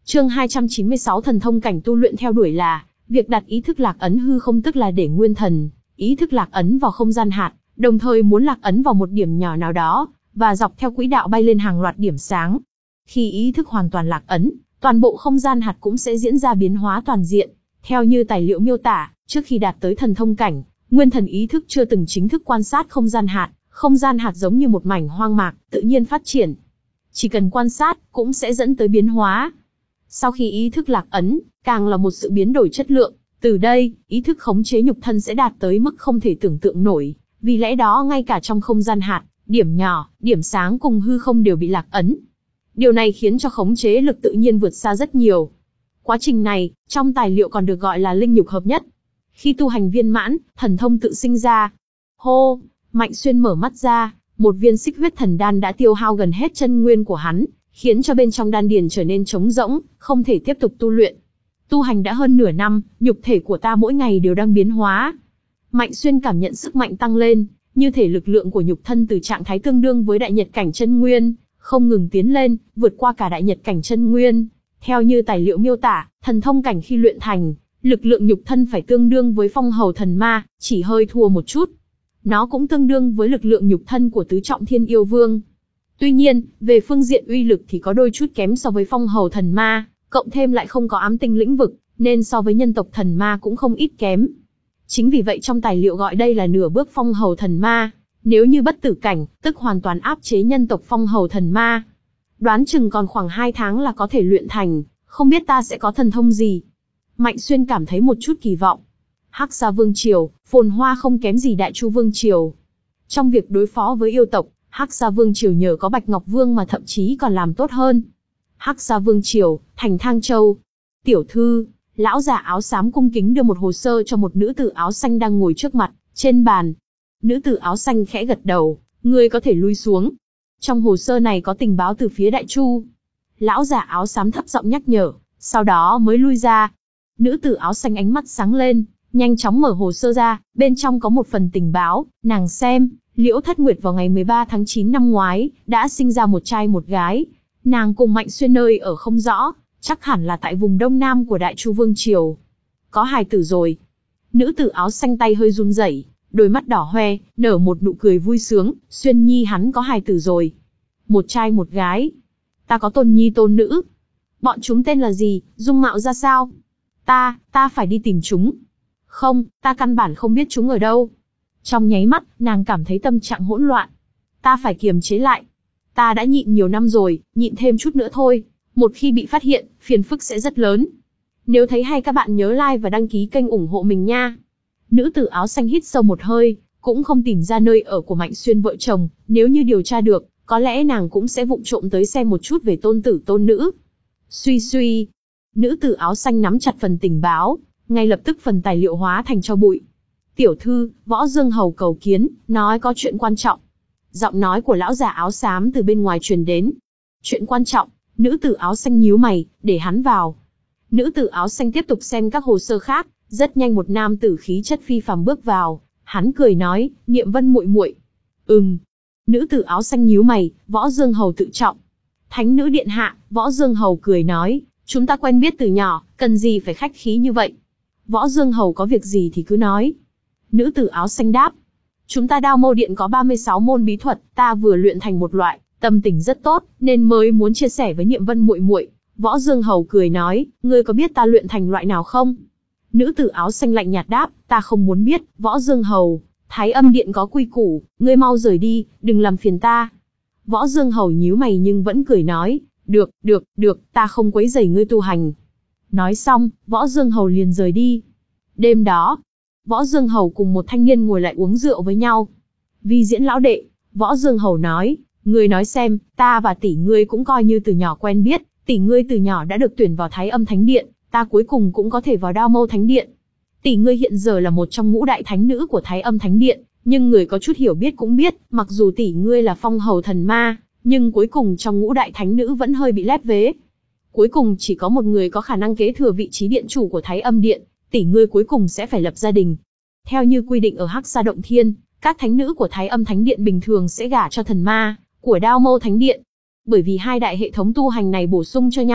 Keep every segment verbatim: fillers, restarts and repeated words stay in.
Chương hai trăm chín mươi sáu Thần thông cảnh tu luyện theo đuổi là việc đặt ý thức lạc ấn hư không, tức là để nguyên thần, ý thức lạc ấn vào không gian hạt, đồng thời muốn lạc ấn vào một điểm nhỏ nào đó, và dọc theo quỹ đạo bay lên hàng loạt điểm sáng. Khi ý thức hoàn toàn lạc ấn, toàn bộ không gian hạt cũng sẽ diễn ra biến hóa toàn diện. Theo như tài liệu miêu tả, trước khi đạt tới thần thông cảnh, nguyên thần ý thức chưa từng chính thức quan sát không gian hạt, không gian hạt giống như một mảnh hoang mạc, tự nhiên phát triển. Chỉ cần quan sát, cũng sẽ dẫn tới biến hóa. Sau khi ý thức lạc ấn, càng là một sự biến đổi chất lượng. Từ đây, ý thức khống chế nhục thân sẽ đạt tới mức không thể tưởng tượng nổi. Vì lẽ đó ngay cả trong không gian hạt, điểm nhỏ, điểm sáng cùng hư không đều bị lạc ấn. Điều này khiến cho khống chế lực tự nhiên vượt xa rất nhiều. Quá trình này, trong tài liệu còn được gọi là linh nhục hợp nhất. Khi tu hành viên mãn, thần thông tự sinh ra. Hô, Mạnh Xuyên mở mắt ra, một viên xích huyết thần đan đã tiêu hao gần hết chân nguyên của hắn, khiến cho bên trong đan điền trở nên trống rỗng, không thể tiếp tục tu luyện. Tu hành đã hơn nửa năm, nhục thể của ta mỗi ngày đều đang biến hóa. Mạnh Xuyên cảm nhận sức mạnh tăng lên, như thể lực lượng của nhục thân từ trạng thái tương đương với đại nhật cảnh chân nguyên, không ngừng tiến lên, vượt qua cả đại nhật cảnh chân nguyên. Theo như tài liệu miêu tả, thần thông cảnh khi luyện thành, lực lượng nhục thân phải tương đương với phong hầu thần ma, chỉ hơi thua một chút. Nó cũng tương đương với lực lượng nhục thân của tứ trọng thiên yêu vương. Tuy nhiên, về phương diện uy lực thì có đôi chút kém so với phong hầu thần ma, cộng thêm lại không có ám tinh lĩnh vực, nên so với nhân tộc thần ma cũng không ít kém. Chính vì vậy trong tài liệu gọi đây là nửa bước phong hầu thần ma, nếu như bất tử cảnh, tức hoàn toàn áp chế nhân tộc phong hầu thần ma. Đoán chừng còn khoảng hai tháng là có thể luyện thành, không biết ta sẽ có thần thông gì. Mạnh Xuyên cảm thấy một chút kỳ vọng. Hắc Sa Vương Triều, phồn hoa không kém gì Đại Chu Vương Triều. Trong việc đối phó với yêu tộc, Hắc Sa Vương Triều nhờ có Bạch Ngọc Vương mà thậm chí còn làm tốt hơn. Hắc Sa Vương Triều, thành Thang Châu. Tiểu thư, lão già áo xám cung kính đưa một hồ sơ cho một nữ tử áo xanh đang ngồi trước mặt, trên bàn. Nữ tử áo xanh khẽ gật đầu, ngươi có thể lui xuống. Trong hồ sơ này có tình báo từ phía Đại Chu. Lão già áo xám thấp giọng nhắc nhở, sau đó mới lui ra. Nữ tử áo xanh ánh mắt sáng lên, nhanh chóng mở hồ sơ ra, bên trong có một phần tình báo, nàng xem, Liễu Thất Nguyệt vào ngày mười ba tháng chín năm ngoái, đã sinh ra một trai một gái. Nàng cùng Mạnh Xuyên nơi ở không rõ, chắc hẳn là tại vùng đông nam của Đại Chu Vương Triều. Có hài tử rồi. Nữ tử áo xanh tay hơi run rẩy, đôi mắt đỏ hoe, nở một nụ cười vui sướng, Xuyên nhi hắn có hài tử rồi. Một trai một gái. Ta có tôn nhi tôn nữ. Bọn chúng tên là gì, dung mạo ra sao? Ta, ta phải đi tìm chúng. Không, ta căn bản không biết chúng ở đâu. Trong nháy mắt, nàng cảm thấy tâm trạng hỗn loạn. Ta phải kiềm chế lại. Ta đã nhịn nhiều năm rồi, nhịn thêm chút nữa thôi. Một khi bị phát hiện, phiền phức sẽ rất lớn. Nếu thấy hay các bạn nhớ like và đăng ký kênh ủng hộ mình nha. Nữ tử áo xanh hít sâu một hơi, cũng không tìm ra nơi ở của Mạnh Xuyên vợ chồng. Nếu như điều tra được, có lẽ nàng cũng sẽ vụng trộm tới xem một chút về tôn tử tôn nữ. Suy suy. Nữ tử áo xanh nắm chặt phần tình báo, ngay lập tức phần tài liệu hóa thành tro bụi. Tiểu thư, Võ Dương Hầu cầu kiến, nói có chuyện quan trọng. Giọng nói của lão già áo xám từ bên ngoài truyền đến. Chuyện quan trọng, nữ tử áo xanh nhíu mày, để hắn vào. Nữ tử áo xanh tiếp tục xem các hồ sơ khác, rất nhanh một nam tử khí chất phi phàm bước vào, hắn cười nói, Niệm Vân muội muội. Ừm. Nữ tử áo xanh nhíu mày, Võ Dương Hầu tự trọng. Thánh nữ điện hạ, Võ Dương Hầu cười nói, chúng ta quen biết từ nhỏ, cần gì phải khách khí như vậy. Võ Dương Hầu có việc gì thì cứ nói. Nữ tử áo xanh đáp, chúng ta Đao Mâu Điện có ba mươi sáu môn bí thuật, ta vừa luyện thành một loại, tâm tình rất tốt, nên mới muốn chia sẻ với Niệm Vân muội muội. Võ Dương Hầu cười nói, ngươi có biết ta luyện thành loại nào không? Nữ tử áo xanh lạnh nhạt đáp, ta không muốn biết, Võ Dương Hầu, Thái Âm Điện có quy củ, ngươi mau rời đi, đừng làm phiền ta. Võ Dương Hầu nhíu mày nhưng vẫn cười nói, được, được, được, ta không quấy rầy ngươi tu hành. Nói xong, Võ Dương Hầu liền rời đi. Đêm đó, Võ Dương Hầu cùng một thanh niên ngồi lại uống rượu với nhau. Vi Diễn lão đệ, Võ Dương Hầu nói, ngươi nói xem, ta và tỷ ngươi cũng coi như từ nhỏ quen biết, tỷ ngươi từ nhỏ đã được tuyển vào Thái Âm Thánh Điện, ta cuối cùng cũng có thể vào Đao Mâu Thánh Điện. Tỷ ngươi hiện giờ là một trong ngũ đại thánh nữ của Thái Âm Thánh Điện, nhưng người có chút hiểu biết cũng biết, mặc dù tỷ ngươi là phong hầu thần ma, nhưng cuối cùng trong ngũ đại thánh nữ vẫn hơi bị lép vế. Cuối cùng chỉ có một người có khả năng kế thừa vị trí điện chủ của Thái Âm Điện, tỷ ngươi cuối cùng sẽ phải lập gia đình. Theo như quy định ở Hắc Sa Động Thiên, các thánh nữ của Thái Âm Thánh Điện bình thường sẽ gả cho thần ma của Đao Mâu Thánh Điện. Bởi vì hai đại hệ thống tu hành này bổ sung cho nhau,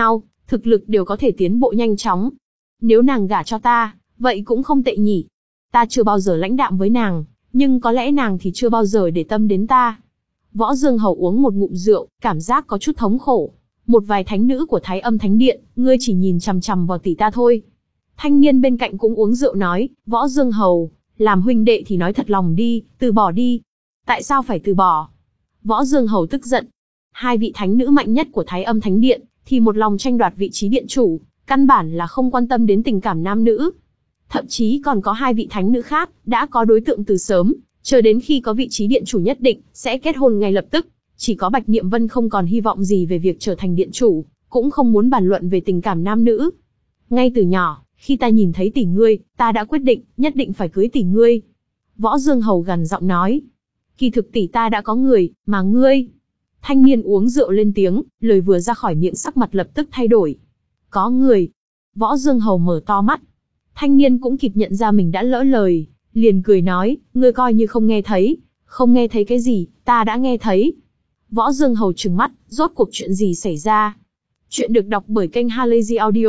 thực lực đều có thể tiến bộ nhanh chóng. Nếu nàng gả cho ta, vậy cũng không tệ nhỉ. Ta chưa bao giờ lãnh đạm với nàng, nhưng có lẽ nàng thì chưa bao giờ để tâm đến ta. Võ Dương Hầu uống một ngụm rượu, cảm giác có chút thống khổ. Một vài thánh nữ của Thái Âm Thánh Điện, ngươi chỉ nhìn chằm chằm vào tỷ ta thôi. Thanh niên bên cạnh cũng uống rượu nói, Võ Dương Hầu, làm huynh đệ thì nói thật lòng đi, từ bỏ đi. Tại sao phải từ bỏ? Võ Dương Hầu tức giận. Hai vị thánh nữ mạnh nhất của Thái Âm Thánh Điện, thì một lòng tranh đoạt vị trí điện chủ, căn bản là không quan tâm đến tình cảm nam nữ. Thậm chí còn có hai vị thánh nữ khác, đã có đối tượng từ sớm, chờ đến khi có vị trí điện chủ nhất định, sẽ kết hôn ngay lập tức. Chỉ có Bạch Niệm Vân không còn hy vọng gì về việc trở thành điện chủ, cũng không muốn bàn luận về tình cảm nam nữ. Ngay từ nhỏ, khi ta nhìn thấy tỷ ngươi, ta đã quyết định, nhất định phải cưới tỷ ngươi. Võ Dương Hầu gằn giọng nói. Kỳ thực tỷ ta đã có người, mà ngươi... Thanh niên uống rượu lên tiếng, lời vừa ra khỏi miệng sắc mặt lập tức thay đổi. Có người. Võ Dương Hầu mở to mắt. Thanh niên cũng kịp nhận ra mình đã lỡ lời, liền cười nói, ngươi coi như không nghe thấy. Không nghe thấy cái gì, ta đã nghe thấy. Võ Dương Hầu trừng mắt, rốt cuộc chuyện gì xảy ra? Chuyện được đọc bởi kênh Halazy Audio.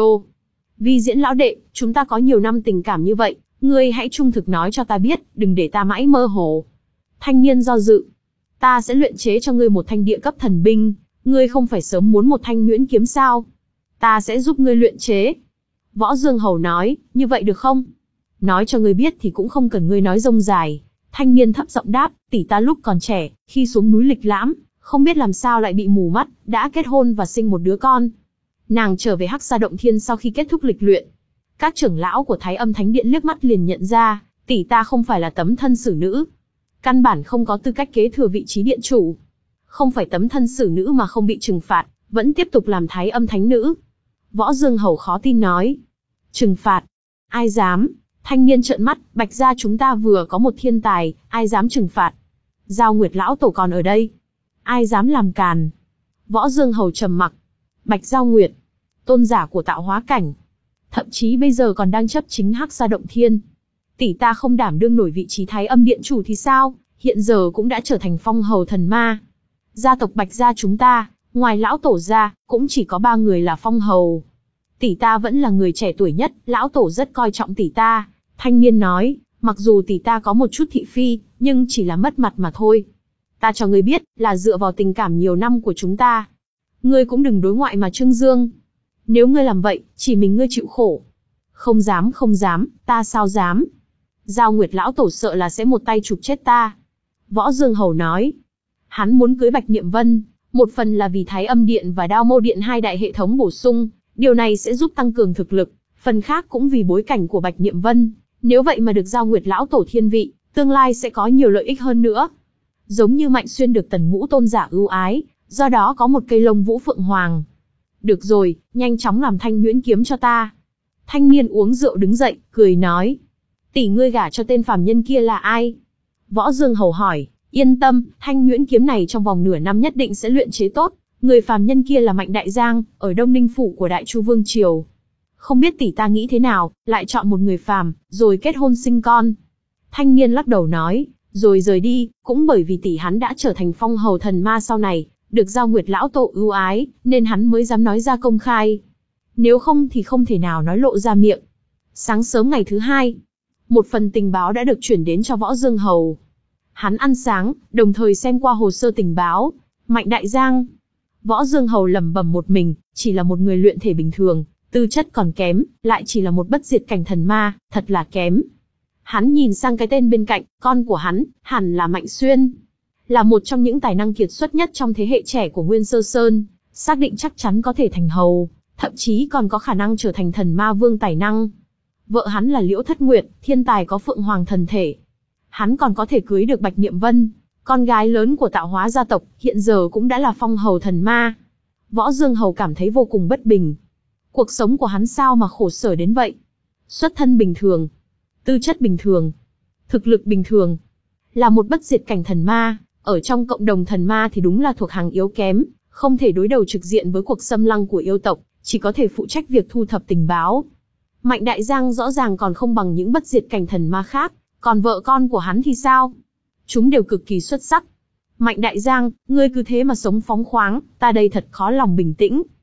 Vi diễn lão đệ, chúng ta có nhiều năm tình cảm như vậy, ngươi hãy trung thực nói cho ta biết, đừng để ta mãi mơ hồ. Thanh niên do dự. Ta sẽ luyện chế cho ngươi một thanh địa cấp thần binh, ngươi không phải sớm muốn một thanh nhuyễn kiếm sao? Ta sẽ giúp ngươi luyện chế. Võ Dương Hầu nói, như vậy được không? Nói cho ngươi biết thì cũng không cần ngươi nói rông dài. Thanh niên thấp giọng đáp, tỷ ta lúc còn trẻ, khi xuống núi lịch lãm, không biết làm sao lại bị mù mắt, đã kết hôn và sinh một đứa con. Nàng trở về Hắc Sa Động Thiên sau khi kết thúc lịch luyện. Các trưởng lão của Thái Âm Thánh Điện liếc mắt liền nhận ra, tỷ ta không phải là tấm thân xử nữ. Căn bản không có tư cách kế thừa vị trí điện chủ. Không phải tấm thân xử nữ mà không bị trừng phạt, vẫn tiếp tục làm Thái Âm Thánh Nữ. Võ Dương Hầu khó tin nói. Trừng phạt? Ai dám? Thanh niên trợn mắt, Bạch gia chúng ta vừa có một thiên tài, ai dám trừng phạt? Giao Nguyệt lão tổ còn ở đây. Ai dám làm càn? Võ Dương Hầu trầm mặc. Bạch Giao Nguyệt, tôn giả của tạo hóa cảnh. Thậm chí bây giờ còn đang chấp chính Hắc Sa Động Thiên. Tỷ ta không đảm đương nổi vị trí Thái Âm Điện chủ thì sao? Hiện giờ cũng đã trở thành phong hầu thần ma. Gia tộc Bạch gia chúng ta, ngoài lão tổ ra, cũng chỉ có ba người là phong hầu. Tỷ ta vẫn là người trẻ tuổi nhất, lão tổ rất coi trọng tỷ ta. Thanh niên nói, mặc dù tỷ ta có một chút thị phi, nhưng chỉ là mất mặt mà thôi. Ta cho ngươi biết, là dựa vào tình cảm nhiều năm của chúng ta. Ngươi cũng đừng đối ngoại mà trương dương. Nếu ngươi làm vậy, chỉ mình ngươi chịu khổ. Không dám không dám, ta sao dám. Giao Nguyệt lão tổ sợ là sẽ một tay chụp chết ta. Võ Dương Hầu nói. Hắn muốn cưới Bạch Niệm Vân, một phần là vì Thái Âm Điện và Đao Mâu Điện hai đại hệ thống bổ sung, điều này sẽ giúp tăng cường thực lực, phần khác cũng vì bối cảnh của Bạch Niệm Vân, nếu vậy mà được Giao Nguyệt lão tổ thiên vị, tương lai sẽ có nhiều lợi ích hơn nữa. Giống như Mạnh Xuyên được Tần Ngũ tôn giả ưu ái, do đó có một cây lông vũ phượng hoàng. Được rồi, nhanh chóng làm thanh nhuyễn kiếm cho ta. Thanh niên uống rượu đứng dậy, cười nói. Tỷ ngươi gả cho tên phàm nhân kia là ai? Võ Dương Hầu hỏi. Yên tâm, thanh nhuyễn kiếm này trong vòng nửa năm nhất định sẽ luyện chế tốt. Người phàm nhân kia là Mạnh Đại Giang, ở Đông Ninh phủ của Đại Chu Vương triều. Không biết tỷ ta nghĩ thế nào, lại chọn một người phàm, rồi kết hôn sinh con. Thanh niên lắc đầu nói, rồi rời đi, cũng bởi vì tỷ hắn đã trở thành phong hầu thần ma sau này, được Giao Nguyệt lão tổ ưu ái, nên hắn mới dám nói ra công khai. Nếu không thì không thể nào nói lộ ra miệng. Sáng sớm ngày thứ hai, một phần tình báo đã được chuyển đến cho Võ Dương Hầu. Hắn ăn sáng, đồng thời xem qua hồ sơ tình báo. Mạnh Đại Giang. Võ Dương Hầu lẩm bẩm một mình, chỉ là một người luyện thể bình thường, tư chất còn kém, lại chỉ là một bất diệt cảnh thần ma, thật là kém. Hắn nhìn sang cái tên bên cạnh, con của hắn, hẳn là Mạnh Xuyên. Là một trong những tài năng kiệt xuất nhất trong thế hệ trẻ của Nguyên Sơ Sơn, xác định chắc chắn có thể thành hầu, thậm chí còn có khả năng trở thành thần ma vương tài năng. Vợ hắn là Liễu Thất Nguyệt, thiên tài có phượng hoàng thần thể. Hắn còn có thể cưới được Bạch Niệm Vân, con gái lớn của tạo hóa gia tộc, hiện giờ cũng đã là phong hầu thần ma. Võ Dương Hầu cảm thấy vô cùng bất bình. Cuộc sống của hắn sao mà khổ sở đến vậy? Xuất thân bình thường, tư chất bình thường, thực lực bình thường. Là một bất diệt cảnh thần ma, ở trong cộng đồng thần ma thì đúng là thuộc hàng yếu kém, không thể đối đầu trực diện với cuộc xâm lăng của yêu tộc, chỉ có thể phụ trách việc thu thập tình báo. Mạnh Đại Giang rõ ràng còn không bằng những bất diệt cảnh thần ma khác, còn vợ con của hắn thì sao? Chúng đều cực kỳ xuất sắc. Mạnh Đại Giang, ngươi cứ thế mà sống phóng khoáng, ta đây thật khó lòng bình tĩnh.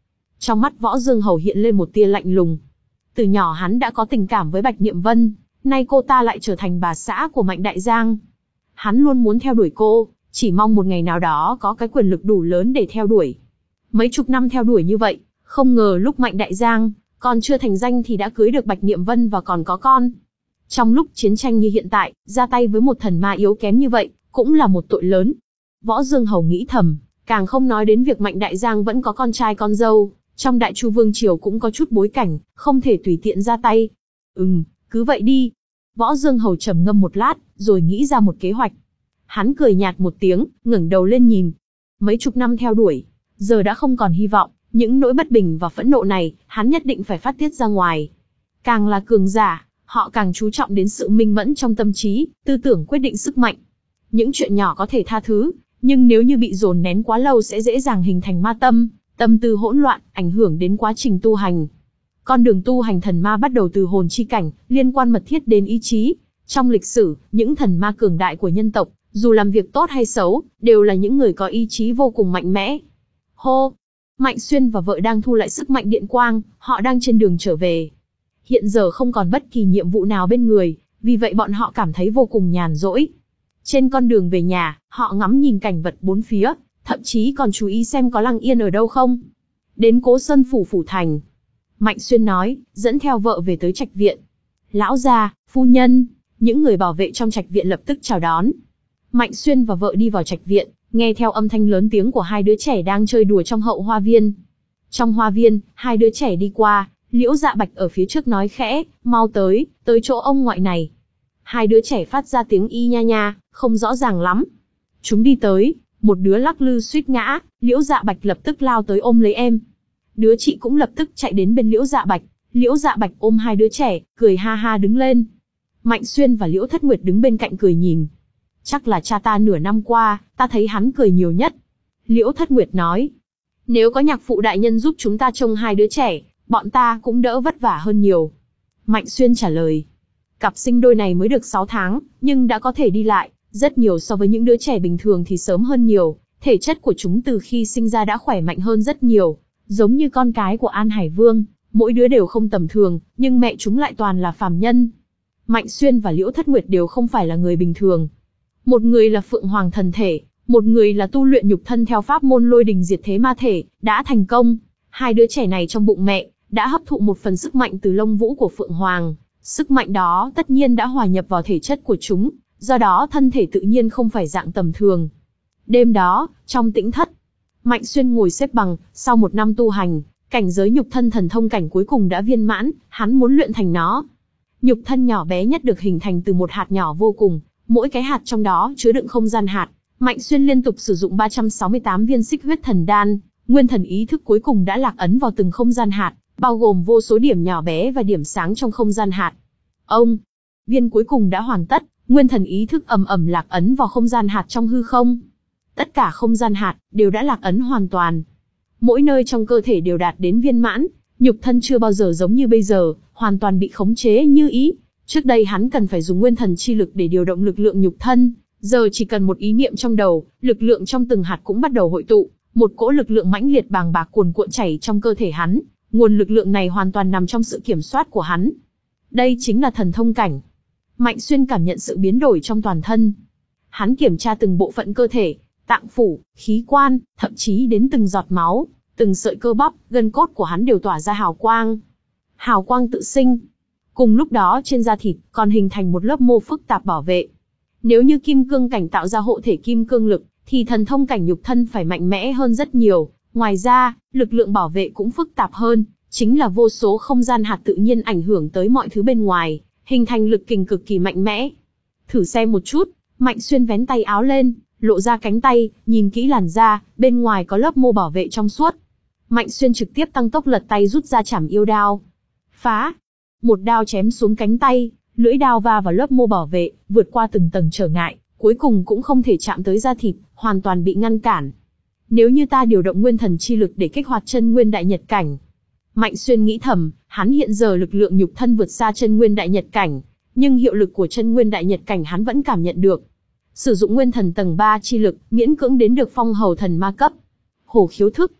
Trong mắt Võ Dương Hầu hiện lên một tia lạnh lùng. Từ nhỏ hắn đã có tình cảm với Bạch Niệm Vân, nay cô ta lại trở thành bà xã của Mạnh Đại Giang. Hắn luôn muốn theo đuổi cô, chỉ mong một ngày nào đó có cái quyền lực đủ lớn để theo đuổi. Mấy chục năm theo đuổi như vậy, không ngờ lúc Mạnh Đại Giang còn chưa thành danh thì đã cưới được Bạch Niệm Vân và còn có con. Trong lúc chiến tranh như hiện tại, ra tay với một thần ma yếu kém như vậy, cũng là một tội lớn. Võ Dương Hầu nghĩ thầm, càng không nói đến việc Mạnh Đại Giang vẫn có con trai con dâu, trong Đại Chu Vương Triều cũng có chút bối cảnh, không thể tùy tiện ra tay. Ừm, cứ vậy đi. Võ Dương Hầu trầm ngâm một lát, rồi nghĩ ra một kế hoạch. Hắn cười nhạt một tiếng, ngẩng đầu lên nhìn. Mấy chục năm theo đuổi, giờ đã không còn hy vọng, những nỗi bất bình và phẫn nộ này, hắn nhất định phải phát tiết ra ngoài. Càng là cường giả, họ càng chú trọng đến sự minh mẫn trong tâm trí, tư tưởng quyết định sức mạnh. Những chuyện nhỏ có thể tha thứ, nhưng nếu như bị dồn nén quá lâu sẽ dễ dàng hình thành ma tâm, tâm tư hỗn loạn, ảnh hưởng đến quá trình tu hành. Con đường tu hành thần ma bắt đầu từ hồn chi cảnh, liên quan mật thiết đến ý chí. Trong lịch sử, những thần ma cường đại của nhân tộc, dù làm việc tốt hay xấu, đều là những người có ý chí vô cùng mạnh mẽ. Hô! Mạnh Xuyên và vợ đang thu lại sức mạnh điện quang, họ đang trên đường trở về. Hiện giờ không còn bất kỳ nhiệm vụ nào bên người, vì vậy bọn họ cảm thấy vô cùng nhàn rỗi. Trên con đường về nhà, họ ngắm nhìn cảnh vật bốn phía, thậm chí còn chú ý xem có Lăng Yên ở đâu không. Đến Cố Sơn phủ phủ thành. Mạnh Xuyên nói, dẫn theo vợ về tới trạch viện. Lão gia, phu nhân, những người bảo vệ trong trạch viện lập tức chào đón. Mạnh Xuyên và vợ đi vào trạch viện, nghe theo âm thanh lớn tiếng của hai đứa trẻ đang chơi đùa trong hậu hoa viên. Trong hoa viên, hai đứa trẻ đi qua, Liễu Dạ Bạch ở phía trước nói khẽ, mau tới, tới chỗ ông ngoại này. Hai đứa trẻ phát ra tiếng y nha nha, không rõ ràng lắm. Chúng đi tới, một đứa lắc lư suýt ngã, Liễu Dạ Bạch lập tức lao tới ôm lấy em. Đứa chị cũng lập tức chạy đến bên Liễu Dạ Bạch, Liễu Dạ Bạch ôm hai đứa trẻ, cười ha ha đứng lên. Mạnh Xuyên và Liễu Thất Nguyệt đứng bên cạnh cười nhìn. Chắc là cha ta nửa năm qua, ta thấy hắn cười nhiều nhất. Liễu Thất Nguyệt nói, nếu có nhạc phụ đại nhân giúp chúng ta trông hai đứa trẻ, bọn ta cũng đỡ vất vả hơn nhiều. Mạnh Xuyên trả lời, cặp sinh đôi này mới được sáu tháng, nhưng đã có thể đi lại, rất nhiều so với những đứa trẻ bình thường thì sớm hơn nhiều, thể chất của chúng từ khi sinh ra đã khỏe mạnh hơn rất nhiều, giống như con cái của An Hải Vương, mỗi đứa đều không tầm thường, nhưng mẹ chúng lại toàn là phàm nhân. Mạnh Xuyên và Liễu Thất Nguyệt đều không phải là người bình thường. Một người là Phượng Hoàng thần thể, một người là tu luyện nhục thân theo pháp môn Lôi Đình Diệt Thế ma thể, đã thành công. Hai đứa trẻ này trong bụng mẹ, đã hấp thụ một phần sức mạnh từ lông vũ của Phượng Hoàng. Sức mạnh đó tất nhiên đã hòa nhập vào thể chất của chúng, do đó thân thể tự nhiên không phải dạng tầm thường. Đêm đó, trong tĩnh thất, Mạnh Xuyên ngồi xếp bằng, sau một năm tu hành, cảnh giới nhục thân thần thông cảnh cuối cùng đã viên mãn, hắn muốn luyện thành nó. Nhục thân nhỏ bé nhất được hình thành từ một hạt nhỏ vô cùng, mỗi cái hạt trong đó chứa đựng không gian hạt. Mạnh Xuyên liên tục sử dụng ba trăm sáu mươi tám viên xích huyết thần đan, nguyên thần ý thức cuối cùng đã lạc ấn vào từng không gian hạt, bao gồm vô số điểm nhỏ bé và điểm sáng trong không gian hạt. Ông, viên cuối cùng đã hoàn tất, nguyên thần ý thức ầm ầm lạc ấn vào không gian hạt trong hư không. Tất cả không gian hạt đều đã lạc ấn hoàn toàn. Mỗi nơi trong cơ thể đều đạt đến viên mãn, nhục thân chưa bao giờ giống như bây giờ, hoàn toàn bị khống chế như ý. Trước đây hắn cần phải dùng nguyên thần chi lực để điều động lực lượng nhục thân, giờ chỉ cần một ý niệm trong đầu, lực lượng trong từng hạt cũng bắt đầu hội tụ, một cỗ lực lượng mãnh liệt bàng bạc cuồn cuộn chảy trong cơ thể hắn, nguồn lực lượng này hoàn toàn nằm trong sự kiểm soát của hắn. Đây chính là thần thông cảnh. Mạnh Xuyên cảm nhận sự biến đổi trong toàn thân. Hắn kiểm tra từng bộ phận cơ thể, tạng phủ, khí quan, thậm chí đến từng giọt máu, từng sợi cơ bắp, gân cốt của hắn đều tỏa ra hào quang. Hào quang tự sinh. Cùng lúc đó trên da thịt còn hình thành một lớp mô phức tạp bảo vệ. Nếu như kim cương cảnh tạo ra hộ thể kim cương lực, thì thần thông cảnh nhục thân phải mạnh mẽ hơn rất nhiều. Ngoài ra, lực lượng bảo vệ cũng phức tạp hơn, chính là vô số không gian hạt tự nhiên ảnh hưởng tới mọi thứ bên ngoài, hình thành lực kình cực kỳ mạnh mẽ. Thử xem một chút, Mạnh Xuyên vén tay áo lên, lộ ra cánh tay, nhìn kỹ làn da, bên ngoài có lớp mô bảo vệ trong suốt. Mạnh Xuyên trực tiếp tăng tốc lật tay rút ra chảm yêu đao. Phá! Một đao chém xuống cánh tay, lưỡi đao va vào lớp mô bảo vệ, vượt qua từng tầng trở ngại, cuối cùng cũng không thể chạm tới da thịt, hoàn toàn bị ngăn cản. Nếu như ta điều động nguyên thần chi lực để kích hoạt chân nguyên đại nhật cảnh. Mạnh Xuyên nghĩ thầm, hắn hiện giờ lực lượng nhục thân vượt xa chân nguyên đại nhật cảnh, nhưng hiệu lực của chân nguyên đại nhật cảnh hắn vẫn cảm nhận được. Sử dụng nguyên thần tầng ba chi lực, miễn cưỡng đến được phong hầu thần ma cấp. Hổ khiếu thức.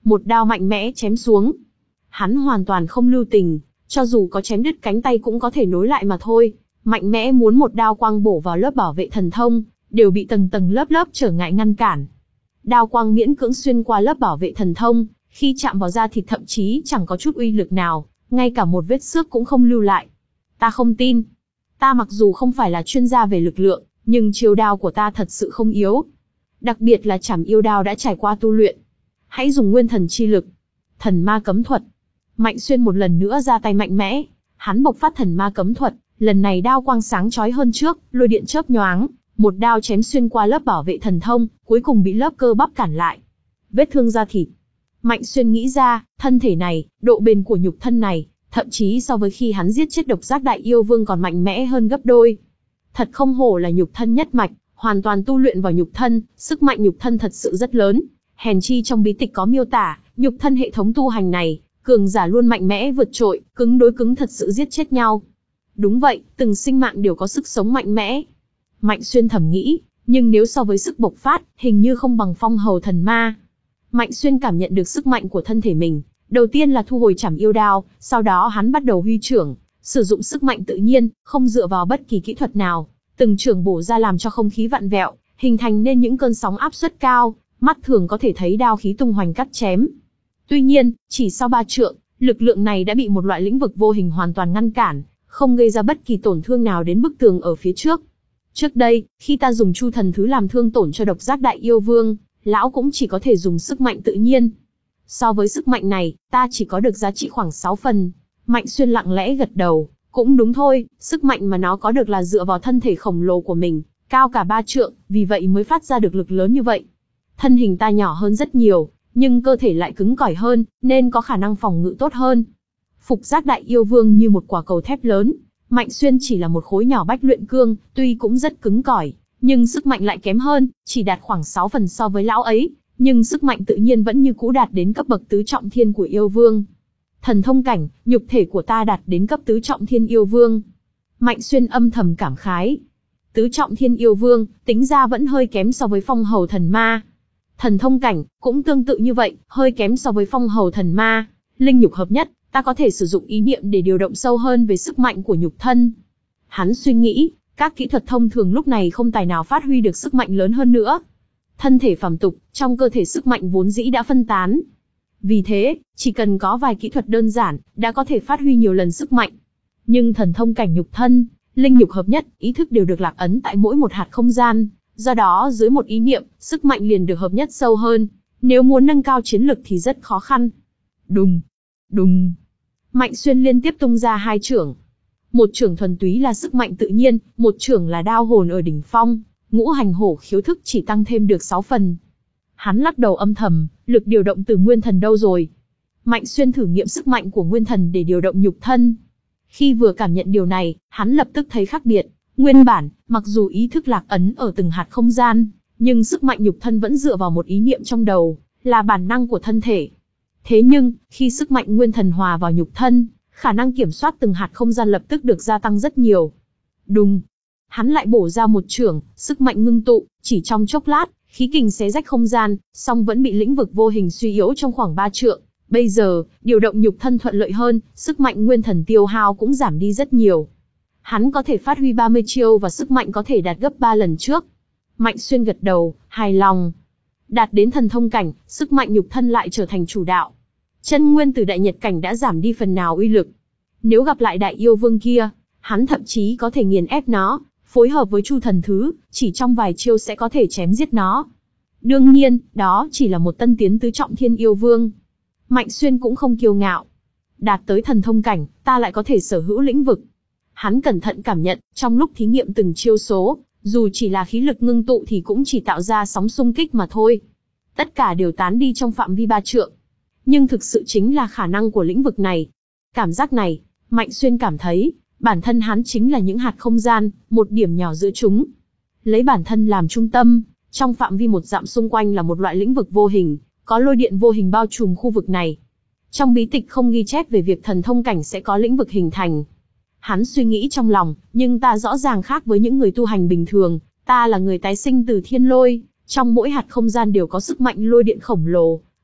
Một đao mạnh mẽ chém xuống. Hắn hoàn toàn không lưu tình, cho dù có chém đứt cánh tay cũng có thể nối lại mà thôi. Mạnh mẽ muốn một đao quang bổ vào lớp bảo vệ thần thông, đều bị tầng tầng lớp lớp trở ngại ngăn cản. Đao quang miễn cưỡng xuyên qua lớp bảo vệ thần thông, khi chạm vào da thịt thậm chí chẳng có chút uy lực nào, ngay cả một vết xước cũng không lưu lại. Ta không tin. Ta mặc dù không phải là chuyên gia về lực lượng, nhưng chiêu đao của ta thật sự không yếu. Đặc biệt là trảm yêu đao đã trải qua tu luyện. Hãy dùng nguyên thần chi lực. Thần ma cấm thuật. Mạnh Xuyên một lần nữa ra tay mạnh mẽ. Hắn bộc phát thần ma cấm thuật, lần này đao quang sáng chói hơn trước, lôi điện chớp nhoáng, một đao chém xuyên qua lớp bảo vệ thần thông, cuối cùng bị lớp cơ bắp cản lại. Vết thương da thịt. Mạnh Xuyên nghĩ ra, thân thể này, độ bền của nhục thân này, thậm chí so với khi hắn giết chết độc giác đại yêu vương còn mạnh mẽ hơn gấp đôi. Thật không hổ là nhục thân nhất mạch, hoàn toàn tu luyện vào nhục thân, sức mạnh nhục thân thật sự rất lớn. Hèn chi trong bí tịch có miêu tả, nhục thân hệ thống tu hành này, cường giả luôn mạnh mẽ vượt trội, cứng đối cứng thật sự giết chết nhau. Đúng vậy, từng sinh mạng đều có sức sống mạnh mẽ. Mạnh Xuyên thầm nghĩ, nhưng nếu so với sức bộc phát, hình như không bằng phong hầu thần ma. Mạnh Xuyên cảm nhận được sức mạnh của thân thể mình, đầu tiên là thu hồi trảm yêu đao, sau đó hắn bắt đầu huy chưởng, sử dụng sức mạnh tự nhiên, không dựa vào bất kỳ kỹ thuật nào, từng chưởng bổ ra làm cho không khí vặn vẹo, hình thành nên những cơn sóng áp suất cao, mắt thường có thể thấy đao khí tung hoành cắt chém. Tuy nhiên, chỉ sau ba trượng, lực lượng này đã bị một loại lĩnh vực vô hình hoàn toàn ngăn cản, không gây ra bất kỳ tổn thương nào đến bức tường ở phía trước. Trước đây, khi ta dùng Chu Thần Thứ làm thương tổn cho độc giác đại yêu vương, lão cũng chỉ có thể dùng sức mạnh tự nhiên. So với sức mạnh này, ta chỉ có được giá trị khoảng sáu phần. Mạnh Xuyên lặng lẽ gật đầu, cũng đúng thôi, sức mạnh mà nó có được là dựa vào thân thể khổng lồ của mình, cao cả ba trượng, vì vậy mới phát ra được lực lớn như vậy. Thân hình ta nhỏ hơn rất nhiều, nhưng cơ thể lại cứng cỏi hơn, nên có khả năng phòng ngự tốt hơn. Phục giác đại yêu vương như một quả cầu thép lớn, Mạnh Xuyên chỉ là một khối nhỏ bách luyện cương, tuy cũng rất cứng cỏi, nhưng sức mạnh lại kém hơn, chỉ đạt khoảng sáu phần so với lão ấy, nhưng sức mạnh tự nhiên vẫn như cũ đạt đến cấp bậc tứ trọng thiên của yêu vương. Thần thông cảnh, nhục thể của ta đạt đến cấp tứ trọng thiên yêu vương. Mạnh Xuyên âm thầm cảm khái. Tứ trọng thiên yêu vương, tính ra vẫn hơi kém so với phong hầu thần ma. Thần thông cảnh, cũng tương tự như vậy, hơi kém so với phong hầu thần ma. Linh nhục hợp nhất, ta có thể sử dụng ý niệm để điều động sâu hơn về sức mạnh của nhục thân. Hắn suy nghĩ, các kỹ thuật thông thường lúc này không tài nào phát huy được sức mạnh lớn hơn nữa. Thân thể phàm tục, trong cơ thể sức mạnh vốn dĩ đã phân tán. Vì thế, chỉ cần có vài kỹ thuật đơn giản, đã có thể phát huy nhiều lần sức mạnh. Nhưng thần thông cảnh nhục thân, linh nhục hợp nhất, ý thức đều được lạc ấn tại mỗi một hạt không gian. Do đó dưới một ý niệm, sức mạnh liền được hợp nhất sâu hơn. Nếu muốn nâng cao chiến lực thì rất khó khăn. Đùng, đùng. Mạnh Xuyên liên tiếp tung ra hai chưởng. Một chưởng thuần túy là sức mạnh tự nhiên, một chưởng là đao hồn ở đỉnh phong, ngũ hành hổ khiếu thức chỉ tăng thêm được sáu phần. Hắn lắc đầu âm thầm, lực điều động từ nguyên thần đâu rồi? Mạnh Xuyên thử nghiệm sức mạnh của nguyên thần để điều động nhục thân. Khi vừa cảm nhận điều này, hắn lập tức thấy khác biệt. Nguyên bản, mặc dù ý thức lạc ấn ở từng hạt không gian, nhưng sức mạnh nhục thân vẫn dựa vào một ý niệm trong đầu, là bản năng của thân thể. Thế nhưng, khi sức mạnh nguyên thần hòa vào nhục thân, khả năng kiểm soát từng hạt không gian lập tức được gia tăng rất nhiều. Đùng! Hắn lại bổ ra một chưởng, sức mạnh ngưng tụ, chỉ trong chốc lát, khí kình xé rách không gian, song vẫn bị lĩnh vực vô hình suy yếu trong khoảng ba trượng. Bây giờ, điều động nhục thân thuận lợi hơn, sức mạnh nguyên thần tiêu hao cũng giảm đi rất nhiều. Hắn có thể phát huy ba mươi chiêu và sức mạnh có thể đạt gấp ba lần trước. Mạnh Xuyên gật đầu, hài lòng. Đạt đến thần thông cảnh, sức mạnh nhục thân lại trở thành chủ đạo. Chân nguyên từ đại nhật cảnh đã giảm đi phần nào uy lực. Nếu gặp lại đại yêu vương kia, hắn thậm chí có thể nghiền ép nó, phối hợp với Chu Thần Thứ, chỉ trong vài chiêu sẽ có thể chém giết nó. Đương nhiên, đó chỉ là một tân tiến tứ trọng thiên yêu vương. Mạnh Xuyên cũng không kiêu ngạo. Đạt tới thần thông cảnh, ta lại có thể sở hữu lĩnh vực. Hắn cẩn thận cảm nhận, trong lúc thí nghiệm từng chiêu số, dù chỉ là khí lực ngưng tụ thì cũng chỉ tạo ra sóng xung kích mà thôi. Tất cả đều tán đi trong phạm vi ba trượng. Nhưng thực sự chính là khả năng của lĩnh vực này. Cảm giác này, Mạnh Xuyên cảm thấy, bản thân hắn chính là những hạt không gian, một điểm nhỏ giữa chúng. Lấy bản thân làm trung tâm, trong phạm vi một dặm xung quanh là một loại lĩnh vực vô hình, có lôi điện vô hình bao trùm khu vực này. Trong bí tịch không ghi chép về việc thần thông cảnh sẽ có lĩnh vực hình thành. Hắn suy nghĩ trong lòng, nhưng ta rõ ràng khác với những người tu hành bình thường, ta là người tái sinh từ thiên lôi, trong mỗi hạt không gian đều có sức mạnh lôi điện khổng lồ,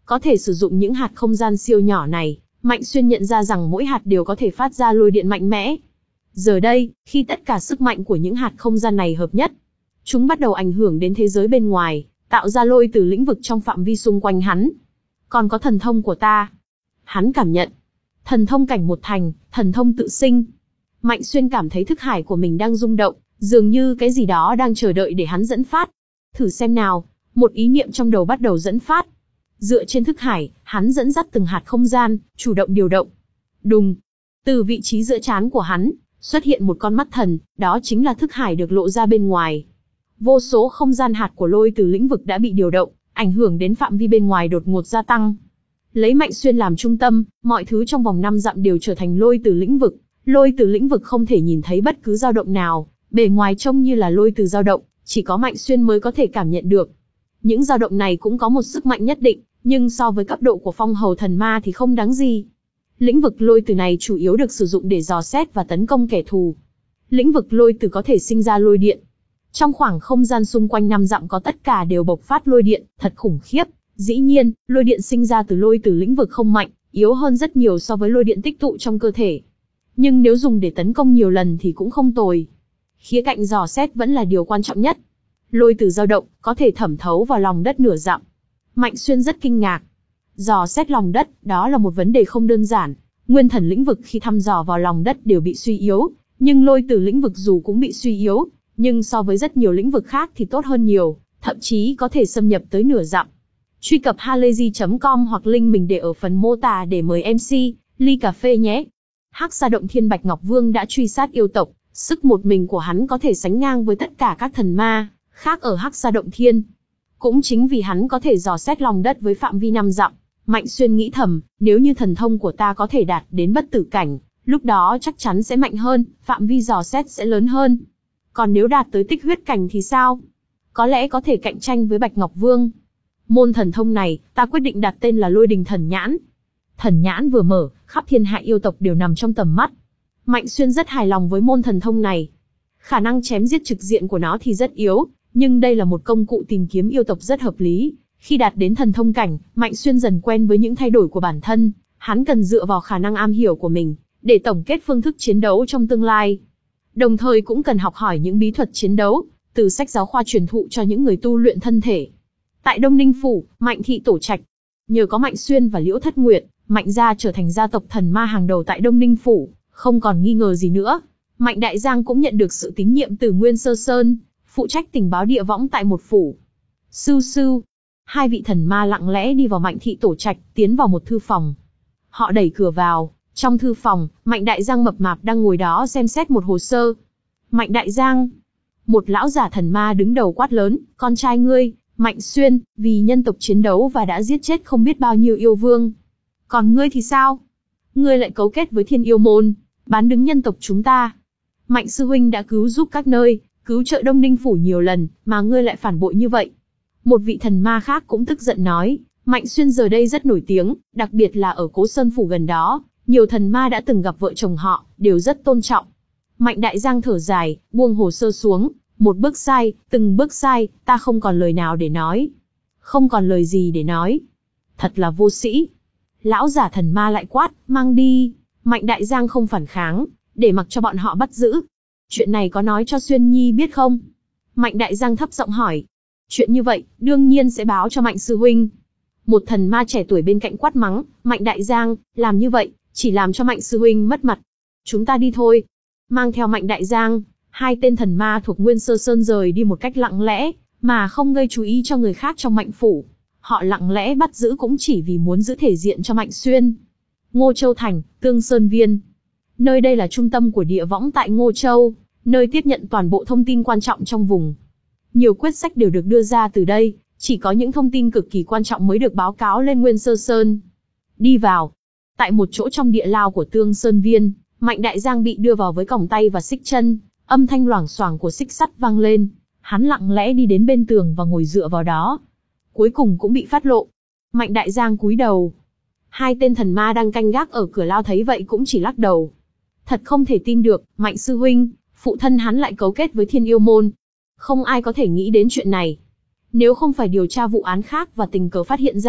Có thể sử dụng những hạt không gian siêu nhỏ này, Mạnh Xuyên nhận ra rằng mỗi hạt đều có thể phát ra lôi điện mạnh mẽ. Giờ đây, khi tất cả sức mạnh của những hạt không gian này hợp nhất, chúng bắt đầu ảnh hưởng đến thế giới bên ngoài, tạo ra lôi từ lĩnh vực trong phạm vi xung quanh hắn. Còn có thần thông của ta. Hắn cảm nhận. Thần thông cảnh một thành, thần thông tự sinh. Mạnh Xuyên cảm thấy thức hải của mình đang rung động, dường như cái gì đó đang chờ đợi để hắn dẫn phát. Thử xem nào, một ý niệm trong đầu bắt đầu dẫn phát. Dựa trên thức hải, hắn dẫn dắt từng hạt không gian, chủ động điều động. Đùng. Từ vị trí giữa trán của hắn, xuất hiện một con mắt thần, đó chính là thức hải được lộ ra bên ngoài. Vô số không gian hạt của lôi từ lĩnh vực đã bị điều động, ảnh hưởng đến phạm vi bên ngoài đột ngột gia tăng. Lấy Mạnh Xuyên làm trung tâm, mọi thứ trong vòng năm dặm đều trở thành lôi từ lĩnh vực. Lôi từ lĩnh vực không thể nhìn thấy bất cứ dao động nào, bề ngoài trông như là lôi từ dao động, chỉ có Mạnh Xuyên mới có thể cảm nhận được. Những dao động này cũng có một sức mạnh nhất định, nhưng so với cấp độ của phong hầu thần ma thì không đáng gì. Lĩnh vực lôi từ này chủ yếu được sử dụng để dò xét và tấn công kẻ thù. Lĩnh vực lôi từ có thể sinh ra lôi điện. Trong khoảng không gian xung quanh năm dặm có tất cả đều bộc phát lôi điện, thật khủng khiếp. Dĩ nhiên, lôi điện sinh ra từ lôi từ lĩnh vực không mạnh, yếu hơn rất nhiều so với lôi điện tích tụ trong cơ thể. Nhưng nếu dùng để tấn công nhiều lần thì cũng không tồi. Khía cạnh dò xét vẫn là điều quan trọng nhất. Lôi từ dao động, có thể thẩm thấu vào lòng đất nửa dặm. Mạnh Xuyên rất kinh ngạc. Dò xét lòng đất, đó là một vấn đề không đơn giản. Nguyên thần lĩnh vực khi thăm dò vào lòng đất đều bị suy yếu, nhưng lôi từ lĩnh vực dù cũng bị suy yếu, nhưng so với rất nhiều lĩnh vực khác thì tốt hơn nhiều, thậm chí có thể xâm nhập tới nửa dặm. Truy cập halayzi chấm com hoặc link mình để ở phần mô tả để mời em xê, ly cà phê nhé. Hắc Sa Động Thiên Bạch Ngọc Vương đã truy sát yêu tộc, sức một mình của hắn có thể sánh ngang với tất cả các thần ma khác ở Hắc Sa Động Thiên. Cũng chính vì hắn có thể dò xét lòng đất với phạm vi năm dặm, Mạnh Xuyên nghĩ thầm, nếu như thần thông của ta có thể đạt đến bất tử cảnh, lúc đó chắc chắn sẽ mạnh hơn, phạm vi dò xét sẽ lớn hơn. Còn nếu đạt tới tích huyết cảnh thì sao? Có lẽ có thể cạnh tranh với Bạch Ngọc Vương. Môn thần thông này, ta quyết định đặt tên là Lôi Đình Thần Nhãn. Thần nhãn vừa mở, khắp thiên hạ yêu tộc đều nằm trong tầm mắt. Mạnh Xuyên rất hài lòng với môn thần thông này. Khả năng chém giết trực diện của nó thì rất yếu, nhưng đây là một công cụ tìm kiếm yêu tộc rất hợp lý. Khi đạt đến thần thông cảnh, Mạnh Xuyên dần quen với những thay đổi của bản thân, hắn cần dựa vào khả năng am hiểu của mình, để tổng kết phương thức chiến đấu trong tương lai. Đồng thời cũng cần học hỏi những bí thuật chiến đấu, từ sách giáo khoa truyền thụ cho những người tu luyện thân thể. Tại Đông Ninh Phủ, Mạnh thị tổ trạch. Nhờ có Mạnh Xuyên và Liễu Thất Nguyệt, Mạnh gia trở thành gia tộc thần ma hàng đầu tại Đông Ninh Phủ, không còn nghi ngờ gì nữa. Mạnh Đại Giang cũng nhận được sự tín nhiệm từ Nguyên Sơ Sơn, phụ trách tình báo địa võng tại một phủ. Sưu sưu, hai vị thần ma lặng lẽ đi vào Mạnh thị tổ trạch, tiến vào một thư phòng. Họ đẩy cửa vào, trong thư phòng, Mạnh Đại Giang mập mạp đang ngồi đó xem xét một hồ sơ. Mạnh Đại Giang, một lão giả thần ma đứng đầu quát lớn, con trai ngươi, Mạnh Xuyên, vì nhân tộc chiến đấu và đã giết chết không biết bao nhiêu yêu vương. Còn ngươi thì sao? Ngươi lại cấu kết với Thiên Yêu Môn, bán đứng nhân tộc chúng ta. Mạnh sư huynh đã cứu giúp các nơi, cứu trợ Đông Ninh Phủ nhiều lần, mà ngươi lại phản bội như vậy. Một vị thần ma khác cũng tức giận nói, Mạnh Xuyên giờ đây rất nổi tiếng, đặc biệt là ở Cố Sơn Phủ gần đó, nhiều thần ma đã từng gặp vợ chồng họ, đều rất tôn trọng. Mạnh Đại Giang thở dài, buông hồ sơ xuống, một bước sai, từng bước sai, ta không còn lời nào để nói. Không còn lời gì để nói. Thật là vô sĩ. Lão giả thần ma lại quát, mang đi. Mạnh Đại Giang không phản kháng, để mặc cho bọn họ bắt giữ. Chuyện này có nói cho Xuyên Nhi biết không? Mạnh Đại Giang thấp giọng hỏi. Chuyện như vậy, đương nhiên sẽ báo cho Mạnh sư huynh. Một thần ma trẻ tuổi bên cạnh quát mắng, Mạnh Đại Giang, làm như vậy, chỉ làm cho Mạnh sư huynh mất mặt. Chúng ta đi thôi. Mang theo Mạnh Đại Giang, hai tên thần ma thuộc Nguyên Sơ Sơn rời đi một cách lặng lẽ, mà không gây chú ý cho người khác trong Mạnh phủ. Họ lặng lẽ bắt giữ cũng chỉ vì muốn giữ thể diện cho Mạnh Xuyên. Ngô Châu Thành, Tương Sơn Viên. Nơi đây là trung tâm của địa võng tại Ngô Châu, nơi tiếp nhận toàn bộ thông tin quan trọng trong vùng. Nhiều quyết sách đều được đưa ra từ đây, chỉ có những thông tin cực kỳ quan trọng mới được báo cáo lên Nguyên Sơ Sơn. Đi vào. Tại một chỗ trong địa lao của Tương Sơn Viên, Mạnh Đại Giang bị đưa vào với còng tay và xích chân, âm thanh loảng xoảng của xích sắt vang lên. Hắn lặng lẽ đi đến bên tường và ngồi dựa vào đó. Cuối cùng cũng bị phát lộ. Mạnh Đại Giang cúi đầu. Hai tên thần ma đang canh gác ở cửa lao thấy vậy cũng chỉ lắc đầu. Thật không thể tin được, Mạnh sư huynh, phụ thân hắn lại cấu kết với Thiên Yêu Môn. Không ai có thể nghĩ đến chuyện này. Nếu không phải điều tra vụ án khác và tình cờ phát hiện ra,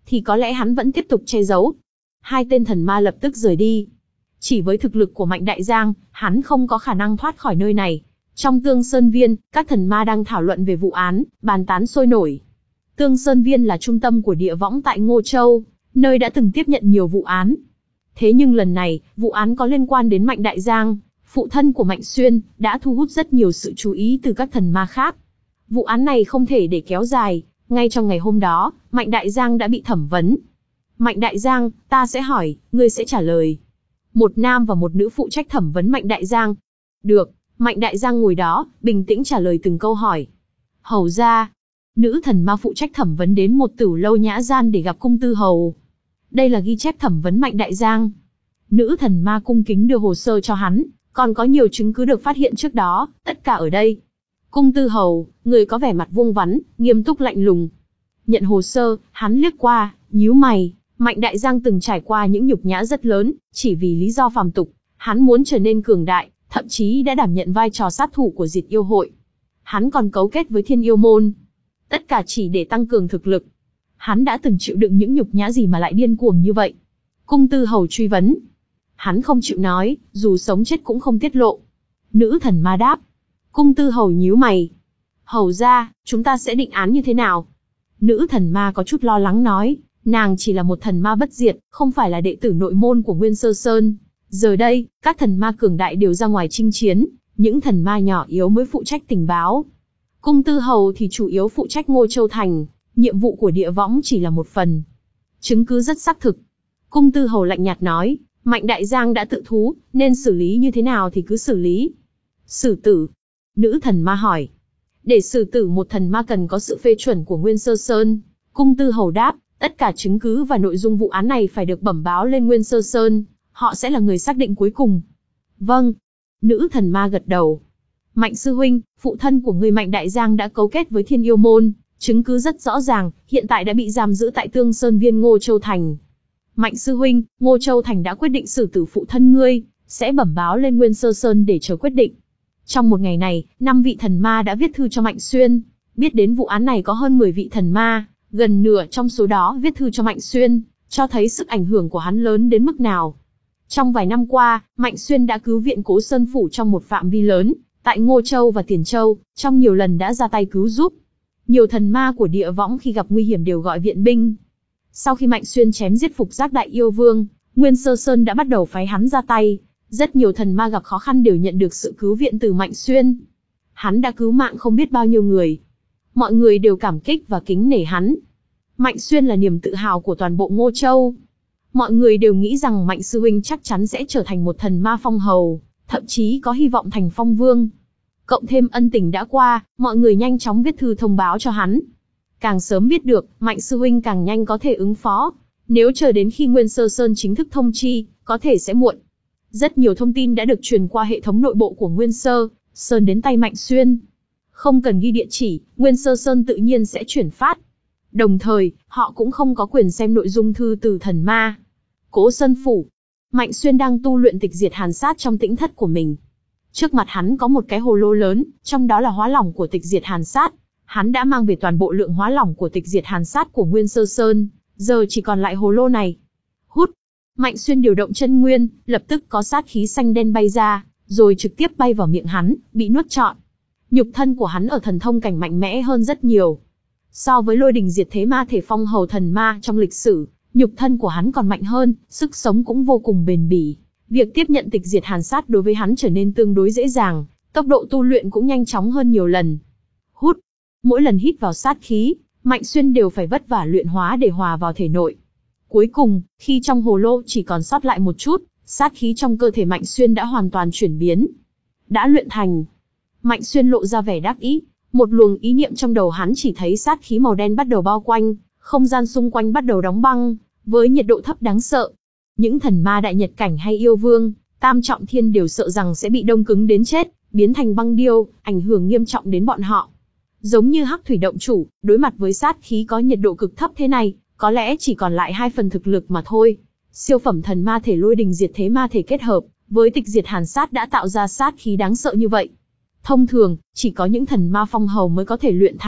thì có lẽ hắn vẫn tiếp tục che giấu. Hai tên thần ma lập tức rời đi. Chỉ với thực lực của Mạnh Đại Giang, hắn không có khả năng thoát khỏi nơi này. Trong Tương Sơn Viên, các thần ma đang thảo luận về vụ án, bàn tán sôi nổi. Tương Sơn Viên là trung tâm của địa võng tại Ngô Châu, nơi đã từng tiếp nhận nhiều vụ án. Thế nhưng lần này, vụ án có liên quan đến Mạnh Đại Giang, phụ thân của Mạnh Xuyên, đã thu hút rất nhiều sự chú ý từ các thần ma khác. Vụ án này không thể để kéo dài, ngay trong ngày hôm đó, Mạnh Đại Giang đã bị thẩm vấn. Mạnh Đại Giang, ta sẽ hỏi, ngươi sẽ trả lời. Một nam và một nữ phụ trách thẩm vấn Mạnh Đại Giang. Được, Mạnh Đại Giang ngồi đó, bình tĩnh trả lời từng câu hỏi. Hầu ra, nữ thần ma phụ trách thẩm vấn đến một tử lâu nhã gian để gặp cung tư hầu. Đây là ghi chép thẩm vấn Mạnh Đại Giang. Nữ thần ma cung kính đưa hồ sơ cho hắn, còn có nhiều chứng cứ được phát hiện trước đó, tất cả ở đây. Cung tư hầu, người có vẻ mặt vuông vắn, nghiêm túc lạnh lùng. Nhận hồ sơ, hắn liếc qua, nhíu mày. Mạnh Đại Giang từng trải qua những nhục nhã rất lớn, chỉ vì lý do phàm tục, hắn muốn trở nên cường đại, thậm chí đã đảm nhận vai trò sát thủ của Diệt Yêu Hội. Hắn còn cấu kết với Thiên Yêu Môn. Tất cả chỉ để tăng cường thực lực. Hắn đã từng chịu đựng những nhục nhã gì mà lại điên cuồng như vậy? Cung tư hầu truy vấn. Hắn không chịu nói, dù sống chết cũng không tiết lộ. Nữ thần ma đáp. Cung tư hầu nhíu mày. Hầu ra, chúng ta sẽ định án như thế nào? Nữ thần ma có chút lo lắng nói. Nàng chỉ là một thần ma bất diệt, không phải là đệ tử nội môn của Nguyên Sơ Sơn. Giờ đây, các thần ma cường đại đều ra ngoài chinh chiến, những thần ma nhỏ yếu mới phụ trách tình báo. Cung tư hầu thì chủ yếu phụ trách Ngô Châu Thành, nhiệm vụ của địa võng chỉ là một phần. Chứng cứ rất xác thực. Cung tư hầu lạnh nhạt nói, Mạnh Đại Giang đã tự thú, nên xử lý như thế nào thì cứ xử lý. Xử tử. Nữ thần ma hỏi. Để xử tử một thần ma cần có sự phê chuẩn của Nguyên Sơ Sơn. Cung tư hầu đáp. Tất cả chứng cứ và nội dung vụ án này phải được bẩm báo lên Nguyên Sơ Sơn, họ sẽ là người xác định cuối cùng. Vâng. Nữ thần ma gật đầu. Mạnh sư huynh, phụ thân của người Mạnh Đại Giang đã cấu kết với Thiên Yêu Môn, chứng cứ rất rõ ràng, hiện tại đã bị giam giữ tại Tương Sơn Viên Ngô Châu Thành. Mạnh sư huynh, Ngô Châu Thành đã quyết định xử tử phụ thân ngươi, sẽ bẩm báo lên Nguyên Sơ Sơn để chờ quyết định. Trong một ngày này, năm vị thần ma đã viết thư cho Mạnh Xuyên, biết đến vụ án này có hơn mười vị thần ma. Gần nửa trong số đó viết thư cho Mạnh Xuyên, cho thấy sức ảnh hưởng của hắn lớn đến mức nào. Trong vài năm qua, Mạnh Xuyên đã cứu viện Cố Sơn Phủ trong một phạm vi lớn, tại Ngô Châu và Tiền Châu, trong nhiều lần đã ra tay cứu giúp. Nhiều thần ma của địa võng khi gặp nguy hiểm đều gọi viện binh. Sau khi Mạnh Xuyên chém giết Phục Giác Đại Yêu Vương, Nguyên Sơ Sơn đã bắt đầu phái hắn ra tay. Rất nhiều thần ma gặp khó khăn đều nhận được sự cứu viện từ Mạnh Xuyên. Hắn đã cứu mạng không biết bao nhiêu người. Mọi người đều cảm kích và kính nể hắn. Mạnh Xuyên là niềm tự hào của toàn bộ Ngô Châu. Mọi người đều nghĩ rằng Mạnh sư huynh chắc chắn sẽ trở thành một thần ma phong hầu, thậm chí có hy vọng thành phong vương. Cộng thêm ân tình đã qua, mọi người nhanh chóng viết thư thông báo cho hắn. Càng sớm biết được, Mạnh sư huynh càng nhanh có thể ứng phó. Nếu chờ đến khi Nguyên Sơ Sơn chính thức thông chi, có thể sẽ muộn. Rất nhiều thông tin đã được truyền qua hệ thống nội bộ của Nguyên Sơ Sơn đến tay Mạnh Xuyên. Không cần ghi địa chỉ, Nguyên Sơ Sơn tự nhiên sẽ chuyển phát. Đồng thời, họ cũng không có quyền xem nội dung thư từ thần ma. Cố Sơn Phủ. Mạnh Xuyên đang tu luyện tịch diệt hàn sát trong tĩnh thất của mình. Trước mặt hắn có một cái hồ lô lớn, trong đó là hóa lỏng của tịch diệt hàn sát. Hắn đã mang về toàn bộ lượng hóa lỏng của tịch diệt hàn sát của Nguyên Sơ Sơn, giờ chỉ còn lại hồ lô này. Hút. Mạnh Xuyên điều động chân nguyên, lập tức có sát khí xanh đen bay ra, rồi trực tiếp bay vào miệng hắn, bị nuốt trọn. Nhục thân của hắn ở thần thông cảnh mạnh mẽ hơn rất nhiều. So với Lôi Đình Diệt Thế Ma Thể Phong hầu thần ma trong lịch sử, nhục thân của hắn còn mạnh hơn, sức sống cũng vô cùng bền bỉ. Việc tiếp nhận tịch diệt hàn sát đối với hắn trở nên tương đối dễ dàng, tốc độ tu luyện cũng nhanh chóng hơn nhiều lần. Hút. Mỗi lần hít vào sát khí, Mạnh Xuyên đều phải vất vả luyện hóa để hòa vào thể nội. Cuối cùng, khi trong hồ lô chỉ còn sót lại một chút, sát khí trong cơ thể Mạnh Xuyên đã hoàn toàn chuyển biến. Đã luyện thành. Mạnh Xuyên lộ ra vẻ đắc ý, một luồng ý niệm trong đầu hắn chỉ thấy sát khí màu đen bắt đầu bao quanh, không gian xung quanh bắt đầu đóng băng, với nhiệt độ thấp đáng sợ. Những thần ma đại nhật cảnh hay yêu vương, tam trọng thiên đều sợ rằng sẽ bị đông cứng đến chết, biến thành băng điêu, ảnh hưởng nghiêm trọng đến bọn họ. Giống như Hắc Thủy Động Chủ, đối mặt với sát khí có nhiệt độ cực thấp thế này, có lẽ chỉ còn lại hai phần thực lực mà thôi. Siêu phẩm thần ma thể Lôi Đình Diệt Thế Ma Thể kết hợp với tịch diệt hàn sát đã tạo ra sát khí đáng sợ như vậy. Thông thường, chỉ có những thần ma phong hầu mới có thể luyện thành,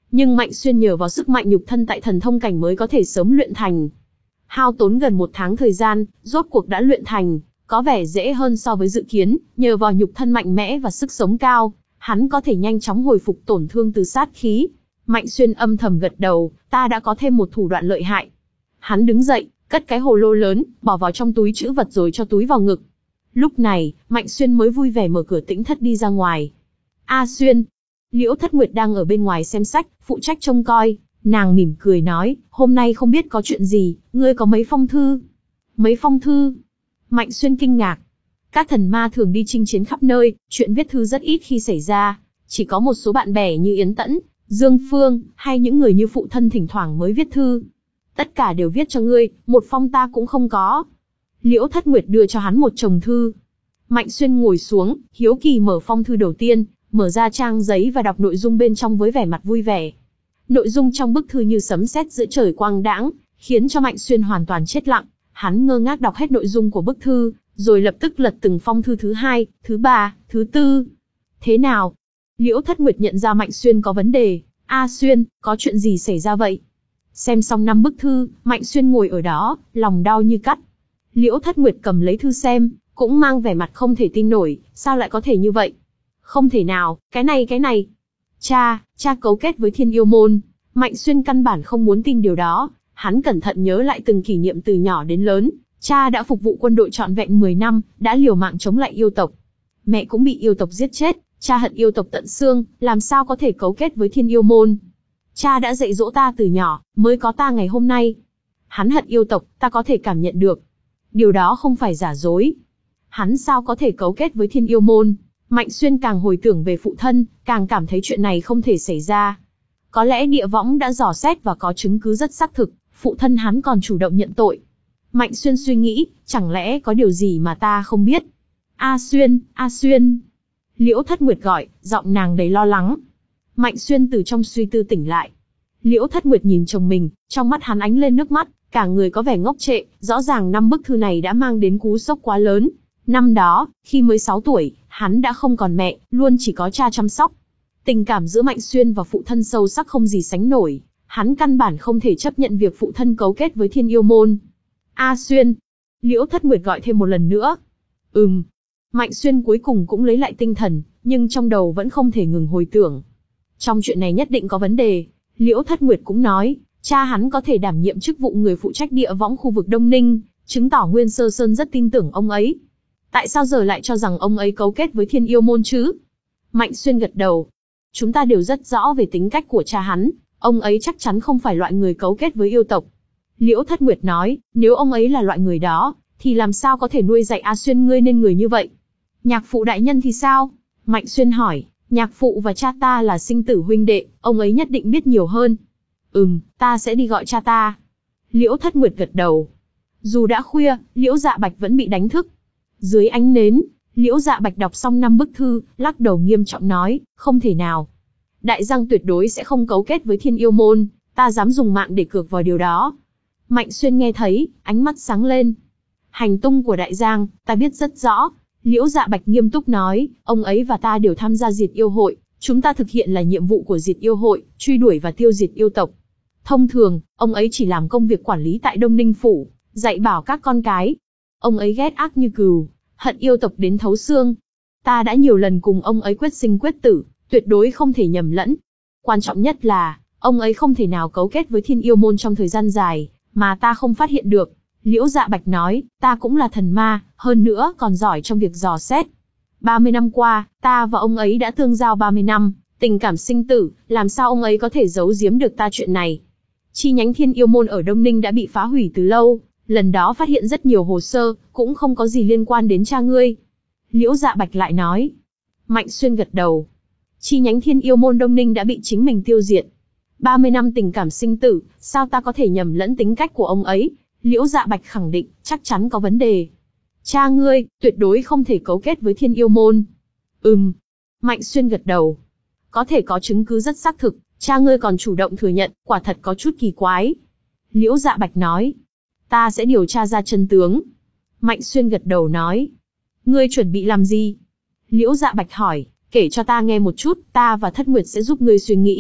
Nhưng Mạnh Xuyên nhờ vào sức mạnh nhục thân tại thần thông cảnh mới có thể sớm luyện thành. Hao tốn gần một tháng thời gian, rốt cuộc đã luyện thành, có vẻ dễ hơn so với dự kiến, nhờ vào nhục thân mạnh mẽ và sức sống cao, hắn có thể nhanh chóng hồi phục tổn thương từ sát khí. Mạnh Xuyên âm thầm gật đầu, ta đã có thêm một thủ đoạn lợi hại. Hắn đứng dậy, cất cái hồ lô lớn, bỏ vào trong túi trữ vật rồi cho túi vào ngực. Lúc này, Mạnh Xuyên mới vui vẻ mở cửa tĩnh thất đi ra ngoài. A Xuyên, Liễu Thất Nguyệt đang ở bên ngoài xem sách, phụ trách trông coi. Nàng mỉm cười nói, hôm nay không biết có chuyện gì, ngươi có mấy phong thư? Mấy phong thư? Mạnh Xuyên kinh ngạc. Các thần ma thường đi chinh chiến khắp nơi, chuyện viết thư rất ít khi xảy ra. Chỉ có một số bạn bè như Yến Tẫn, Dương Phương, hay những người như phụ thân thỉnh thoảng mới viết thư. Tất cả đều viết cho ngươi, một phong ta cũng không có. Liễu Thất Nguyệt đưa cho hắn một chồng thư. Mạnh Xuyên ngồi xuống, hiếu kỳ mở phong thư đầu tiên, mở ra trang giấy và đọc nội dung bên trong với vẻ mặt vui vẻ. Nội dung trong bức thư như sấm sét giữa trời quang đãng, khiến cho Mạnh Xuyên hoàn toàn chết lặng. Hắn ngơ ngác đọc hết nội dung của bức thư, rồi lập tức lật từng phong thư thứ hai, thứ ba, thứ tư. Thế nào? Liễu Thất Nguyệt nhận ra Mạnh Xuyên có vấn đề. A Xuyên, có chuyện gì xảy ra vậy? Xem xong năm bức thư, Mạnh Xuyên ngồi ở đó, lòng đau như cắt. Liễu Thất Nguyệt cầm lấy thư xem, cũng mang vẻ mặt không thể tin nổi, sao lại có thể như vậy? Không thể nào, cái này cái này. Cha, cha cấu kết với Thiên Yêu Môn. Mạnh Xuyên căn bản không muốn tin điều đó, hắn cẩn thận nhớ lại từng kỷ niệm từ nhỏ đến lớn. Cha đã phục vụ quân đội trọn vẹn mười năm, đã liều mạng chống lại yêu tộc. Mẹ cũng bị yêu tộc giết chết, cha hận yêu tộc tận xương, làm sao có thể cấu kết với Thiên Yêu Môn? Cha đã dạy dỗ ta từ nhỏ, mới có ta ngày hôm nay. Hắn hận yêu tộc, ta có thể cảm nhận được. Điều đó không phải giả dối. Hắn sao có thể cấu kết với Thiên Yêu Môn? Mạnh Xuyên càng hồi tưởng về phụ thân, càng cảm thấy chuyện này không thể xảy ra. Có lẽ địa võng đã dò xét và có chứng cứ rất xác thực, phụ thân hắn còn chủ động nhận tội. Mạnh Xuyên suy nghĩ, chẳng lẽ có điều gì mà ta không biết? A Xuyên, A Xuyên. Liễu Thất Nguyệt gọi, giọng nàng đầy lo lắng. Mạnh Xuyên từ trong suy tư tỉnh lại. Liễu Thất Nguyệt nhìn chồng mình, trong mắt hắn ánh lên nước mắt, cả người có vẻ ngốc trệ, rõ ràng năm bức thư này đã mang đến cú sốc quá lớn. Năm đó, khi mới sáu tuổi, hắn đã không còn mẹ, luôn chỉ có cha chăm sóc. Tình cảm giữa Mạnh Xuyên và phụ thân sâu sắc không gì sánh nổi, hắn căn bản không thể chấp nhận việc phụ thân cấu kết với Thiên Yêu Môn. A Xuyên. Liễu Thất Nguyệt gọi thêm một lần nữa. Ừm. Mạnh Xuyên cuối cùng cũng lấy lại tinh thần, nhưng trong đầu vẫn không thể ngừng hồi tưởng. Trong chuyện này nhất định có vấn đề. Liễu Thất Nguyệt cũng nói, cha hắn có thể đảm nhiệm chức vụ người phụ trách địa võng khu vực Đông Ninh, chứng tỏ Nguyên Sơ Sơn rất tin tưởng ông ấy. Tại sao giờ lại cho rằng ông ấy cấu kết với Thiên Yêu Môn chứ? Mạnh Xuyên gật đầu. Chúng ta đều rất rõ về tính cách của cha hắn, ông ấy chắc chắn không phải loại người cấu kết với yêu tộc. Liễu Thất Nguyệt nói, nếu ông ấy là loại người đó, thì làm sao có thể nuôi dạy A Xuyên ngươi nên người như vậy? Nhạc phụ đại nhân thì sao? Mạnh Xuyên hỏi, nhạc phụ và cha ta là sinh tử huynh đệ, ông ấy nhất định biết nhiều hơn. Ừm, ta sẽ đi gọi cha ta. Liễu Thất Nguyệt gật đầu. Dù đã khuya, Liễu Dạ Bạch vẫn bị đánh thức. Dưới ánh nến, Liễu Dạ Bạch đọc xong năm bức thư, lắc đầu nghiêm trọng nói, không thể nào. Đại Giang tuyệt đối sẽ không cấu kết với Thiên Yêu Môn, ta dám dùng mạng để cược vào điều đó. Mạnh Xuyên nghe thấy, ánh mắt sáng lên. Hành tung của Đại Giang, ta biết rất rõ. Liễu Dạ Bạch nghiêm túc nói, ông ấy và ta đều tham gia diệt yêu hội, chúng ta thực hiện là nhiệm vụ của diệt yêu hội, truy đuổi và tiêu diệt yêu tộc. Thông thường, ông ấy chỉ làm công việc quản lý tại Đông Ninh Phủ, dạy bảo các con cái. Ông ấy ghét ác như cừu, hận yêu tộc đến thấu xương. Ta đã nhiều lần cùng ông ấy quyết sinh quyết tử, tuyệt đối không thể nhầm lẫn. Quan trọng nhất là, ông ấy không thể nào cấu kết với Thiên Yêu Môn trong thời gian dài, mà ta không phát hiện được. Liễu Dạ Bạch nói, ta cũng là thần ma, hơn nữa còn giỏi trong việc dò xét. ba mươi năm qua, ta và ông ấy đã tương giao ba mươi năm, tình cảm sinh tử, làm sao ông ấy có thể giấu giếm được ta chuyện này? Chi nhánh Thiên Yêu Môn ở Đông Ninh đã bị phá hủy từ lâu, lần đó phát hiện rất nhiều hồ sơ, cũng không có gì liên quan đến cha ngươi. Liễu Dạ Bạch lại nói. Mạnh Xuyên gật đầu. Chi nhánh Thiên Yêu Môn Đông Ninh đã bị chính mình tiêu diệt. ba mươi năm tình cảm sinh tử, sao ta có thể nhầm lẫn tính cách của ông ấy? Liễu Dạ Bạch khẳng định, chắc chắn có vấn đề. Cha ngươi, tuyệt đối không thể cấu kết với Thiên Yêu Môn. Ừm. Mạnh Xuyên gật đầu. Có thể có chứng cứ rất xác thực, cha ngươi còn chủ động thừa nhận, quả thật có chút kỳ quái. Liễu Dạ Bạch nói. Ta sẽ điều tra ra chân tướng. Mạnh Xuyên gật đầu nói. Ngươi chuẩn bị làm gì? Liễu Dạ Bạch hỏi, kể cho ta nghe một chút, ta và Thất Nguyệt sẽ giúp ngươi suy nghĩ.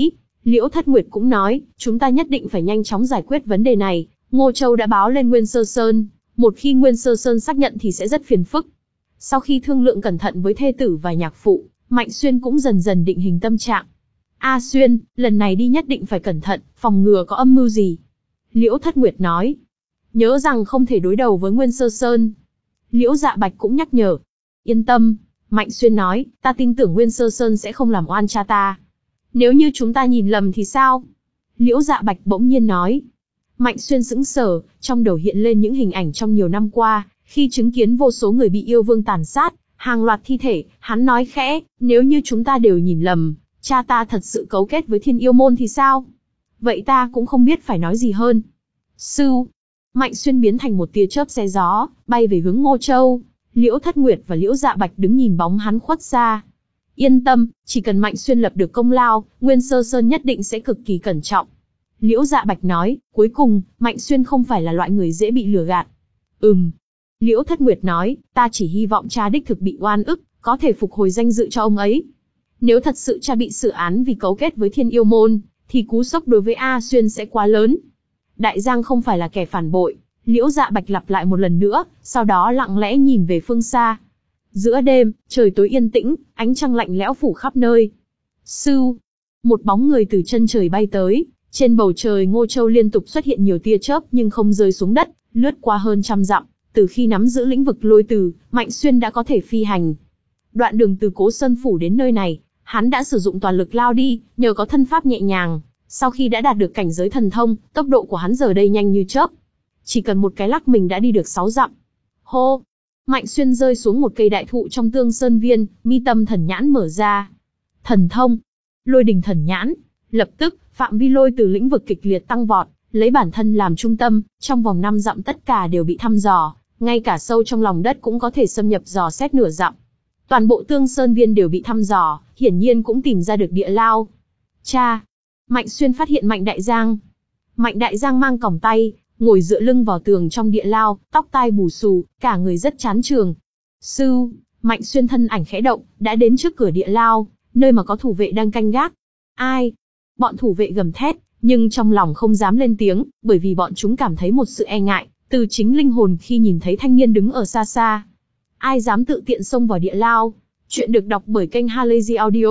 Liễu Thất Nguyệt cũng nói, chúng ta nhất định phải nhanh chóng giải quyết vấn đề này. Ngô Châu đã báo lên Nguyên Sơ Sơn, một khi Nguyên Sơ Sơn xác nhận thì sẽ rất phiền phức. Sau khi thương lượng cẩn thận với thê tử và nhạc phụ, Mạnh Xuyên cũng dần dần định hình tâm trạng. A Xuyên, lần này đi nhất định phải cẩn thận, phòng ngừa có âm mưu gì. Liễu Thất Nguyệt nói, nhớ rằng không thể đối đầu với Nguyên Sơ Sơn. Liễu Dạ Bạch cũng nhắc nhở. Yên tâm, Mạnh Xuyên nói, ta tin tưởng Nguyên Sơ Sơn sẽ không làm oan cha ta. Nếu như chúng ta nhìn lầm thì sao? Liễu Dạ Bạch bỗng nhiên nói. Mạnh Xuyên sững sờ, trong đầu hiện lên những hình ảnh trong nhiều năm qua, khi chứng kiến vô số người bị yêu vương tàn sát, hàng loạt thi thể, hắn nói khẽ, nếu như chúng ta đều nhìn lầm, cha ta thật sự cấu kết với Thiên Yêu Môn thì sao? Vậy ta cũng không biết phải nói gì hơn. Sưu, Mạnh Xuyên biến thành một tia chớp xe gió, bay về hướng Ngô Châu. Liễu Thất Nguyệt và Liễu Dạ Bạch đứng nhìn bóng hắn khuất xa. Yên tâm, chỉ cần Mạnh Xuyên lập được công lao, Nguyên Sơ Sơn nhất định sẽ cực kỳ cẩn trọng. Liễu Dạ Bạch nói, cuối cùng, Mạnh Xuyên không phải là loại người dễ bị lừa gạt. Ừm. Liễu Thất Nguyệt nói, ta chỉ hy vọng cha đích thực bị oan ức, có thể phục hồi danh dự cho ông ấy. Nếu thật sự cha bị xử án vì cấu kết với Thiên Yêu Môn, thì cú sốc đối với A Xuyên sẽ quá lớn. Đại Giang không phải là kẻ phản bội. Liễu Dạ Bạch lặp lại một lần nữa, sau đó lặng lẽ nhìn về phương xa. Giữa đêm, trời tối yên tĩnh, ánh trăng lạnh lẽo phủ khắp nơi. Sưu, một bóng người từ chân trời bay tới. Trên bầu trời Ngô Châu liên tục xuất hiện nhiều tia chớp nhưng không rơi xuống đất, lướt qua hơn trăm dặm. Từ khi nắm giữ lĩnh vực lôi từ, Mạnh Xuyên đã có thể phi hành. Đoạn đường từ Cố Sơn Phủ đến nơi này, hắn đã sử dụng toàn lực lao đi, nhờ có thân pháp nhẹ nhàng. Sau khi đã đạt được cảnh giới thần thông, tốc độ của hắn giờ đây nhanh như chớp. Chỉ cần một cái lắc mình đã đi được sáu dặm. Hô! Mạnh Xuyên rơi xuống một cây đại thụ trong Tương Sơn Viên, mi tâm thần nhãn mở ra. Thần thông! Lôi đình thần nhãn! Lập tức, phạm vi lôi từ lĩnh vực kịch liệt tăng vọt, lấy bản thân làm trung tâm, trong vòng năm dặm tất cả đều bị thăm dò, ngay cả sâu trong lòng đất cũng có thể xâm nhập dò xét nửa dặm. Toàn bộ Tương Sơn Viên đều bị thăm dò, hiển nhiên cũng tìm ra được địa lao. Cha! Mạnh Xuyên phát hiện Mạnh Đại Giang. Mạnh Đại Giang mang còng tay, ngồi dựa lưng vào tường trong địa lao, tóc tai bù xù, cả người rất chán trường. Sưu! Mạnh Xuyên thân ảnh khẽ động, đã đến trước cửa địa lao, nơi mà có thủ vệ đang canh gác. Ai? Bọn thủ vệ gầm thét, nhưng trong lòng không dám lên tiếng, bởi vì bọn chúng cảm thấy một sự e ngại, từ chính linh hồn khi nhìn thấy thanh niên đứng ở xa xa. Ai dám tự tiện xông vào địa lao? Chuyện được đọc bởi kênh Halazy Audio.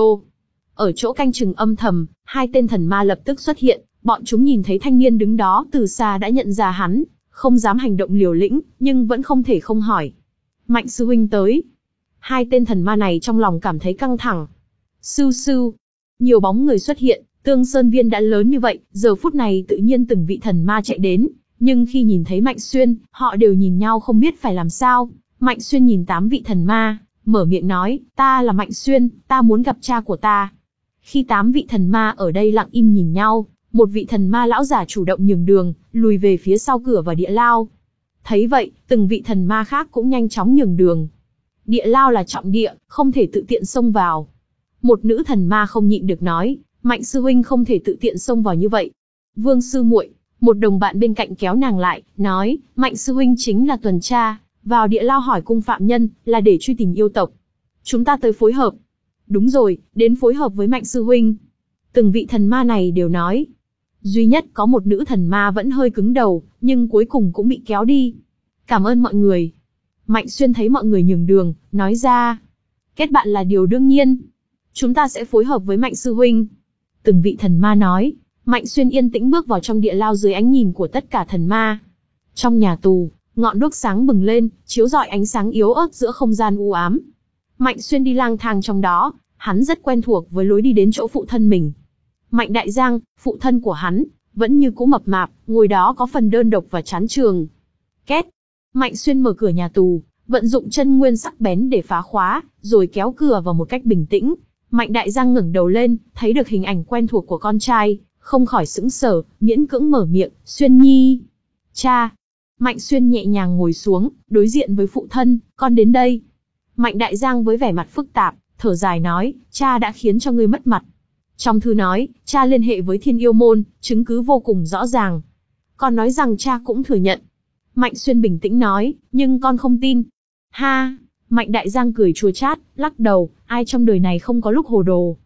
Ở chỗ canh chừng âm thầm, hai tên thần ma lập tức xuất hiện, bọn chúng nhìn thấy thanh niên đứng đó từ xa đã nhận ra hắn, không dám hành động liều lĩnh, nhưng vẫn không thể không hỏi. Mạnh sư huynh tới. Hai tên thần ma này trong lòng cảm thấy căng thẳng. Sưu sưu. Nhiều bóng người xuất hiện, Tương Sơn Viên đã lớn như vậy, giờ phút này tự nhiên từng vị thần ma chạy đến, nhưng khi nhìn thấy Mạnh Xuyên, họ đều nhìn nhau không biết phải làm sao. Mạnh Xuyên nhìn tám vị thần ma, mở miệng nói, ta là Mạnh Xuyên, ta muốn gặp cha của ta. Khi tám vị thần ma ở đây lặng im nhìn nhau, một vị thần ma lão giả chủ động nhường đường, lùi về phía sau cửa vào địa lao. Thấy vậy, từng vị thần ma khác cũng nhanh chóng nhường đường. Địa lao là trọng địa, không thể tự tiện xông vào. Một nữ thần ma không nhịn được nói, Mạnh sư huynh không thể tự tiện xông vào như vậy. Vương sư muội, một đồng bạn bên cạnh kéo nàng lại, nói, Mạnh sư huynh chính là tuần tra, vào địa lao hỏi cung phạm nhân, là để truy tìm yêu tộc. Chúng ta tới phối hợp. Đúng rồi, đến phối hợp với Mạnh sư huynh. Từng vị thần ma này đều nói. Duy nhất có một nữ thần ma vẫn hơi cứng đầu, nhưng cuối cùng cũng bị kéo đi. Cảm ơn mọi người. Mạnh Xuyên thấy mọi người nhường đường, nói ra. Kết bạn là điều đương nhiên. Chúng ta sẽ phối hợp với Mạnh sư huynh. Từng vị thần ma nói. Mạnh Xuyên yên tĩnh bước vào trong địa lao dưới ánh nhìn của tất cả thần ma. Trong nhà tù, ngọn đuốc sáng bừng lên, chiếu rọi ánh sáng yếu ớt giữa không gian u ám. Mạnh Xuyên đi lang thang trong đó, hắn rất quen thuộc với lối đi đến chỗ phụ thân mình. Mạnh Đại Giang, phụ thân của hắn, vẫn như cũ mập mạp, ngồi đó có phần đơn độc và chán trường. Két. Mạnh Xuyên mở cửa nhà tù, vận dụng chân nguyên sắc bén để phá khóa, rồi kéo cửa vào một cách bình tĩnh. Mạnh Đại Giang ngẩng đầu lên, thấy được hình ảnh quen thuộc của con trai, không khỏi sững sờ, miễn cưỡng mở miệng, Xuyên nhi. Cha. Mạnh Xuyên nhẹ nhàng ngồi xuống, đối diện với phụ thân, con đến đây. Mạnh Đại Giang với vẻ mặt phức tạp, thở dài nói, cha đã khiến cho ngươi mất mặt. Trong thư nói, cha liên hệ với Thiên Yêu Môn, chứng cứ vô cùng rõ ràng. Con nói rằng cha cũng thừa nhận. Mạnh Xuyên bình tĩnh nói, nhưng con không tin. Ha! Mạnh Đại Giang cười chua chát, lắc đầu, ai trong đời này không có lúc hồ đồ.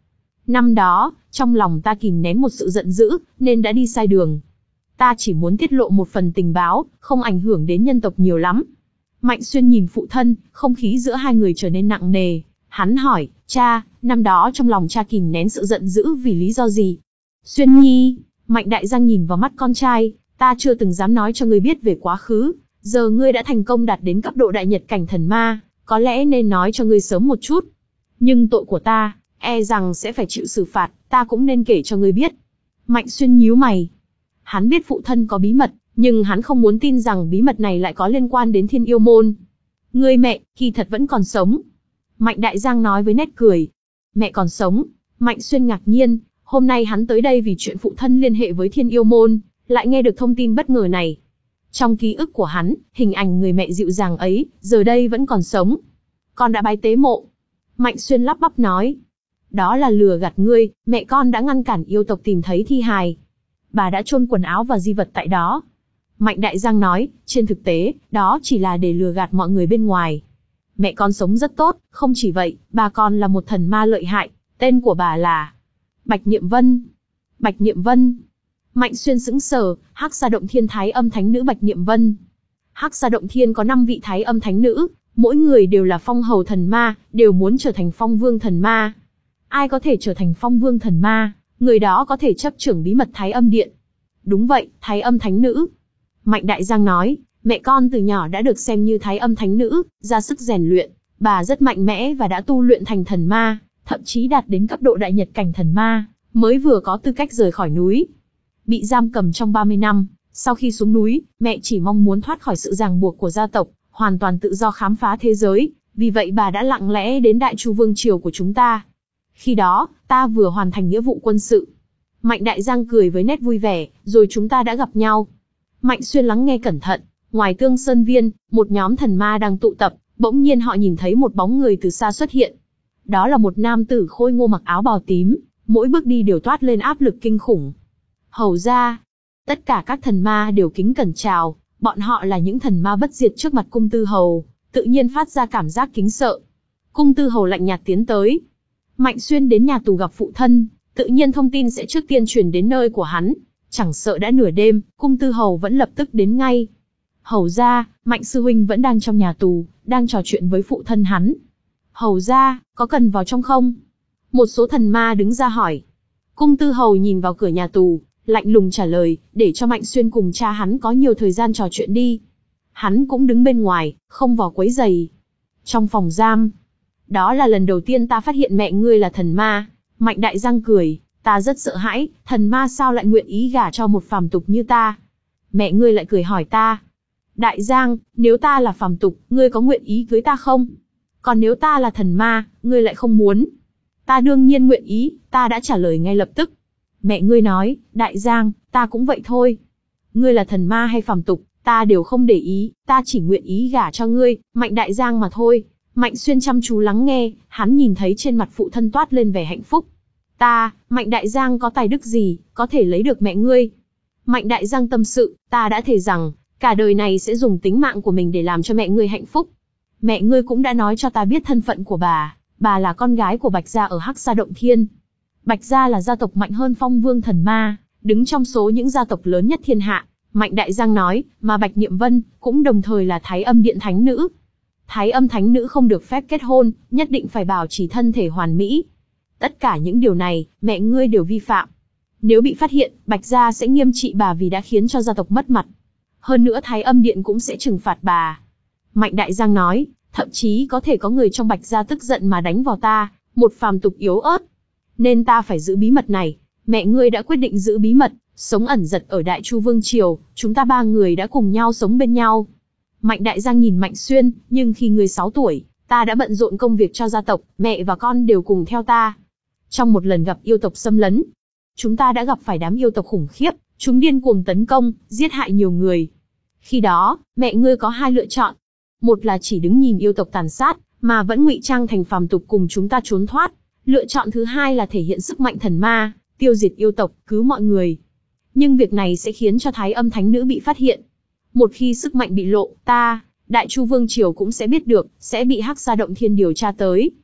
Năm đó, trong lòng ta kìm nén một sự giận dữ, nên đã đi sai đường. Ta chỉ muốn tiết lộ một phần tình báo, không ảnh hưởng đến nhân tộc nhiều lắm. Mạnh Xuyên nhìn phụ thân, không khí giữa hai người trở nên nặng nề. Hắn hỏi, cha, năm đó trong lòng cha kìm nén sự giận dữ vì lý do gì? Xuyên Nhi, Mạnh Đại Giang nhìn vào mắt con trai, ta chưa từng dám nói cho ngươi biết về quá khứ. Giờ ngươi đã thành công đạt đến cấp độ đại nhật cảnh thần ma, có lẽ nên nói cho ngươi sớm một chút. Nhưng tội của ta, e rằng sẽ phải chịu xử phạt, ta cũng nên kể cho ngươi biết. Mạnh Xuyên nhíu mày. Hắn biết phụ thân có bí mật, nhưng hắn không muốn tin rằng bí mật này lại có liên quan đến Thiên Yêu Môn. Ngươi mẹ, kỳ thật vẫn còn sống. Mạnh Đại Giang nói với nét cười. Mẹ còn sống. Mạnh Xuyên ngạc nhiên, hôm nay hắn tới đây vì chuyện phụ thân liên hệ với Thiên Yêu Môn, lại nghe được thông tin bất ngờ này. Trong ký ức của hắn, hình ảnh người mẹ dịu dàng ấy, giờ đây vẫn còn sống. Con đã bái tế mộ. Mạnh Xuyên lắp bắp nói. Đó là lừa gạt ngươi, mẹ con đã ngăn cản yêu tộc tìm thấy thi hài. Bà đã chôn quần áo và di vật tại đó. Mạnh Đại Giang nói, trên thực tế, đó chỉ là để lừa gạt mọi người bên ngoài. Mẹ con sống rất tốt, không chỉ vậy, bà còn là một thần ma lợi hại, tên của bà là Bạch Niệm Vân. Bạch Niệm Vân. Mạnh Xuyên sững sờ, Hắc Sa Động Thiên Thái Âm Thánh Nữ Bạch Niệm Vân. Hắc Sa Động Thiên có năm vị Thái Âm Thánh Nữ, mỗi người đều là phong hầu thần ma, đều muốn trở thành phong vương thần ma. Ai có thể trở thành phong vương thần ma, người đó có thể chấp trưởng bí mật Thái Âm Điện. Đúng vậy, Thái Âm Thánh Nữ. Mạnh Đại Giang nói, mẹ con từ nhỏ đã được xem như Thái Âm Thánh Nữ, ra sức rèn luyện, bà rất mạnh mẽ và đã tu luyện thành thần ma, thậm chí đạt đến cấp độ đại nhật cảnh thần ma, mới vừa có tư cách rời khỏi núi. Bị giam cầm trong ba mươi năm, sau khi xuống núi, mẹ chỉ mong muốn thoát khỏi sự ràng buộc của gia tộc, hoàn toàn tự do khám phá thế giới, vì vậy bà đã lặng lẽ đến Đại Chu Vương Triều của chúng ta. Khi đó, ta vừa hoàn thành nghĩa vụ quân sự. Mạnh Đại Giang cười với nét vui vẻ, rồi chúng ta đã gặp nhau. Mạnh Xuyên lắng nghe cẩn thận, ngoài Tương Sơn Viên, một nhóm thần ma đang tụ tập, bỗng nhiên họ nhìn thấy một bóng người từ xa xuất hiện. Đó là một nam tử khôi ngô mặc áo bào tím, mỗi bước đi đều toát lên áp lực kinh khủng. Hầu ra, tất cả các thần ma đều kính cẩn chào, bọn họ là những thần ma bất diệt trước mặt Cung Tư Hầu, tự nhiên phát ra cảm giác kính sợ. Cung Tư Hầu lạnh nhạt tiến tới. Mạnh Xuyên đến nhà tù gặp phụ thân, tự nhiên thông tin sẽ trước tiên truyền đến nơi của hắn. Chẳng sợ đã nửa đêm, Cung Tư Hầu vẫn lập tức đến ngay. Hầu ra, Mạnh sư huynh vẫn đang trong nhà tù, đang trò chuyện với phụ thân hắn. Hầu ra, có cần vào trong không? Một số thần ma đứng ra hỏi. Cung Tư Hầu nhìn vào cửa nhà tù, lạnh lùng trả lời, để cho Mạnh Xuyên cùng cha hắn có nhiều thời gian trò chuyện đi. Hắn cũng đứng bên ngoài, không vào quấy giày. Trong phòng giam, đó là lần đầu tiên ta phát hiện mẹ ngươi là thần ma. Mạnh Đại Giang cười, ta rất sợ hãi, thần ma sao lại nguyện ý gả cho một phàm tục như ta? Mẹ ngươi lại cười hỏi ta. Đại Giang, nếu ta là phàm tục, ngươi có nguyện ý cưới ta không? Còn nếu ta là thần ma, ngươi lại không muốn? Ta đương nhiên nguyện ý, ta đã trả lời ngay lập tức. Mẹ ngươi nói, Đại Giang, ta cũng vậy thôi. Ngươi là thần ma hay phàm tục, ta đều không để ý, ta chỉ nguyện ý gả cho ngươi, Mạnh Đại Giang mà thôi. Mạnh Xuyên chăm chú lắng nghe, hắn nhìn thấy trên mặt phụ thân toát lên vẻ hạnh phúc. Ta, Mạnh Đại Giang có tài đức gì, có thể lấy được mẹ ngươi? Mạnh Đại Giang tâm sự, ta đã thề rằng, cả đời này sẽ dùng tính mạng của mình để làm cho mẹ ngươi hạnh phúc. Mẹ ngươi cũng đã nói cho ta biết thân phận của bà, bà là con gái của Bạch Gia ở Hắc Sa Động Thiên. Bạch Gia là gia tộc mạnh hơn Phong Vương Thần Ma, đứng trong số những gia tộc lớn nhất thiên hạ. Mạnh Đại Giang nói, mà Bạch Niệm Vân cũng đồng thời là Thái Âm Điện Thánh Nữ. Thái Âm Thánh Nữ không được phép kết hôn, nhất định phải bảo trì thân thể hoàn mỹ. Tất cả những điều này, mẹ ngươi đều vi phạm. Nếu bị phát hiện, Bạch Gia sẽ nghiêm trị bà vì đã khiến cho gia tộc mất mặt. Hơn nữa Thái Âm Điện cũng sẽ trừng phạt bà. Mạnh Đại Giang nói, thậm chí có thể có người trong Bạch Gia tức giận mà đánh vào ta, một phàm tục yếu ớt. Nên ta phải giữ bí mật này. Mẹ ngươi đã quyết định giữ bí mật, sống ẩn giật ở Đại Chu Vương Triều, chúng ta ba người đã cùng nhau sống bên nhau. Mạnh Đại Giang nhìn Mạnh Xuyên, nhưng khi ngươi sáu tuổi, ta đã bận rộn công việc cho gia tộc, mẹ và con đều cùng theo ta. Trong một lần gặp yêu tộc xâm lấn, chúng ta đã gặp phải đám yêu tộc khủng khiếp, chúng điên cuồng tấn công, giết hại nhiều người. Khi đó, mẹ ngươi có hai lựa chọn. Một là chỉ đứng nhìn yêu tộc tàn sát, mà vẫn ngụy trang thành phàm tục cùng chúng ta trốn thoát. Lựa chọn thứ hai là thể hiện sức mạnh thần ma, tiêu diệt yêu tộc, cứu mọi người. Nhưng việc này sẽ khiến cho Thái Âm Thánh Nữ bị phát hiện. Một khi sức mạnh bị lộ, ta, Đại Chu Vương Triều cũng sẽ biết được, sẽ bị Hắc Sa Động Thiên điều tra tới.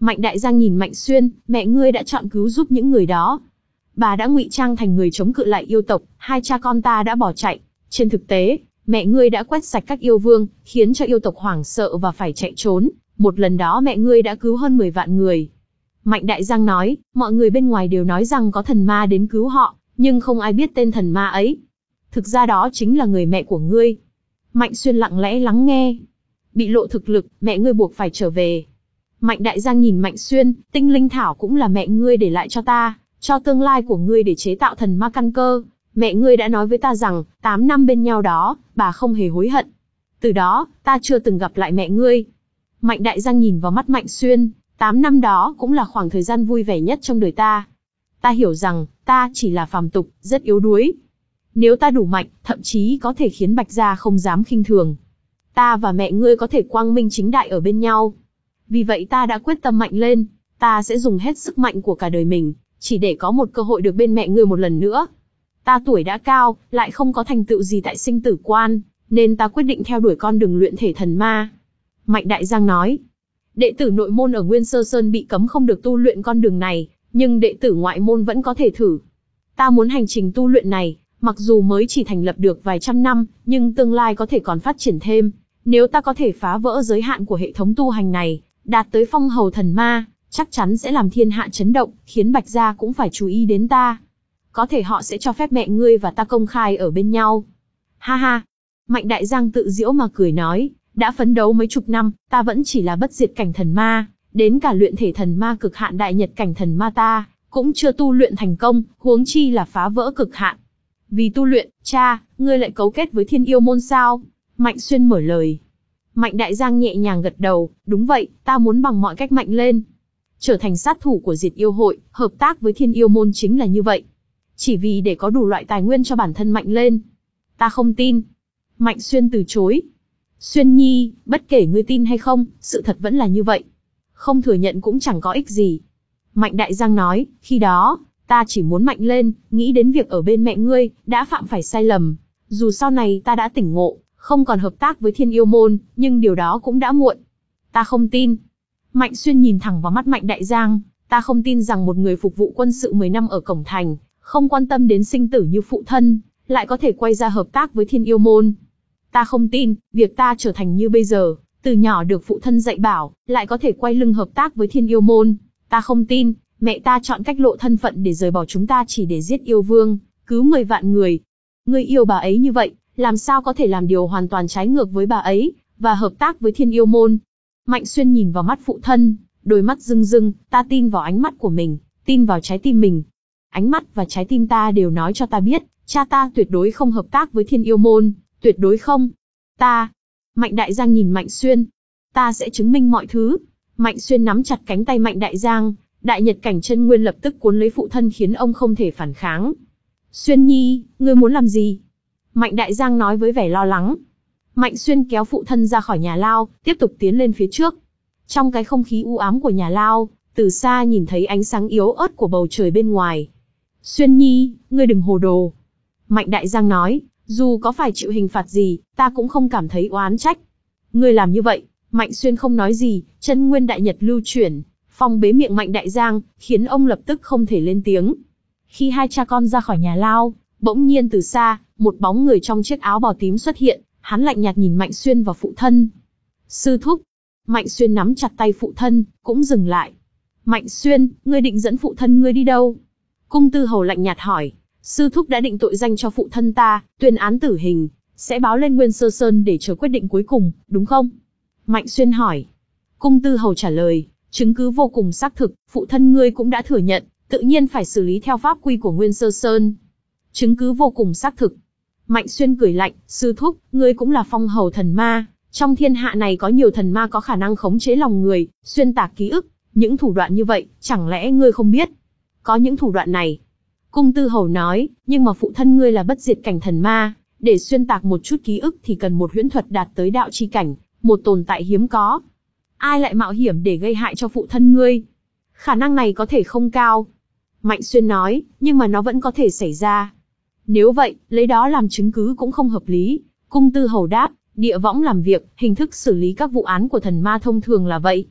Mạnh Đại Giang nhìn Mạnh Xuyên, mẹ ngươi đã chọn cứu giúp những người đó. Bà đã ngụy trang thành người chống cự lại yêu tộc, hai cha con ta đã bỏ chạy. Trên thực tế, mẹ ngươi đã quét sạch các yêu vương, khiến cho yêu tộc hoảng sợ và phải chạy trốn. Một lần đó mẹ ngươi đã cứu hơn mười vạn người. Mạnh Đại Giang nói, mọi người bên ngoài đều nói rằng có thần ma đến cứu họ, nhưng không ai biết tên thần ma ấy. Thực ra đó chính là người mẹ của ngươi. Mạnh Xuyên lặng lẽ lắng nghe. Bị lộ thực lực, mẹ ngươi buộc phải trở về. Mạnh Đại Giang nhìn Mạnh Xuyên, tinh linh thảo cũng là mẹ ngươi để lại cho ta, cho tương lai của ngươi để chế tạo thần ma căn cơ. Mẹ ngươi đã nói với ta rằng, tám năm bên nhau đó, bà không hề hối hận. Từ đó, ta chưa từng gặp lại mẹ ngươi. Mạnh Đại Giang nhìn vào mắt Mạnh Xuyên, tám năm đó cũng là khoảng thời gian vui vẻ nhất trong đời ta. Ta hiểu rằng, ta chỉ là phàm tục, rất yếu đuối. Nếu ta đủ mạnh, thậm chí có thể khiến Bạch Gia không dám khinh thường. Ta và mẹ ngươi có thể quang minh chính đại ở bên nhau. Vì vậy ta đã quyết tâm mạnh lên, ta sẽ dùng hết sức mạnh của cả đời mình, chỉ để có một cơ hội được bên mẹ ngươi một lần nữa. Ta tuổi đã cao, lại không có thành tựu gì tại sinh tử quan, nên ta quyết định theo đuổi con đường luyện thể thần ma. Mạnh Đại Giang nói, đệ tử nội môn ở Nguyên Sơ Sơn bị cấm không được tu luyện con đường này, nhưng đệ tử ngoại môn vẫn có thể thử. Ta muốn hành trình tu luyện này, mặc dù mới chỉ thành lập được vài trăm năm, nhưng tương lai có thể còn phát triển thêm. Nếu ta có thể phá vỡ giới hạn của hệ thống tu hành này, đạt tới phong hầu thần ma, chắc chắn sẽ làm thiên hạ chấn động, khiến Bạch Gia cũng phải chú ý đến ta. Có thể họ sẽ cho phép mẹ ngươi và ta công khai ở bên nhau. Ha ha. Mạnh Đại Giang tự giễu mà cười nói, đã phấn đấu mấy chục năm, ta vẫn chỉ là bất diệt cảnh thần ma, đến cả luyện thể thần ma cực hạn đại nhật cảnh thần ma ta, cũng chưa tu luyện thành công, huống chi là phá vỡ cực hạn. Vì tu luyện, cha, ngươi lại cấu kết với Thiên Yêu môn sao? Mạnh Xuyên mở lời. Mạnh Đại Giang nhẹ nhàng gật đầu, đúng vậy, ta muốn bằng mọi cách mạnh lên. Trở thành sát thủ của Diệt Yêu hội, hợp tác với Thiên Yêu môn chính là như vậy. Chỉ vì để có đủ loại tài nguyên cho bản thân mạnh lên. Ta không tin. Mạnh Xuyên từ chối. Xuyên Nhi, bất kể ngươi tin hay không, sự thật vẫn là như vậy. Không thừa nhận cũng chẳng có ích gì. Mạnh Đại Giang nói, khi đó, ta chỉ muốn mạnh lên, nghĩ đến việc ở bên mẹ ngươi, đã phạm phải sai lầm. Dù sau này ta đã tỉnh ngộ, không còn hợp tác với Thiên Yêu môn, nhưng điều đó cũng đã muộn. Ta không tin. Mạnh Xuyên nhìn thẳng vào mắt Mạnh Đại Giang, ta không tin rằng một người phục vụ quân sự mười năm ở cổng thành, không quan tâm đến sinh tử như phụ thân, lại có thể quay ra hợp tác với Thiên Yêu môn. Ta không tin, việc ta trở thành như bây giờ, từ nhỏ được phụ thân dạy bảo, lại có thể quay lưng hợp tác với Thiên Yêu môn. Ta không tin, mẹ ta chọn cách lộ thân phận để rời bỏ chúng ta chỉ để giết yêu vương, cứu mười vạn người. Ngươi yêu bà ấy như vậy, làm sao có thể làm điều hoàn toàn trái ngược với bà ấy, và hợp tác với Thiên Yêu môn. Mạnh Xuyên nhìn vào mắt phụ thân, đôi mắt rưng rưng, ta tin vào ánh mắt của mình, tin vào trái tim mình. Ánh mắt và trái tim ta đều nói cho ta biết, cha ta tuyệt đối không hợp tác với Thiên Yêu môn, tuyệt đối không. Ta. Mạnh Đại Giang nhìn Mạnh Xuyên. Ta sẽ chứng minh mọi thứ. Mạnh Xuyên nắm chặt cánh tay Mạnh Đại Giang, đại nhật cảnh chân nguyên lập tức cuốn lấy phụ thân khiến ông không thể phản kháng. Xuyên Nhi, ngươi muốn làm gì? Mạnh Đại Giang nói với vẻ lo lắng. Mạnh Xuyên kéo phụ thân ra khỏi nhà lao, tiếp tục tiến lên phía trước. Trong cái không khí u ám của nhà lao, từ xa nhìn thấy ánh sáng yếu ớt của bầu trời bên ngoài. Xuyên Nhi, ngươi đừng hồ đồ. Mạnh Đại Giang nói, dù có phải chịu hình phạt gì, ta cũng không cảm thấy oán trách. Ngươi làm như vậy. Mạnh Xuyên không nói gì, chân nguyên đại nhật lưu chuyển, phong bế miệng Mạnh Đại Giang, khiến ông lập tức không thể lên tiếng. Khi hai cha con ra khỏi nhà lao, bỗng nhiên từ xa, một bóng người trong chiếc áo bào tím xuất hiện, hắn lạnh nhạt nhìn Mạnh Xuyên và phụ thân. Sư thúc. Mạnh Xuyên nắm chặt tay phụ thân, cũng dừng lại. Mạnh Xuyên, ngươi định dẫn phụ thân ngươi đi đâu? Cung Tư Hầu lạnh nhạt hỏi. Sư thúc đã định tội danh cho phụ thân ta, tuyên án tử hình, sẽ báo lên Nguyên Sơ Sơn để chờ quyết định cuối cùng, đúng không? Mạnh Xuyên hỏi. Cung Tư Hầu trả lời, chứng cứ vô cùng xác thực, phụ thân ngươi cũng đã thừa nhận, tự nhiên phải xử lý theo pháp quy của Nguyên Sơ Sơn. Chứng cứ vô cùng xác thực. Mạnh Xuyên cười lạnh, sư thúc, ngươi cũng là phong hầu thần ma, trong thiên hạ này có nhiều thần ma có khả năng khống chế lòng người, xuyên tạc ký ức, những thủ đoạn như vậy, chẳng lẽ ngươi không biết? Có những thủ đoạn này. Cung Tư Hầu nói, nhưng mà phụ thân ngươi là bất diệt cảnh thần ma, để xuyên tạc một chút ký ức thì cần một huyễn thuật đạt tới đạo chi cảnh, một tồn tại hiếm có. Ai lại mạo hiểm để gây hại cho phụ thân ngươi? Khả năng này có thể không cao. Mạnh Xuyên nói, nhưng mà nó vẫn có thể xảy ra. Nếu vậy, lấy đó làm chứng cứ cũng không hợp lý. Cung Tư Hầu đáp, địa võng làm việc, hình thức xử lý các vụ án của thần ma thông thường là vậy.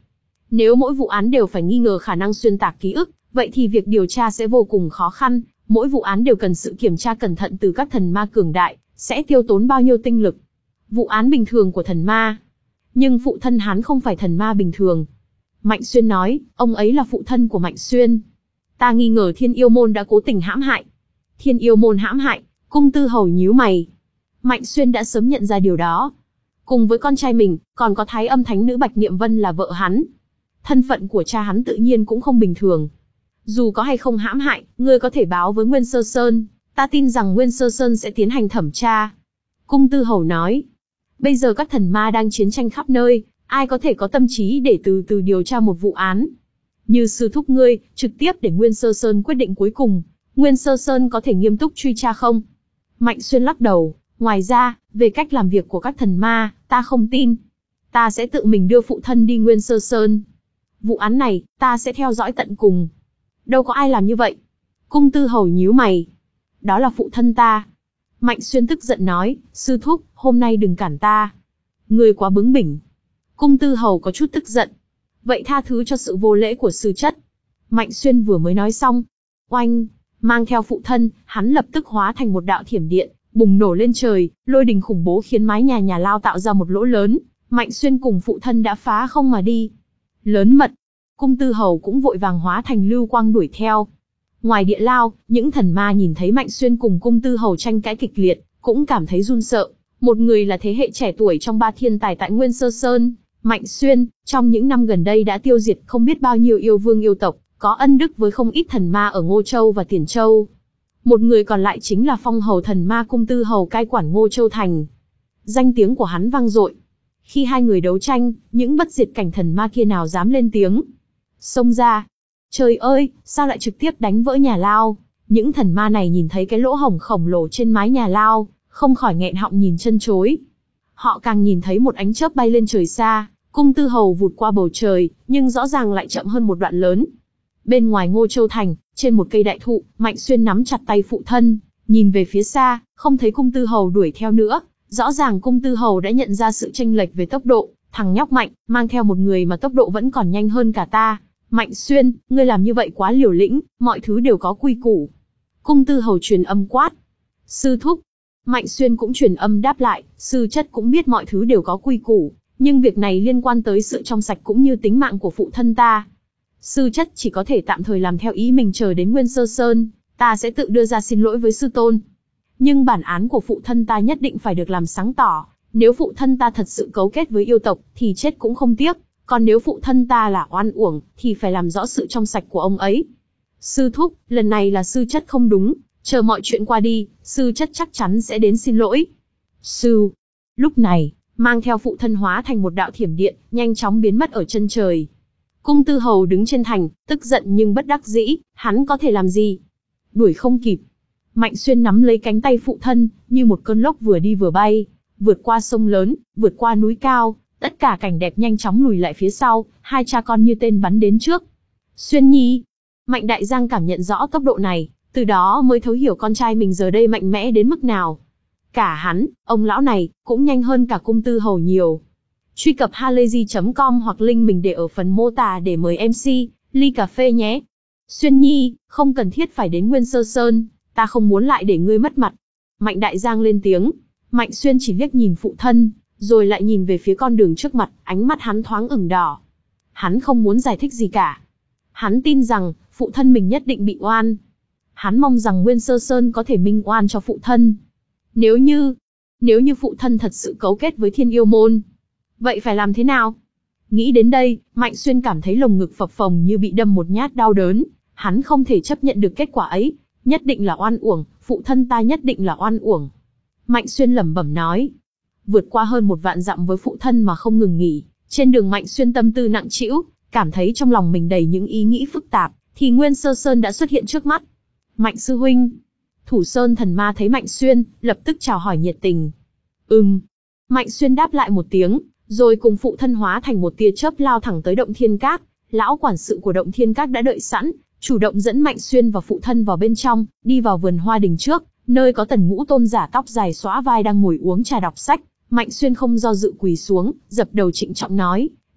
Nếu mỗi vụ án đều phải nghi ngờ khả năng xuyên tạc ký ức, vậy thì việc điều tra sẽ vô cùng khó khăn, mỗi vụ án đều cần sự kiểm tra cẩn thận từ các thần ma cường đại, sẽ tiêu tốn bao nhiêu tinh lực. Vụ án bình thường của thần ma. Nhưng phụ thân hắn không phải thần ma bình thường. Mạnh Xuyên nói, ông ấy là phụ thân của Mạnh Xuyên. Ta nghi ngờ Thiên Yêu Môn đã cố tình hãm hại. Thiên Yêu Môn hãm hại, Cung Tư Hầu nhíu mày. Mạnh Xuyên đã sớm nhận ra điều đó. Cùng với con trai mình, còn có Thái Âm Thánh Nữ Bạch Niệm Vân là vợ hắn. Thân phận của cha hắn tự nhiên cũng không bình thường. Dù có hay không hãm hại, ngươi có thể báo với Nguyên Sơ Sơn, ta tin rằng Nguyên Sơ Sơn sẽ tiến hành thẩm tra. Cung Tư Hầu nói, bây giờ các thần ma đang chiến tranh khắp nơi, ai có thể có tâm trí để từ từ điều tra một vụ án. Như sư thúc ngươi, trực tiếp để Nguyên Sơ Sơn quyết định cuối cùng, Nguyên Sơ Sơn có thể nghiêm túc truy tra không? Mạnh Xuyên lắc đầu, ngoài ra, về cách làm việc của các thần ma, ta không tin. Ta sẽ tự mình đưa phụ thân đi Nguyên Sơ Sơn. Vụ án này, ta sẽ theo dõi tận cùng. Đâu có ai làm như vậy. Cung Tư Hầu nhíu mày. Đó là phụ thân ta. Mạnh Xuyên tức giận nói, sư thúc, hôm nay đừng cản ta. Ngươi quá bướng bỉnh. Cung Tư Hầu có chút tức giận. Vậy tha thứ cho sự vô lễ của sư chất. Mạnh Xuyên vừa mới nói xong. Oanh, mang theo phụ thân, hắn lập tức hóa thành một đạo thiểm điện, bùng nổ lên trời, lôi đình khủng bố khiến mái nhà nhà lao tạo ra một lỗ lớn. Mạnh Xuyên cùng phụ thân đã phá không mà đi. Lớn mật. Cung Tư Hầu cũng vội vàng hóa thành lưu quang đuổi theo. Ngoài địa lao, những thần ma nhìn thấy Mạnh Xuyên cùng Cung Tư Hầu tranh cãi kịch liệt, cũng cảm thấy run sợ. Một người là thế hệ trẻ tuổi trong ba thiên tài tại Nguyên Sơ Sơn, Mạnh Xuyên, trong những năm gần đây đã tiêu diệt không biết bao nhiêu yêu vương yêu tộc, có ân đức với không ít thần ma ở Ngô Châu và Tiền Châu. Một người còn lại chính là phong hầu thần ma Cung Tư Hầu cai quản Ngô Châu Thành. Danh tiếng của hắn vang dội. Khi hai người đấu tranh, những bất diệt cảnh thần ma kia nào dám lên tiếng. Xông ra. Trời ơi, sao lại trực tiếp đánh vỡ nhà lao? Những thần ma này nhìn thấy cái lỗ hổng khổng lồ trên mái nhà lao, không khỏi nghẹn họng nhìn chân chối. Họ càng nhìn thấy một ánh chớp bay lên trời xa, Cung Tư Hầu vụt qua bầu trời, nhưng rõ ràng lại chậm hơn một đoạn lớn. Bên ngoài Ngô Châu Thành, trên một cây đại thụ, Mạnh Xuyên nắm chặt tay phụ thân, nhìn về phía xa, không thấy Cung Tư Hầu đuổi theo nữa. Rõ ràng Cung Tư Hầu đã nhận ra sự chênh lệch về tốc độ, thằng nhóc Mạnh, mang theo một người mà tốc độ vẫn còn nhanh hơn cả ta. Mạnh Xuyên, ngươi làm như vậy quá liều lĩnh, mọi thứ đều có quy củ. Cung Tư Hầu truyền âm quát. Sư thúc. Mạnh Xuyên cũng truyền âm đáp lại, sư chất cũng biết mọi thứ đều có quy củ, nhưng việc này liên quan tới sự trong sạch cũng như tính mạng của phụ thân ta. Sư chất chỉ có thể tạm thời làm theo ý mình chờ đến Nguyên Sơ Sơn, ta sẽ tự đưa ra xin lỗi với sư tôn. Nhưng bản án của phụ thân ta nhất định phải được làm sáng tỏ, nếu phụ thân ta thật sự cấu kết với yêu tộc, thì chết cũng không tiếc, còn nếu phụ thân ta là oan uổng, thì phải làm rõ sự trong sạch của ông ấy. Sư thúc, lần này là sư chất không đúng, chờ mọi chuyện qua đi, sư chất chắc chắn sẽ đến xin lỗi. Sư. Lúc này, mang theo phụ thân hóa thành một đạo thiểm điện, nhanh chóng biến mất ở chân trời. Cung Tư Hầu đứng trên thành, tức giận nhưng bất đắc dĩ, hắn có thể làm gì? Đuổi không kịp. Mạnh Xuyên nắm lấy cánh tay phụ thân, như một cơn lốc vừa đi vừa bay, vượt qua sông lớn, vượt qua núi cao, tất cả cảnh đẹp nhanh chóng lùi lại phía sau, hai cha con như tên bắn đến trước. Xuyên Nhi. Mạnh Đại Giang cảm nhận rõ tốc độ này, từ đó mới thấu hiểu con trai mình giờ đây mạnh mẽ đến mức nào. Cả hắn, ông lão này, cũng nhanh hơn cả Cung Tư Hầu nhiều. Truy cập halayzi chấm com hoặc link mình để ở phần mô tả để mời em xê, ly cà phê nhé. Xuyên Nhi, không cần thiết phải đến Nguyên Sơ Sơn, ta không muốn lại để ngươi mất mặt. Mạnh Đại Giang lên tiếng. Mạnh Xuyên chỉ liếc nhìn phụ thân, rồi lại nhìn về phía con đường trước mặt, ánh mắt hắn thoáng ửng đỏ. Hắn không muốn giải thích gì cả. Hắn tin rằng, phụ thân mình nhất định bị oan. Hắn mong rằng Nguyên Sơ Sơn có thể minh oan cho phụ thân. Nếu như, nếu như phụ thân thật sự cấu kết với Thiên Yêu Môn, vậy phải làm thế nào? Nghĩ đến đây, Mạnh Xuyên cảm thấy lồng ngực phập phồng như bị đâm một nhát đau đớn. Hắn không thể chấp nhận được kết quả ấy. Nhất định là oan uổng, phụ thân ta nhất định là oan uổng. Mạnh Xuyên lẩm bẩm nói. Vượt qua hơn một vạn dặm với phụ thân mà không ngừng nghỉ, trên đường Mạnh Xuyên tâm tư nặng trĩu, cảm thấy trong lòng mình đầy những ý nghĩ phức tạp, thì Nguyên Sơ Sơn đã xuất hiện trước mắt. Mạnh sư huynh. Thủ Sơn thần ma thấy Mạnh Xuyên, lập tức chào hỏi nhiệt tình. Ừm. Mạnh Xuyên đáp lại một tiếng, rồi cùng phụ thân hóa thành một tia chớp lao thẳng tới Động Thiên Các. Lão quản sự của Động Thiên Các đã đợi sẵn, chủ động dẫn Mạnh Xuyên và phụ thân vào bên trong, đi vào vườn hoa đình trước, nơi có Tần Ngũ Tôn giả tóc dài xõa vai đang ngồi uống trà đọc sách. Mạnh Xuyên không do dự quỳ xuống, dập đầu trịnh trọng nói,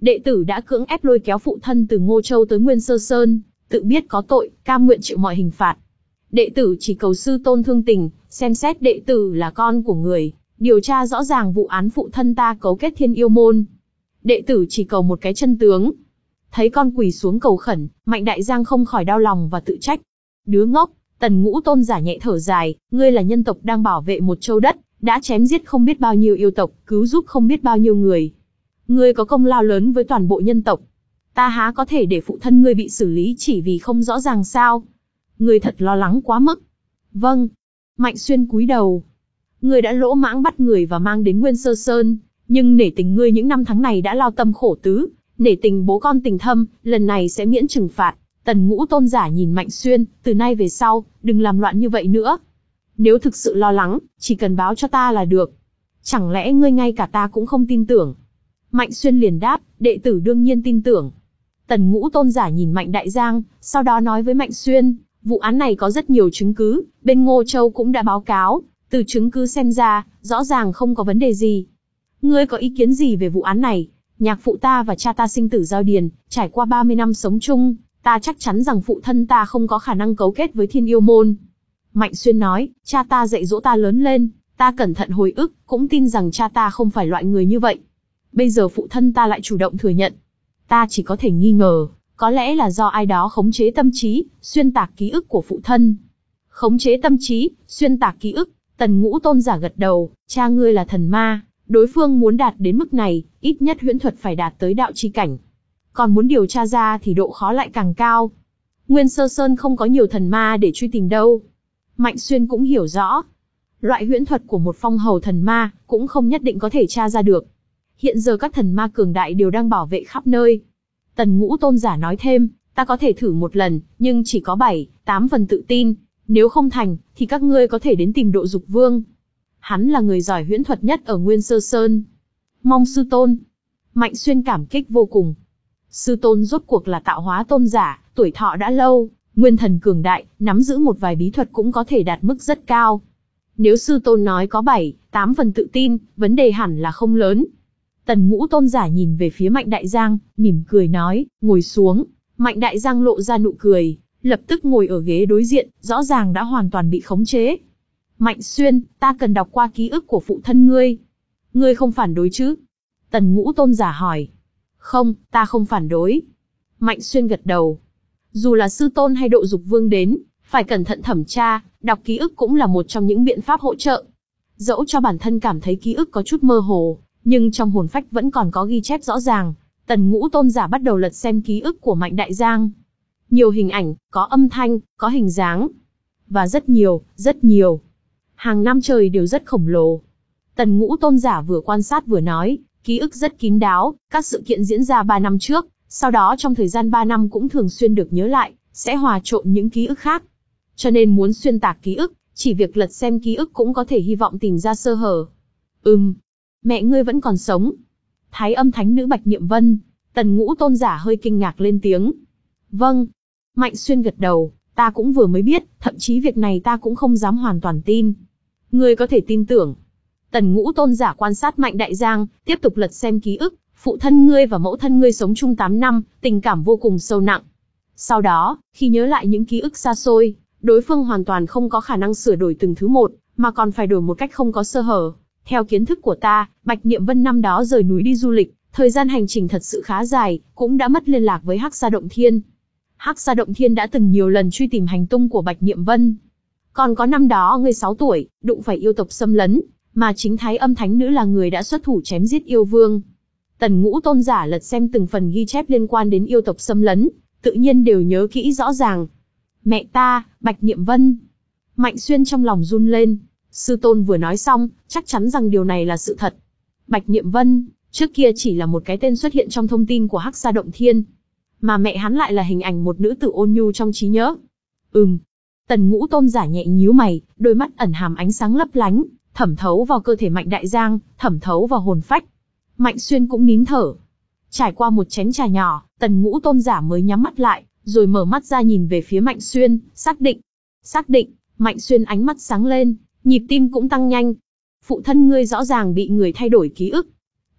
Đệ tử đã cưỡng ép lôi kéo phụ thân từ Ngô Châu tới Nguyên Sơ Sơn, tự biết có tội, cam nguyện chịu mọi hình phạt. Đệ tử chỉ cầu sư tôn thương tình, xem xét đệ tử là con của người, điều tra rõ ràng vụ án phụ thân ta cấu kết Thiên Yêu Môn. Đệ tử chỉ cầu một cái chân tướng. Thấy con quỳ xuống cầu khẩn, Mạnh Đại Giang không khỏi đau lòng và tự trách. Đứa ngốc. Tần Ngũ Tôn giả nhẹ thở dài, ngươi là nhân tộc đang bảo vệ một châu đất, đã chém giết không biết bao nhiêu yêu tộc, cứu giúp không biết bao nhiêu người. Ngươi có công lao lớn với toàn bộ nhân tộc. Ta há có thể để phụ thân ngươi bị xử lý chỉ vì không rõ ràng sao? Ngươi thật lo lắng quá mức. Vâng. Mạnh Xuyên cúi đầu. Ngươi đã lỗ mãng bắt người và mang đến Nguyên Sơ Sơn, nhưng nể tình ngươi những năm tháng này đã lao tâm khổ tứ, nể tình bố con tình thâm, lần này sẽ miễn trừng phạt. Tần Ngũ Tôn giả nhìn Mạnh Xuyên, từ nay về sau, đừng làm loạn như vậy nữa. Nếu thực sự lo lắng, chỉ cần báo cho ta là được. Chẳng lẽ ngươi ngay cả ta cũng không tin tưởng? Mạnh Xuyên liền đáp, đệ tử đương nhiên tin tưởng. Tần Ngũ Tôn giả nhìn Mạnh Đại Giang, sau đó nói với Mạnh Xuyên, vụ án này có rất nhiều chứng cứ, bên Ngô Châu cũng đã báo cáo, từ chứng cứ xem ra, rõ ràng không có vấn đề gì. Ngươi có ý kiến gì về vụ án này? Nhạc phụ ta và cha ta sinh tử giao điền, trải qua ba mươi năm sống chung, ta chắc chắn rằng phụ thân ta không có khả năng cấu kết với Thiên Yêu Môn. Mạnh Xuyên nói, cha ta dạy dỗ ta lớn lên, ta cẩn thận hồi ức, cũng tin rằng cha ta không phải loại người như vậy. Bây giờ phụ thân ta lại chủ động thừa nhận. Ta chỉ có thể nghi ngờ, có lẽ là do ai đó khống chế tâm trí, xuyên tạc ký ức của phụ thân. Khống chế tâm trí, xuyên tạc ký ức, Tần Ngũ Tôn giả gật đầu, cha ngươi là thần ma, đối phương muốn đạt đến mức này, ít nhất huyễn thuật phải đạt tới đạo chi cảnh. Còn muốn điều tra ra thì độ khó lại càng cao. Nguyên Sơ Sơn không có nhiều thần ma để truy tìm đâu. Mạnh Xuyên cũng hiểu rõ. Loại huyễn thuật của một phong hầu thần ma cũng không nhất định có thể tra ra được. Hiện giờ các thần ma cường đại đều đang bảo vệ khắp nơi. Tần Ngũ Tôn giả nói thêm, ta có thể thử một lần, nhưng chỉ có bảy, tám phần tự tin. Nếu không thành, thì các ngươi có thể đến tìm Độ Dục Vương. Hắn là người giỏi huyễn thuật nhất ở Nguyên Sơ Sơn. Mong sư tôn. Mạnh Xuyên cảm kích vô cùng. Sư tôn rốt cuộc là tạo hóa tôn giả, tuổi thọ đã lâu, nguyên thần cường đại, nắm giữ một vài bí thuật cũng có thể đạt mức rất cao. Nếu sư tôn nói có bảy, tám phần tự tin, vấn đề hẳn là không lớn. Tần Ngũ Tôn giả nhìn về phía Mạnh Đại Giang, mỉm cười nói, ngồi xuống. Mạnh Đại Giang lộ ra nụ cười, lập tức ngồi ở ghế đối diện, rõ ràng đã hoàn toàn bị khống chế. Mạnh Xuyên, ta cần đọc qua ký ức của phụ thân ngươi. Ngươi không phản đối chứ? Tần Ngũ Tôn giả hỏi. Không, ta không phản đối. Mạnh Xuyên gật đầu. Dù là sư tôn hay Độ Dục Vương đến, phải cẩn thận thẩm tra, đọc ký ức cũng là một trong những biện pháp hỗ trợ. Dẫu cho bản thân cảm thấy ký ức có chút mơ hồ, nhưng trong hồn phách vẫn còn có ghi chép rõ ràng. Tần Ngũ Tôn giả bắt đầu lật xem ký ức của Mạnh Đại Giang. Nhiều hình ảnh, có âm thanh, có hình dáng. Và rất nhiều, rất nhiều. Hàng năm trời đều rất khổng lồ. Tần Ngũ Tôn giả vừa quan sát vừa nói, ký ức rất kín đáo, các sự kiện diễn ra ba năm trước, sau đó trong thời gian ba năm cũng thường xuyên được nhớ lại, sẽ hòa trộn những ký ức khác. Cho nên muốn xuyên tạc ký ức, chỉ việc lật xem ký ức cũng có thể hy vọng tìm ra sơ hở. Ừm, mẹ ngươi vẫn còn sống. Thái Âm Thánh Nữ Bạch Niệm Vân. Tần Ngũ Tôn giả hơi kinh ngạc lên tiếng. Vâng. Mạnh Xuyên gật đầu, ta cũng vừa mới biết, thậm chí việc này ta cũng không dám hoàn toàn tin. Ngươi có thể tin tưởng. Tần Ngũ Tôn giả quan sát Mạnh Đại Giang, tiếp tục lật xem ký ức, phụ thân ngươi và mẫu thân ngươi sống chung tám năm, tình cảm vô cùng sâu nặng. Sau đó, khi nhớ lại những ký ức xa xôi, đối phương hoàn toàn không có khả năng sửa đổi từng thứ một, mà còn phải đổi một cách không có sơ hở. Theo kiến thức của ta, Bạch Niệm Vân năm đó rời núi đi du lịch, thời gian hành trình thật sự khá dài, cũng đã mất liên lạc với Hắc Sa Động Thiên. Hắc Sa Động Thiên đã từng nhiều lần truy tìm hành tung của Bạch Niệm Vân. Còn có năm đó ngươi sáu tuổi, đụng phải yêu tộc xâm lấn, mà chính Thái Âm Thánh Nữ là người đã xuất thủ chém giết yêu vương. Tần Ngũ Tôn giả lật xem từng phần ghi chép liên quan đến yêu tộc xâm lấn, tự nhiên đều nhớ kỹ rõ ràng. Mẹ ta, Bạch Niệm Vân. Mạnh Xuyên trong lòng run lên. Sư tôn vừa nói xong, chắc chắn rằng điều này là sự thật. Bạch Niệm Vân, trước kia chỉ là một cái tên xuất hiện trong thông tin của Hắc Sa Động Thiên. Mà mẹ hắn lại là hình ảnh một nữ tử ôn nhu trong trí nhớ. Ừm. Tần Ngũ Tôn giả nhẹ nhíu mày, đôi mắt ẩn hàm ánh sáng lấp lánh, thẩm thấu vào cơ thể Mạnh Đại Giang, thẩm thấu vào hồn phách. Mạnh Xuyên cũng nín thở. Trải qua một chén trà nhỏ, Tần Ngũ Tôn giả mới nhắm mắt lại, rồi mở mắt ra nhìn về phía Mạnh Xuyên, xác định. Xác định, Mạnh Xuyên ánh mắt sáng lên, nhịp tim cũng tăng nhanh. Phụ thân ngươi rõ ràng bị người thay đổi ký ức.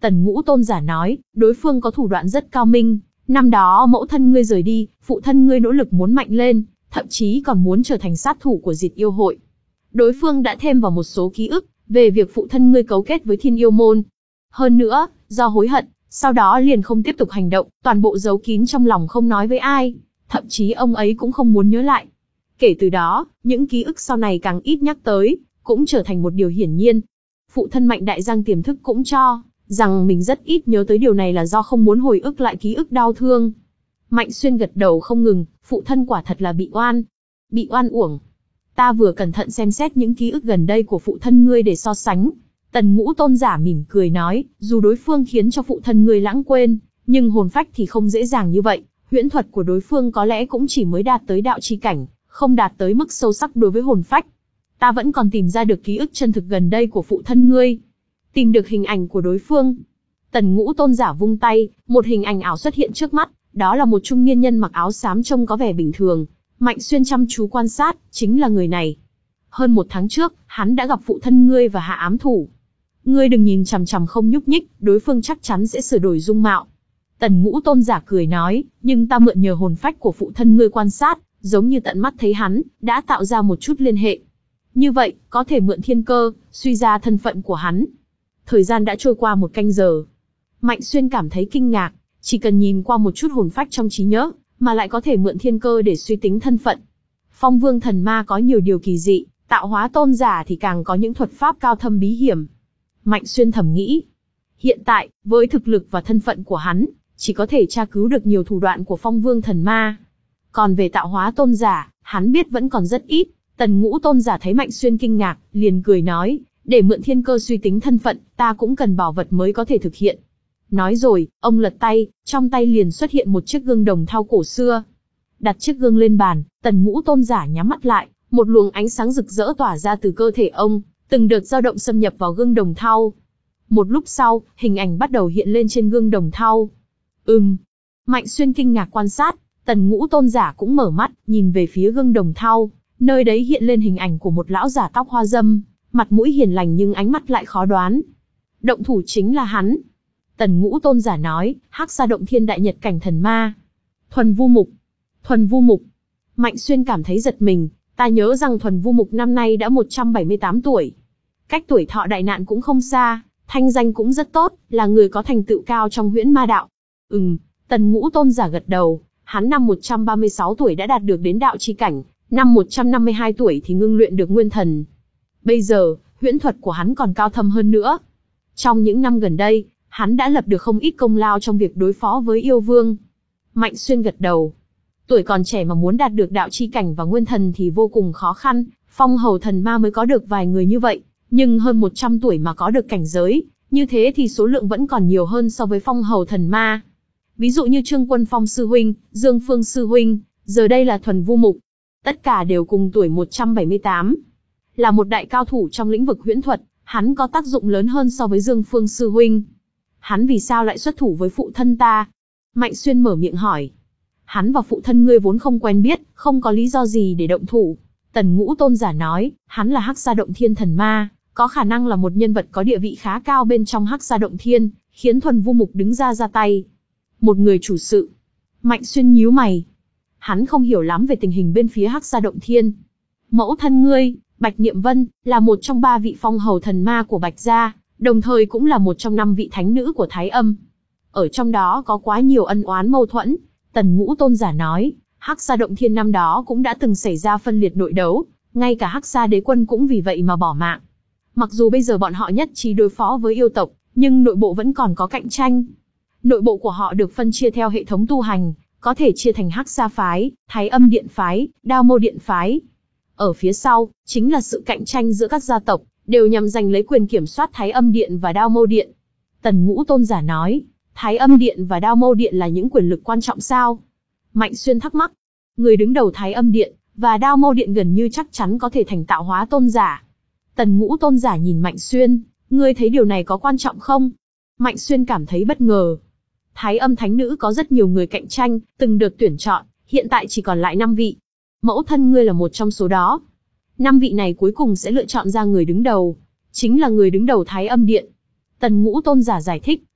Tần Ngũ Tôn giả nói, đối phương có thủ đoạn rất cao minh. Năm đó mẫu thân ngươi rời đi, phụ thân ngươi nỗ lực muốn mạnh lên, thậm chí còn muốn trở thành sát thủ của Diệt Yêu Hội. Đối phương đã thêm vào một số ký ức về việc phụ thân ngươi cấu kết với Thiên Yêu Môn. Hơn nữa, do hối hận, sau đó liền không tiếp tục hành động, toàn bộ giấu kín trong lòng không nói với ai, thậm chí ông ấy cũng không muốn nhớ lại. Kể từ đó, những ký ức sau này càng ít nhắc tới, cũng trở thành một điều hiển nhiên. Phụ thân Mạnh Đại Giang tiềm thức cũng cho rằng mình rất ít nhớ tới điều này là do không muốn hồi ức lại ký ức đau thương. Mạnh Xuyên gật đầu không ngừng, phụ thân quả thật là bị oan. Bị oan uổng. Ta vừa cẩn thận xem xét những ký ức gần đây của phụ thân ngươi để so sánh. Tần Ngũ Tôn giả mỉm cười nói, dù đối phương khiến cho phụ thân ngươi lãng quên, nhưng hồn phách thì không dễ dàng như vậy. Huyễn thuật của đối phương có lẽ cũng chỉ mới đạt tới đạo chi cảnh, không đạt tới mức sâu sắc đối với hồn phách. Ta vẫn còn tìm ra được ký ức chân thực gần đây của phụ thân ngươi. Tìm được hình ảnh của đối phương. Tần Ngũ Tôn giả vung tay, một hình ảnh ảo xuất hiện trước mắt, đó là một trung niên nhân mặc áo xám trông có vẻ bình thường. Mạnh Xuyên chăm chú quan sát, chính là người này. Hơn một tháng trước, hắn đã gặp phụ thân ngươi và hạ ám thủ. Ngươi đừng nhìn chằm chằm không nhúc nhích, đối phương chắc chắn sẽ sửa đổi dung mạo. Tần Ngũ Tôn giả cười nói, nhưng ta mượn nhờ hồn phách của phụ thân ngươi quan sát, giống như tận mắt thấy hắn, đã tạo ra một chút liên hệ. Như vậy, có thể mượn thiên cơ, suy ra thân phận của hắn. Thời gian đã trôi qua một canh giờ. Mạnh Xuyên cảm thấy kinh ngạc, chỉ cần nhìn qua một chút hồn phách trong trí nhớ, mà lại có thể mượn thiên cơ để suy tính thân phận. Phong Vương Thần Ma có nhiều điều kỳ dị, Tạo Hóa Tôn giả thì càng có những thuật pháp cao thâm bí hiểm. Mạnh Xuyên thầm nghĩ, hiện tại, với thực lực và thân phận của hắn, chỉ có thể tra cứu được nhiều thủ đoạn của Phong Vương Thần Ma. Còn về Tạo Hóa Tôn giả, hắn biết vẫn còn rất ít. Tần Ngũ Tôn giả thấy Mạnh Xuyên kinh ngạc, liền cười nói, để mượn thiên cơ suy tính thân phận, ta cũng cần bảo vật mới có thể thực hiện. Nói rồi, ông lật tay, trong tay liền xuất hiện một chiếc gương đồng thau cổ xưa. Đặt chiếc gương lên bàn, Tần Ngũ Tôn giả nhắm mắt lại, một luồng ánh sáng rực rỡ tỏa ra từ cơ thể ông, từng đợt dao động xâm nhập vào gương đồng thau. Một lúc sau, hình ảnh bắt đầu hiện lên trên gương đồng thau. Ừm. Mạnh Xuyên kinh ngạc quan sát, Tần Ngũ Tôn giả cũng mở mắt, nhìn về phía gương đồng thau, nơi đấy hiện lên hình ảnh của một lão giả tóc hoa râm, mặt mũi hiền lành nhưng ánh mắt lại khó đoán. Động thủ chính là hắn. Tần Ngũ Tôn giả nói, Hắc Sa Động Thiên Đại Nhật Cảnh Thần Ma. Thuần Vu Mục. Thuần Vu Mục. Mạnh Xuyên cảm thấy giật mình, ta nhớ rằng Thuần Vu Mục năm nay đã một trăm bảy mươi tám tuổi. Cách tuổi thọ đại nạn cũng không xa, thanh danh cũng rất tốt, là người có thành tựu cao trong huyễn ma đạo. Ừm, Tần Ngũ Tôn giả gật đầu, hắn năm một trăm ba mươi sáu tuổi đã đạt được đến đạo chi cảnh, năm một trăm năm mươi hai tuổi thì ngưng luyện được nguyên thần. Bây giờ, huyễn thuật của hắn còn cao thâm hơn nữa. Trong những năm gần đây, hắn đã lập được không ít công lao trong việc đối phó với yêu vương. Mạnh Xuyên gật đầu. Tuổi còn trẻ mà muốn đạt được đạo chi cảnh và nguyên thần thì vô cùng khó khăn, Phong Hầu Thần Ma mới có được vài người như vậy, nhưng hơn một trăm tuổi mà có được cảnh giới, như thế thì số lượng vẫn còn nhiều hơn so với Phong Hầu Thần Ma. Ví dụ như Trương Quân Phong sư huynh, Dương Phương sư huynh, giờ đây là Thuần Vu Mục. Tất cả đều cùng tuổi một trăm bảy mươi tám. Là một đại cao thủ trong lĩnh vực huyễn thuật, hắn có tác dụng lớn hơn so với Dương Phương sư huynh. Hắn vì sao lại xuất thủ với phụ thân ta? Mạnh Xuyên mở miệng hỏi. Hắn và phụ thân ngươi vốn không quen biết, không có lý do gì để động thủ. Tần Ngũ Tôn giả nói, hắn là Hắc Sa Động Thiên Thần Ma, có khả năng là một nhân vật có địa vị khá cao bên trong Hắc Sa Động Thiên, khiến Thuần Vu Mục đứng ra ra tay. Một người chủ sự. Mạnh Xuyên nhíu mày. Hắn không hiểu lắm về tình hình bên phía Hắc Sa Động Thiên. Mẫu thân ngươi, Bạch Niệm Vân, là một trong ba vị phong hầu thần ma của Bạch gia, đồng thời cũng là một trong năm vị thánh nữ của Thái Âm. Ở trong đó có quá nhiều ân oán mâu thuẫn. Tần Ngũ Tôn giả nói, Hắc Sa Động Thiên năm đó cũng đã từng xảy ra phân liệt nội đấu, ngay cả Hắc Sa Đế Quân cũng vì vậy mà bỏ mạng. Mặc dù bây giờ bọn họ nhất trí đối phó với yêu tộc, nhưng nội bộ vẫn còn có cạnh tranh. Nội bộ của họ được phân chia theo hệ thống tu hành, có thể chia thành Hắc Sa phái, Thái Âm Điện phái, Đao Mâu Điện phái. Ở phía sau, chính là sự cạnh tranh giữa các gia tộc, đều nhằm giành lấy quyền kiểm soát Thái Âm Điện và Đao Mâu Điện. Tần Ngũ Tôn giả nói, Thái Âm Điện và Đao Mâu Điện là những quyền lực quan trọng sao? Mạnh Xuyên thắc mắc. Người đứng đầu Thái Âm Điện và Đao Mâu Điện gần như chắc chắn có thể thành Tạo Hóa Tôn giả. Tần Ngũ Tôn giả nhìn Mạnh Xuyên, ngươi thấy điều này có quan trọng không? Mạnh Xuyên cảm thấy bất ngờ. Thái Âm Thánh Nữ có rất nhiều người cạnh tranh, từng đợt tuyển chọn, hiện tại chỉ còn lại năm vị. Mẫu thân ngươi là một trong số đó. Năm vị này cuối cùng sẽ lựa chọn ra người đứng đầu, chính là người đứng đầu Thái Âm Điện. Tần Ngũ Tôn giả giải thích,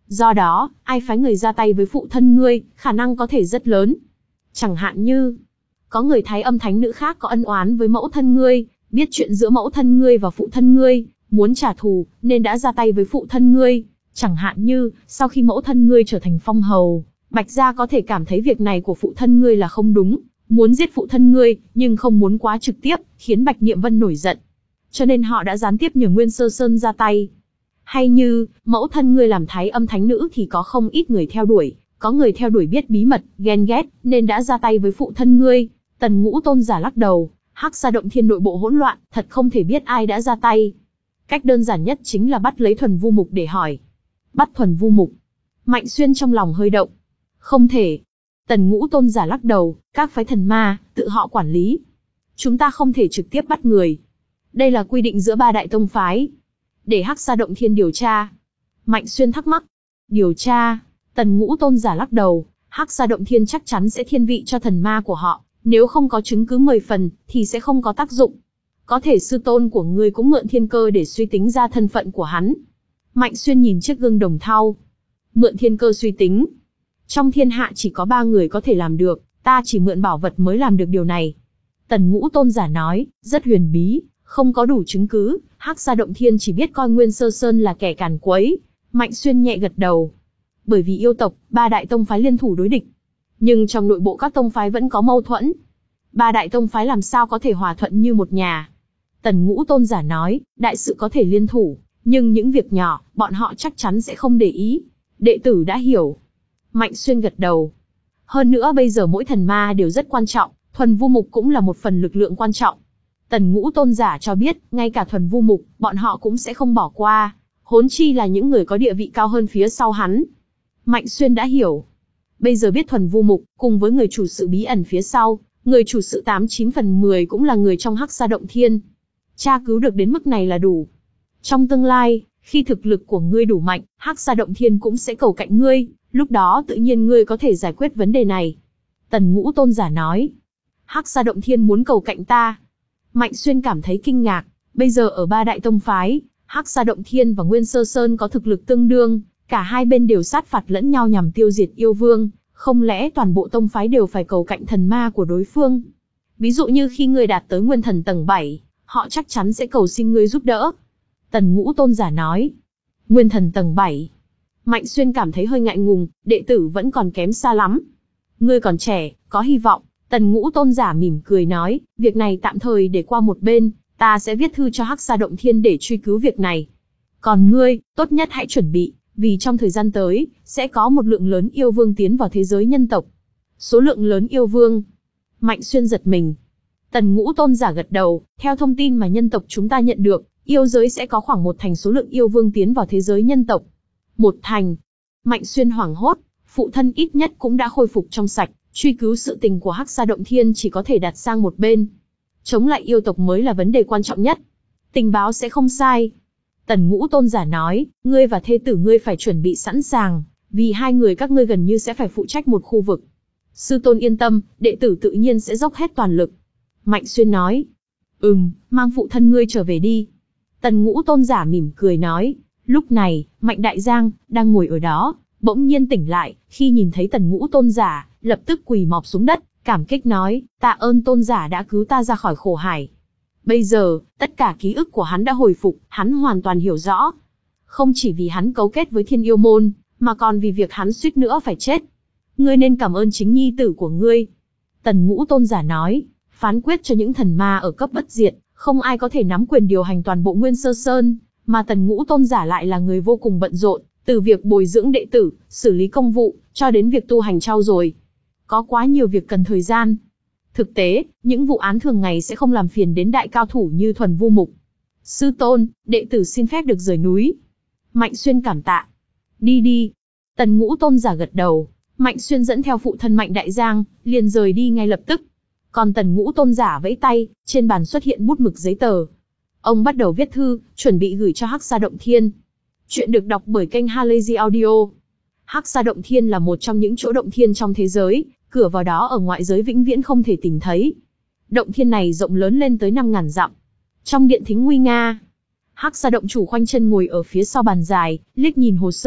Do đó, ai phái người ra tay với phụ thân ngươi, khả năng có thể rất lớn. Chẳng hạn như, có người thái âm thánh nữ khác có ân oán với mẫu thân ngươi, biết chuyện giữa mẫu thân ngươi và phụ thân ngươi, muốn trả thù, nên đã ra tay với phụ thân ngươi. Chẳng hạn như, sau khi mẫu thân ngươi trở thành phong hầu, Bạch gia có thể cảm thấy việc này của phụ thân ngươi là không đúng, muốn giết phụ thân ngươi, nhưng không muốn quá trực tiếp, khiến Bạch Niệm Vân nổi giận. Cho nên họ đã gián tiếp nhờ Nguyên Sơ Sơn ra tay. Hay như, mẫu thân ngươi làm thái âm thánh nữ thì có không ít người theo đuổi, có người theo đuổi biết bí mật, ghen ghét, nên đã ra tay với phụ thân ngươi. Tần Ngũ Tôn giả lắc đầu, Hắc Sa Động Thiên nội bộ hỗn loạn, thật không thể biết ai đã ra tay. Cách đơn giản nhất chính là bắt lấy Thuần Vu Mục để hỏi. Bắt Thuần Vu Mục? Mạnh Xuyên trong lòng hơi động. Không thể. Tần Ngũ Tôn giả lắc đầu, các phái thần ma, tự họ quản lý. Chúng ta không thể trực tiếp bắt người. Đây là quy định giữa ba đại tông phái. Để Hắc Sa Động Thiên điều tra. Mạnh Xuyên thắc mắc. Điều tra? Tần Ngũ Tôn giả lắc đầu, Hắc Sa Động Thiên chắc chắn sẽ thiên vị cho thần ma của họ. Nếu không có chứng cứ mười phần, thì sẽ không có tác dụng. Có thể sư tôn của ngươi cũng mượn thiên cơ để suy tính ra thân phận của hắn. Mạnh Xuyên nhìn chiếc gương đồng thau. Mượn thiên cơ suy tính. Trong thiên hạ chỉ có ba người có thể làm được, ta chỉ mượn bảo vật mới làm được điều này. Tần Ngũ Tôn giả nói, rất huyền bí, không có đủ chứng cứ, Hắc Sa Động Thiên chỉ biết coi Nguyên Sơ Sơn là kẻ càn quấy. Mạnh Xuyên nhẹ gật đầu. Bởi vì yêu tộc, ba đại tông phái liên thủ đối địch. Nhưng trong nội bộ các tông phái vẫn có mâu thuẫn. Ba đại tông phái làm sao có thể hòa thuận như một nhà. Tần Ngũ Tôn giả nói, đại sự có thể liên thủ, nhưng những việc nhỏ, bọn họ chắc chắn sẽ không để ý. Đệ tử đã hiểu. Mạnh Xuyên gật đầu. Hơn nữa bây giờ mỗi thần ma đều rất quan trọng, Thuần Vu Mục cũng là một phần lực lượng quan trọng. Tần Ngũ Tôn giả cho biết, ngay cả Thuần Vu Mục, bọn họ cũng sẽ không bỏ qua. Huống chi là những người có địa vị cao hơn phía sau hắn. Mạnh Xuyên đã hiểu. Bây giờ biết Thuần Vu Mục, cùng với người chủ sự bí ẩn phía sau, người chủ sự tám chín phần mười cũng là người trong Hắc Sa Động Thiên. Tra cứu được đến mức này là đủ. Trong tương lai, khi thực lực của ngươi đủ mạnh, Hắc Sa Động Thiên cũng sẽ cầu cạnh ngươi, lúc đó tự nhiên ngươi có thể giải quyết vấn đề này. Tần Ngũ Tôn giả nói. Hắc Sa Động Thiên muốn cầu cạnh ta. Mạnh Xuyên cảm thấy kinh ngạc, bây giờ ở ba đại tông phái, Hắc Sa Động Thiên và Nguyên Sơ Sơn có thực lực tương đương, cả hai bên đều sát phạt lẫn nhau nhằm tiêu diệt yêu vương, không lẽ toàn bộ tông phái đều phải cầu cạnh thần ma của đối phương? Ví dụ như khi ngươi đạt tới Nguyên Thần tầng bảy, họ chắc chắn sẽ cầu xin ngươi giúp đỡ. Tần Ngũ Tôn giả nói. Nguyên Thần tầng bảy. Mạnh Xuyên cảm thấy hơi ngại ngùng, đệ tử vẫn còn kém xa lắm. Ngươi còn trẻ, có hy vọng. Tần Ngũ Tôn giả mỉm cười nói, việc này tạm thời để qua một bên, ta sẽ viết thư cho Hắc Sa Động Thiên để truy cứu việc này. Còn ngươi, tốt nhất hãy chuẩn bị, vì trong thời gian tới, sẽ có một lượng lớn yêu vương tiến vào thế giới nhân tộc. Số lượng lớn yêu vương. Mạnh Xuyên giật mình. Tần Ngũ Tôn giả gật đầu, theo thông tin mà nhân tộc chúng ta nhận được, yêu giới sẽ có khoảng một thành số lượng yêu vương tiến vào thế giới nhân tộc. Một thành. Mạnh Xuyên hoảng hốt, phụ thân ít nhất cũng đã khôi phục trong sạch, truy cứu sự tình của Hắc Sa Động Thiên chỉ có thể đặt sang một bên. Chống lại yêu tộc mới là vấn đề quan trọng nhất. Tình báo sẽ không sai. Tần Ngũ Tôn giả nói, ngươi và thê tử ngươi phải chuẩn bị sẵn sàng, vì hai người các ngươi gần như sẽ phải phụ trách một khu vực. Sư tôn yên tâm, đệ tử tự nhiên sẽ dốc hết toàn lực. Mạnh Xuyên nói, ừm, mang phụ thân ngươi trở về đi. Tần Ngũ Tôn giả mỉm cười nói. Lúc này, Mạnh Đại Giang, đang ngồi ở đó, bỗng nhiên tỉnh lại, khi nhìn thấy Tần Ngũ Tôn giả, lập tức quỳ mọp xuống đất, cảm kích nói, tạ ơn Tôn giả đã cứu ta ra khỏi khổ hải. Bây giờ, tất cả ký ức của hắn đã hồi phục, hắn hoàn toàn hiểu rõ. Không chỉ vì hắn cấu kết với Thiên Yêu Môn, mà còn vì việc hắn suýt nữa phải chết. Ngươi nên cảm ơn chính nhi tử của ngươi. Tần Ngũ Tôn giả nói, phán quyết cho những thần ma ở cấp bất diệt, không ai có thể nắm quyền điều hành toàn bộ Nguyên Sơ Sơn, mà Tần Ngũ Tôn giả lại là người vô cùng bận rộn, từ việc bồi dưỡng đệ tử, xử lý công vụ, cho đến việc tu hành trau dồi. Có quá nhiều việc cần thời gian. Thực tế, những vụ án thường ngày sẽ không làm phiền đến đại cao thủ như Thuần Vu Mục. Sư tôn, đệ tử xin phép được rời núi. Mạnh Xuyên cảm tạ. Đi đi. Tần Ngũ Tôn giả gật đầu. Mạnh Xuyên dẫn theo phụ thân Mạnh Đại Giang, liền rời đi ngay lập tức. Còn Tần Ngũ Tôn giả vẫy tay, trên bàn xuất hiện bút mực giấy tờ. Ông bắt đầu viết thư, chuẩn bị gửi cho Hắc Sa Động Thiên. Chuyện được đọc bởi kênh Halazy Audio. Hắc Sa Động Thiên là một trong những chỗ động thiên trong thế giới, cửa vào đó ở ngoại giới vĩnh viễn không thể tìm thấy. Động thiên này rộng lớn lên tới năm ngàn dặm. Trong điện thính nguy nga, Hắc Sa Động chủ khoanh chân ngồi ở phía sau bàn dài, liếc nhìn hồ sơ,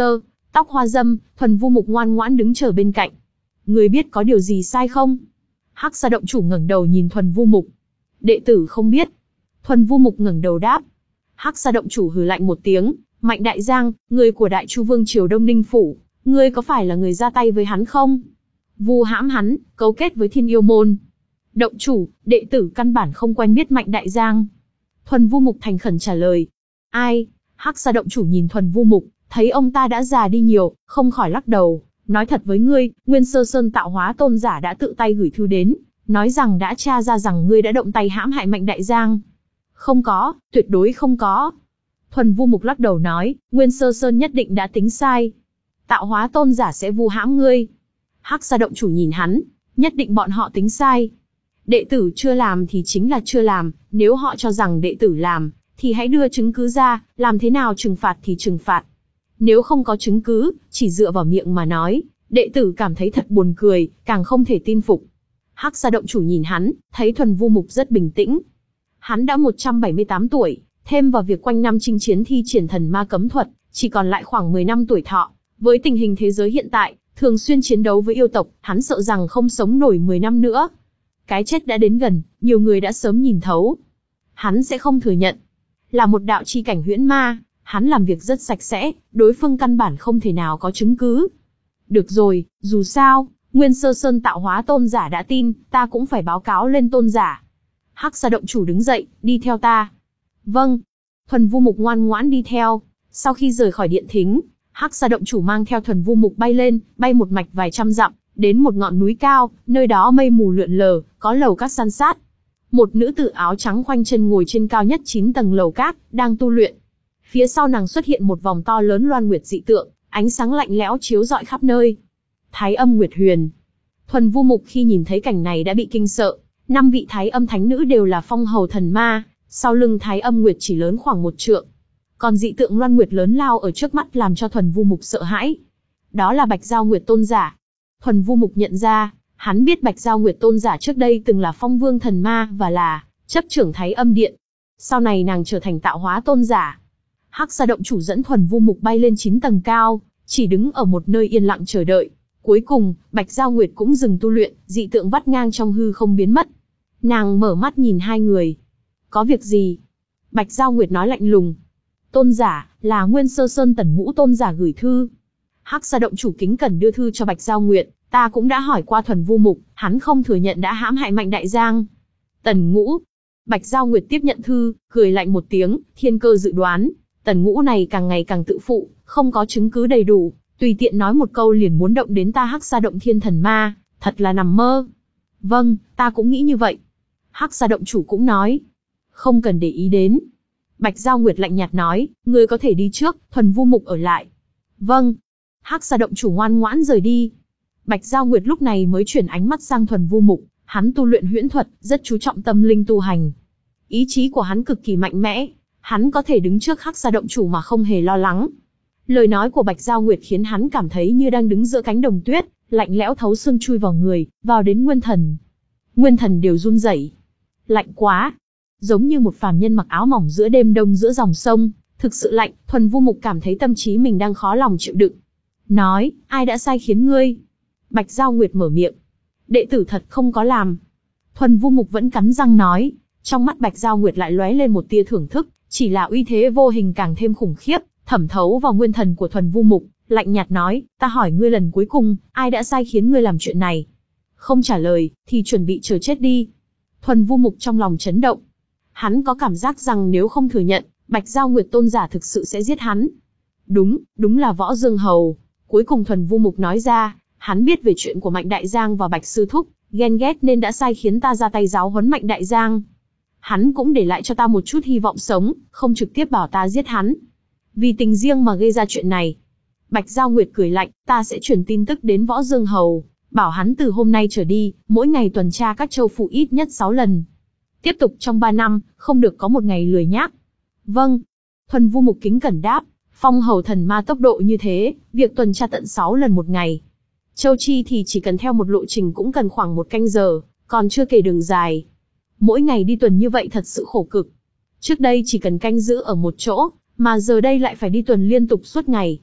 tóc hoa dâm, Thuần Vu Mục ngoan ngoãn đứng chờ bên cạnh. Người biết có điều gì sai không? Hắc Sa động chủ ngẩng đầu nhìn Thuần Vu Mục. Đệ tử không biết. Thuần Vu Mục ngẩng đầu đáp. Hắc Sa động chủ hừ lạnh một tiếng. Mạnh Đại Giang, người của Đại Chu Vương triều Đông Ninh phủ, ngươi có phải là người ra tay với hắn không? Vu hãm hắn, cấu kết với Thiên Yêu môn. Động chủ, đệ tử căn bản không quen biết Mạnh Đại Giang. Thuần Vu Mục thành khẩn trả lời. Ai? Hắc Sa động chủ nhìn Thuần Vu Mục, thấy ông ta đã già đi nhiều, không khỏi lắc đầu. Nói thật với ngươi, Nguyên Sơ Sơn tạo hóa tôn giả đã tự tay gửi thư đến, nói rằng đã tra ra rằng ngươi đã động tay hãm hại Mạnh Đại Giang. Không có, tuyệt đối không có. Thuần Vu Mục lắc đầu nói, Nguyên Sơ Sơn nhất định đã tính sai. Tạo hóa tôn giả sẽ vu hãm ngươi. Hắc Sa động chủ nhìn hắn, nhất định bọn họ tính sai. Đệ tử chưa làm thì chính là chưa làm, nếu họ cho rằng đệ tử làm, thì hãy đưa chứng cứ ra, làm thế nào trừng phạt thì trừng phạt. Nếu không có chứng cứ, chỉ dựa vào miệng mà nói, đệ tử cảm thấy thật buồn cười, càng không thể tin phục. Hắc Sa động chủ nhìn hắn, thấy Thuần Vu Mục rất bình tĩnh. Hắn đã một trăm bảy mươi tám tuổi, thêm vào việc quanh năm chinh chiến thi triển thần ma cấm thuật, chỉ còn lại khoảng mười năm tuổi thọ. Với tình hình thế giới hiện tại, thường xuyên chiến đấu với yêu tộc, hắn sợ rằng không sống nổi mười năm nữa. Cái chết đã đến gần, nhiều người đã sớm nhìn thấu. Hắn sẽ không thừa nhận. Là một đạo chi cảnh huyễn ma, hắn làm việc rất sạch sẽ, đối phương căn bản không thể nào có chứng cứ. Được rồi, dù sao, Nguyên Sơ Sơn tạo hóa tôn giả đã tin, ta cũng phải báo cáo lên tôn giả. Hắc Sa động chủ đứng dậy, đi theo ta. Vâng. Thuần Vu Mục ngoan ngoãn đi theo. Sau khi rời khỏi điện thính, Hắc Sa động chủ mang theo Thuần Vu Mục bay lên, bay một mạch vài trăm dặm, đến một ngọn núi cao, nơi đó mây mù lượn lờ, có lầu các san sát. Một nữ tử áo trắng khoanh chân ngồi trên cao nhất chín tầng lầu các, đang tu luyện. Phía sau nàng xuất hiện một vòng to lớn loan nguyệt dị tượng, ánh sáng lạnh lẽo chiếu rọi khắp nơi. Thái Âm Nguyệt Huyền. Thuần Vu Mục khi nhìn thấy cảnh này đã bị kinh sợ. Năm vị Thái Âm thánh nữ đều là phong hầu thần ma, sau lưng Thái Âm Nguyệt chỉ lớn khoảng một trượng. Còn dị tượng loan nguyệt lớn lao ở trước mắt làm cho Thuần Vu Mục sợ hãi. Đó là Bạch Giao Nguyệt tôn giả. Thuần Vu Mục nhận ra, hắn biết Bạch Giao Nguyệt tôn giả trước đây từng là phong vương thần ma và là chấp trưởng Thái Âm điện. Sau này nàng trở thành tạo hóa tôn giả. Hắc Sa động chủ dẫn Thuần Vu Mục bay lên chín tầng cao, chỉ đứng ở một nơi yên lặng chờ đợi. Cuối cùng, Bạch Giao Nguyệt cũng dừng tu luyện, dị tượng vắt ngang trong hư không biến mất. Nàng mở mắt nhìn hai người. Có việc gì? Bạch Giao Nguyệt nói lạnh lùng. Tôn giả, là Nguyên Sơ Sơn Tần Ngũ tôn giả gửi thư. Hắc Sa động chủ kính cẩn đưa thư cho Bạch Giao Nguyệt. Ta cũng đã hỏi qua Thuần Vu Mục, hắn không thừa nhận đã hãm hại Mạnh Đại Giang. Tần Ngũ. Bạch Giao Nguyệt tiếp nhận thư, cười lạnh một tiếng, thiên cơ dự đoán. Tần Ngũ này càng ngày càng tự phụ, không có chứng cứ đầy đủ, tùy tiện nói một câu liền muốn động đến ta Hắc Sa động thiên thần ma, thật là nằm mơ. Vâng, ta cũng nghĩ như vậy. Hắc Sa động chủ cũng nói. Không cần để ý đến. Bạch Giao Nguyệt lạnh nhạt nói, ngươi có thể đi trước, Thuần Vu Mục ở lại. Vâng. Hắc Sa động chủ ngoan ngoãn rời đi. Bạch Giao Nguyệt lúc này mới chuyển ánh mắt sang Thuần Vu Mục, hắn tu luyện huyễn thuật, rất chú trọng tâm linh tu hành. Ý chí của hắn cực kỳ mạnh mẽ, hắn có thể đứng trước Hắc Sa động chủ mà không hề lo lắng. Lời nói của Bạch Giao Nguyệt khiến hắn cảm thấy như đang đứng giữa cánh đồng tuyết, lạnh lẽo thấu xương chui vào người, vào đến nguyên thần. Nguyên thần đều run rẩy. Lạnh quá. Giống như một phàm nhân mặc áo mỏng giữa đêm đông giữa dòng sông, thực sự lạnh. Thuần Vu Mục cảm thấy tâm trí mình đang khó lòng chịu đựng. Nói, ai đã sai khiến ngươi? Bạch Giao Nguyệt mở miệng. Đệ tử thật không có làm. Thuần Vu Mục vẫn cắn răng nói. Trong mắt Bạch Giao Nguyệt lại lóe lên một tia thưởng thức, chỉ là uy thế vô hình càng thêm khủng khiếp, thẩm thấu vào nguyên thần của Thuần Vu Mục, lạnh nhạt nói, ta hỏi ngươi lần cuối cùng, ai đã sai khiến ngươi làm chuyện này? Không trả lời, thì chuẩn bị chờ chết đi. Thuần Vu Mục trong lòng chấn động. Hắn có cảm giác rằng nếu không thừa nhận, Bạch Giao Nguyệt tôn giả thực sự sẽ giết hắn. Đúng, đúng là Võ Dương Hầu. Cuối cùng Thuần Vu Mục nói ra, hắn biết về chuyện của Mạnh Đại Giang và Bạch Sư Thúc, ghen ghét nên đã sai khiến ta ra tay giáo huấn Mạnh Đại Giang. Hắn cũng để lại cho ta một chút hy vọng sống, không trực tiếp bảo ta giết hắn. Vì tình riêng mà gây ra chuyện này. Bạch Giao Nguyệt cười lạnh, ta sẽ truyền tin tức đến Võ Dương Hầu, bảo hắn từ hôm nay trở đi, mỗi ngày tuần tra các châu phủ ít nhất sáu lần. Tiếp tục trong ba năm, không được có một ngày lười nhác. Vâng. Thuần Vu Mục kính cẩn đáp, phong hầu thần ma tốc độ như thế, việc tuần tra tận sáu lần một ngày. Châu Chi thì chỉ cần theo một lộ trình cũng cần khoảng một canh giờ, còn chưa kể đường dài. Mỗi ngày đi tuần như vậy thật sự khổ cực. Trước đây chỉ cần canh giữ ở một chỗ, mà giờ đây lại phải đi tuần liên tục suốt ngày.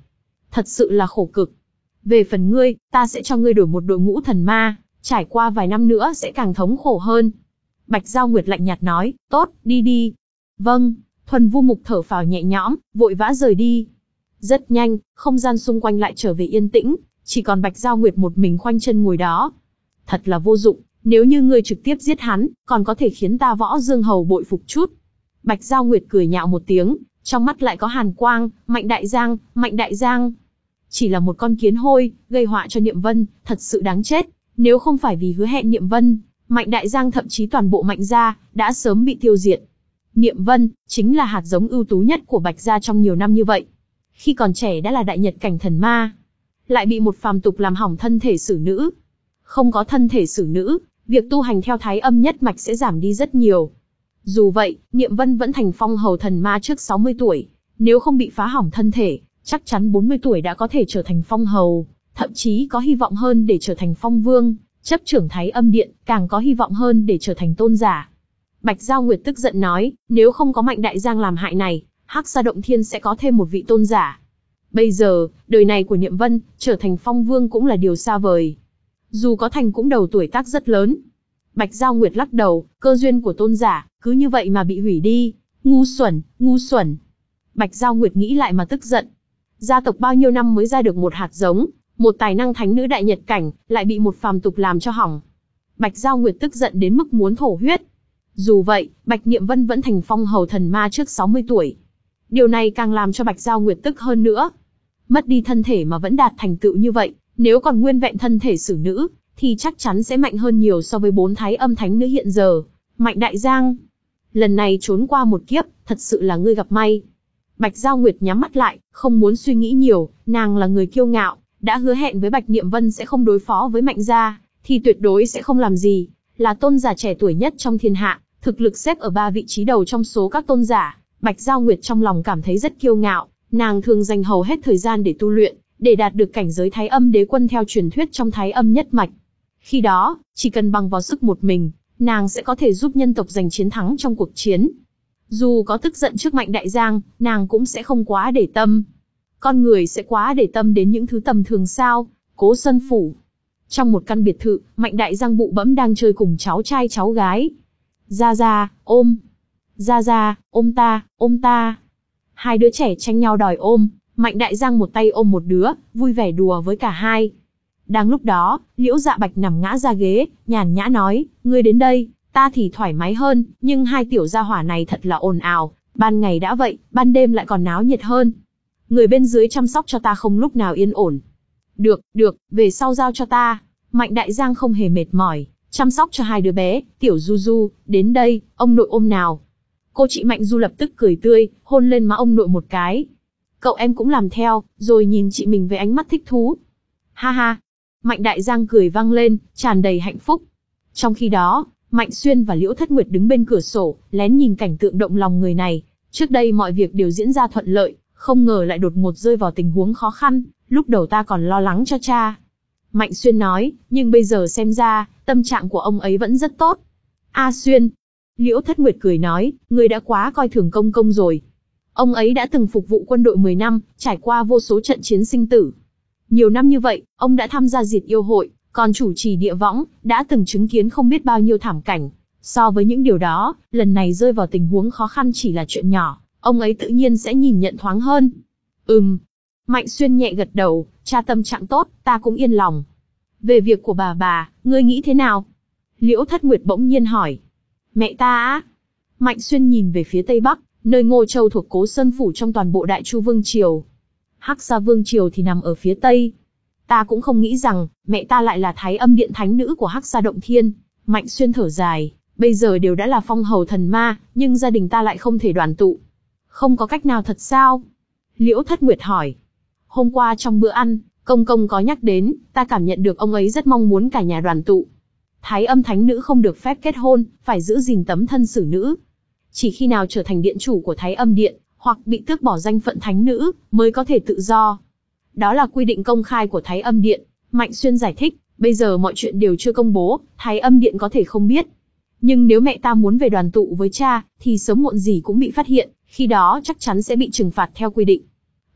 thật sự là khổ cực. Về phần ngươi, ta sẽ cho ngươi đổi một đội ngũ thần ma, trải qua vài năm nữa sẽ càng thống khổ hơn. Bạch Giao Nguyệt lạnh nhạt nói, tốt, đi đi. Vâng, Thuần Vu Mục thở phào nhẹ nhõm, vội vã rời đi. Rất nhanh, không gian xung quanh lại trở về yên tĩnh, chỉ còn Bạch Giao Nguyệt một mình khoanh chân ngồi đó. Thật là vô dụng, nếu như ngươi trực tiếp giết hắn, còn có thể khiến ta Võ Dương Hầu bội phục chút. Bạch Giao Nguyệt cười nhạo một tiếng, trong mắt lại có hàn quang, Mạnh Đại Giang, Mạnh Đại Giang. Chỉ là một con kiến hôi, gây họa cho Niệm Vân, thật sự đáng chết. Nếu không phải vì hứa hẹn Niệm Vân, Mạnh Đại Giang thậm chí toàn bộ Mạnh gia đã sớm bị tiêu diệt. Niệm Vân chính là hạt giống ưu tú nhất của Bạch gia trong nhiều năm như vậy. Khi còn trẻ đã là đại nhật cảnh thần ma, lại bị một phàm tục làm hỏng thân thể xử nữ. Không có thân thể xử nữ, việc tu hành theo Thái Âm nhất mạch sẽ giảm đi rất nhiều. Dù vậy, Niệm Vân vẫn thành phong hầu thần ma trước sáu mươi tuổi, nếu không bị phá hỏng thân thể, chắc chắn bốn mươi tuổi đã có thể trở thành phong hầu, thậm chí có hy vọng hơn để trở thành phong vương, chấp trưởng Thái Âm Điện, càng có hy vọng hơn để trở thành tôn giả. Bạch Giao Nguyệt tức giận nói, nếu không có Mạnh Đại Giang làm hại này, Hắc Sa Động Thiên sẽ có thêm một vị tôn giả. Bây giờ, đời này của Niệm Vân, trở thành phong vương cũng là điều xa vời. Dù có thành cũng đầu tuổi tác rất lớn. Bạch Giao Nguyệt lắc đầu, cơ duyên của tôn giả, cứ như vậy mà bị hủy đi. Ngu xuẩn, ngu xuẩn. Bạch Giao Nguyệt nghĩ lại mà tức giận. Gia tộc bao nhiêu năm mới ra được một hạt giống, một tài năng thánh nữ đại nhật cảnh, lại bị một phàm tục làm cho hỏng. Bạch Giao Nguyệt tức giận đến mức muốn thổ huyết. Dù vậy, Bạch Niệm Vân vẫn thành phong hầu thần ma trước sáu mươi tuổi. Điều này càng làm cho Bạch Giao Nguyệt tức hơn nữa. Mất đi thân thể mà vẫn đạt thành tựu như vậy, nếu còn nguyên vẹn thân thể xử nữ, thì chắc chắn sẽ mạnh hơn nhiều so với bốn Thái Âm thánh nữ hiện giờ. Mạnh Đại Giang, lần này trốn qua một kiếp, thật sự là ngươi gặp may. Bạch Giao Nguyệt nhắm mắt lại, không muốn suy nghĩ nhiều, nàng là người kiêu ngạo, đã hứa hẹn với Bạch Niệm Vân sẽ không đối phó với Mạnh gia, thì tuyệt đối sẽ không làm gì. Là tôn giả trẻ tuổi nhất trong thiên hạ, thực lực xếp ở ba vị trí đầu trong số các tôn giả. Bạch Giao Nguyệt trong lòng cảm thấy rất kiêu ngạo, nàng thường dành hầu hết thời gian để tu luyện, để đạt được cảnh giới Thái Âm đế quân theo truyền thuyết trong Thái Âm nhất mạch. Khi đó, chỉ cần bằng vào sức một mình, nàng sẽ có thể giúp nhân tộc giành chiến thắng trong cuộc chiến. Dù có tức giận trước Mạnh Đại Giang, nàng cũng sẽ không quá để tâm. Con người sẽ quá để tâm đến những thứ tầm thường sao? Cố Sơn Phủ. Trong một căn biệt thự, Mạnh Đại Giang bụ bẫm đang chơi cùng cháu trai cháu gái. Ra ra, ôm. Ra ra, ôm ta, ôm ta. Hai đứa trẻ tranh nhau đòi ôm, Mạnh Đại Giang một tay ôm một đứa, vui vẻ đùa với cả hai. Đang lúc đó, Liễu Dạ Bạch nằm ngã ra ghế, nhàn nhã nói, ngươi đến đây, ta thì thoải mái hơn, nhưng hai tiểu gia hỏa này thật là ồn ào, ban ngày đã vậy, ban đêm lại còn náo nhiệt hơn. Người bên dưới chăm sóc cho ta không lúc nào yên ổn. Được, được, về sau giao cho ta. Mạnh Đại Giang không hề mệt mỏi, chăm sóc cho hai đứa bé. Tiểu Du Du, đến đây, ông nội ôm nào. Cô chị Mạnh Du lập tức cười tươi, hôn lên má ông nội một cái. Cậu em cũng làm theo, rồi nhìn chị mình với ánh mắt thích thú. Ha ha. Mạnh Đại Giang cười vang lên, tràn đầy hạnh phúc. Trong khi đó, Mạnh Xuyên và Liễu Thất Nguyệt đứng bên cửa sổ, lén nhìn cảnh tượng động lòng người này. Trước đây mọi việc đều diễn ra thuận lợi, không ngờ lại đột ngột rơi vào tình huống khó khăn, lúc đầu ta còn lo lắng cho cha. Mạnh Xuyên nói, nhưng bây giờ xem ra, tâm trạng của ông ấy vẫn rất tốt. A Xuyên. Liễu Thất Nguyệt cười nói, ngươi đã quá coi thường công công rồi. Ông ấy đã từng phục vụ quân đội mười năm, trải qua vô số trận chiến sinh tử. Nhiều năm như vậy, ông đã tham gia diệt yêu hội, còn chủ trì địa võng, đã từng chứng kiến không biết bao nhiêu thảm cảnh. So với những điều đó, lần này rơi vào tình huống khó khăn chỉ là chuyện nhỏ, ông ấy tự nhiên sẽ nhìn nhận thoáng hơn. Ừm. Mạnh Xuyên nhẹ gật đầu, cha tâm trạng tốt, ta cũng yên lòng. Về việc của bà bà, ngươi nghĩ thế nào? Liễu Thất Nguyệt bỗng nhiên hỏi. Mẹ ta á? Mạnh Xuyên nhìn về phía Tây Bắc, nơi Ngô Châu thuộc Cố Sơn Phủ trong toàn bộ Đại Chu Vương Triều. Hắc Sa Vương Triều thì nằm ở phía Tây. Ta cũng không nghĩ rằng, mẹ ta lại là Thái Âm Điện thánh nữ của Hắc Sa Động Thiên. Mạnh Xuyên thở dài, bây giờ đều đã là phong hầu thần ma, nhưng gia đình ta lại không thể đoàn tụ. Không có cách nào thật sao? Liễu Thất Nguyệt hỏi. Hôm qua trong bữa ăn, công công có nhắc đến, ta cảm nhận được ông ấy rất mong muốn cả nhà đoàn tụ. Thái Âm thánh nữ không được phép kết hôn, phải giữ gìn tấm thân xử nữ. Chỉ khi nào trở thành điện chủ của Thái Âm Điện, hoặc bị tước bỏ danh phận thánh nữ, mới có thể tự do. Đó là quy định công khai của Thái Âm Điện. Mạnh Xuyên giải thích, bây giờ mọi chuyện đều chưa công bố, Thái Âm Điện có thể không biết. Nhưng nếu mẹ ta muốn về đoàn tụ với cha, thì sớm muộn gì cũng bị phát hiện, khi đó chắc chắn sẽ bị trừng phạt theo quy định.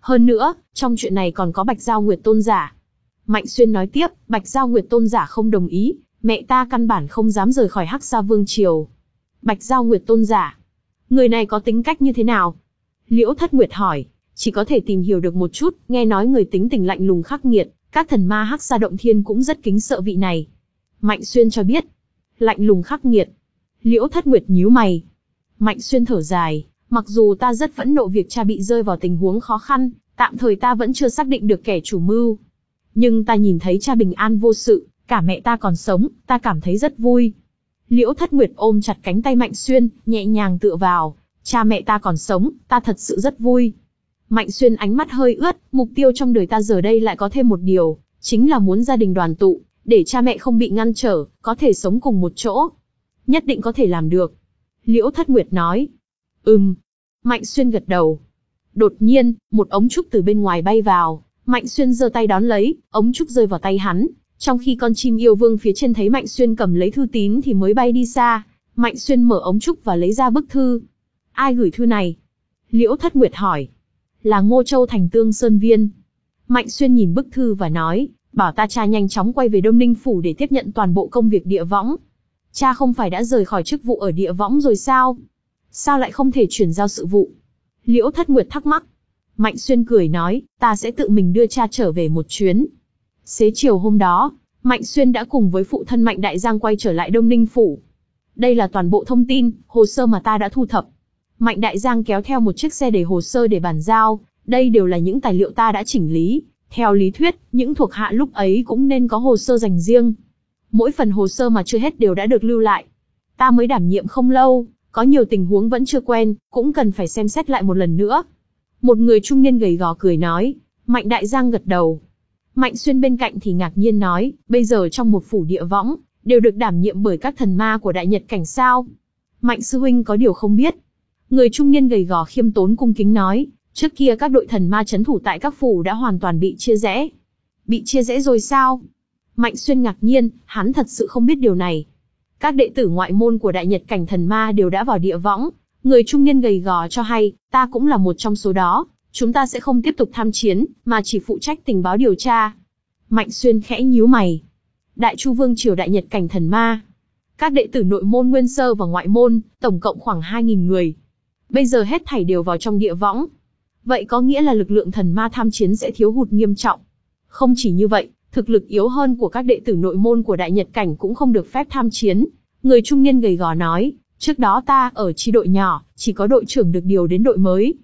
Hơn nữa, trong chuyện này còn có Bạch Giao Nguyệt tôn giả. Mạnh Xuyên nói tiếp, Bạch Giao Nguyệt tôn giả không đồng ý, mẹ ta căn bản không dám rời khỏi Hắc Sa Vương Triều. Bạch Giao Nguyệt tôn giả, người này có tính cách như thế nào? Liễu Thất Nguyệt hỏi, chỉ có thể tìm hiểu được một chút, nghe nói người tính tình lạnh lùng khắc nghiệt, các thần ma Hắc Sa Động Thiên cũng rất kính sợ vị này. Mạnh Xuyên cho biết, lạnh lùng khắc nghiệt. Liễu Thất Nguyệt nhíu mày. Mạnh Xuyên thở dài, mặc dù ta rất phẫn nộ việc cha bị rơi vào tình huống khó khăn, tạm thời ta vẫn chưa xác định được kẻ chủ mưu. Nhưng ta nhìn thấy cha bình an vô sự, cả mẹ ta còn sống, ta cảm thấy rất vui. Liễu Thất Nguyệt ôm chặt cánh tay Mạnh Xuyên, nhẹ nhàng tựa vào, cha mẹ ta còn sống, ta thật sự rất vui. Mạnh Xuyên ánh mắt hơi ướt, mục tiêu trong đời ta giờ đây lại có thêm một điều, chính là muốn gia đình đoàn tụ, để cha mẹ không bị ngăn trở, có thể sống cùng một chỗ. Nhất định có thể làm được. Liễu Thất Nguyệt nói. Ừm. Mạnh Xuyên gật đầu. Đột nhiên, một ống trúc từ bên ngoài bay vào, Mạnh Xuyên giơ tay đón lấy, ống trúc rơi vào tay hắn, trong khi con chim yêu vương phía trên thấy Mạnh Xuyên cầm lấy thư tín thì mới bay đi xa. Mạnh Xuyên mở ống trúc và lấy ra bức thư. Ai gửi thư này? Liễu Thất Nguyệt hỏi. Là Ngô Châu Thành Tương Sơn Viên. Mạnh Xuyên nhìn bức thư và nói, bảo ta cha nhanh chóng quay về Đông Ninh Phủ để tiếp nhận toàn bộ công việc địa võng. Cha không phải đã rời khỏi chức vụ ở địa võng rồi sao? Sao lại không thể chuyển giao sự vụ? Liễu Thất Nguyệt thắc mắc. Mạnh Xuyên cười nói, ta sẽ tự mình đưa cha trở về một chuyến. Xế chiều hôm đó, Mạnh Xuyên đã cùng với phụ thân Mạnh Đại Giang quay trở lại Đông Ninh Phủ. Đây là toàn bộ thông tin, hồ sơ mà ta đã thu thập. Mạnh Đại Giang kéo theo một chiếc xe đầy hồ sơ để bàn giao, đây đều là những tài liệu ta đã chỉnh lý. Theo lý thuyết, những thuộc hạ lúc ấy cũng nên có hồ sơ dành riêng. Mỗi phần hồ sơ mà chưa hết đều đã được lưu lại. Ta mới đảm nhiệm không lâu, có nhiều tình huống vẫn chưa quen, cũng cần phải xem xét lại một lần nữa. Một người trung niên gầy gò cười nói. Mạnh Đại Giang gật đầu. Mạnh Xuyên bên cạnh thì ngạc nhiên nói, bây giờ trong một phủ địa võng, đều được đảm nhiệm bởi các thần ma của Đại Nhật Cảnh sao? Mạnh sư huynh có điều không biết. Người trung niên gầy gò khiêm tốn cung kính nói, trước kia các đội thần ma trấn thủ tại các phủ đã hoàn toàn bị chia rẽ. Bị chia rẽ rồi sao? Mạnh Xuyên ngạc nhiên, hắn thật sự không biết điều này. Các đệ tử ngoại môn của Đại Nhật Cảnh thần ma đều đã vào địa võng. Người trung niên gầy gò cho hay, ta cũng là một trong số đó. Chúng ta sẽ không tiếp tục tham chiến, mà chỉ phụ trách tình báo điều tra. Mạnh Xuyên khẽ nhíu mày. Đại Chu Vương triều Đại Nhật Cảnh thần ma. Các đệ tử nội môn nguyên sơ và ngoại môn, tổng cộng khoảng hai nghìn người. Bây giờ hết thảy đều vào trong địa võng. Vậy có nghĩa là lực lượng thần ma tham chiến sẽ thiếu hụt nghiêm trọng. Không chỉ như vậy, thực lực yếu hơn của các đệ tử nội môn của Đại Nhật Cảnh cũng không được phép tham chiến. Người trung niên gầy gò nói, trước đó ta ở chi đội nhỏ, chỉ có đội trưởng được điều đến đội mới.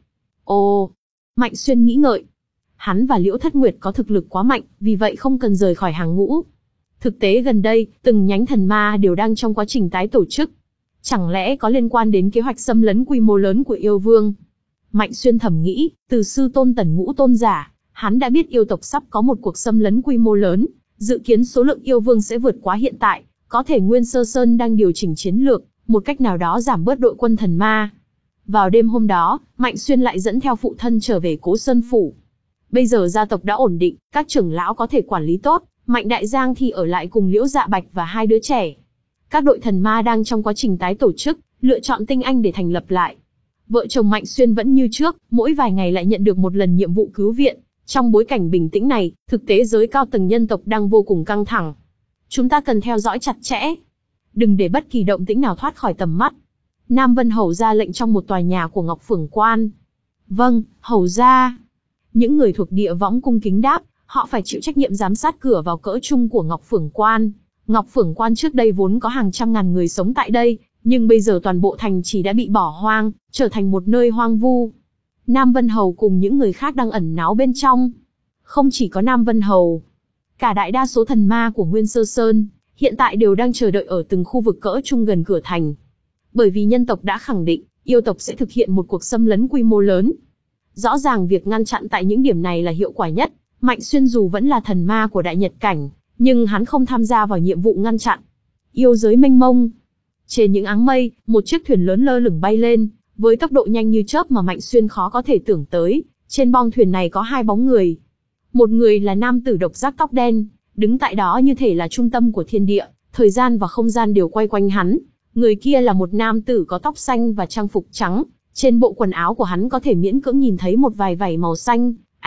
Ồ, Mạnh Xuyên nghĩ ngợi. Hắn và Liễu Thất Nguyệt có thực lực quá mạnh, vì vậy không cần rời khỏi hàng ngũ. Thực tế gần đây, từng nhánh thần ma đều đang trong quá trình tái tổ chức. Chẳng lẽ có liên quan đến kế hoạch xâm lấn quy mô lớn của yêu vương? Mạnh Xuyên thầm nghĩ, từ sư tôn Tần Ngũ tôn giả, hắn đã biết yêu tộc sắp có một cuộc xâm lấn quy mô lớn, dự kiến số lượng yêu vương sẽ vượt quá hiện tại, có thể Nguyên Sơ Sơn đang điều chỉnh chiến lược, một cách nào đó giảm bớt đội quân thần ma. Vào đêm hôm đó, Mạnh Xuyên lại dẫn theo phụ thân trở về Cố Sơn Phủ. Bây giờ gia tộc đã ổn định, các trưởng lão có thể quản lý tốt, Mạnh Đại Giang thì ở lại cùng Liễu Dạ Bạch và hai đứa trẻ. Các đội thần ma đang trong quá trình tái tổ chức, lựa chọn tinh anh để thành lập lại. Vợ chồng Mạnh Xuyên vẫn như trước, mỗi vài ngày lại nhận được một lần nhiệm vụ cứu viện. Trong bối cảnh bình tĩnh này, thực tế giới cao tầng nhân tộc đang vô cùng căng thẳng. Chúng ta cần theo dõi chặt chẽ. Đừng để bất kỳ động tĩnh nào thoát khỏi tầm mắt. Nam Vân Hầu ra lệnh trong một tòa nhà của Ngọc Phượng Quan. Vâng, Hầu ra. Những người thuộc địa võng cung kính đáp, họ phải chịu trách nhiệm giám sát cửa vào cỡ chung của Ngọc Phượng Quan. Ngọc Phượng Quan trước đây vốn có hàng trăm ngàn người sống tại đây, nhưng bây giờ toàn bộ thành trì đã bị bỏ hoang, trở thành một nơi hoang vu. Nam Vân Hầu cùng những người khác đang ẩn náu bên trong. Không chỉ có Nam Vân Hầu, cả đại đa số thần ma của Nguyên Sơ Sơn, hiện tại đều đang chờ đợi ở từng khu vực cỡ trung gần cửa thành. Bởi vì nhân tộc đã khẳng định, yêu tộc sẽ thực hiện một cuộc xâm lấn quy mô lớn. Rõ ràng việc ngăn chặn tại những điểm này là hiệu quả nhất. Mạnh Xuyên dù vẫn là thần ma của Đại Nhật Cảnh, nhưng hắn không tham gia vào nhiệm vụ ngăn chặn. Yêu giới mênh mông. Trên những áng mây, một chiếc thuyền lớn lơ lửng bay lên, với tốc độ nhanh như chớp mà Mạnh Xuyên khó có thể tưởng tới. Trên bong thuyền này có hai bóng người. Một người là nam tử độc giác tóc đen, đứng tại đó như thể là trung tâm của thiên địa, thời gian và không gian đều quay quanh hắn. Người kia là một nam tử có tóc xanh và trang phục trắng, trên bộ quần áo của hắn có thể miễn cưỡng nhìn thấy một vài vảy màu xanh,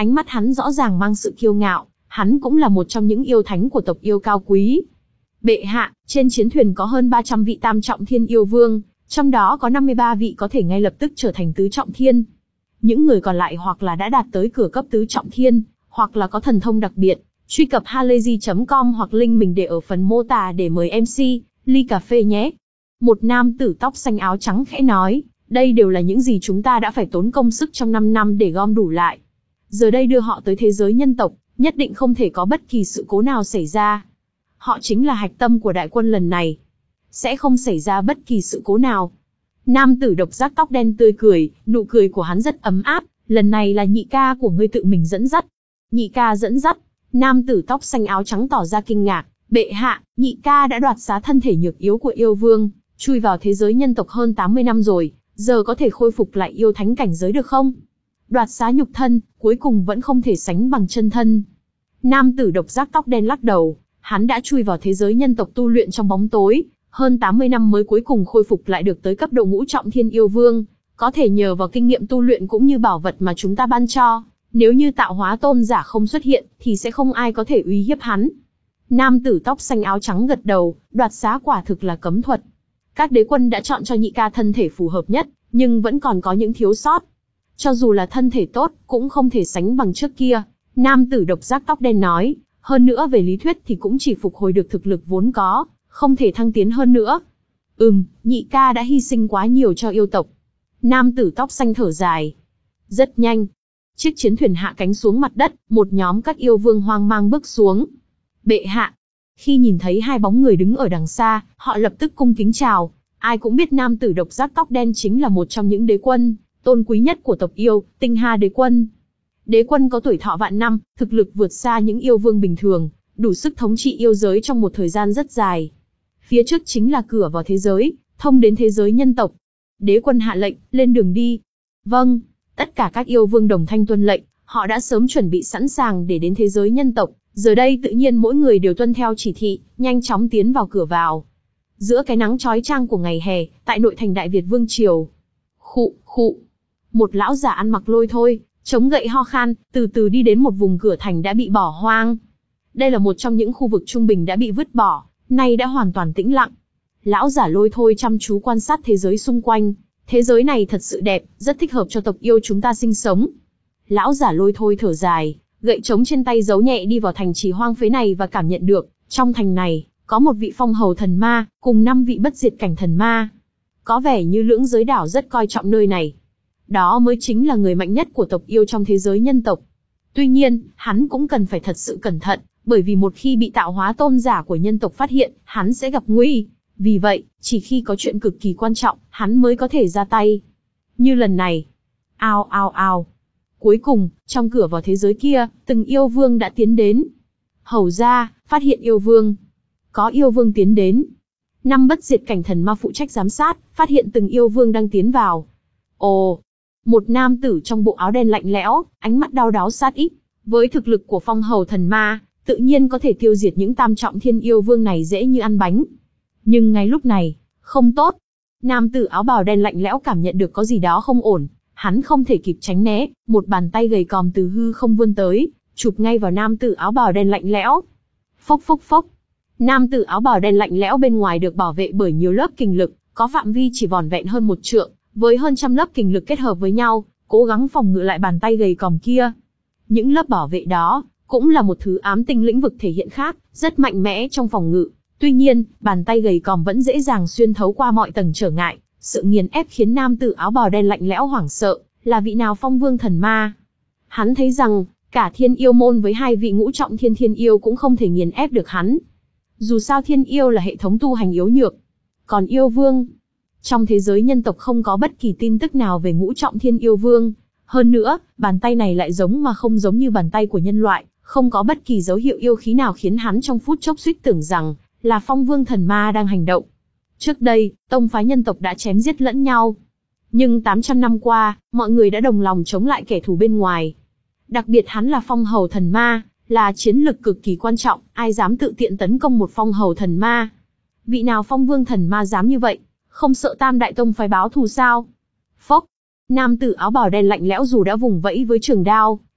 Ánh mắt hắn rõ ràng mang sự kiêu ngạo, hắn cũng là một trong những yêu thánh của tộc yêu cao quý. Bệ hạ, trên chiến thuyền có hơn ba trăm vị tam trọng thiên yêu vương, trong đó có năm mươi ba vị có thể ngay lập tức trở thành tứ trọng thiên. Những người còn lại hoặc là đã đạt tới cửa cấp tứ trọng thiên, hoặc là có thần thông đặc biệt. Truy cập halayzi chấm com hoặc link mình để ở phần mô tả để mời em xê, ly cà phê nhé. Một nam tử tóc xanh áo trắng khẽ nói, đây đều là những gì chúng ta đã phải tốn công sức trong năm năm để gom đủ lại. Giờ đây đưa họ tới thế giới nhân tộc, nhất định không thể có bất kỳ sự cố nào xảy ra. Họ chính là hạch tâm của đại quân lần này. Sẽ không xảy ra bất kỳ sự cố nào. Nam tử độc giác tóc đen tươi cười, nụ cười của hắn rất ấm áp, lần này là nhị ca của ngươi tự mình dẫn dắt. Nhị ca dẫn dắt, nam tử tóc xanh áo trắng tỏ ra kinh ngạc, bệ hạ, nhị ca đã đoạt xá thân thể nhược yếu của yêu vương, chui vào thế giới nhân tộc hơn tám mươi năm rồi, giờ có thể khôi phục lại yêu thánh cảnh giới được không? Đoạt xá nhục thân, cuối cùng vẫn không thể sánh bằng chân thân. Nam tử độc giác tóc đen lắc đầu, hắn đã chui vào thế giới nhân tộc tu luyện trong bóng tối, hơn tám mươi năm mới cuối cùng khôi phục lại được tới cấp độ ngũ trọng thiên yêu vương, có thể nhờ vào kinh nghiệm tu luyện cũng như bảo vật mà chúng ta ban cho, nếu như tạo hóa tôn giả không xuất hiện, thì sẽ không ai có thể uy hiếp hắn. Nam tử tóc xanh áo trắng gật đầu, đoạt xá quả thực là cấm thuật. Các đế quân đã chọn cho nhị ca thân thể phù hợp nhất, nhưng vẫn còn có những thiếu sót. Cho dù là thân thể tốt, cũng không thể sánh bằng trước kia. Nam tử độc giác tóc đen nói, hơn nữa về lý thuyết thì cũng chỉ phục hồi được thực lực vốn có, không thể thăng tiến hơn nữa. Ừm, nhị ca đã hy sinh quá nhiều cho yêu tộc. Nam tử tóc xanh thở dài. Rất nhanh, chiếc chiến thuyền hạ cánh xuống mặt đất, một nhóm các yêu vương hoang mang bước xuống. Bệ hạ. Khi nhìn thấy hai bóng người đứng ở đằng xa, họ lập tức cung kính chào. Ai cũng biết nam tử độc giác tóc đen chính là một trong những đế quân tôn quý nhất của tộc yêu, Tinh Hà đế quân. Đế quân có tuổi thọ vạn năm, thực lực vượt xa những yêu vương bình thường, đủ sức thống trị yêu giới trong một thời gian rất dài. Phía trước chính là cửa vào thế giới, thông đến thế giới nhân tộc. Đế quân hạ lệnh, lên đường đi. Vâng, tất cả các yêu vương đồng thanh tuân lệnh, họ đã sớm chuẩn bị sẵn sàng để đến thế giới nhân tộc, giờ đây tự nhiên mỗi người đều tuân theo chỉ thị, nhanh chóng tiến vào cửa vào. Giữa cái nắng chói chang của ngày hè, tại nội thành Đại Việt Vương Triều. Khụ, khụ. Một lão già ăn mặc lôi thôi, chống gậy ho khan, từ từ đi đến một vùng cửa thành đã bị bỏ hoang. Đây là một trong những khu vực trung bình đã bị vứt bỏ, nay đã hoàn toàn tĩnh lặng. Lão giả lôi thôi chăm chú quan sát thế giới xung quanh. Thế giới này thật sự đẹp, rất thích hợp cho tộc yêu chúng ta sinh sống. Lão giả lôi thôi thở dài, gậy trống trên tay giấu nhẹ đi vào thành trì hoang phế này và cảm nhận được, trong thành này, có một vị phong hầu thần ma, cùng năm vị bất diệt cảnh thần ma. Có vẻ như lưỡng giới đảo rất coi trọng nơi này. Đó mới chính là người mạnh nhất của tộc yêu trong thế giới nhân tộc. Tuy nhiên, hắn cũng cần phải thật sự cẩn thận, bởi vì một khi bị tạo hóa tôn giả của nhân tộc phát hiện, hắn sẽ gặp nguy. Vì vậy, chỉ khi có chuyện cực kỳ quan trọng, hắn mới có thể ra tay. Như lần này. Ao ao ao. Cuối cùng, trong cửa vào thế giới kia, từng yêu vương đã tiến đến. Hầu ra, phát hiện yêu vương. Có yêu vương tiến đến. Năm bất diệt cảnh thần ma phụ trách giám sát, phát hiện từng yêu vương đang tiến vào. Ồ! Một nam tử trong bộ áo đen lạnh lẽo, ánh mắt đau đáu sát ý. Với thực lực của phong hầu thần ma, tự nhiên có thể tiêu diệt những tam trọng thiên yêu vương này dễ như ăn bánh. Nhưng ngay lúc này, không tốt. Nam tử áo bào đen lạnh lẽo cảm nhận được có gì đó không ổn. Hắn không thể kịp tránh né, một bàn tay gầy còm từ hư không vươn tới, chụp ngay vào nam tử áo bào đen lạnh lẽo. Phốc phốc phốc. Nam tử áo bào đen lạnh lẽo bên ngoài được bảo vệ bởi nhiều lớp kình lực, có phạm vi chỉ vỏn vẹn hơn một trượng, với hơn trăm lớp kình lực kết hợp với nhau, cố gắng phòng ngự lại bàn tay gầy còm kia. Những lớp bảo vệ đó, cũng là một thứ ám tinh lĩnh vực thể hiện khác, rất mạnh mẽ trong phòng ngự. Tuy nhiên, bàn tay gầy còm vẫn dễ dàng xuyên thấu qua mọi tầng trở ngại. Sự nghiền ép khiến nam tử áo bào đen lạnh lẽo hoảng sợ, là vị nào phong vương thần ma. Hắn thấy rằng, cả thiên yêu môn với hai vị ngũ trọng thiên thiên yêu cũng không thể nghiền ép được hắn. Dù sao thiên yêu là hệ thống tu hành yếu nhược. Còn yêu vương, trong thế giới nhân tộc không có bất kỳ tin tức nào về ngũ trọng thiên yêu vương. Hơn nữa, bàn tay này lại giống mà không giống như bàn tay của nhân loại, không có bất kỳ dấu hiệu yêu khí nào khiến hắn trong phút chốc suýt tưởng rằng là phong vương thần ma đang hành động. Trước đây, tông phái nhân tộc đã chém giết lẫn nhau. Nhưng tám trăm năm qua, mọi người đã đồng lòng chống lại kẻ thù bên ngoài. Đặc biệt hắn là phong hầu thần ma, là chiến lực cực kỳ quan trọng, ai dám tự tiện tấn công một phong hầu thần ma. Vị nào phong vương thần ma dám như vậy, không sợ tam đại tông phái báo thù sao? Phốc, nam tử áo bào đen lạnh lẽo dù đã vùng vẫy với trường đao,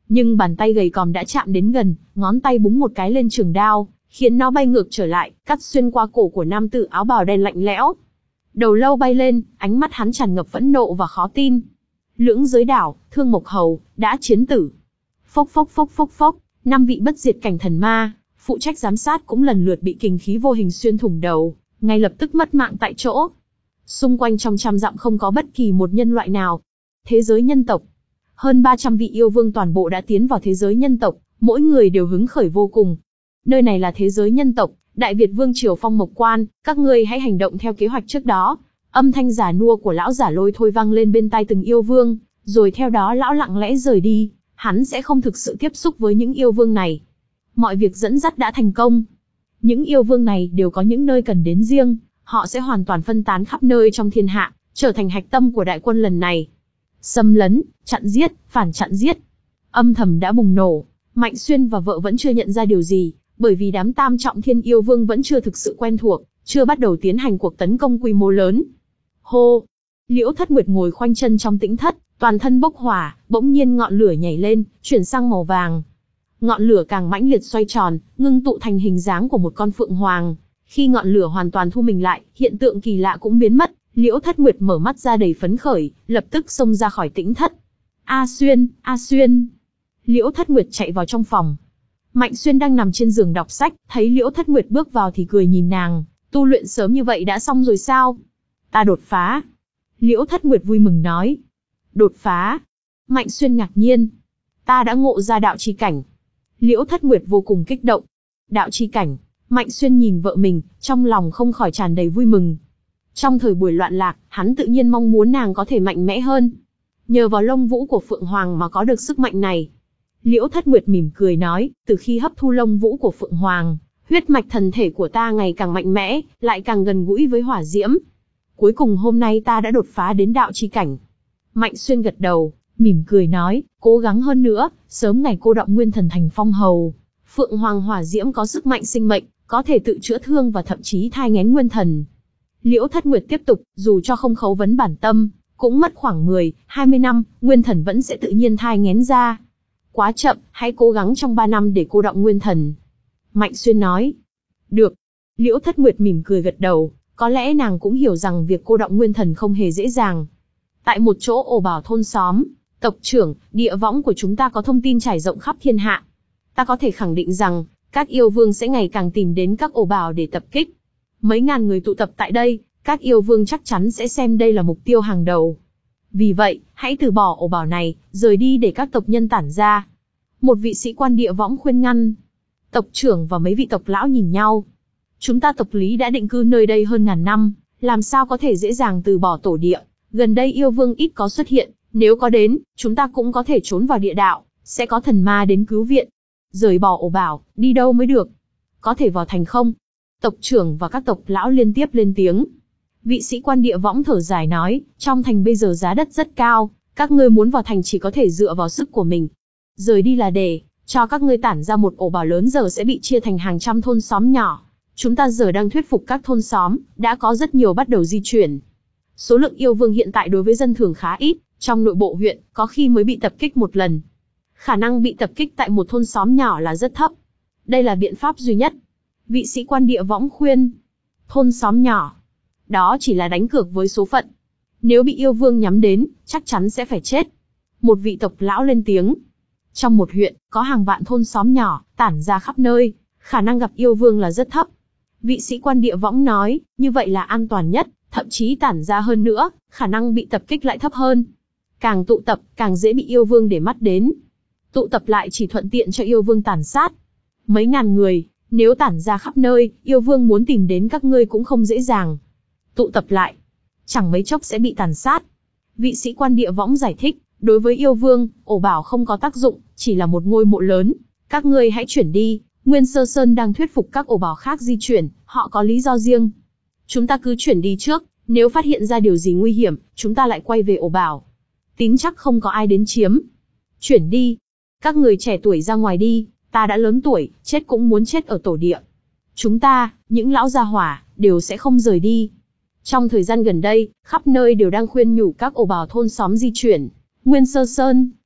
Nhưng bàn tay gầy còm đã chạm đến gần, ngón tay búng một cái lên trường đao, khiến nó bay ngược trở lại, cắt xuyên qua cổ của nam tử áo bào đen lạnh lẽo. Đầu lâu bay lên, ánh mắt hắn tràn ngập phẫn nộ và khó tin. Lưỡng giới đảo, Thương Mộc Hầu, đã chiến tử. Phốc phốc phốc phốc phốc, năm vị bất diệt cảnh thần ma, phụ trách giám sát cũng lần lượt bị kình khí vô hình xuyên thủng đầu, ngay lập tức mất mạng tại chỗ. Xung quanh trong trăm dặm không có bất kỳ một nhân loại nào. Thế giới nhân tộc. Hơn ba trăm vị yêu vương toàn bộ đã tiến vào thế giới nhân tộc, mỗi người đều hứng khởi vô cùng. Nơi này là thế giới nhân tộc, Đại Việt Vương Triều Phong Mộc Quan, các ngươi hãy hành động theo kế hoạch trước đó. Âm thanh giả nua của lão giả Lôi Thôi vang lên bên tai từng yêu vương, rồi theo đó lão lặng lẽ rời đi, hắn sẽ không thực sự tiếp xúc với những yêu vương này. Mọi việc dẫn dắt đã thành công. Những yêu vương này đều có những nơi cần đến riêng, họ sẽ hoàn toàn phân tán khắp nơi trong thiên hạ, trở thành hạch tâm của đại quân lần này. Xâm lấn, chặn giết, phản chặn giết. Âm thầm đã bùng nổ, Mạnh Xuyên và vợ vẫn chưa nhận ra điều gì, bởi vì đám tam trọng thiên yêu vương vẫn chưa thực sự quen thuộc, chưa bắt đầu tiến hành cuộc tấn công quy mô lớn. Hô! Liễu Thất Nguyệt ngồi khoanh chân trong tĩnh thất, toàn thân bốc hỏa, bỗng nhiên ngọn lửa nhảy lên, chuyển sang màu vàng. Ngọn lửa càng mãnh liệt xoay tròn, ngưng tụ thành hình dáng của một con phượng hoàng. Khi ngọn lửa hoàn toàn thu mình lại, hiện tượng kỳ lạ cũng biến mất, Liễu Thất Nguyệt mở mắt ra đầy phấn khởi, lập tức xông ra khỏi tĩnh thất. A Xuyên, A Xuyên! Liễu Thất Nguyệt chạy vào trong phòng. Mạnh Xuyên đang nằm trên giường đọc sách, thấy Liễu Thất Nguyệt bước vào thì cười nhìn nàng, tu luyện sớm như vậy đã xong rồi sao? Ta đột phá. Liễu Thất Nguyệt vui mừng nói. Đột phá? Mạnh Xuyên ngạc nhiên. Ta đã ngộ ra đạo chi cảnh. Liễu Thất Nguyệt vô cùng kích động. Đạo chi cảnh? Mạnh Xuyên nhìn vợ mình, trong lòng không khỏi tràn đầy vui mừng. Trong thời buổi loạn lạc, hắn tự nhiên mong muốn nàng có thể mạnh mẽ hơn. Nhờ vào lông vũ của Phượng Hoàng mà có được sức mạnh này. Liễu Thất Nguyệt mỉm cười nói, từ khi hấp thu lông vũ của Phượng Hoàng, huyết mạch thần thể của ta ngày càng mạnh mẽ, lại càng gần gũi với hỏa diễm. Cuối cùng hôm nay ta đã đột phá đến đạo chi cảnh. Mạnh Xuyên gật đầu, mỉm cười nói, cố gắng hơn nữa, sớm ngày cô động nguyên thần thành phong hầu. Phượng Hoàng hỏa diễm có sức mạnh sinh mệnh, có thể tự chữa thương và thậm chí thai nghén nguyên thần. Liễu Thất Nguyệt tiếp tục, dù cho không khấu vấn bản tâm, cũng mất khoảng mười, hai mươi năm, nguyên thần vẫn sẽ tự nhiên thai nghén ra. Quá chậm, hãy cố gắng trong ba năm để cô động nguyên thần. Mạnh Xuyên nói. Được. Liễu Thất Nguyệt mỉm cười gật đầu, có lẽ nàng cũng hiểu rằng việc cô động nguyên thần không hề dễ dàng. Tại một chỗ ổ bảo thôn xóm, tộc trưởng, địa võng của chúng ta có thông tin trải rộng khắp thiên hạ. Ta có thể khẳng định rằng, các yêu vương sẽ ngày càng tìm đến các ổ bảo để tập kích. Mấy ngàn người tụ tập tại đây, các yêu vương chắc chắn sẽ xem đây là mục tiêu hàng đầu. Vì vậy, hãy từ bỏ ổ bảo này, rời đi để các tộc nhân tản ra. Một vị sĩ quan địa võng khuyên ngăn. Tộc trưởng và mấy vị tộc lão nhìn nhau. Chúng ta tộc Lý đã định cư nơi đây hơn ngàn năm, làm sao có thể dễ dàng từ bỏ tổ địa. Gần đây yêu vương ít có xuất hiện, nếu có đến, chúng ta cũng có thể trốn vào địa đạo, sẽ có thần ma đến cứu viện. Rời bỏ ổ bảo, đi đâu mới được? Có thể vào thành không? Tộc trưởng và các tộc lão liên tiếp lên tiếng. Vị sĩ quan địa võng thở dài nói, trong thành bây giờ giá đất rất cao, các ngươi muốn vào thành chỉ có thể dựa vào sức của mình. Rời đi là để cho các ngươi tản ra một ổ bảo lớn giờ sẽ bị chia thành hàng trăm thôn xóm nhỏ. Chúng ta giờ đang thuyết phục các thôn xóm, đã có rất nhiều bắt đầu di chuyển. Số lượng yêu vương hiện tại đối với dân thường khá ít, trong nội bộ huyện, có khi mới bị tập kích một lần. Khả năng bị tập kích tại một thôn xóm nhỏ là rất thấp. Đây là biện pháp duy nhất. Vị sĩ quan địa võng khuyên. Thôn xóm nhỏ. Đó chỉ là đánh cược với số phận. Nếu bị yêu vương nhắm đến, chắc chắn sẽ phải chết. Một vị tộc lão lên tiếng. Trong một huyện, có hàng vạn thôn xóm nhỏ, tản ra khắp nơi, khả năng gặp yêu vương là rất thấp. Vị sĩ quan địa võng nói, như vậy là an toàn nhất, thậm chí tản ra hơn nữa, khả năng bị tập kích lại thấp hơn. Càng tụ tập, càng dễ bị yêu vương để mắt đến. Tụ tập lại chỉ thuận tiện cho yêu vương tàn sát. Mấy ngàn người, nếu tản ra khắp nơi, yêu vương muốn tìm đến các ngươi cũng không dễ dàng. Tụ tập lại, chẳng mấy chốc sẽ bị tàn sát. Vị sĩ quan địa võng giải thích, đối với yêu vương, ổ bảo không có tác dụng, chỉ là một ngôi mộ lớn. Các ngươi hãy chuyển đi, Nguyên Sơ Sơn đang thuyết phục các ổ bảo khác di chuyển, họ có lý do riêng. Chúng ta cứ chuyển đi trước, nếu phát hiện ra điều gì nguy hiểm, chúng ta lại quay về ổ bảo. Tín chắc không có ai đến chiếm. Chuyển đi. Các người trẻ tuổi ra ngoài đi, ta đã lớn tuổi, chết cũng muốn chết ở tổ địa. Chúng ta, những lão gia hỏa, đều sẽ không rời đi. Trong thời gian gần đây, khắp nơi đều đang khuyên nhủ các ổ bảo thôn xóm di chuyển. Nguyên Sơ Sơn,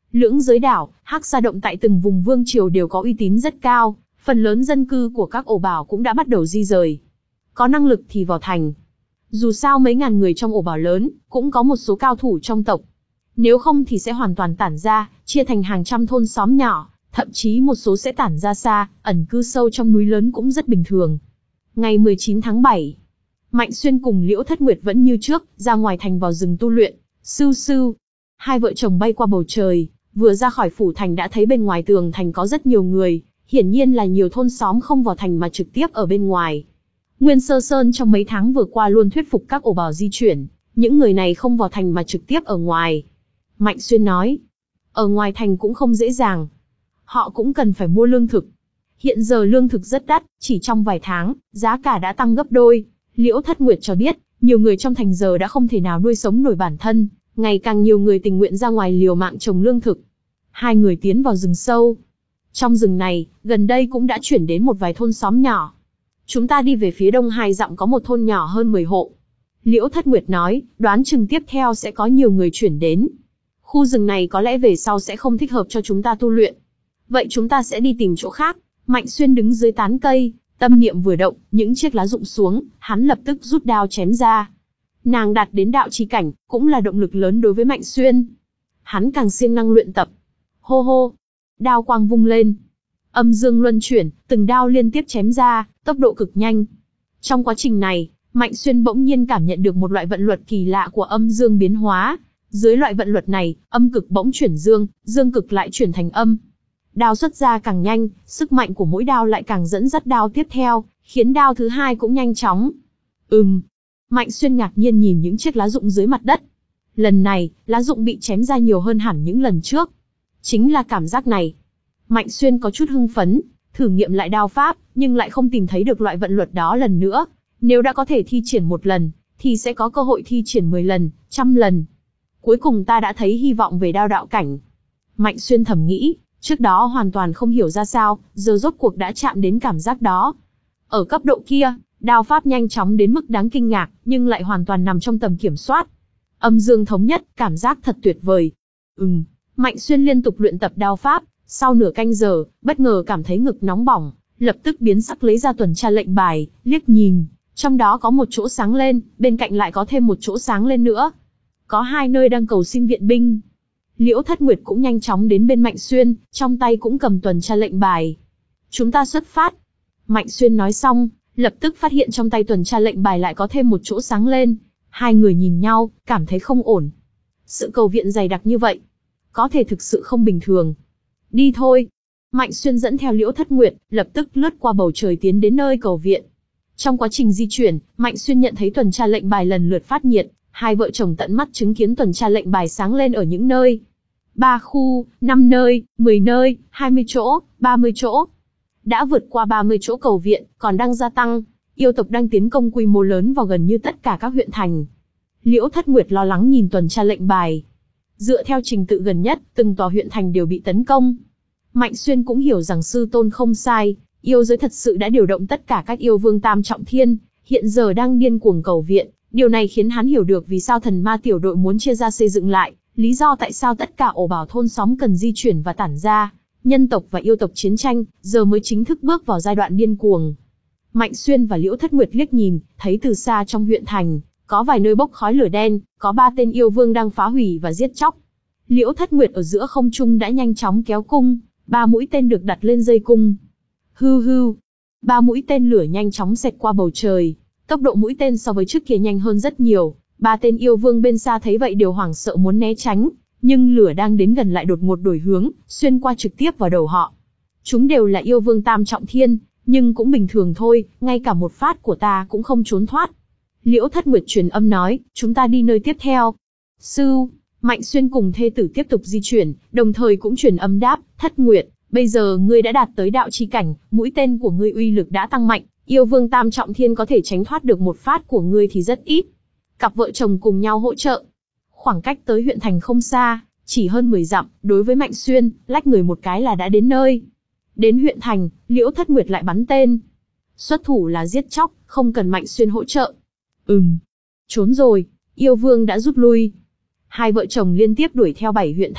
Lưỡng giới đảo, Hắc Sa động tại từng vùng vương triều đều có uy tín rất cao, phần lớn dân cư của các ổ bảo cũng đã bắt đầu di rời. Có năng lực thì vào thành. Dù sao mấy ngàn người trong ổ bảo lớn, cũng có một số cao thủ trong tộc. Nếu không thì sẽ hoàn toàn tản ra, chia thành hàng trăm thôn xóm nhỏ, thậm chí một số sẽ tản ra xa, ẩn cư sâu trong núi lớn cũng rất bình thường. Ngày mười chín tháng bảy, Mạnh Xuyên cùng Liễu Thất Nguyệt vẫn như trước, ra ngoài thành vào rừng tu luyện. Sưu sưu, hai vợ chồng bay qua bầu trời, vừa ra khỏi phủ thành đã thấy bên ngoài tường thành có rất nhiều người, hiển nhiên là nhiều thôn xóm không vào thành mà trực tiếp ở bên ngoài. Nguyên Sơ Sơn trong mấy tháng vừa qua luôn thuyết phục các ổ bảo di chuyển, những người này không vào thành mà trực tiếp ở ngoài. Mạnh Xuyên nói, ở ngoài thành cũng không dễ dàng. Họ cũng cần phải mua lương thực. Hiện giờ lương thực rất đắt, chỉ trong vài tháng, giá cả đã tăng gấp đôi. Liễu Thất Nguyệt cho biết, nhiều người trong thành giờ đã không thể nào nuôi sống nổi bản thân, ngày càng nhiều người tình nguyện ra ngoài liều mạng trồng lương thực. Hai người tiến vào rừng sâu. Trong rừng này, gần đây cũng đã chuyển đến một vài thôn xóm nhỏ. Chúng ta đi về phía đông hai dặm có một thôn nhỏ hơn mười hộ. Liễu Thất Nguyệt nói, đoán chừng tiếp theo sẽ có nhiều người chuyển đến. Khu rừng này có lẽ về sau sẽ không thích hợp cho chúng ta tu luyện. Vậy chúng ta sẽ đi tìm chỗ khác. Mạnh Xuyên đứng dưới tán cây, tâm niệm vừa động, những chiếc lá rụng xuống, hắn lập tức rút đao chém ra. Nàng đạt đến đạo chi cảnh, cũng là động lực lớn đối với Mạnh Xuyên. Hắn càng siêng năng luyện tập. Hô hô, đao quang vung lên. Âm dương luân chuyển, từng đao liên tiếp chém ra, tốc độ cực nhanh. Trong quá trình này, Mạnh Xuyên bỗng nhiên cảm nhận được một loại vận luật kỳ lạ của âm dương biến hóa. Dưới loại vận luật này, âm cực bỗng chuyển dương, dương cực lại chuyển thành âm. Đao xuất ra càng nhanh, sức mạnh của mỗi đao lại càng dẫn dắt đao tiếp theo, khiến đao thứ hai cũng nhanh chóng. Ừm. Mạnh Xuyên ngạc nhiên nhìn những chiếc lá rụng dưới mặt đất. Lần này, lá rụng bị chém ra nhiều hơn hẳn những lần trước. Chính là cảm giác này. Mạnh Xuyên có chút hưng phấn, thử nghiệm lại đao pháp, nhưng lại không tìm thấy được loại vận luật đó lần nữa. Nếu đã có thể thi triển một lần, thì sẽ có cơ hội thi triển mười lần, trăm lần. Cuối cùng ta đã thấy hy vọng về đao đạo cảnh. Mạnh Xuyên thầm nghĩ, trước đó hoàn toàn không hiểu ra sao, giờ rốt cuộc đã chạm đến cảm giác đó. Ở cấp độ kia, đao pháp nhanh chóng đến mức đáng kinh ngạc, nhưng lại hoàn toàn nằm trong tầm kiểm soát. Âm dương thống nhất, cảm giác thật tuyệt vời. Ừm, Mạnh Xuyên liên tục luyện tập đao pháp, sau nửa canh giờ, bất ngờ cảm thấy ngực nóng bỏng, lập tức biến sắc lấy ra tuần tra lệnh bài, liếc nhìn, trong đó có một chỗ sáng lên, bên cạnh lại có thêm một chỗ sáng lên nữa. Có hai nơi đang cầu xin viện binh. Liễu Thất Nguyệt cũng nhanh chóng đến bên Mạnh Xuyên, trong tay cũng cầm tuần tra lệnh bài. Chúng ta xuất phát. Mạnh Xuyên nói xong, lập tức phát hiện trong tay tuần tra lệnh bài lại có thêm một chỗ sáng lên. Hai người nhìn nhau, cảm thấy không ổn. Sự cầu viện dày đặc như vậy, có thể thực sự không bình thường. Đi thôi. Mạnh Xuyên dẫn theo Liễu Thất Nguyệt, lập tức lướt qua bầu trời tiến đến nơi cầu viện. Trong quá trình di chuyển, Mạnh Xuyên nhận thấy tuần tra lệnh bài lần lượt phát nhiệt, hai vợ chồng tận mắt chứng kiến tuần tra lệnh bài sáng lên ở những nơi. Ba khu, năm nơi, mười nơi, hai mươi chỗ, ba mươi chỗ. Đã vượt qua ba mươi chỗ cầu viện, còn đang gia tăng. Yêu tộc đang tiến công quy mô lớn vào gần như tất cả các huyện thành. Liễu Thất Nguyệt lo lắng nhìn tuần tra lệnh bài. Dựa theo trình tự gần nhất, từng tòa huyện thành đều bị tấn công. Mạnh Xuyên cũng hiểu rằng sư tôn không sai, yêu giới thật sự đã điều động tất cả các yêu vương tam trọng thiên, hiện giờ đang điên cuồng cầu viện. Điều này khiến hắn hiểu được vì sao thần ma tiểu đội muốn chia ra xây dựng lại, lý do tại sao tất cả ổ bảo thôn xóm cần di chuyển và tản ra. Nhân tộc và yêu tộc chiến tranh, giờ mới chính thức bước vào giai đoạn điên cuồng. Mạnh Xuyên và Liễu Thất Nguyệt liếc nhìn, thấy từ xa trong huyện thành, có vài nơi bốc khói lửa đen, có ba tên yêu vương đang phá hủy và giết chóc. Liễu Thất Nguyệt ở giữa không trung đã nhanh chóng kéo cung, ba mũi tên được đặt lên dây cung. Hưu hưu, ba mũi tên lửa nhanh chóng xẹt qua bầu trời. Tốc độ mũi tên so với trước kia nhanh hơn rất nhiều, ba tên yêu vương bên xa thấy vậy đều hoảng sợ muốn né tránh, nhưng lửa đang đến gần lại đột ngột đổi hướng, xuyên qua trực tiếp vào đầu họ. Chúng đều là yêu vương tam trọng thiên, nhưng cũng bình thường thôi, ngay cả một phát của ta cũng không trốn thoát. Liễu Thất Nguyệt truyền âm nói, chúng ta đi nơi tiếp theo. Sư, Mạnh Xuyên cùng thê tử tiếp tục di chuyển, đồng thời cũng truyền âm đáp, Thất Nguyệt, bây giờ ngươi đã đạt tới đạo chi cảnh, mũi tên của ngươi uy lực đã tăng mạnh. Yêu vương tam trọng thiên có thể tránh thoát được một phát của ngươi thì rất ít. Cặp vợ chồng cùng nhau hỗ trợ. Khoảng cách tới huyện thành không xa, chỉ hơn mười dặm, đối với Mạnh Xuyên, lách người một cái là đã đến nơi. Đến huyện thành, Liễu Thất Nguyệt lại bắn tên. Xuất thủ là giết chóc, không cần Mạnh Xuyên hỗ trợ. Ừm, trốn rồi, yêu vương đã rút lui. Hai vợ chồng liên tiếp đuổi theo bảy huyện thành,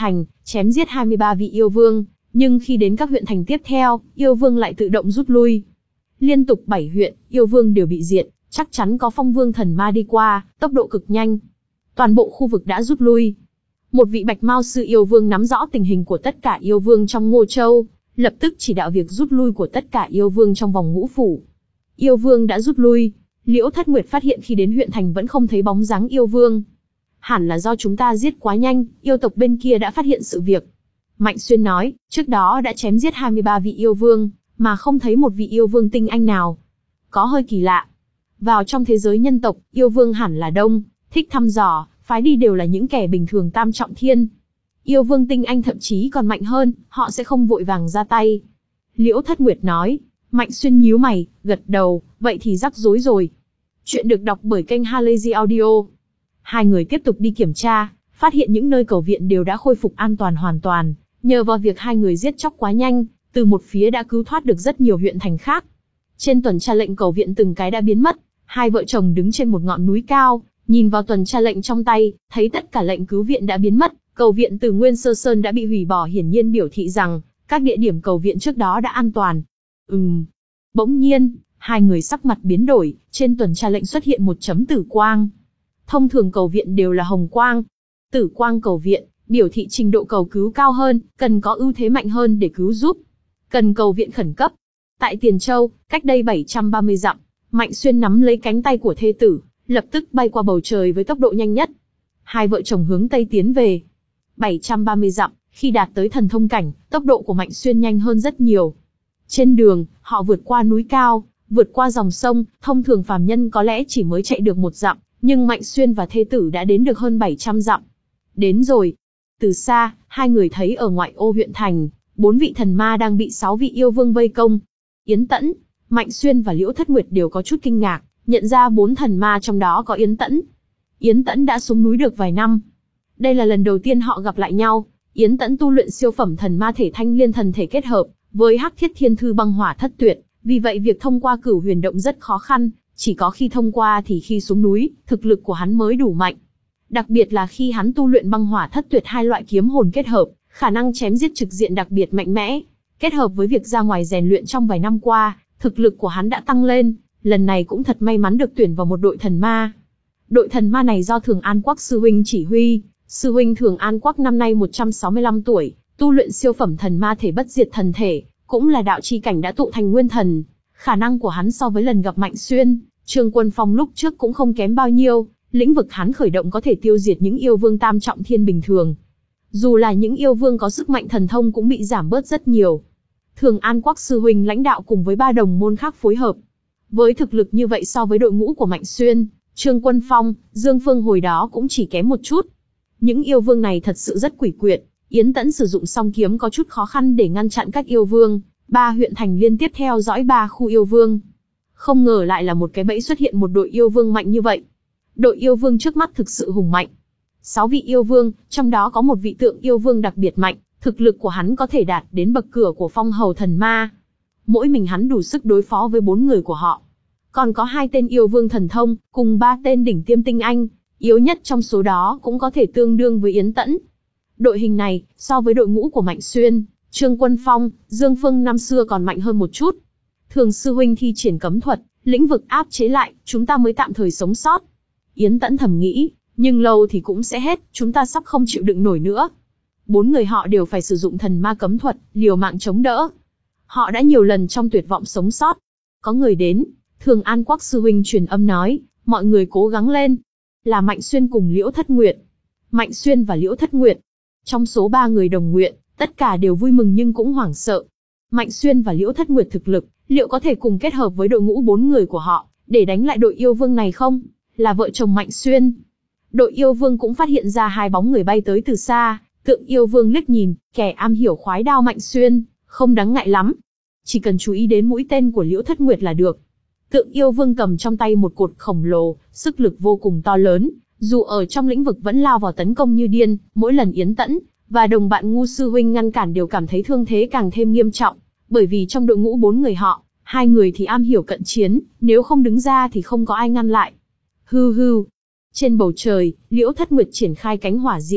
chém giết hai mươi ba vị yêu vương, nhưng khi đến các huyện thành tiếp theo, yêu vương lại tự động rút lui. Liên tục bảy huyện, yêu vương đều bị diệt, chắc chắn có phong vương thần ma đi qua, tốc độ cực nhanh. Toàn bộ khu vực đã rút lui. Một vị bạch mao sư yêu vương nắm rõ tình hình của tất cả yêu vương trong Ngô Châu, lập tức chỉ đạo việc rút lui của tất cả yêu vương trong vòng ngũ phủ. Yêu vương đã rút lui, Liễu Thất Nguyệt phát hiện khi đến huyện thành vẫn không thấy bóng dáng yêu vương. Hẳn là do chúng ta giết quá nhanh, yêu tộc bên kia đã phát hiện sự việc. Mạnh Xuyên nói, trước đó đã chém giết hai mươi ba vị yêu vương, mà không thấy một vị yêu vương tinh anh nào. Có hơi kỳ lạ. Vào trong thế giới nhân tộc, yêu vương hẳn là đông, thích thăm dò, phái đi đều là những kẻ bình thường tam trọng thiên. Yêu vương tinh anh thậm chí còn mạnh hơn, họ sẽ không vội vàng ra tay. Liễu Thất Nguyệt nói. Mạnh Xuyên nhíu mày, gật đầu, vậy thì rắc rối rồi. Chuyện được đọc bởi kênh Halazy Audio. Hai người tiếp tục đi kiểm tra, phát hiện những nơi cầu viện đều đã khôi phục an toàn hoàn toàn. Nhờ vào việc hai người giết chóc quá nhanh, từ một phía đã cứu thoát được rất nhiều huyện thành khác. Trên tuần tra lệnh cầu viện từng cái đã biến mất. Hai vợ chồng đứng trên một ngọn núi cao, nhìn vào tuần tra lệnh trong tay, thấy tất cả lệnh cứu viện đã biến mất. Cầu viện từ Nguyên Sơ Sơn đã bị hủy bỏ, hiển nhiên biểu thị rằng các địa điểm cầu viện trước đó đã an toàn. Ừm. Bỗng nhiên, hai người sắc mặt biến đổi, trên tuần tra lệnh xuất hiện một chấm tử quang. Thông thường cầu viện đều là hồng quang. Tử quang cầu viện, biểu thị trình độ cầu cứu cao hơn, cần có ưu thế mạnh hơn để cứu giúp. Cần cầu viện khẩn cấp. Tại Tiền Châu, cách đây bảy trăm ba mươi dặm, Mạnh Xuyên nắm lấy cánh tay của thê tử, lập tức bay qua bầu trời với tốc độ nhanh nhất. Hai vợ chồng hướng Tây tiến về. bảy trăm ba mươi dặm, khi đạt tới thần thông cảnh, tốc độ của Mạnh Xuyên nhanh hơn rất nhiều. Trên đường, họ vượt qua núi cao, vượt qua dòng sông, thông thường phàm nhân có lẽ chỉ mới chạy được một dặm, nhưng Mạnh Xuyên và thê tử đã đến được hơn bảy trăm dặm. Đến rồi. Từ xa, hai người thấy ở ngoại ô huyện thành, bốn vị thần ma đang bị sáu vị yêu vương vây công. Yến Tẫn, Mạnh Xuyên và Liễu Thất Nguyệt đều có chút kinh ngạc, nhận ra bốn thần ma trong đó có Yến Tẫn. Yến Tẫn đã xuống núi được vài năm. Đây là lần đầu tiên họ gặp lại nhau. Yến Tẫn tu luyện siêu phẩm thần ma thể thanh liên thần thể kết hợp với Hắc Thiết Thiên Thư băng hỏa thất tuyệt, vì vậy việc thông qua Cửu Huyền Động rất khó khăn, chỉ có khi thông qua thì khi xuống núi, thực lực của hắn mới đủ mạnh. Đặc biệt là khi hắn tu luyện băng hỏa thất tuyệt hai loại kiếm hồn kết hợp, khả năng chém giết trực diện đặc biệt mạnh mẽ. Kết hợp với việc ra ngoài rèn luyện trong vài năm qua, thực lực của hắn đã tăng lên, lần này cũng thật may mắn được tuyển vào một đội thần ma. Đội thần ma này do Thường An Quắc sư huynh chỉ huy, sư huynh Thường An Quắc năm nay một trăm sáu mươi lăm tuổi, tu luyện siêu phẩm thần ma thể bất diệt thần thể, cũng là đạo chi cảnh đã tụ thành nguyên thần. Khả năng của hắn so với lần gặp Mạnh Xuyên, Trương Quân Phong lúc trước cũng không kém bao nhiêu, lĩnh vực hắn khởi động có thể tiêu diệt những yêu vương tam trọng thiên bình thường. Dù là những yêu vương có sức mạnh thần thông cũng bị giảm bớt rất nhiều. Thường An Quắc sư huynh lãnh đạo cùng với ba đồng môn khác phối hợp. Với thực lực như vậy so với đội ngũ của Mạnh Xuyên, Trương Quân Phong, Dương Phương hồi đó cũng chỉ kém một chút. Những yêu vương này thật sự rất quỷ quyệt. Yến Tẫn sử dụng song kiếm có chút khó khăn để ngăn chặn các yêu vương. Ba huyện thành liên tiếp theo dõi ba khu yêu vương. Không ngờ lại là một cái bẫy xuất hiện một đội yêu vương mạnh như vậy. Đội yêu vương trước mắt thực sự hùng mạnh. Sáu vị yêu vương, trong đó có một vị tượng yêu vương đặc biệt mạnh, thực lực của hắn có thể đạt đến bậc cửa của phong hầu thần ma. Mỗi mình hắn đủ sức đối phó với bốn người của họ. Còn có hai tên yêu vương thần thông, cùng ba tên đỉnh tiêm tinh anh, yếu nhất trong số đó cũng có thể tương đương với Yến Tẫn. Đội hình này, so với đội ngũ của Mạnh Xuyên, Trương Quân Phong, Dương Phương năm xưa còn mạnh hơn một chút. Thường sư huynh thi triển cấm thuật, lĩnh vực áp chế lại, chúng ta mới tạm thời sống sót. Yến Tẫn thầm nghĩ, nhưng lâu thì cũng sẽ hết, chúng ta sắp không chịu đựng nổi nữa. Bốn người họ đều phải sử dụng thần ma cấm thuật, liều mạng chống đỡ. Họ đã nhiều lần trong tuyệt vọng sống sót. Có người đến, Thường An Quắc sư huynh truyền âm nói, mọi người cố gắng lên. Là Mạnh Xuyên cùng Liễu Thất Nguyệt. Mạnh Xuyên và Liễu Thất Nguyệt. Trong số ba người đồng nguyện, tất cả đều vui mừng nhưng cũng hoảng sợ. Mạnh Xuyên và Liễu Thất Nguyệt thực lực, liệu có thể cùng kết hợp với đội ngũ bốn người của họ, để đánh lại đội yêu vương này không? Là vợ chồng Mạnh Xuyên. Đội yêu vương cũng phát hiện ra hai bóng người bay tới từ xa, tượng yêu vương liếc nhìn, kẻ am hiểu khoái đao Mạnh Xuyên, không đáng ngại lắm. Chỉ cần chú ý đến mũi tên của Liễu Thất Nguyệt là được. Tượng yêu vương cầm trong tay một cột khổng lồ, sức lực vô cùng to lớn, dù ở trong lĩnh vực vẫn lao vào tấn công như điên, mỗi lần Yến Tẫn và đồng bạn Ngu sư huynh ngăn cản đều cảm thấy thương thế càng thêm nghiêm trọng, bởi vì trong đội ngũ bốn người họ, hai người thì am hiểu cận chiến, nếu không đứng ra thì không có ai ngăn lại. Hư hư. Trên bầu trời, Liễu Thất Nguyệt triển khai cánh hỏa diễm,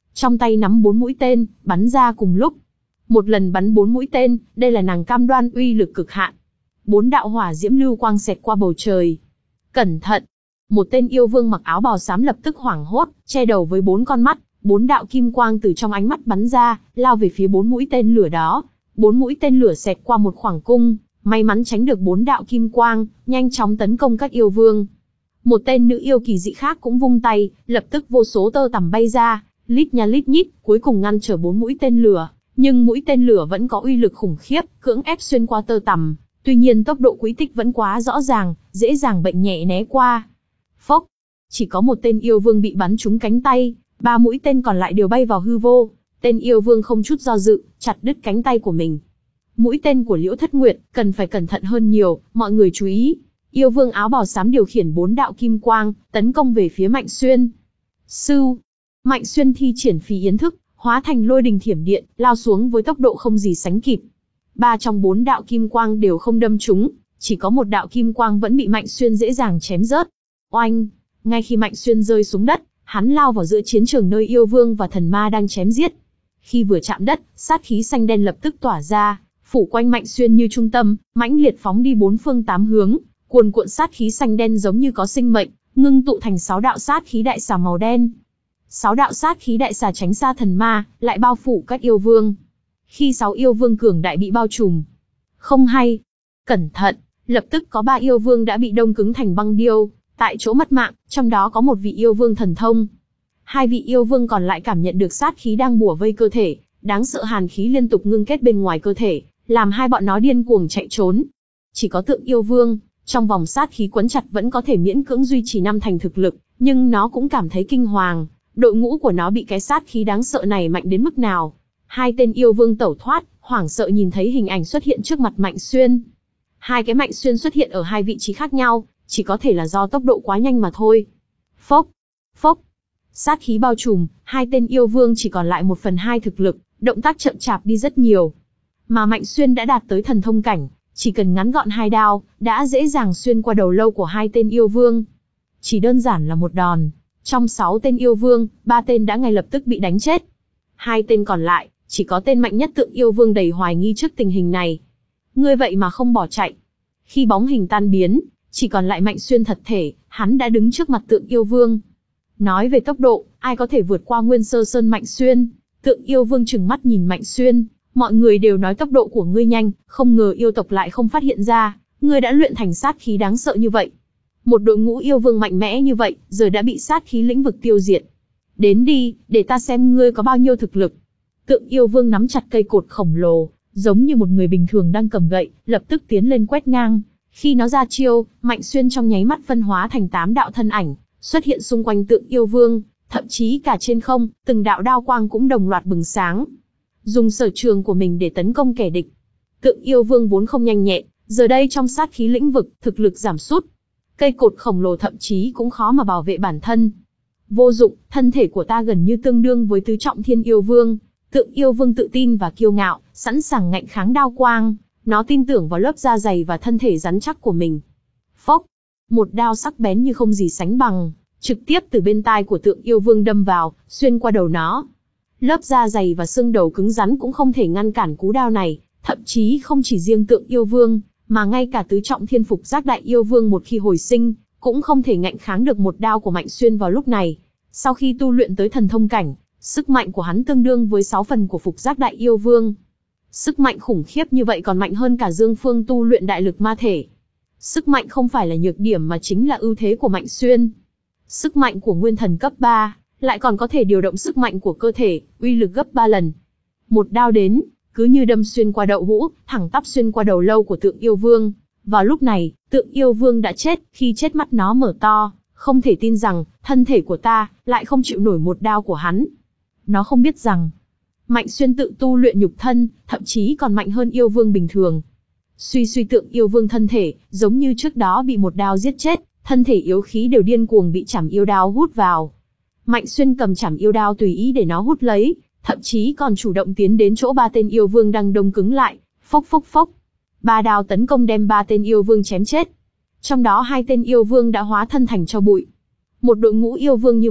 trong tay nắm bốn mũi tên, bắn ra cùng lúc. Một lần bắn bốn mũi tên, đây là nàng cam đoan uy lực cực hạn. Bốn đạo hỏa diễm lưu quang xẹt qua bầu trời. Cẩn thận! Một tên yêu vương mặc áo bào xám lập tức hoảng hốt, che đầu với bốn con mắt, bốn đạo kim quang từ trong ánh mắt bắn ra, lao về phía bốn mũi tên lửa đó. Bốn mũi tên lửa xẹt qua một khoảng cung, may mắn tránh được bốn đạo kim quang, nhanh chóng tấn công các yêu vương. Một tên nữ yêu kỳ dị khác cũng vung tay, lập tức vô số tơ tằm bay ra, lít nha lít nhít, cuối cùng ngăn trở bốn mũi tên lửa. Nhưng mũi tên lửa vẫn có uy lực khủng khiếp, cưỡng ép xuyên qua tơ tằm. Tuy nhiên tốc độ quỹ tích vẫn quá rõ ràng, dễ dàng bệnh nhẹ né qua. Phốc! Chỉ có một tên yêu vương bị bắn trúng cánh tay, ba mũi tên còn lại đều bay vào hư vô. Tên yêu vương không chút do dự, chặt đứt cánh tay của mình. Mũi tên của Liễu Thất Nguyệt, cần phải cẩn thận hơn nhiều, mọi người chú ý. Yêu vương áo bào xám điều khiển bốn đạo kim quang, tấn công về phía Mạnh Xuyên. Sưu! Mạnh Xuyên thi triển Phí Yến thức, hóa thành lôi đình thiểm điện, lao xuống với tốc độ không gì sánh kịp. Ba trong bốn đạo kim quang đều không đâm trúng, chỉ có một đạo kim quang vẫn bị Mạnh Xuyên dễ dàng chém rớt. Oanh! Ngay khi Mạnh Xuyên rơi xuống đất, hắn lao vào giữa chiến trường nơi yêu vương và thần ma đang chém giết. Khi vừa chạm đất, sát khí xanh đen lập tức tỏa ra, phủ quanh Mạnh Xuyên như trung tâm, mãnh liệt phóng đi bốn phương tám hướng, cuồn cuộn sát khí xanh đen giống như có sinh mệnh, ngưng tụ thành sáu đạo sát khí đại xà màu đen. Sáu đạo sát khí đại xà tránh xa thần ma, lại bao phủ các yêu vương. Khi sáu yêu vương cường đại bị bao trùm, không hay, cẩn thận, lập tức có ba yêu vương đã bị đông cứng thành băng điêu, tại chỗ mất mạng, trong đó có một vị yêu vương thần thông. Hai vị yêu vương còn lại cảm nhận được sát khí đang bủa vây cơ thể, đáng sợ hàn khí liên tục ngưng kết bên ngoài cơ thể, làm hai bọn nó điên cuồng chạy trốn. Chỉ có Tượng yêu vương, trong vòng sát khí quấn chặt vẫn có thể miễn cưỡng duy trì năm thành thực lực, nhưng nó cũng cảm thấy kinh hoàng, đội ngũ của nó bị cái sát khí đáng sợ này mạnh đến mức nào. Hai tên yêu vương tẩu thoát, hoảng sợ nhìn thấy hình ảnh xuất hiện trước mặt Mạnh Xuyên. Hai cái Mạnh Xuyên xuất hiện ở hai vị trí khác nhau, chỉ có thể là do tốc độ quá nhanh mà thôi. Phốc, phốc, sát khí bao trùm, hai tên yêu vương chỉ còn lại một phần hai thực lực, động tác chậm chạp đi rất nhiều. Mà Mạnh Xuyên đã đạt tới thần thông cảnh, chỉ cần ngắn gọn hai đao, đã dễ dàng xuyên qua đầu lâu của hai tên yêu vương. Chỉ đơn giản là một đòn, trong sáu tên yêu vương, ba tên đã ngay lập tức bị đánh chết. Hai tên còn lại, chỉ có tên mạnh nhất Tượng yêu vương đầy hoài nghi trước tình hình này. Ngươi vậy mà không bỏ chạy. Khi bóng hình tan biến, chỉ còn lại Mạnh Xuyên thật thể, hắn đã đứng trước mặt Tượng yêu vương. Nói về tốc độ, ai có thể vượt qua Nguyên Sơ Sơn Mạnh Xuyên? Tượng yêu vương trừng mắt nhìn Mạnh Xuyên, mọi người đều nói tốc độ của ngươi nhanh, không ngờ yêu tộc lại không phát hiện ra, ngươi đã luyện thành sát khí đáng sợ như vậy. Một đội ngũ yêu vương mạnh mẽ như vậy, giờ đã bị sát khí lĩnh vực tiêu diệt. Đến đi, để ta xem ngươi có bao nhiêu thực lực. Tượng yêu vương nắm chặt cây cột khổng lồ, giống như một người bình thường đang cầm gậy, lập tức tiến lên quét ngang. Khi nó ra chiêu, Mạnh Xuyên trong nháy mắt phân hóa thành tám đạo thân ảnh, xuất hiện xung quanh Tượng yêu vương, thậm chí cả trên không, từng đạo đao quang cũng đồng loạt bừng sáng. Dùng sở trường của mình để tấn công kẻ địch. Tượng yêu vương vốn không nhanh nhẹn, giờ đây trong sát khí lĩnh vực, thực lực giảm sút. Cây cột khổng lồ thậm chí cũng khó mà bảo vệ bản thân. Vô dụng, thân thể của ta gần như tương đương với tứ trọng thiên yêu vương. Tượng yêu vương tự tin và kiêu ngạo, sẵn sàng ngạnh kháng đao quang. Nó tin tưởng vào lớp da dày và thân thể rắn chắc của mình. Phốc, một đao sắc bén như không gì sánh bằng, trực tiếp từ bên tai của Tượng yêu vương đâm vào, xuyên qua đầu nó. Lớp da dày và xương đầu cứng rắn cũng không thể ngăn cản cú đao này, thậm chí không chỉ riêng Tượng yêu vương, mà ngay cả tứ trọng thiên Phục Giác Đại yêu vương một khi hồi sinh, cũng không thể ngạnh kháng được một đao của Mạnh Xuyên vào lúc này. Sau khi tu luyện tới thần thông cảnh, sức mạnh của hắn tương đương với sáu phần của Phục Giác Đại yêu vương. Sức mạnh khủng khiếp như vậy còn mạnh hơn cả Dương Phương tu luyện đại lực ma thể. Sức mạnh không phải là nhược điểm mà chính là ưu thế của Mạnh Xuyên. Sức mạnh của nguyên thần cấp ba, lại còn có thể điều động sức mạnh của cơ thể, uy lực gấp ba lần. Một đao đến, cứ như đâm xuyên qua đậu hũ, thẳng tắp xuyên qua đầu lâu của Tượng yêu vương. Vào lúc này, Tượng yêu vương đã chết, khi chết mắt nó mở to, không thể tin rằng, thân thể của ta, lại không chịu nổi một đao của hắn. Nó không biết rằng, Mạnh Xuyên tự tu luyện nhục thân, thậm chí còn mạnh hơn yêu vương bình thường. Suy suy Tượng yêu vương thân thể, giống như trước đó bị một đao giết chết, thân thể yếu khí đều điên cuồng bị chảm yêu đao hút vào. Mạnh Xuyên cầm chảm yêu đao tùy ý để nó hút lấy, thậm chí còn chủ động tiến đến chỗ ba tên yêu vương đang đông cứng lại, phốc phốc phốc. Ba đao tấn công đem ba tên yêu vương chém chết. Trong đó hai tên yêu vương đã hóa thân thành tro bụi. Một đội ngũ yêu vương như vậy,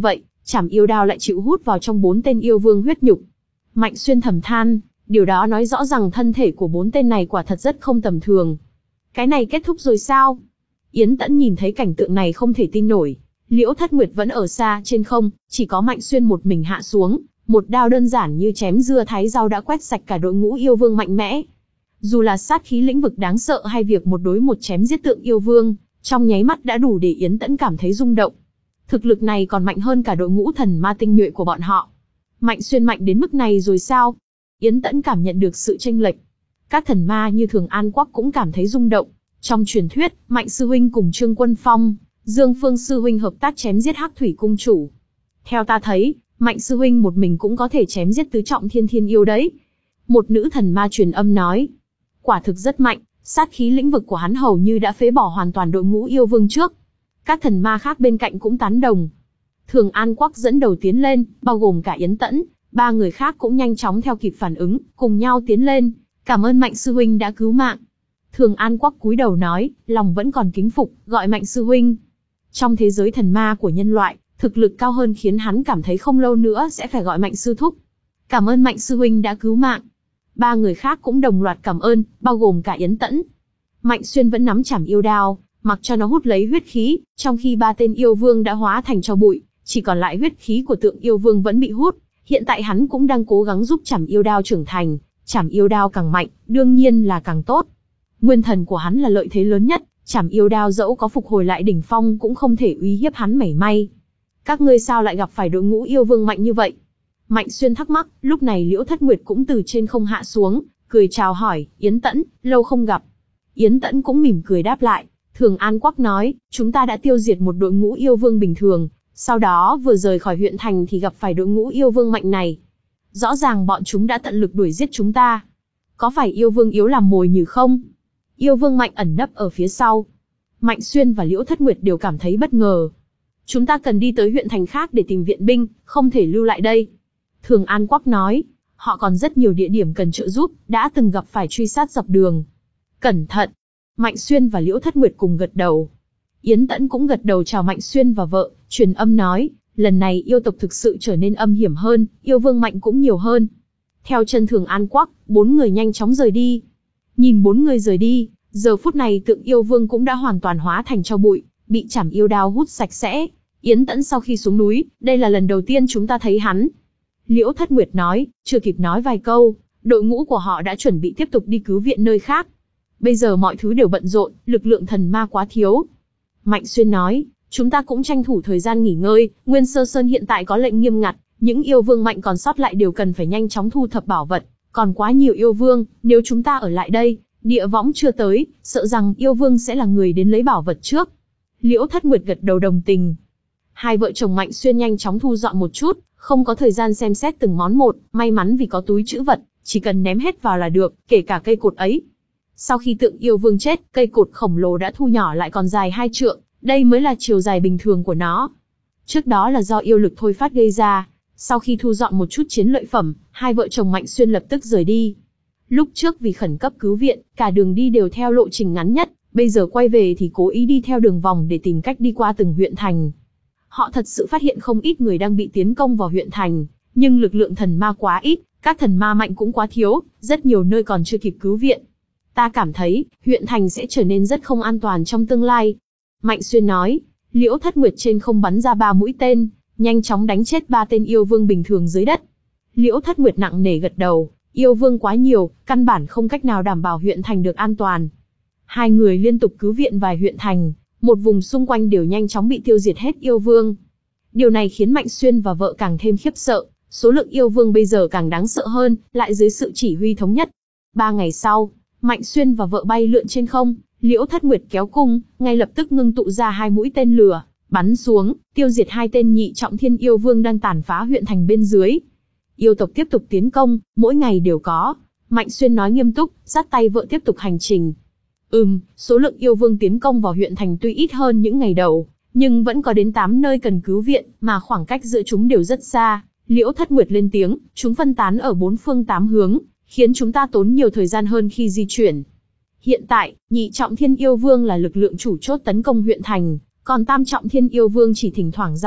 Chảm yêu đao lại chịu hút vào trong bốn tên yêu vương huyết nhục. Mạnh Xuyên thầm than, điều đó nói rõ rằng thân thể của bốn tên này quả thật rất không tầm thường. Cái này kết thúc rồi sao? Yến Tẫn nhìn thấy cảnh tượng này không thể tin nổi. Liễu Thất Nguyệt vẫn ở xa trên không, chỉ có Mạnh Xuyên một mình hạ xuống, một đao đơn giản như chém dưa thái rau đã quét sạch cả đội ngũ yêu vương mạnh mẽ. Dù là sát khí lĩnh vực đáng sợ hay việc một đối một chém giết tượng yêu vương, trong nháy mắt đã đủ để Yến Tẫn cảm thấy rung động. Thực lực này còn mạnh hơn cả đội ngũ thần ma tinh nhuệ của bọn họ. Mạnh Xuyên mạnh đến mức này rồi sao? Yến Tẫn cảm nhận được sự chênh lệch. Các thần ma như Thường An Quắc cũng cảm thấy rung động. Trong truyền thuyết, Mạnh sư huynh cùng Trương Quân Phong, Dương Phương sư huynh hợp tác chém giết Hắc Thủy cung chủ. Theo ta thấy, Mạnh sư huynh một mình cũng có thể chém giết tứ trọng thiên thiên yêu đấy. Một nữ thần ma truyền âm nói. Quả thực rất mạnh, sát khí lĩnh vực của hắn hầu như đã phế bỏ hoàn toàn đội ngũ yêu vương trước. Các thần ma khác bên cạnh cũng tán đồng. Thường An Quắc dẫn đầu tiến lên, bao gồm cả Yến Tẫn, ba người khác cũng nhanh chóng theo kịp phản ứng, cùng nhau tiến lên. Cảm ơn Mạnh sư huynh đã cứu mạng. Thường An Quắc cúi đầu nói, lòng vẫn còn kính phục, gọi Mạnh sư huynh. Trong thế giới thần ma của nhân loại, thực lực cao hơn khiến hắn cảm thấy không lâu nữa sẽ phải gọi Mạnh sư thúc. Cảm ơn Mạnh sư huynh đã cứu mạng. Ba người khác cũng đồng loạt cảm ơn, bao gồm cả Yến Tẫn. Mạnh Xuyên vẫn nắm chảm yêu đao, mặc cho nó hút lấy huyết khí, trong khi ba tên yêu vương đã hóa thành tro bụi, chỉ còn lại huyết khí của tượng yêu vương vẫn bị hút. Hiện tại hắn cũng đang cố gắng giúp chảm yêu đao trưởng thành, chảm yêu đao càng mạnh, đương nhiên là càng tốt. Nguyên thần của hắn là lợi thế lớn nhất, chảm yêu đao dẫu có phục hồi lại đỉnh phong cũng không thể uy hiếp hắn mảy may. Các ngươi sao lại gặp phải đội ngũ yêu vương mạnh như vậy? Mạnh Xuyên thắc mắc, lúc này Liễu Thất Nguyệt cũng từ trên không hạ xuống, cười chào hỏi, Yến Tẫn, lâu không gặp. Yến Tẫn cũng mỉm cười đáp lại. Thường An Quắc nói, chúng ta đã tiêu diệt một đội ngũ yêu vương bình thường, sau đó vừa rời khỏi huyện thành thì gặp phải đội ngũ yêu vương mạnh này. Rõ ràng bọn chúng đã tận lực đuổi giết chúng ta. Có phải yêu vương yếu làm mồi nhử không? Yêu vương mạnh ẩn nấp ở phía sau. Mạnh Xuyên và Liễu Thất Nguyệt đều cảm thấy bất ngờ. Chúng ta cần đi tới huyện thành khác để tìm viện binh, không thể lưu lại đây. Thường An Quắc nói, họ còn rất nhiều địa điểm cần trợ giúp, đã từng gặp phải truy sát dọc đường. Cẩn thận. Mạnh Xuyên và Liễu Thất Nguyệt cùng gật đầu. Yến Tẫn cũng gật đầu chào Mạnh Xuyên và vợ, truyền âm nói, lần này yêu tộc thực sự trở nên âm hiểm hơn, yêu vương mạnh cũng nhiều hơn. Theo chân Thường An Quắc, bốn người nhanh chóng rời đi. Nhìn bốn người rời đi, giờ phút này tượng yêu vương cũng đã hoàn toàn hóa thành tro bụi, bị chảm yêu đao hút sạch sẽ. Yến Tẫn sau khi xuống núi, đây là lần đầu tiên chúng ta thấy hắn. Liễu Thất Nguyệt nói, chưa kịp nói vài câu, đội ngũ của họ đã chuẩn bị tiếp tục đi cứu viện nơi khác. Bây giờ mọi thứ đều bận rộn, lực lượng thần ma quá thiếu. Mạnh Xuyên nói, chúng ta cũng tranh thủ thời gian nghỉ ngơi, Nguyên Sơ Sơn hiện tại có lệnh nghiêm ngặt, những yêu vương mạnh còn sót lại đều cần phải nhanh chóng thu thập bảo vật, còn quá nhiều yêu vương, nếu chúng ta ở lại đây, địa võng chưa tới, sợ rằng yêu vương sẽ là người đến lấy bảo vật trước. Liễu Thất Nguyệt gật đầu đồng tình. Hai vợ chồng Mạnh Xuyên nhanh chóng thu dọn một chút, không có thời gian xem xét từng món một, may mắn vì có túi trữ vật, chỉ cần ném hết vào là được, kể cả cây cột ấy. Sau khi tượng yêu vương chết, cây cột khổng lồ đã thu nhỏ lại còn dài hai trượng, đây mới là chiều dài bình thường của nó. Trước đó là do yêu lực thôi phát gây ra. Sau khi thu dọn một chút chiến lợi phẩm, hai vợ chồng Mạnh Xuyên lập tức rời đi. Lúc trước vì khẩn cấp cứu viện, cả đường đi đều theo lộ trình ngắn nhất, bây giờ quay về thì cố ý đi theo đường vòng để tìm cách đi qua từng huyện thành. Họ thật sự phát hiện không ít người đang bị tiến công vào huyện thành, nhưng lực lượng thần ma quá ít, các thần ma mạnh cũng quá thiếu, rất nhiều nơi còn chưa kịp cứu viện. Ta cảm thấy, huyện thành sẽ trở nên rất không an toàn trong tương lai. Mạnh Xuyên nói, Liễu Thất Nguyệt trên không bắn ra ba mũi tên, nhanh chóng đánh chết ba tên yêu vương bình thường dưới đất. Liễu Thất Nguyệt nặng nề gật đầu, yêu vương quá nhiều, căn bản không cách nào đảm bảo huyện thành được an toàn. Hai người liên tục cứu viện vài huyện thành, một vùng xung quanh đều nhanh chóng bị tiêu diệt hết yêu vương. Điều này khiến Mạnh Xuyên và vợ càng thêm khiếp sợ, số lượng yêu vương bây giờ càng đáng sợ hơn, lại dưới sự chỉ huy thống nhất. Ba ngày sau, Mạnh Xuyên và vợ bay lượn trên không, Liễu Thất Nguyệt kéo cung, ngay lập tức ngưng tụ ra hai mũi tên lửa, bắn xuống, tiêu diệt hai tên nhị trọng thiên yêu vương đang tàn phá huyện thành bên dưới. Yêu tộc tiếp tục tiến công, mỗi ngày đều có. Mạnh Xuyên nói nghiêm túc, dắt tay vợ tiếp tục hành trình. Ừm, số lượng yêu vương tiến công vào huyện thành tuy ít hơn những ngày đầu, nhưng vẫn có đến tám nơi cần cứu viện, mà khoảng cách giữa chúng đều rất xa. Liễu Thất Nguyệt lên tiếng, chúng phân tán ở bốn phương tám hướng, khiến chúng ta tốn nhiều thời gian hơn khi di chuyển. Hiện tại, nhị trọng thiên yêu vương là lực lượng chủ chốt tấn công huyện thành, còn tam trọng thiên yêu vương chỉ thỉnh thoảng ra mặt,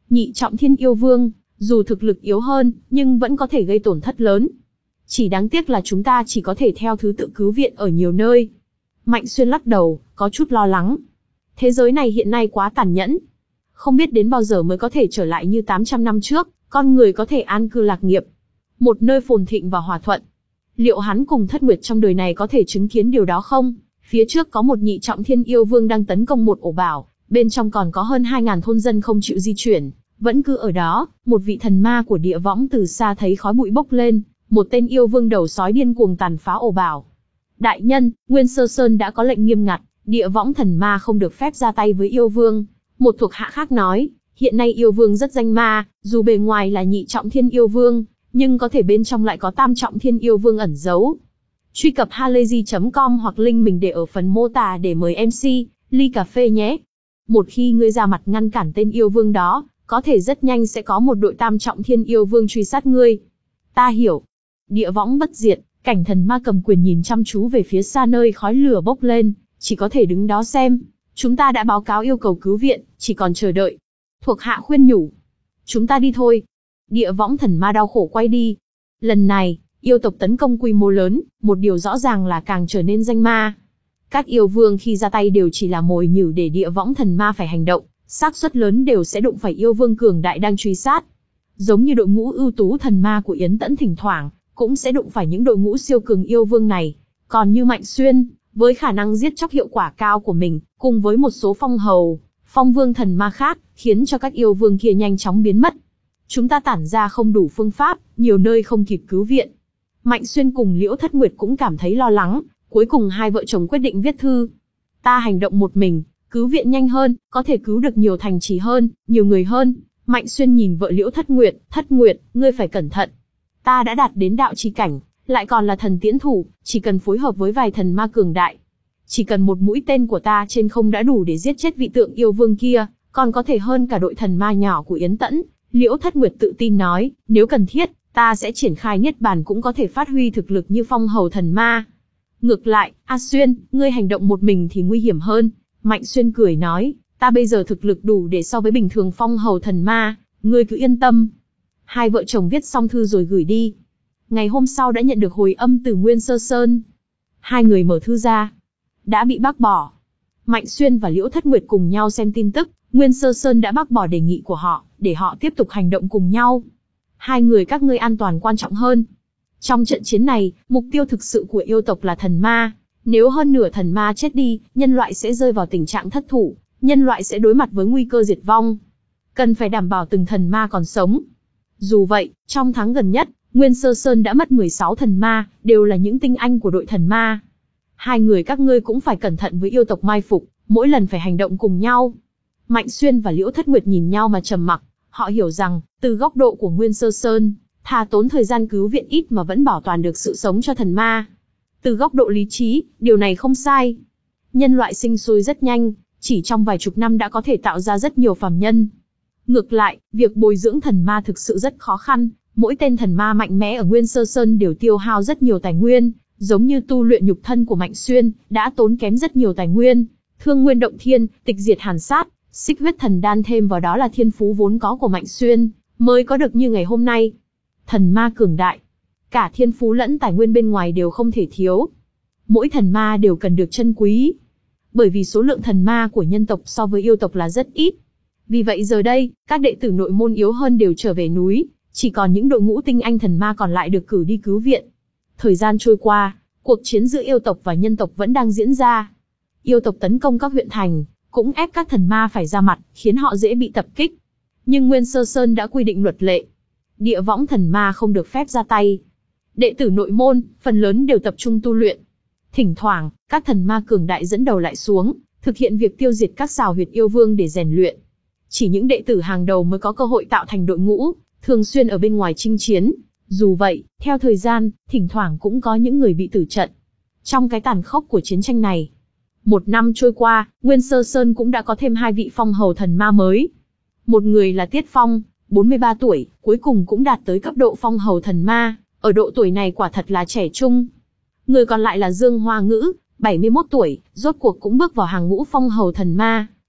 Nhị trọng thiên yêu vương, dù thực lực yếu hơn, nhưng vẫn có thể gây tổn thất lớn. Chỉ đáng tiếc là chúng ta chỉ có thể theo thứ tự cứu viện ở nhiều nơi. Mạnh Xuyên lắc đầu, có chút lo lắng. Thế giới này hiện nay quá tàn nhẫn. Không biết đến bao giờ mới có thể trở lại như tám trăm năm trước, con người có thể an cư lạc nghiệp. Một nơi phồn thịnh và hòa thuận. Liệu hắn cùng Thất Nguyệt trong đời này có thể chứng kiến điều đó không? Phía trước có một nhị trọng thiên yêu vương đang tấn công một ổ bảo, bên trong còn có hơn hai nghìn thôn dân không chịu di chuyển, vẫn cứ ở đó. Một vị thần ma của địa võng từ xa thấy khói bụi bốc lên, một tên yêu vương đầu sói điên cuồng tàn phá ổ bảo. Đại nhân, Nguyên Sơ Sơn đã có lệnh nghiêm ngặt, địa võng thần ma không được phép ra tay với yêu vương. Một thuộc hạ khác nói, hiện nay yêu vương rất danh ma, dù bề ngoài là nhị trọng thiên yêu vương, nhưng có thể bên trong lại có tam trọng thiên yêu vương ẩn giấu. Truy cập halayzi chấm com hoặc link mình để ở phần mô tả để mời em xê, ly cà phê nhé. Một khi ngươi ra mặt ngăn cản tên yêu vương đó, có thể rất nhanh sẽ có một đội tam trọng thiên yêu vương truy sát ngươi. Ta hiểu. Địa võng bất diệt, cảnh thần ma cầm quyền nhìn chăm chú về phía xa nơi khói lửa bốc lên, chỉ có thể đứng đó xem. Chúng ta đã báo cáo yêu cầu cứu viện, chỉ còn chờ đợi. Thuộc hạ khuyên nhủ. Chúng ta đi thôi. Địa võng thần ma đau khổ quay đi. Lần này, yêu tộc tấn công quy mô lớn, một điều rõ ràng là càng trở nên danh ma. Các yêu vương khi ra tay đều chỉ là mồi nhử để địa võng thần ma phải hành động, xác suất lớn đều sẽ đụng phải yêu vương cường đại đang truy sát. Giống như đội ngũ ưu tú thần ma của Yến Tẫn thỉnh thoảng, cũng sẽ đụng phải những đội ngũ siêu cường yêu vương này. Còn như Mạnh Xuyên, với khả năng giết chóc hiệu quả cao của mình, cùng với một số phong hầu, phong vương thần ma khác, khiến cho các yêu vương kia nhanh chóng biến mất. Chúng ta tản ra không đủ phương pháp, nhiều nơi không kịp cứu viện. Mạnh Xuyên cùng Liễu Thất Nguyệt cũng cảm thấy lo lắng, cuối cùng hai vợ chồng quyết định viết thư. Ta hành động một mình, cứu viện nhanh hơn, có thể cứu được nhiều thành trì hơn, nhiều người hơn. Mạnh Xuyên nhìn vợ Liễu Thất Nguyệt, Thất Nguyệt, ngươi phải cẩn thận. Ta đã đạt đến đạo chi cảnh, lại còn là thần tiễn thủ, chỉ cần phối hợp với vài thần ma cường đại. Chỉ cần một mũi tên của ta trên không đã đủ để giết chết vị tượng yêu vương kia, còn có thể hơn cả đội thần ma nhỏ của Yến Tẫn. Liễu Thất Nguyệt tự tin nói, nếu cần thiết, ta sẽ triển khai niết bàn cũng có thể phát huy thực lực như phong hầu thần ma. Ngược lại, A Xuyên, ngươi hành động một mình thì nguy hiểm hơn. Mạnh Xuyên cười nói, ta bây giờ thực lực đủ để so với bình thường phong hầu thần ma, ngươi cứ yên tâm. Hai vợ chồng viết xong thư rồi gửi đi. Ngày hôm sau đã nhận được hồi âm từ Nguyên Sơ Sơn. Hai người mở thư ra. Đã bị bác bỏ. Mạnh Xuyên và Liễu Thất Nguyệt cùng nhau xem tin tức, Nguyên Sơ Sơn đã bác bỏ đề nghị của họ, để họ tiếp tục hành động cùng nhau. Hai người các ngươi an toàn quan trọng hơn. Trong trận chiến này, mục tiêu thực sự của yêu tộc là thần ma. Nếu hơn nửa thần ma chết đi, nhân loại sẽ rơi vào tình trạng thất thủ, nhân loại sẽ đối mặt với nguy cơ diệt vong. Cần phải đảm bảo từng thần ma còn sống. Dù vậy, trong tháng gần nhất, Nguyên Sơ Sơn đã mất mười sáu thần ma, đều là những tinh anh của đội thần ma. Hai người các ngươi cũng phải cẩn thận với yêu tộc mai phục, mỗi lần phải hành động cùng nhau. Mạnh Xuyên và Liễu Thất Nguyệt nhìn nhau mà trầm mặc, họ hiểu rằng, từ góc độ của Nguyên Sơ Sơn, thà tốn thời gian cứu viện ít mà vẫn bảo toàn được sự sống cho thần ma. Từ góc độ lý trí, điều này không sai. Nhân loại sinh sôi rất nhanh, chỉ trong vài chục năm đã có thể tạo ra rất nhiều phàm nhân. Ngược lại, việc bồi dưỡng thần ma thực sự rất khó khăn, mỗi tên thần ma mạnh mẽ ở Nguyên Sơ Sơn đều tiêu hao rất nhiều tài nguyên, giống như tu luyện nhục thân của Mạnh Xuyên, đã tốn kém rất nhiều tài nguyên. Thương Nguyên Động Thiên, Tịch Diệt Hàn Sát, Xích Huyết Thần Đan thêm vào đó là thiên phú vốn có của Mạnh Xuyên, mới có được như ngày hôm nay. Thần ma cường đại, cả thiên phú lẫn tài nguyên bên ngoài đều không thể thiếu. Mỗi thần ma đều cần được trân quý. Bởi vì số lượng thần ma của nhân tộc so với yêu tộc là rất ít. Vì vậy giờ đây, các đệ tử nội môn yếu hơn đều trở về núi, chỉ còn những đội ngũ tinh anh thần ma còn lại được cử đi cứu viện. Thời gian trôi qua, cuộc chiến giữa yêu tộc và nhân tộc vẫn đang diễn ra. Yêu tộc tấn công các huyện thành, cũng ép các thần ma phải ra mặt, khiến họ dễ bị tập kích. Nhưng Nguyên Sơ Sơn đã quy định luật lệ. Địa võng thần ma không được phép ra tay. Đệ tử nội môn, phần lớn đều tập trung tu luyện. Thỉnh thoảng, các thần ma cường đại dẫn đầu lại xuống, thực hiện việc tiêu diệt các sào huyệt yêu vương để rèn luyện. Chỉ những đệ tử hàng đầu mới có cơ hội tạo thành đội ngũ, thường xuyên ở bên ngoài chinh chiến. Dù vậy, theo thời gian, thỉnh thoảng cũng có những người bị tử trận. Trong cái tàn khốc của chiến tranh này, một năm trôi qua, Nguyên Sơ Sơn cũng đã có thêm hai vị phong hầu thần ma mới. Một người là Tiết Phong, bốn mươi ba tuổi, cuối cùng cũng đạt tới cấp độ phong hầu thần ma, ở độ tuổi này quả thật là trẻ trung. Người còn lại là Dương Hoa Ngữ, bảy mươi mốt tuổi, rốt cuộc cũng bước vào hàng ngũ phong hầu thần ma.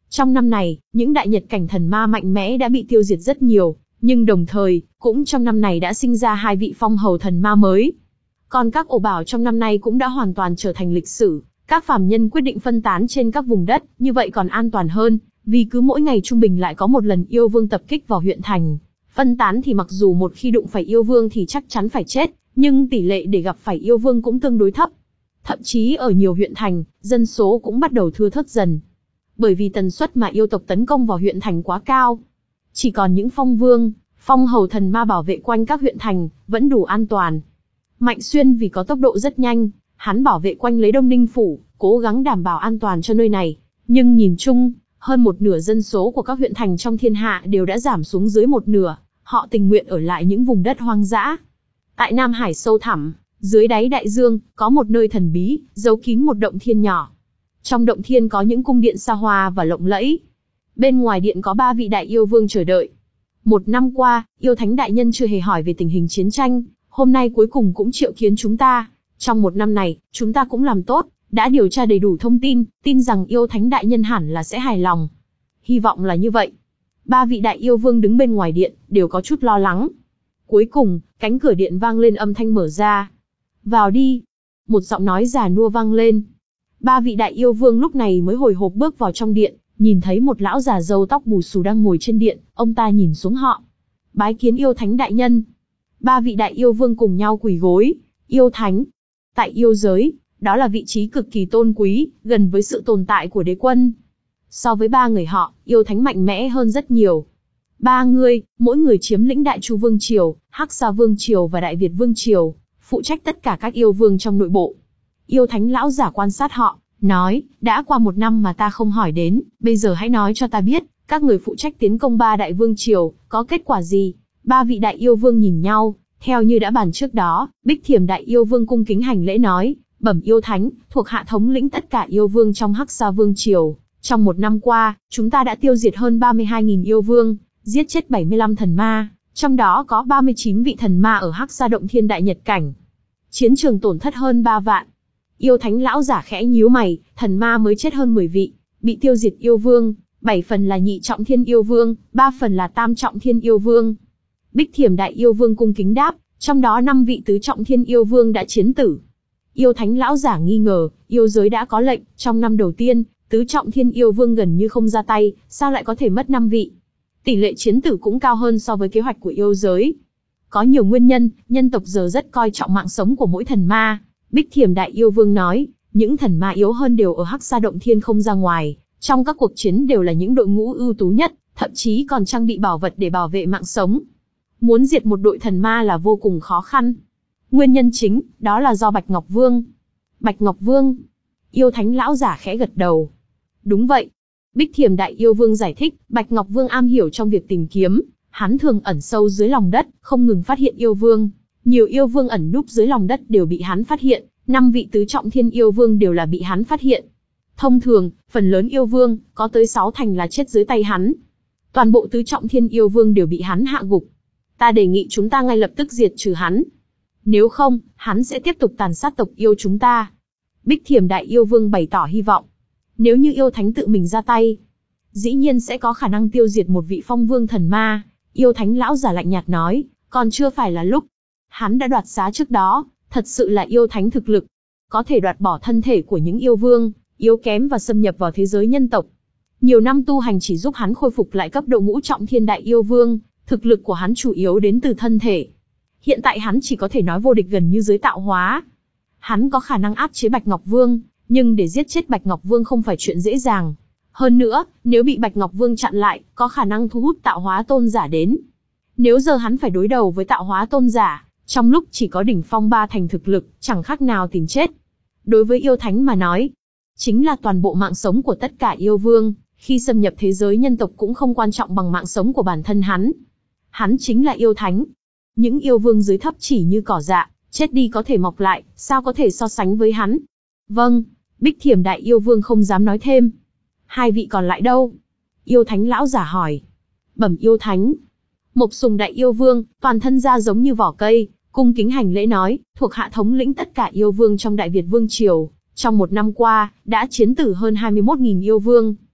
Trong năm này, những đại nhật cảnh thần ma mạnh mẽ đã bị tiêu diệt rất nhiều, nhưng đồng thời, cũng trong năm này đã sinh ra hai vị phong hầu thần ma mới. Còn các ổ bảo trong năm nay cũng đã hoàn toàn trở thành lịch sử, các phàm nhân quyết định phân tán trên các vùng đất, như vậy còn an toàn hơn, vì cứ mỗi ngày trung bình lại có một lần yêu vương tập kích vào huyện thành. Phân tán thì mặc dù một khi đụng phải yêu vương thì chắc chắn phải chết, nhưng tỷ lệ để gặp phải yêu vương cũng tương đối thấp. Thậm chí ở nhiều huyện thành, dân số cũng bắt đầu thưa thớt dần. Bởi vì tần suất mà yêu tộc tấn công vào huyện thành quá cao. Chỉ còn những phong vương, phong hầu thần ma bảo vệ quanh các huyện thành, vẫn đủ an toàn. Mạnh Xuyên vì có tốc độ rất nhanh, hắn bảo vệ quanh lấy Đông Ninh Phủ, cố gắng đảm bảo an toàn cho nơi này. Nhưng nhìn chung, hơn một nửa dân số của các huyện thành trong thiên hạ đều đã giảm xuống dưới một nửa, họ tình nguyện ở lại những vùng đất hoang dã. Tại Nam Hải sâu thẳm, dưới đáy đại dương, có một nơi thần bí, giấu kín một động thiên nhỏ. Trong động thiên có những cung điện xa hoa và lộng lẫy. Bên ngoài điện có ba vị đại yêu vương chờ đợi. Một năm qua, yêu thánh đại nhân chưa hề hỏi về tình hình chiến tranh, hôm nay cuối cùng cũng triệu kiến chúng ta. Trong một năm này, chúng ta cũng làm tốt, đã điều tra đầy đủ thông tin, tin rằng yêu thánh đại nhân hẳn là sẽ hài lòng. Hy vọng là như vậy. Ba vị đại yêu vương đứng bên ngoài điện, đều có chút lo lắng. Cuối cùng, cánh cửa điện vang lên âm thanh mở ra. Vào đi. Một giọng nói già nua vang lên. Ba vị đại yêu vương lúc này mới hồi hộp bước vào trong điện, nhìn thấy một lão già râu tóc bù xù đang ngồi trên điện, ông ta nhìn xuống họ. Bái kiến yêu thánh đại nhân. Ba vị đại yêu vương cùng nhau quỳ gối. Yêu thánh. Tại yêu giới, đó là vị trí cực kỳ tôn quý, gần với sự tồn tại của đế quân. So với ba người họ, yêu thánh mạnh mẽ hơn rất nhiều. Ba người, mỗi người chiếm lĩnh Đại Chu Vương Triều, Hắc Sa Vương Triều và Đại Việt Vương Triều, phụ trách tất cả các yêu vương trong nội bộ. Yêu thánh lão giả quan sát họ, nói, đã qua một năm mà ta không hỏi đến, bây giờ hãy nói cho ta biết, các người phụ trách tiến công ba đại vương triều, có kết quả gì? Ba vị đại yêu vương nhìn nhau, theo như đã bàn trước đó, Bích Thiểm đại yêu vương cung kính hành lễ nói, bẩm yêu thánh, thuộc hạ thống lĩnh tất cả yêu vương trong Hắc Sa Vương Triều. Trong một năm qua, chúng ta đã tiêu diệt hơn ba mươi hai nghìn yêu vương, giết chết bảy mươi lăm thần ma, trong đó có ba mươi chín vị thần ma ở Hắc Sa Động Thiên Đại Nhật Cảnh. Chiến trường tổn thất hơn ba vạn. Yêu thánh lão giả khẽ nhíu mày, thần ma mới chết hơn mười vị, bị tiêu diệt yêu vương, bảy phần là nhị trọng thiên yêu vương, ba phần là tam trọng thiên yêu vương. Bích Thiểm đại yêu vương cung kính đáp, trong đó năm vị tứ trọng thiên yêu vương đã chiến tử. Yêu thánh lão giả nghi ngờ, yêu giới đã có lệnh, trong năm đầu tiên, tứ trọng thiên yêu vương gần như không ra tay, sao lại có thể mất năm vị? Tỷ lệ chiến tử cũng cao hơn so với kế hoạch của yêu giới. Có nhiều nguyên nhân, nhân tộc giờ rất coi trọng mạng sống của mỗi thần ma. Bích Thiểm đại yêu vương nói, những thần ma yếu hơn đều ở Hắc Sa Động Thiên không ra ngoài, trong các cuộc chiến đều là những đội ngũ ưu tú nhất, thậm chí còn trang bị bảo vật để bảo vệ mạng sống. Muốn diệt một đội thần ma là vô cùng khó khăn. Nguyên nhân chính, đó là do Bạch Ngọc Vương. Bạch Ngọc Vương. Yêu thánh lão giả khẽ gật đầu. Đúng vậy. Bích Thiểm đại yêu vương giải thích, Bạch Ngọc Vương am hiểu trong việc tìm kiếm, hắn thường ẩn sâu dưới lòng đất, không ngừng phát hiện yêu vương. Nhiều yêu vương ẩn núp dưới lòng đất đều bị hắn phát hiện, năm vị tứ trọng thiên yêu vương đều là bị hắn phát hiện. Thông thường, phần lớn yêu vương, có tới sáu thành là chết dưới tay hắn. Toàn bộ tứ trọng thiên yêu vương đều bị hắn hạ gục. Ta đề nghị chúng ta ngay lập tức diệt trừ hắn. Nếu không, hắn sẽ tiếp tục tàn sát tộc yêu chúng ta. Bích Thiểm đại yêu vương bày tỏ hy vọng. Nếu như yêu thánh tự mình ra tay, dĩ nhiên sẽ có khả năng tiêu diệt một vị phong vương thần ma. Yêu thánh lão giả lạnh nhạt nói, còn chưa phải là lúc. Hắn đã đoạt xá trước đó, thật sự là yêu thánh thực lực. Có thể đoạt bỏ thân thể của những yêu vương, yếu kém và xâm nhập vào thế giới nhân tộc. Nhiều năm tu hành chỉ giúp hắn khôi phục lại cấp độ ngũ trọng thiên đại yêu vương, thực lực của hắn chủ yếu đến từ thân thể. Hiện tại hắn chỉ có thể nói vô địch gần như dưới tạo hóa. Hắn có khả năng áp chế Bạch Ngọc Vương, nhưng để giết chết Bạch Ngọc Vương không phải chuyện dễ dàng. Hơn nữa, nếu bị Bạch Ngọc Vương chặn lại, có khả năng thu hút tạo hóa tôn giả đến. Nếu giờ hắn phải đối đầu với tạo hóa tôn giả, trong lúc chỉ có đỉnh phong ba thành thực lực, chẳng khác nào tìm chết. Đối với yêu thánh mà nói, chính là toàn bộ mạng sống của tất cả yêu vương, khi xâm nhập thế giới nhân tộc cũng không quan trọng bằng mạng sống của bản thân hắn. Hắn chính là yêu thánh. Những yêu vương dưới thấp chỉ như cỏ dạ, chết đi có thể mọc lại, sao có thể so sánh với hắn? Vâng, Bích Thiểm đại yêu vương không dám nói thêm. Hai vị còn lại đâu? Yêu thánh lão giả hỏi. Bẩm yêu thánh. Mộc Sùng đại yêu vương, toàn thân da giống như vỏ cây, cung kính hành lễ nói, thuộc hạ thống lĩnh tất cả yêu vương trong Đại Việt Vương Triều, trong một năm qua, đã chiến tử hơn hai mươi mốt nghìn yêu vương.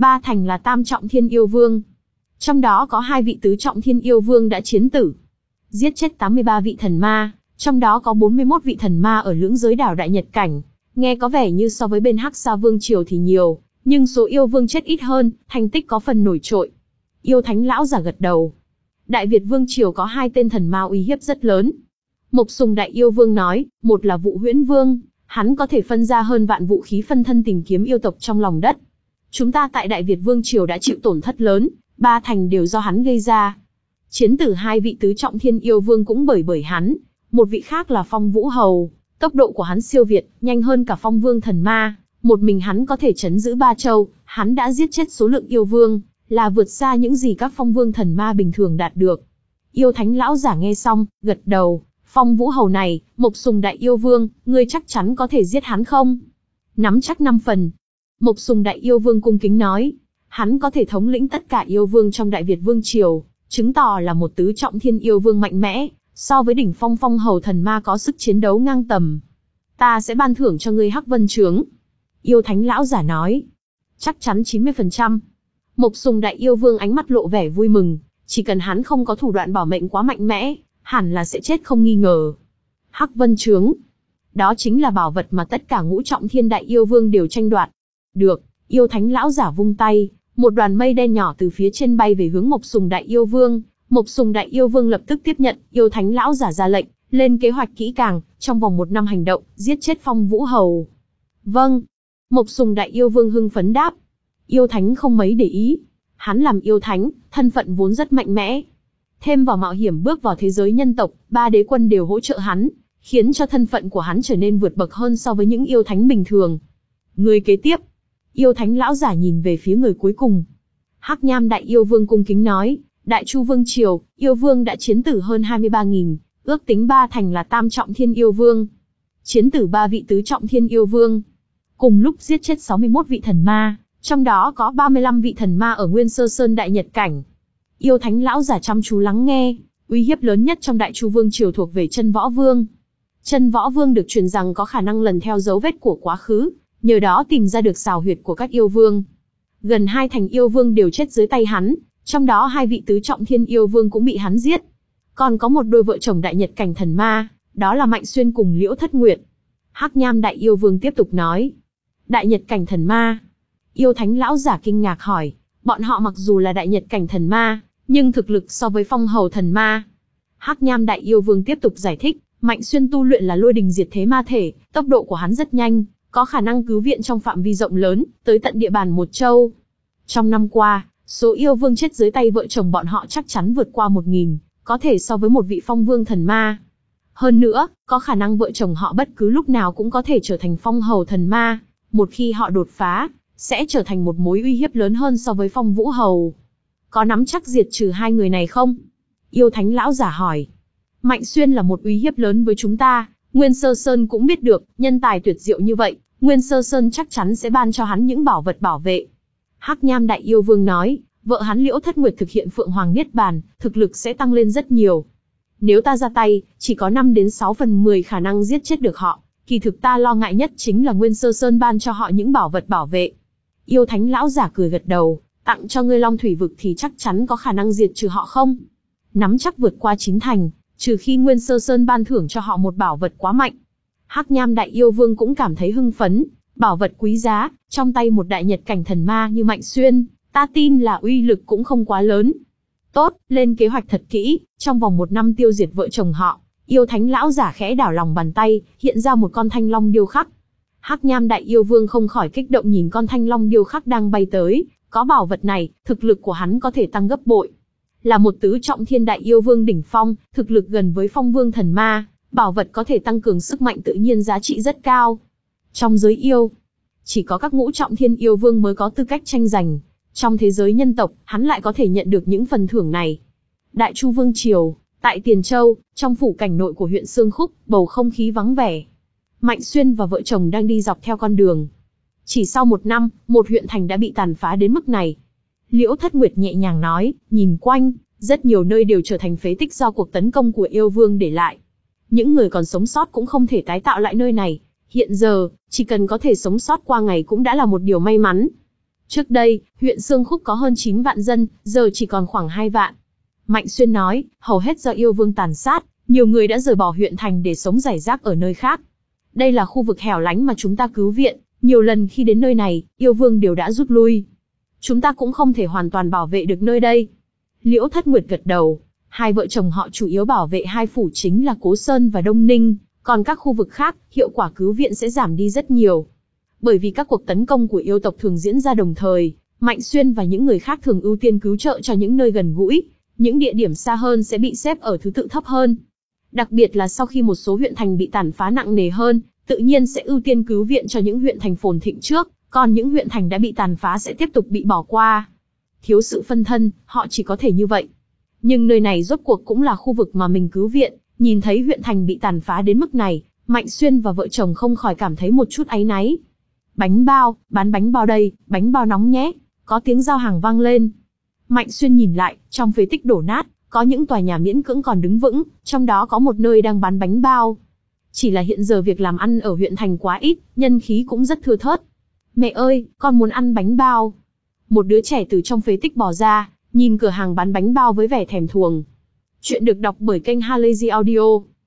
Ba thành là tam trọng thiên yêu vương. Trong đó có hai vị tứ trọng thiên yêu vương đã chiến tử. Giết chết tám mươi ba vị thần ma, trong đó có bốn mươi mốt vị thần ma ở lưỡng giới đảo Đại Nhật Cảnh. Nghe có vẻ như so với bên Hắc Sa Vương Triều thì nhiều, nhưng số yêu vương chết ít hơn, thành tích có phần nổi trội. Yêu Thánh lão giả gật đầu. Đại Việt Vương Triều có hai tên thần ma uy hiếp rất lớn. Mộc Sùng Đại Yêu Vương nói, một là Vụ Huyễn Vương, hắn có thể phân ra hơn vạn vũ khí phân thân tìm kiếm yêu tộc trong lòng đất. Chúng ta tại Đại Việt Vương Triều đã chịu tổn thất lớn, ba thành đều do hắn gây ra. Chiến tử hai vị tứ trọng thiên yêu vương cũng bởi bởi hắn, một vị khác là Phong Vũ Hầu, tốc độ của hắn siêu việt, nhanh hơn cả Phong Vương thần ma, một mình hắn có thể trấn giữ ba châu, hắn đã giết chết số lượng yêu vương, là vượt xa những gì các Phong Vương thần ma bình thường đạt được. Yêu Thánh lão giả nghe xong, gật đầu, Phong Vũ Hầu này, Mộc Sùng Đại Yêu Vương, ngươi chắc chắn có thể giết hắn không? Nắm chắc năm phần. Mộc Sùng Đại Yêu Vương cung kính nói, hắn có thể thống lĩnh tất cả yêu vương trong Đại Việt Vương Triều, chứng tỏ là một tứ trọng thiên yêu vương mạnh mẽ, so với đỉnh phong Phong Hầu thần ma có sức chiến đấu ngang tầm. Ta sẽ ban thưởng cho ngươi Hắc Vân Trướng. Yêu Thánh lão giả nói, chắc chắn chín mươi phần trăm. Mộc Sùng Đại Yêu Vương ánh mắt lộ vẻ vui mừng, chỉ cần hắn không có thủ đoạn bảo mệnh quá mạnh mẽ, hẳn là sẽ chết không nghi ngờ. Hắc Vân Trướng, đó chính là bảo vật mà tất cả ngũ trọng thiên đại yêu vương đều tranh đoạt. Được, Yêu Thánh lão giả vung tay, một đoàn mây đen nhỏ từ phía trên bay về hướng Mộc Sùng Đại Yêu Vương. Mộc Sùng Đại Yêu Vương lập tức tiếp nhận, Yêu Thánh lão giả ra lệnh, lên kế hoạch kỹ càng, trong vòng một năm hành động, giết chết Phong Vũ Hầu. Vâng. Mộc Sùng Đại Yêu Vương hưng phấn đáp. Yêu Thánh không mấy để ý. Hắn làm yêu thánh, thân phận vốn rất mạnh mẽ. Thêm vào mạo hiểm bước vào thế giới nhân tộc, ba đế quân đều hỗ trợ hắn, khiến cho thân phận của hắn trở nên vượt bậc hơn so với những yêu thánh bình thường. Người kế tiếp. Yêu Thánh lão giả nhìn về phía người cuối cùng. Hắc Nham Đại Yêu Vương cung kính nói, Đại Chu Vương Triều, yêu vương đã chiến tử hơn hai mươi ba nghìn, ước tính ba thành là tam trọng thiên yêu vương. Chiến tử ba vị tứ trọng thiên yêu vương. Cùng lúc giết chết sáu mươi mốt vị thần ma, trong đó có ba mươi lăm vị thần ma ở Nguyên Sơ Sơn Đại Nhật Cảnh. Yêu Thánh lão giả chăm chú lắng nghe, uy hiếp lớn nhất trong Đại Chu Vương Triều thuộc về Chân Võ Vương. Chân Võ Vương được truyền rằng có khả năng lần theo dấu vết của quá khứ, nhờ đó tìm ra được xào huyệt của các yêu vương. Gần hai thành yêu vương đều chết dưới tay hắn, trong đó hai vị tứ trọng thiên yêu vương cũng bị hắn giết. Còn có một đôi vợ chồng Đại Nhật Cảnh thần ma, đó là Mạnh Xuyên cùng Liễu Thất Nguyệt. Hắc Nham Đại Yêu Vương tiếp tục nói, Đại Nhật Cảnh thần ma. Yêu Thánh lão giả kinh ngạc hỏi, bọn họ mặc dù là Đại Nhật Cảnh thần ma, nhưng thực lực so với Phong Hầu thần ma. Hắc Nham Đại Yêu Vương tiếp tục giải thích, Mạnh Xuyên tu luyện là lôi đình diệt thế ma thể, tốc độ của hắn rất nhanh, có khả năng cứu viện trong phạm vi rộng lớn, tới tận địa bàn một châu. Trong năm qua, số yêu vương chết dưới tay vợ chồng bọn họ chắc chắn vượt qua một nghìn, có thể so với một vị Phong Vương thần ma. Hơn nữa, có khả năng vợ chồng họ bất cứ lúc nào cũng có thể trở thành Phong Hầu thần ma, một khi họ đột phá, sẽ trở thành một mối uy hiếp lớn hơn so với Phong Vũ Hầu. Có nắm chắc diệt trừ hai người này không? Yêu Thánh lão giả hỏi. Mạnh Xuyên là một uy hiếp lớn với chúng ta, Nguyên Sơ Sơn cũng biết được, nhân tài tuyệt diệu như vậy, Nguyên Sơ Sơn chắc chắn sẽ ban cho hắn những bảo vật bảo vệ. Hắc Nham Đại Yêu Vương nói, vợ hắn Liễu Thất Nguyệt thực hiện Phượng Hoàng Niết Bàn, thực lực sẽ tăng lên rất nhiều. Nếu ta ra tay, chỉ có năm đến sáu phần mười khả năng giết chết được họ, kỳ thực ta lo ngại nhất chính là Nguyên Sơ Sơn ban cho họ những bảo vật bảo vệ. Yêu Thánh lão giả cười gật đầu, tặng cho ngươi Long Thủy Vực thì chắc chắn có khả năng diệt trừ họ không? Nắm chắc vượt qua chín thành, trừ khi Nguyên Sơ Sơn ban thưởng cho họ một bảo vật quá mạnh. Hắc Nham Đại Yêu Vương cũng cảm thấy hưng phấn, bảo vật quý giá, trong tay một Đại Nhật Cảnh thần ma như Mạnh Xuyên, ta tin là uy lực cũng không quá lớn. Tốt, lên kế hoạch thật kỹ, trong vòng một năm tiêu diệt vợ chồng họ. Yêu Thánh lão giả khẽ đảo lòng bàn tay, hiện ra một con thanh long điêu khắc. Hắc Nham Đại Yêu Vương không khỏi kích động nhìn con thanh long điêu khắc đang bay tới, có bảo vật này, thực lực của hắn có thể tăng gấp bội. Là một tứ trọng thiên đại yêu vương đỉnh phong, thực lực gần với Phong Vương thần ma, bảo vật có thể tăng cường sức mạnh tự nhiên giá trị rất cao. Trong giới yêu, chỉ có các ngũ trọng thiên yêu vương mới có tư cách tranh giành. Trong thế giới nhân tộc, hắn lại có thể nhận được những phần thưởng này. Đại Chu Vương Triều, tại Tiền Châu, trong phủ cảnh nội của huyện Sương Khúc, bầu không khí vắng vẻ. Mạnh Xuyên và vợ chồng đang đi dọc theo con đường. Chỉ sau một năm, một huyện thành đã bị tàn phá đến mức này. Liễu Thất Nguyệt nhẹ nhàng nói, nhìn quanh, rất nhiều nơi đều trở thành phế tích do cuộc tấn công của yêu vương để lại. Những người còn sống sót cũng không thể tái tạo lại nơi này. Hiện giờ, chỉ cần có thể sống sót qua ngày cũng đã là một điều may mắn. Trước đây, huyện Xương Khúc có hơn chín vạn dân, giờ chỉ còn khoảng hai vạn. Mạnh Xuyên nói, hầu hết do yêu vương tàn sát, nhiều người đã rời bỏ huyện thành để sống rải rác ở nơi khác. Đây là khu vực hẻo lánh mà chúng ta cứu viện, nhiều lần khi đến nơi này, yêu vương đều đã rút lui. Chúng ta cũng không thể hoàn toàn bảo vệ được nơi đây. Liễu Thất Nguyệt gật đầu, hai vợ chồng họ chủ yếu bảo vệ hai phủ chính là Cố Sơn và Đông Ninh, còn các khu vực khác, hiệu quả cứu viện sẽ giảm đi rất nhiều. Bởi vì các cuộc tấn công của yêu tộc thường diễn ra đồng thời, Mạnh Xuyên và những người khác thường ưu tiên cứu trợ cho những nơi gần gũi, những địa điểm xa hơn sẽ bị xếp ở thứ tự thấp hơn. Đặc biệt là sau khi một số huyện thành bị tàn phá nặng nề hơn, tự nhiên sẽ ưu tiên cứu viện cho những huyện thành phồn thịnh trước, còn những huyện thành đã bị tàn phá sẽ tiếp tục bị bỏ qua. Thiếu sự phân thân, họ chỉ có thể như vậy. Nhưng nơi này rốt cuộc cũng là khu vực mà mình cứu viện, nhìn thấy huyện thành bị tàn phá đến mức này, Mạnh Xuyên và vợ chồng không khỏi cảm thấy một chút áy náy. Bánh bao, bán bánh bao đây, bánh bao nóng nhé, có tiếng giao hàng vang lên. Mạnh Xuyên nhìn lại, trong phế tích đổ nát, có những tòa nhà miễn cưỡng còn đứng vững, trong đó có một nơi đang bán bánh bao. Chỉ là hiện giờ việc làm ăn ở huyện thành quá ít, nhân khí cũng rất thưa thớt. Mẹ ơi, con muốn ăn bánh bao. Một đứa trẻ từ trong phế tích bò ra, nhìn cửa hàng bán bánh bao với vẻ thèm thuồng. Chuyện được đọc bởi kênh Halazy Audio.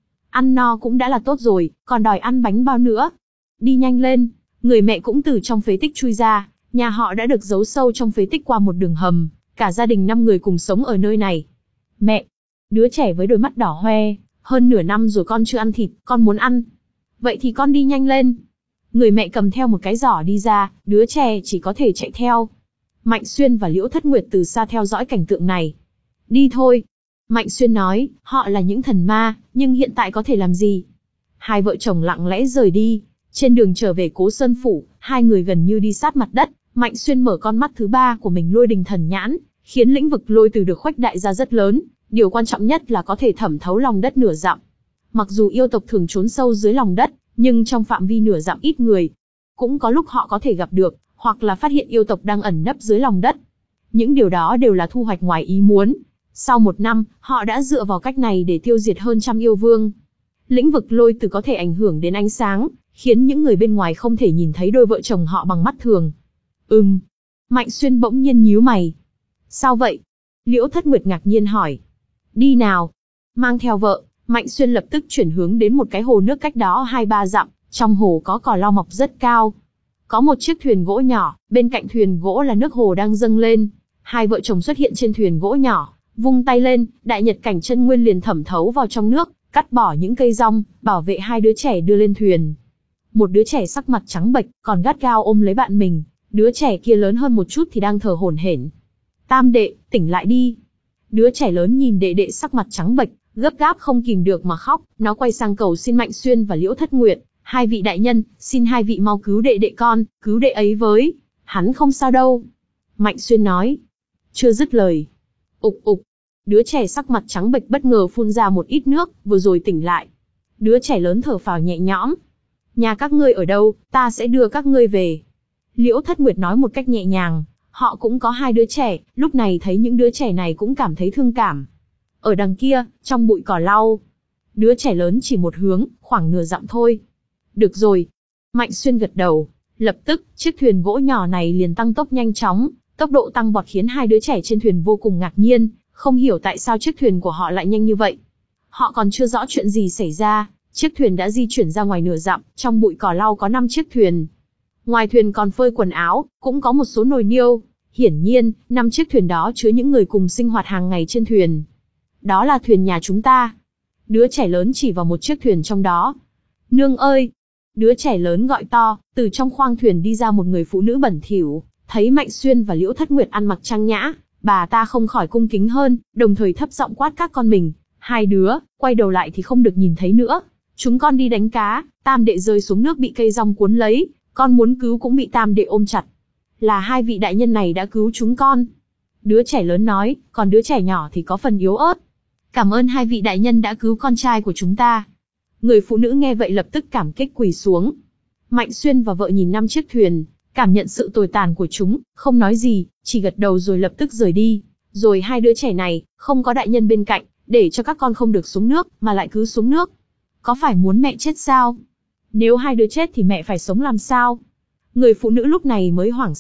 Ăn no cũng đã là tốt rồi, còn đòi ăn bánh bao nữa. Đi nhanh lên, người mẹ cũng từ trong phế tích chui ra, nhà họ đã được giấu sâu trong phế tích qua một đường hầm, cả gia đình năm người cùng sống ở nơi này. Mẹ, đứa trẻ với đôi mắt đỏ hoe, hơn nửa năm rồi con chưa ăn thịt, con muốn ăn. Vậy thì con đi nhanh lên. Người mẹ cầm theo một cái giỏ đi ra, đứa trẻ chỉ có thể chạy theo. Mạnh Xuyên và Liễu Thất Nguyệt từ xa theo dõi cảnh tượng này. Đi thôi. Mạnh Xuyên nói, họ là những thần ma, nhưng hiện tại có thể làm gì? Hai vợ chồng lặng lẽ rời đi. Trên đường trở về Cố Sơn Phủ, hai người gần như đi sát mặt đất. Mạnh Xuyên mở con mắt thứ ba của mình Lôi Đình Thần Nhãn, khiến lĩnh vực lôi từ được khuếch đại ra rất lớn. Điều quan trọng nhất là có thể thẩm thấu lòng đất nửa dặm. Mặc dù yêu tộc thường trốn sâu dưới lòng đất, nhưng trong phạm vi nửa dặm ít người. Cũng có lúc họ có thể gặp được, hoặc là phát hiện yêu tộc đang ẩn nấp dưới lòng đất. Những điều đó đều là thu hoạch ngoài ý muốn. Sau một năm, họ đã dựa vào cách này để tiêu diệt hơn trăm yêu vương. Lĩnh vực lôi từ có thể ảnh hưởng đến ánh sáng, khiến những người bên ngoài không thể nhìn thấy đôi vợ chồng họ bằng mắt thường. Ừm. Mạnh Xuyên bỗng nhiên nhíu mày. Sao vậy? Liễu Thất Nguyệt ngạc nhiên hỏi. Đi nào. Mang theo vợ, Mạnh Xuyên lập tức chuyển hướng đến một cái hồ nước cách đó hai ba dặm, trong hồ có cỏ lau mọc rất cao. Có một chiếc thuyền gỗ nhỏ, bên cạnh thuyền gỗ là nước hồ đang dâng lên. Hai vợ chồng xuất hiện trên thuyền gỗ nhỏ, vung tay lên, đại nhật cảnh chân nguyên liền thẩm thấu vào trong nước, cắt bỏ những cây rong, bảo vệ hai đứa trẻ đưa lên thuyền. Một đứa trẻ sắc mặt trắng bệch, còn gắt gao ôm lấy bạn mình, đứa trẻ kia lớn hơn một chút thì đang thở hổn hển. Tam đệ, tỉnh lại đi. Đứa trẻ lớn nhìn đệ đệ sắc mặt trắng bệch, gấp gáp không kìm được mà khóc, nó quay sang cầu xin Mạnh Xuyên và Liễu Thất Nguyệt, hai vị đại nhân, xin hai vị mau cứu đệ đệ con, cứu đệ ấy với, hắn không sao đâu. Mạnh Xuyên nói. Chưa dứt lời. Ục ục. Đứa trẻ sắc mặt trắng bệch bất ngờ phun ra một ít nước, vừa rồi tỉnh lại. Đứa trẻ lớn thở phào nhẹ nhõm. Nhà các ngươi ở đâu, ta sẽ đưa các ngươi về. Liễu Thất Nguyệt nói một cách nhẹ nhàng. Họ cũng có hai đứa trẻ, lúc này thấy những đứa trẻ này cũng cảm thấy thương cảm. Ở đằng kia, trong bụi cỏ lau. Đứa trẻ lớn chỉ một hướng, khoảng nửa dặm thôi. Được rồi. Mạnh Xuyên gật đầu. Lập tức, chiếc thuyền gỗ nhỏ này liền tăng tốc nhanh chóng. Tốc độ tăng vọt khiến hai đứa trẻ trên thuyền vô cùng ngạc nhiên, không hiểu tại sao chiếc thuyền của họ lại nhanh như vậy. Họ còn chưa rõ chuyện gì xảy ra, chiếc thuyền đã di chuyển ra ngoài nửa dặm, trong bụi cỏ lau có năm chiếc thuyền. Ngoài thuyền còn phơi quần áo, cũng có một số nồi niêu. Hiển nhiên, năm chiếc thuyền đó chứa những người cùng sinh hoạt hàng ngày trên thuyền. Đó là thuyền nhà chúng ta. Đứa trẻ lớn chỉ vào một chiếc thuyền trong đó. Nương ơi! Đứa trẻ lớn gọi to, từ trong khoang thuyền đi ra một người phụ nữ bẩn thỉu, thấy Mạnh Xuyên và Liễu Thất Nguyệt ăn mặc trang nhã, bà ta không khỏi cung kính hơn, đồng thời thấp giọng quát các con mình. Hai đứa, quay đầu lại thì không được nhìn thấy nữa. Chúng con đi đánh cá, tam đệ rơi xuống nước bị cây rong cuốn lấy, con muốn cứu cũng bị tam đệ ôm chặt. Là hai vị đại nhân này đã cứu chúng con. Đứa trẻ lớn nói, còn đứa trẻ nhỏ thì có phần yếu ớt. Cảm ơn hai vị đại nhân đã cứu con trai của chúng ta. Người phụ nữ nghe vậy lập tức cảm kích quỳ xuống. Mạnh Xuyên và vợ nhìn năm chiếc thuyền, cảm nhận sự tồi tàn của chúng, không nói gì, chỉ gật đầu rồi lập tức rời đi. Rồi hai đứa trẻ này, không có đại nhân bên cạnh, để cho các con không được xuống nước, mà lại cứ xuống nước. Có phải muốn mẹ chết sao? Nếu hai đứa chết thì mẹ phải sống làm sao? Người phụ nữ lúc này mới hoảng sợ,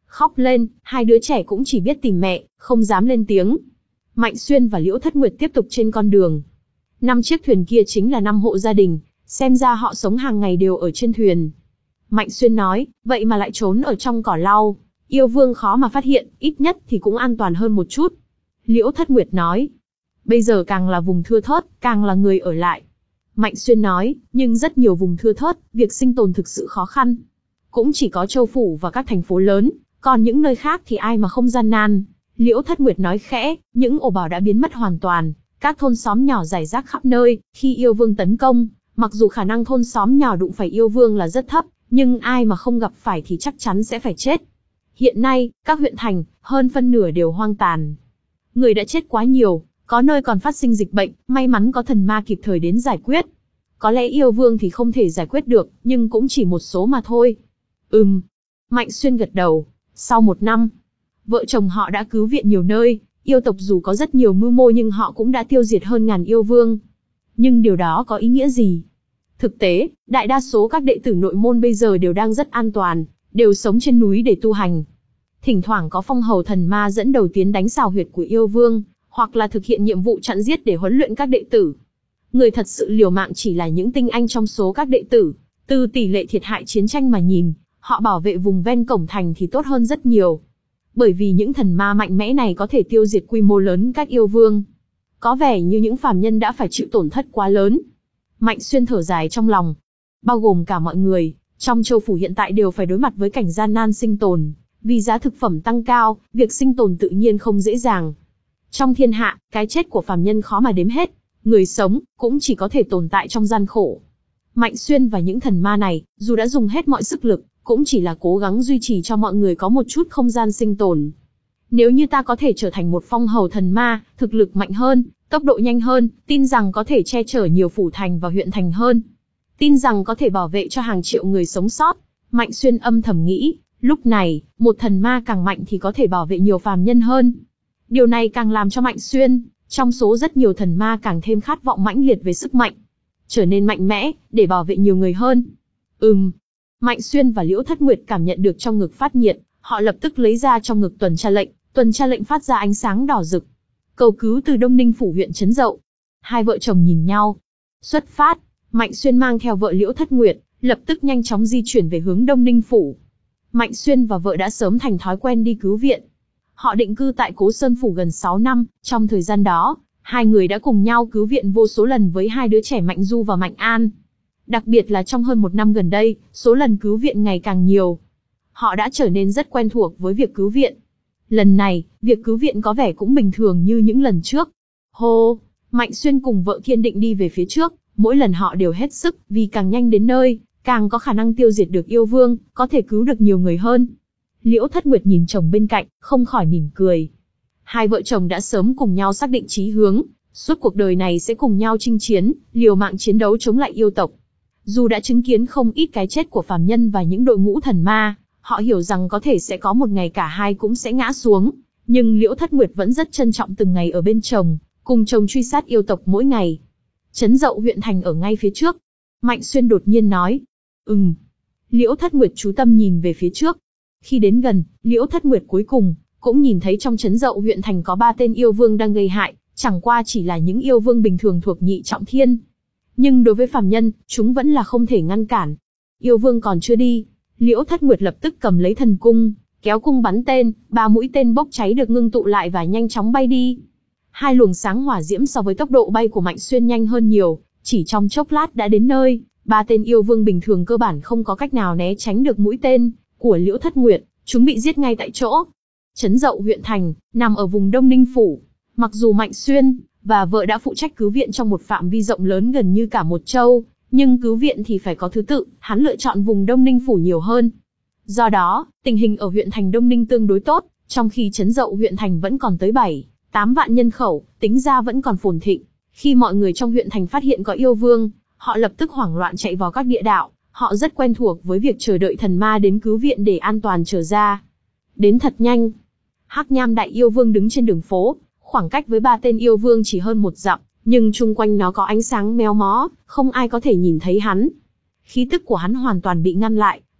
Khóc lên, hai đứa trẻ cũng chỉ biết tìm mẹ, không dám lên tiếng. Mạnh Xuyên và Liễu Thất Nguyệt tiếp tục trên con đường. Năm chiếc thuyền kia chính là năm hộ gia đình, xem ra họ sống hàng ngày đều ở trên thuyền. Mạnh Xuyên nói, vậy mà lại trốn ở trong cỏ lau. Yêu vương khó mà phát hiện, ít nhất thì cũng an toàn hơn một chút. Liễu Thất Nguyệt nói, bây giờ càng là vùng thưa thớt, càng là người ở lại. Mạnh Xuyên nói, nhưng rất nhiều vùng thưa thớt, việc sinh tồn thực sự khó khăn. Cũng chỉ có châu phủ và các thành phố lớn, còn những nơi khác thì ai mà không gian nan. Liễu Thất Nguyệt nói khẽ, những ổ bào đã biến mất hoàn toàn, các thôn xóm nhỏ rải rác khắp nơi, khi yêu vương tấn công, mặc dù khả năng thôn xóm nhỏ đụng phải yêu vương là rất thấp, nhưng ai mà không gặp phải thì chắc chắn sẽ phải chết. Hiện nay, các huyện thành, hơn phân nửa đều hoang tàn. Người đã chết quá nhiều, có nơi còn phát sinh dịch bệnh, may mắn có thần ma kịp thời đến giải quyết. Có lẽ yêu vương thì không thể giải quyết được, nhưng cũng chỉ một số mà thôi. Ừm. Mạnh Xuyên gật đầu. Sau một năm, vợ chồng họ đã cứu viện nhiều nơi, yêu tộc dù có rất nhiều mưu mô nhưng họ cũng đã tiêu diệt hơn ngàn yêu vương. Nhưng điều đó có ý nghĩa gì? Thực tế, đại đa số các đệ tử nội môn bây giờ đều đang rất an toàn, đều sống trên núi để tu hành. Thỉnh thoảng có phong hầu thần ma dẫn đầu tiến đánh xào huyệt của yêu vương, hoặc là thực hiện nhiệm vụ chặn giết để huấn luyện các đệ tử. Người thật sự liều mạng chỉ là những tinh anh trong số các đệ tử. Từ tỷ lệ thiệt hại chiến tranh mà nhìn, họ bảo vệ vùng ven cổng thành thì tốt hơn rất nhiều. Bởi vì những thần ma mạnh mẽ này có thể tiêu diệt quy mô lớn các yêu vương. Có vẻ như những phàm nhân đã phải chịu tổn thất quá lớn. Mạnh Xuyên thở dài trong lòng. Bao gồm cả mọi người, trong châu phủ hiện tại đều phải đối mặt với cảnh gian nan sinh tồn. Vì giá thực phẩm tăng cao, việc sinh tồn tự nhiên không dễ dàng. Trong thiên hạ, cái chết của phàm nhân khó mà đếm hết. Người sống, cũng chỉ có thể tồn tại trong gian khổ. Mạnh Xuyên và những thần ma này, dù đã dùng hết mọi sức lực, cũng chỉ là cố gắng duy trì cho mọi người có một chút không gian sinh tồn. Nếu như ta có thể trở thành một phong hầu thần ma, thực lực mạnh hơn, tốc độ nhanh hơn, tin rằng có thể che chở nhiều phủ thành và huyện thành hơn. Tin rằng có thể bảo vệ cho hàng triệu người sống sót. Mạnh Xuyên âm thầm nghĩ, lúc này, một thần ma càng mạnh thì có thể bảo vệ nhiều phàm nhân hơn. Điều này càng làm cho Mạnh Xuyên, trong số rất nhiều thần ma càng thêm khát vọng mãnh liệt về sức mạnh. Trở nên mạnh mẽ, để bảo vệ nhiều người hơn. Ừm. Mạnh Xuyên và Liễu Thất Nguyệt cảm nhận được trong ngực phát nhiệt, họ lập tức lấy ra trong ngực tuần tra lệnh, tuần tra lệnh phát ra ánh sáng đỏ rực. Cầu cứu từ Đông Ninh phủ huyện Trấn Dậu. Hai vợ chồng nhìn nhau. Xuất phát, Mạnh Xuyên mang theo vợ Liễu Thất Nguyệt, lập tức nhanh chóng di chuyển về hướng Đông Ninh phủ. Mạnh Xuyên và vợ đã sớm thành thói quen đi cứu viện. Họ định cư tại Cố Sơn phủ gần sáu năm, trong thời gian đó, hai người đã cùng nhau cứu viện vô số lần với hai đứa trẻ Mạnh Du và Mạnh An. Đặc biệt là trong hơn một năm gần đây, số lần cứu viện ngày càng nhiều. Họ đã trở nên rất quen thuộc với việc cứu viện. Lần này, việc cứu viện có vẻ cũng bình thường như những lần trước. Hô, Mạnh Xuyên cùng vợ kiên định đi về phía trước, mỗi lần họ đều hết sức, vì càng nhanh đến nơi, càng có khả năng tiêu diệt được yêu vương, có thể cứu được nhiều người hơn. Liễu Thất Nguyệt nhìn chồng bên cạnh, không khỏi mỉm cười. Hai vợ chồng đã sớm cùng nhau xác định chí hướng, suốt cuộc đời này sẽ cùng nhau chinh chiến, liều mạng chiến đấu chống lại yêu tộc. Dù đã chứng kiến không ít cái chết của phàm nhân và những đội ngũ thần ma, họ hiểu rằng có thể sẽ có một ngày cả hai cũng sẽ ngã xuống. Nhưng Liễu Thất Nguyệt vẫn rất trân trọng từng ngày ở bên chồng, cùng chồng truy sát yêu tộc mỗi ngày. Trấn Dậu huyện thành ở ngay phía trước. Mạnh Xuyên đột nhiên nói. Ừm. Liễu Thất Nguyệt chú tâm nhìn về phía trước. Khi đến gần, Liễu Thất Nguyệt cuối cùng cũng nhìn thấy trong Trấn Dậu huyện thành có ba tên yêu vương đang gây hại, chẳng qua chỉ là những yêu vương bình thường thuộc nhị trọng thiên. Nhưng đối với phàm nhân, chúng vẫn là không thể ngăn cản. Yêu vương còn chưa đi, Liễu Thất Nguyệt lập tức cầm lấy thần cung, kéo cung bắn tên, ba mũi tên bốc cháy được ngưng tụ lại và nhanh chóng bay đi. Hai luồng sáng hỏa diễm so với tốc độ bay của Mạnh Xuyên nhanh hơn nhiều, chỉ trong chốc lát đã đến nơi, ba tên yêu vương bình thường cơ bản không có cách nào né tránh được mũi tên của Liễu Thất Nguyệt, chúng bị giết ngay tại chỗ. Trấn Dậu huyện thành, nằm ở vùng Đông Ninh phủ. Mặc dù Mạnh Xuyên và vợ đã phụ trách cứu viện trong một phạm vi rộng lớn gần như cả một châu, nhưng cứu viện thì phải có thứ tự, hắn lựa chọn vùng Đông Ninh phủ nhiều hơn. Do đó, tình hình ở huyện thành Đông Ninh tương đối tốt, trong khi Trấn Dậu huyện thành vẫn còn tới bảy, tám vạn nhân khẩu, tính ra vẫn còn phồn thịnh. Khi mọi người trong huyện thành phát hiện có yêu vương, họ lập tức hoảng loạn chạy vào các địa đạo, họ rất quen thuộc với việc chờ đợi thần ma đến cứu viện để an toàn trở ra. Đến thật nhanh. Hắc Nham đại yêu vương đứng trên đường phố, khoảng cách với ba tên yêu vương chỉ hơn một dặm, nhưng chung quanh nó có ánh sáng méo mó, không ai có thể nhìn thấy hắn. Khí tức của hắn hoàn toàn bị ngăn lại,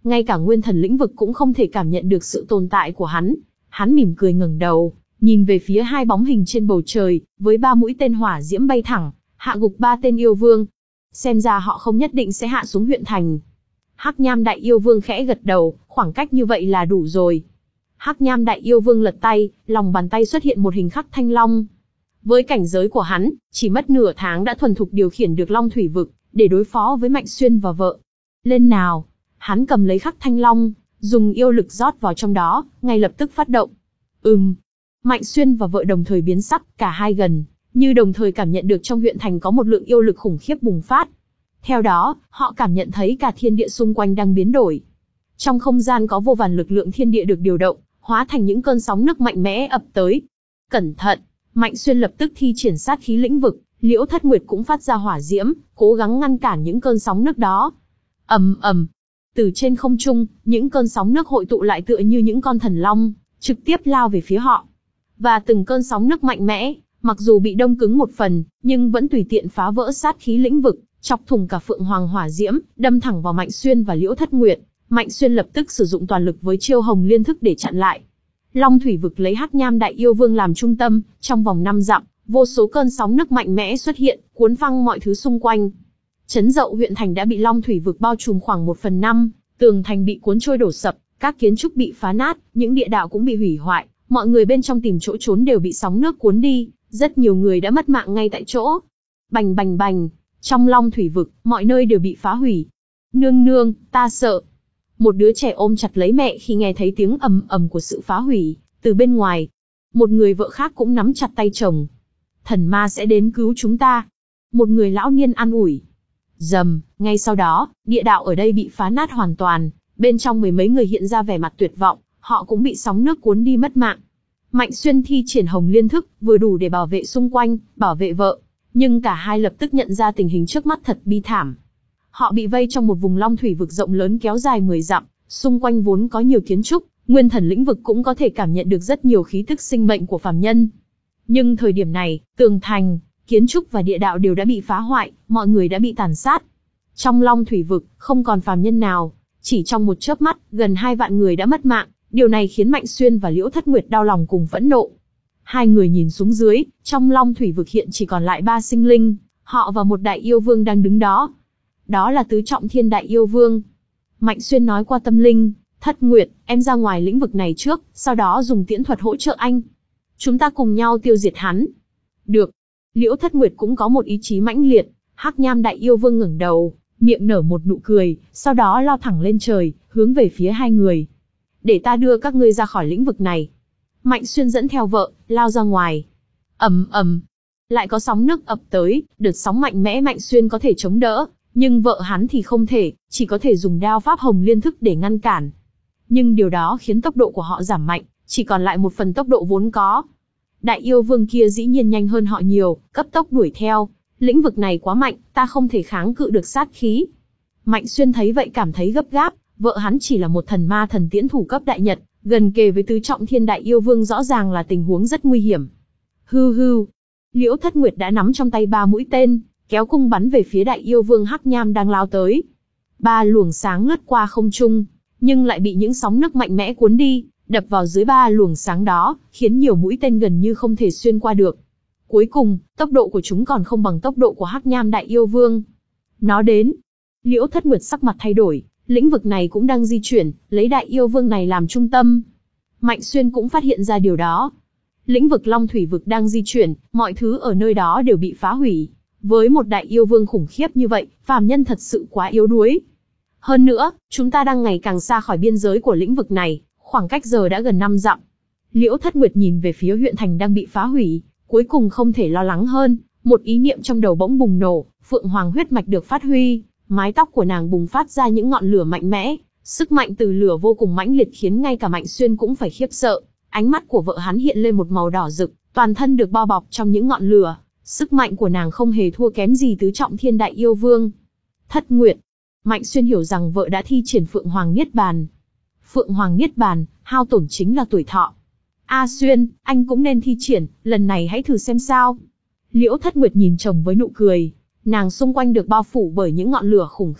ngay cả nguyên thần lĩnh vực cũng không thể cảm nhận được sự tồn tại của hắn. Hắn mỉm cười ngẩng đầu, nhìn về phía hai bóng hình trên bầu trời, với ba mũi tên hỏa diễm bay thẳng, hạ gục ba tên yêu vương. Xem ra họ không nhất định sẽ hạ xuống huyện thành. Hắc Nham Đại Yêu Vương khẽ gật đầu, khoảng cách như vậy là đủ rồi. Hắc Nham Đại Yêu Vương lật tay, lòng bàn tay xuất hiện một hình khắc thanh long. Với cảnh giới của hắn, chỉ mất nửa tháng đã thuần thục điều khiển được Long Thủy Vực, để đối phó với Mạnh Xuyên và vợ. Lên nào! Hắn cầm lấy khắc thanh long, dùng yêu lực rót vào trong đó, ngay lập tức phát động. Ừm. Mạnh Xuyên và vợ đồng thời biến sắc, cả hai gần như đồng thời cảm nhận được trong huyện thành có một lượng yêu lực khủng khiếp bùng phát. Theo đó, họ cảm nhận thấy cả thiên địa xung quanh đang biến đổi. Trong không gian có vô vàn lực lượng thiên địa được điều động, hóa thành những cơn sóng nước mạnh mẽ ập tới. Cẩn thận! Mạnh Xuyên lập tức thi triển sát khí lĩnh vực, Liễu Thất Nguyệt cũng phát ra hỏa diễm, cố gắng ngăn cản những cơn sóng nước đó. Ầm ầm! Từ trên không trung, những cơn sóng nước hội tụ lại tựa như những con thần long, trực tiếp lao về phía họ. Và từng cơn sóng nước mạnh mẽ, mặc dù bị đông cứng một phần, nhưng vẫn tùy tiện phá vỡ sát khí lĩnh vực, chọc thủng cả Phượng Hoàng hỏa diễm, đâm thẳng vào Mạnh Xuyên và Liễu Thất Nguyệt. Mạnh Xuyên lập tức sử dụng toàn lực với chiêu Hồng Liên Thức để chặn lại. Long Thủy Vực lấy Hắc Nham Đại Yêu Vương làm trung tâm, trong vòng năm dặm, vô số cơn sóng nước mạnh mẽ xuất hiện, cuốn phăng mọi thứ xung quanh. Trấn Dậu huyện thành đã bị Long Thủy Vực bao trùm khoảng một phần năm, tường thành bị cuốn trôi đổ sập, các kiến trúc bị phá nát, những địa đạo cũng bị hủy hoại, mọi người bên trong tìm chỗ trốn đều bị sóng nước cuốn đi, rất nhiều người đã mất mạng ngay tại chỗ. Bành bành bành, trong Long Thủy Vực, mọi nơi đều bị phá hủy. Nương nương, ta sợ. Một đứa trẻ ôm chặt lấy mẹ khi nghe thấy tiếng ầm ầm của sự phá hủy từ bên ngoài. Một người vợ khác cũng nắm chặt tay chồng. Thần ma sẽ đến cứu chúng ta. Một người lão niên an ủi. Rầm, ngay sau đó, địa đạo ở đây bị phá nát hoàn toàn, bên trong mười mấy người hiện ra vẻ mặt tuyệt vọng, họ cũng bị sóng nước cuốn đi mất mạng. Mạnh Xuyên thi triển Hồng Liên Thức, vừa đủ để bảo vệ xung quanh, bảo vệ vợ, nhưng cả hai lập tức nhận ra tình hình trước mắt thật bi thảm. Họ bị vây trong một vùng Long Thủy Vực rộng lớn kéo dài mười dặm, xung quanh vốn có nhiều kiến trúc, nguyên thần lĩnh vực cũng có thể cảm nhận được rất nhiều khí tức sinh mệnh của phàm nhân. Nhưng thời điểm này, tường thành, kiến trúc và địa đạo đều đã bị phá hoại, mọi người đã bị tàn sát. Trong Long Thủy Vực, không còn phàm nhân nào, chỉ trong một chớp mắt, gần hai vạn người đã mất mạng, điều này khiến Mạnh Xuyên và Liễu Thất Nguyệt đau lòng cùng phẫn nộ. Hai người nhìn xuống dưới, trong Long Thủy Vực hiện chỉ còn lại ba sinh linh, họ và một đại yêu vương đang đứng đó. Đó là tứ trọng thiên đại yêu vương. Mạnh Xuyên nói qua tâm linh, Thất Nguyệt, em ra ngoài lĩnh vực này trước, sau đó dùng tiễn thuật hỗ trợ anh. Chúng ta cùng nhau tiêu diệt hắn. Được. Liễu Thất Nguyệt cũng có một ý chí mãnh liệt. Hắc Nham Đại Yêu Vương ngẩng đầu, miệng nở một nụ cười, sau đó lao thẳng lên trời, hướng về phía hai người. Để ta đưa các ngươi ra khỏi lĩnh vực này. Mạnh Xuyên dẫn theo vợ, lao ra ngoài. Ầm ầm, lại có sóng nước ập tới, đợt sóng mạnh mẽ Mạnh Xuyên có thể chống đỡ, nhưng vợ hắn thì không thể, chỉ có thể dùng đao pháp Hồng Liên Thức để ngăn cản. Nhưng điều đó khiến tốc độ của họ giảm mạnh, chỉ còn lại một phần tốc độ vốn có. Đại yêu vương kia dĩ nhiên nhanh hơn họ nhiều, cấp tốc đuổi theo. Lĩnh vực này quá mạnh, ta không thể kháng cự được sát khí. Mạnh Xuyên thấy vậy cảm thấy gấp gáp, vợ hắn chỉ là một thần ma thần tiễn thủ cấp đại nhật, gần kề với tứ trọng thiên đại yêu vương rõ ràng là tình huống rất nguy hiểm. Hư hư, Liễu Thất Nguyệt đã nắm trong tay ba mũi tên, kéo cung bắn về phía đại yêu vương Hắc Nham đang lao tới. Ba luồng sáng lướt qua không trung, nhưng lại bị những sóng nước mạnh mẽ cuốn đi, đập vào dưới ba luồng sáng đó, khiến nhiều mũi tên gần như không thể xuyên qua được. Cuối cùng, tốc độ của chúng còn không bằng tốc độ của Hắc Nham Đại Yêu Vương. Nó đến. Liễu Thất Nguyệt sắc mặt thay đổi, lĩnh vực này cũng đang di chuyển, lấy Đại Yêu Vương này làm trung tâm. Mạnh Xuyên cũng phát hiện ra điều đó. Lĩnh vực Long Thủy Vực đang di chuyển, mọi thứ ở nơi đó đều bị phá hủy. Với một Đại Yêu Vương khủng khiếp như vậy, phàm nhân thật sự quá yếu đuối. Hơn nữa, chúng ta đang ngày càng xa khỏi biên giới của lĩnh vực này, khoảng cách giờ đã gần năm dặm. Liễu Thất Nguyệt nhìn về phía huyện thành đang bị phá hủy, cuối cùng không thể lo lắng hơn, một ý niệm trong đầu bỗng bùng nổ, Phượng Hoàng huyết mạch được phát huy, mái tóc của nàng bùng phát ra những ngọn lửa mạnh mẽ, sức mạnh từ lửa vô cùng mãnh liệt khiến ngay cả Mạnh Xuyên cũng phải khiếp sợ. Ánh mắt của vợ hắn hiện lên một màu đỏ rực, toàn thân được bao bọc trong những ngọn lửa, sức mạnh của nàng không hề thua kém gì tứ trọng thiên đại yêu vương. Thất Nguyệt, Mạnh Xuyên hiểu rằng vợ đã thi triển Phượng Hoàng Niết Bàn. Phượng Hoàng Niết Bàn, hao tổn chính là tuổi thọ. A Xuyên, anh cũng nên thi triển, lần này hãy thử xem sao. Liễu Thất Nguyệt nhìn chồng với nụ cười, nàng xung quanh được bao phủ bởi những ngọn lửa khủng khiếp,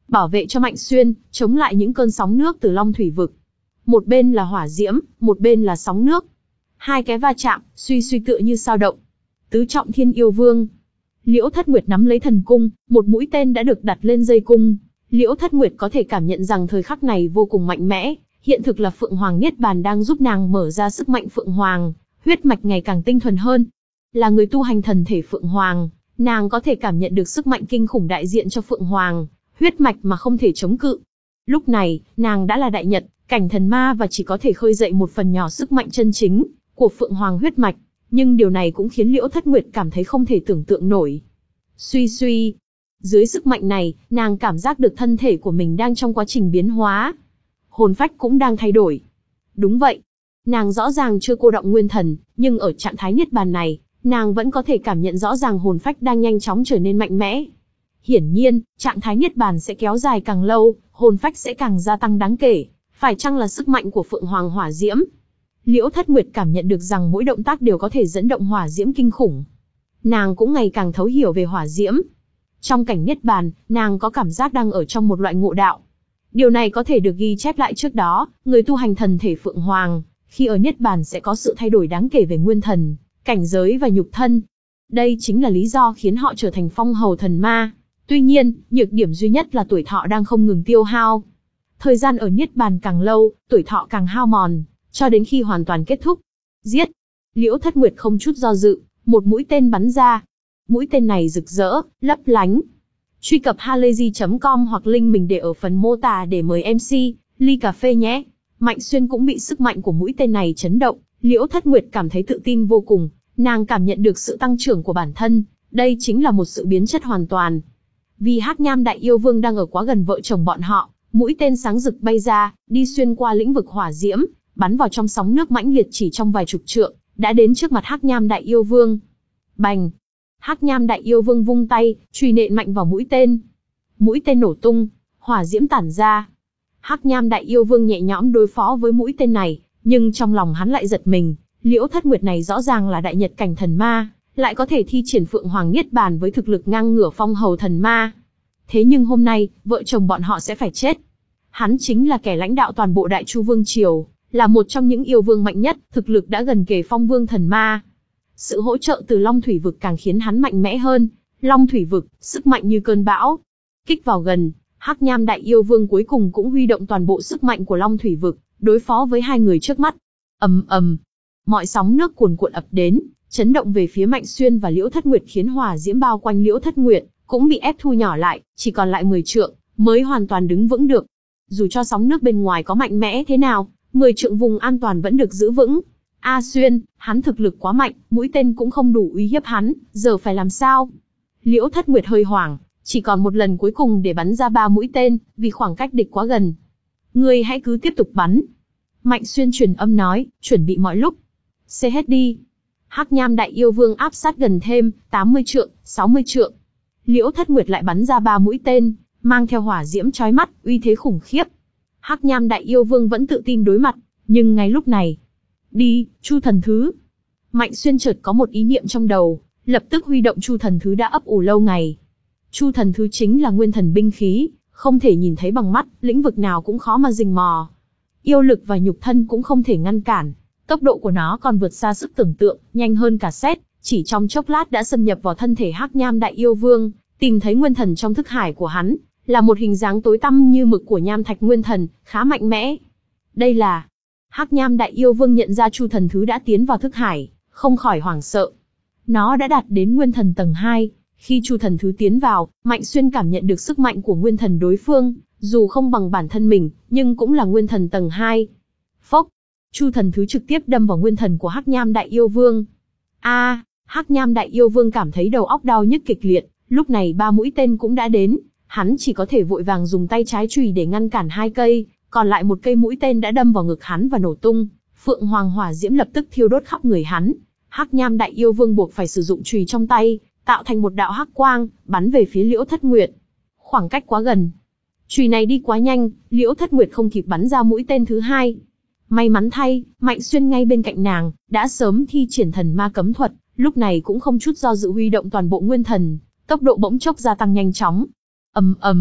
bảo vệ cho Mạnh Xuyên, chống lại những cơn sóng nước từ Long Thủy vực. Một bên là hỏa diễm, một bên là sóng nước. Hai cái va chạm, suy suy tựa như sao động. Tứ trọng thiên yêu vương. Liễu Thất Nguyệt nắm lấy thần cung, một mũi tên đã được đặt lên dây cung. Liễu Thất Nguyệt có thể cảm nhận rằng thời khắc này vô cùng mạnh mẽ, hiện thực là Phượng Hoàng Niết Bàn đang giúp nàng mở ra sức mạnh Phượng Hoàng, huyết mạch ngày càng tinh thuần hơn. Là người tu hành thần thể Phượng Hoàng, nàng có thể cảm nhận được sức mạnh kinh khủng đại diện cho Phượng Hoàng, huyết mạch mà không thể chống cự. Lúc này, nàng đã là đại nhật, cảnh thần ma và chỉ có thể khơi dậy một phần nhỏ sức mạnh chân chính của Phượng Hoàng huyết mạch, nhưng điều này cũng khiến Liễu Thất Nguyệt cảm thấy không thể tưởng tượng nổi. Suy suy, dưới sức mạnh này, nàng cảm giác được thân thể của mình đang trong quá trình biến hóa. Hồn phách cũng đang thay đổi. Đúng vậy, nàng rõ ràng chưa cô đọng nguyên thần, nhưng ở trạng thái niết bàn này, nàng vẫn có thể cảm nhận rõ ràng hồn phách đang nhanh chóng trở nên mạnh mẽ. Hiển nhiên, trạng thái niết bàn sẽ kéo dài càng lâu, hồn phách sẽ càng gia tăng đáng kể. Phải chăng là sức mạnh của Phượng Hoàng hỏa diễm? Liễu Thất Nguyệt cảm nhận được rằng mỗi động tác đều có thể dẫn động hỏa diễm kinh khủng. Nàng cũng ngày càng thấu hiểu về hỏa diễm. Trong cảnh niết bàn, nàng có cảm giác đang ở trong một loại ngộ đạo. Điều này có thể được ghi chép lại trước đó, người tu hành thần thể Phượng Hoàng, khi ở niết bàn sẽ có sự thay đổi đáng kể về nguyên thần, cảnh giới và nhục thân. Đây chính là lý do khiến họ trở thành phong hầu thần ma. Tuy nhiên, nhược điểm duy nhất là tuổi thọ đang không ngừng tiêu hao. Thời gian ở niết bàn càng lâu, tuổi thọ càng hao mòn, cho đến khi hoàn toàn kết thúc. Giết! Liễu Thất Nguyệt không chút do dự, một mũi tên bắn ra. Mũi tên này rực rỡ, lấp lánh. Truy cập halayzi chấm com hoặc link mình để ở phần mô tả để mời em xê, ly cà phê nhé. Mạnh Xuyên cũng bị sức mạnh của mũi tên này chấn động, Liễu Thất Nguyệt cảm thấy tự tin vô cùng, nàng cảm nhận được sự tăng trưởng của bản thân, đây chính là một sự biến chất hoàn toàn. Vì Hắc Nham Đại Yêu Vương đang ở quá gần vợ chồng bọn họ, mũi tên sáng rực bay ra, đi xuyên qua lĩnh vực hỏa diễm, bắn vào trong sóng nước mãnh liệt chỉ trong vài chục trượng, đã đến trước mặt Hắc Nham Đại Yêu Vương. Bành! Hắc Nham Đại Yêu Vương vung tay, chùy nện mạnh vào mũi tên. Mũi tên nổ tung, hỏa diễm tản ra. Hắc Nham Đại Yêu Vương nhẹ nhõm đối phó với mũi tên này, nhưng trong lòng hắn lại giật mình, Liễu Thất Nguyệt này rõ ràng là đại nhật cảnh thần ma, lại có thể thi triển Phượng Hoàng Niết Bàn với thực lực ngang ngửa phong hầu thần ma. Thế nhưng hôm nay, vợ chồng bọn họ sẽ phải chết. Hắn chính là kẻ lãnh đạo toàn bộ Đại Chu Vương Triều, là một trong những yêu vương mạnh nhất, thực lực đã gần kề phong vương thần ma. Sự hỗ trợ từ Long Thủy vực càng khiến hắn mạnh mẽ hơn. Long Thủy vực, sức mạnh như cơn bão. Kích vào gần, Hắc Nham Đại Yêu Vương cuối cùng cũng huy động toàn bộ sức mạnh của Long Thủy vực, đối phó với hai người trước mắt. Ầm ầm, mọi sóng nước cuồn cuộn ập đến, chấn động về phía Mạnh Xuyên và Liễu Thất Nguyệt khiến hỏa diễm bao quanh Liễu Thất Nguyệt cũng bị ép thu nhỏ lại, chỉ còn lại mười trượng mới hoàn toàn đứng vững được. Dù cho sóng nước bên ngoài có mạnh mẽ thế nào, mười trượng vùng an toàn vẫn được giữ vững. A Xuyên, hắn thực lực quá mạnh, mũi tên cũng không đủ uy hiếp hắn, giờ phải làm sao? Liễu Thất Nguyệt hơi hoảng, chỉ còn một lần cuối cùng để bắn ra ba mũi tên, vì khoảng cách địch quá gần. Ngươi hãy cứ tiếp tục bắn. Mạnh Xuyên truyền âm nói, chuẩn bị mọi lúc. Xê hết đi. Hắc Nham Đại Yêu Vương áp sát gần thêm, tám mươi trượng, sáu mươi trượng. Liễu Thất Nguyệt lại bắn ra ba mũi tên, mang theo hỏa diễm chói mắt, uy thế khủng khiếp. Hắc Nham Đại Yêu Vương vẫn tự tin đối mặt, nhưng ngay lúc này, đi, Chu Thần Thứ. Mạnh Xuyên chợt có một ý niệm trong đầu, lập tức huy động Chu Thần Thứ đã ấp ủ lâu ngày. Chu Thần Thứ chính là nguyên thần binh khí, không thể nhìn thấy bằng mắt, lĩnh vực nào cũng khó mà rình mò. Yêu lực và nhục thân cũng không thể ngăn cản, tốc độ của nó còn vượt xa sức tưởng tượng, nhanh hơn cả sét, chỉ trong chốc lát đã xâm nhập vào thân thể Hắc Nham Đại Yêu Vương, tìm thấy nguyên thần trong thức hải của hắn, là một hình dáng tối tăm như mực của nham thạch nguyên thần, khá mạnh mẽ. Đây là... Hắc Nham Đại Yêu Vương nhận ra Chu Thần Thứ đã tiến vào thức hải, không khỏi hoảng sợ. Nó đã đạt đến nguyên thần tầng hai, khi Chu Thần Thứ tiến vào, Mạnh Xuyên cảm nhận được sức mạnh của nguyên thần đối phương, dù không bằng bản thân mình, nhưng cũng là nguyên thần tầng hai. Phốc, Chu Thần Thứ trực tiếp đâm vào nguyên thần của Hắc Nham Đại Yêu Vương. A, à, Hắc Nham Đại Yêu Vương cảm thấy đầu óc đau nhức kịch liệt, lúc này ba mũi tên cũng đã đến, hắn chỉ có thể vội vàng dùng tay trái chùy để ngăn cản hai cây, còn lại một cây mũi tên đã đâm vào ngực hắn và nổ tung, Phượng Hoàng hỏa diễm lập tức thiêu đốt khắp người hắn. Hắc Nham Đại Yêu Vương buộc phải sử dụng chùy trong tay, tạo thành một đạo hắc quang, bắn về phía Liễu Thất Nguyệt. Khoảng cách quá gần, chùy này đi quá nhanh, Liễu Thất Nguyệt không kịp bắn ra mũi tên thứ hai. May mắn thay, Mạnh Xuyên ngay bên cạnh nàng, đã sớm thi triển thần ma cấm thuật, lúc này cũng không chút do dự huy động toàn bộ nguyên thần, tốc độ bỗng chốc gia tăng nhanh chóng. Ầm ầm,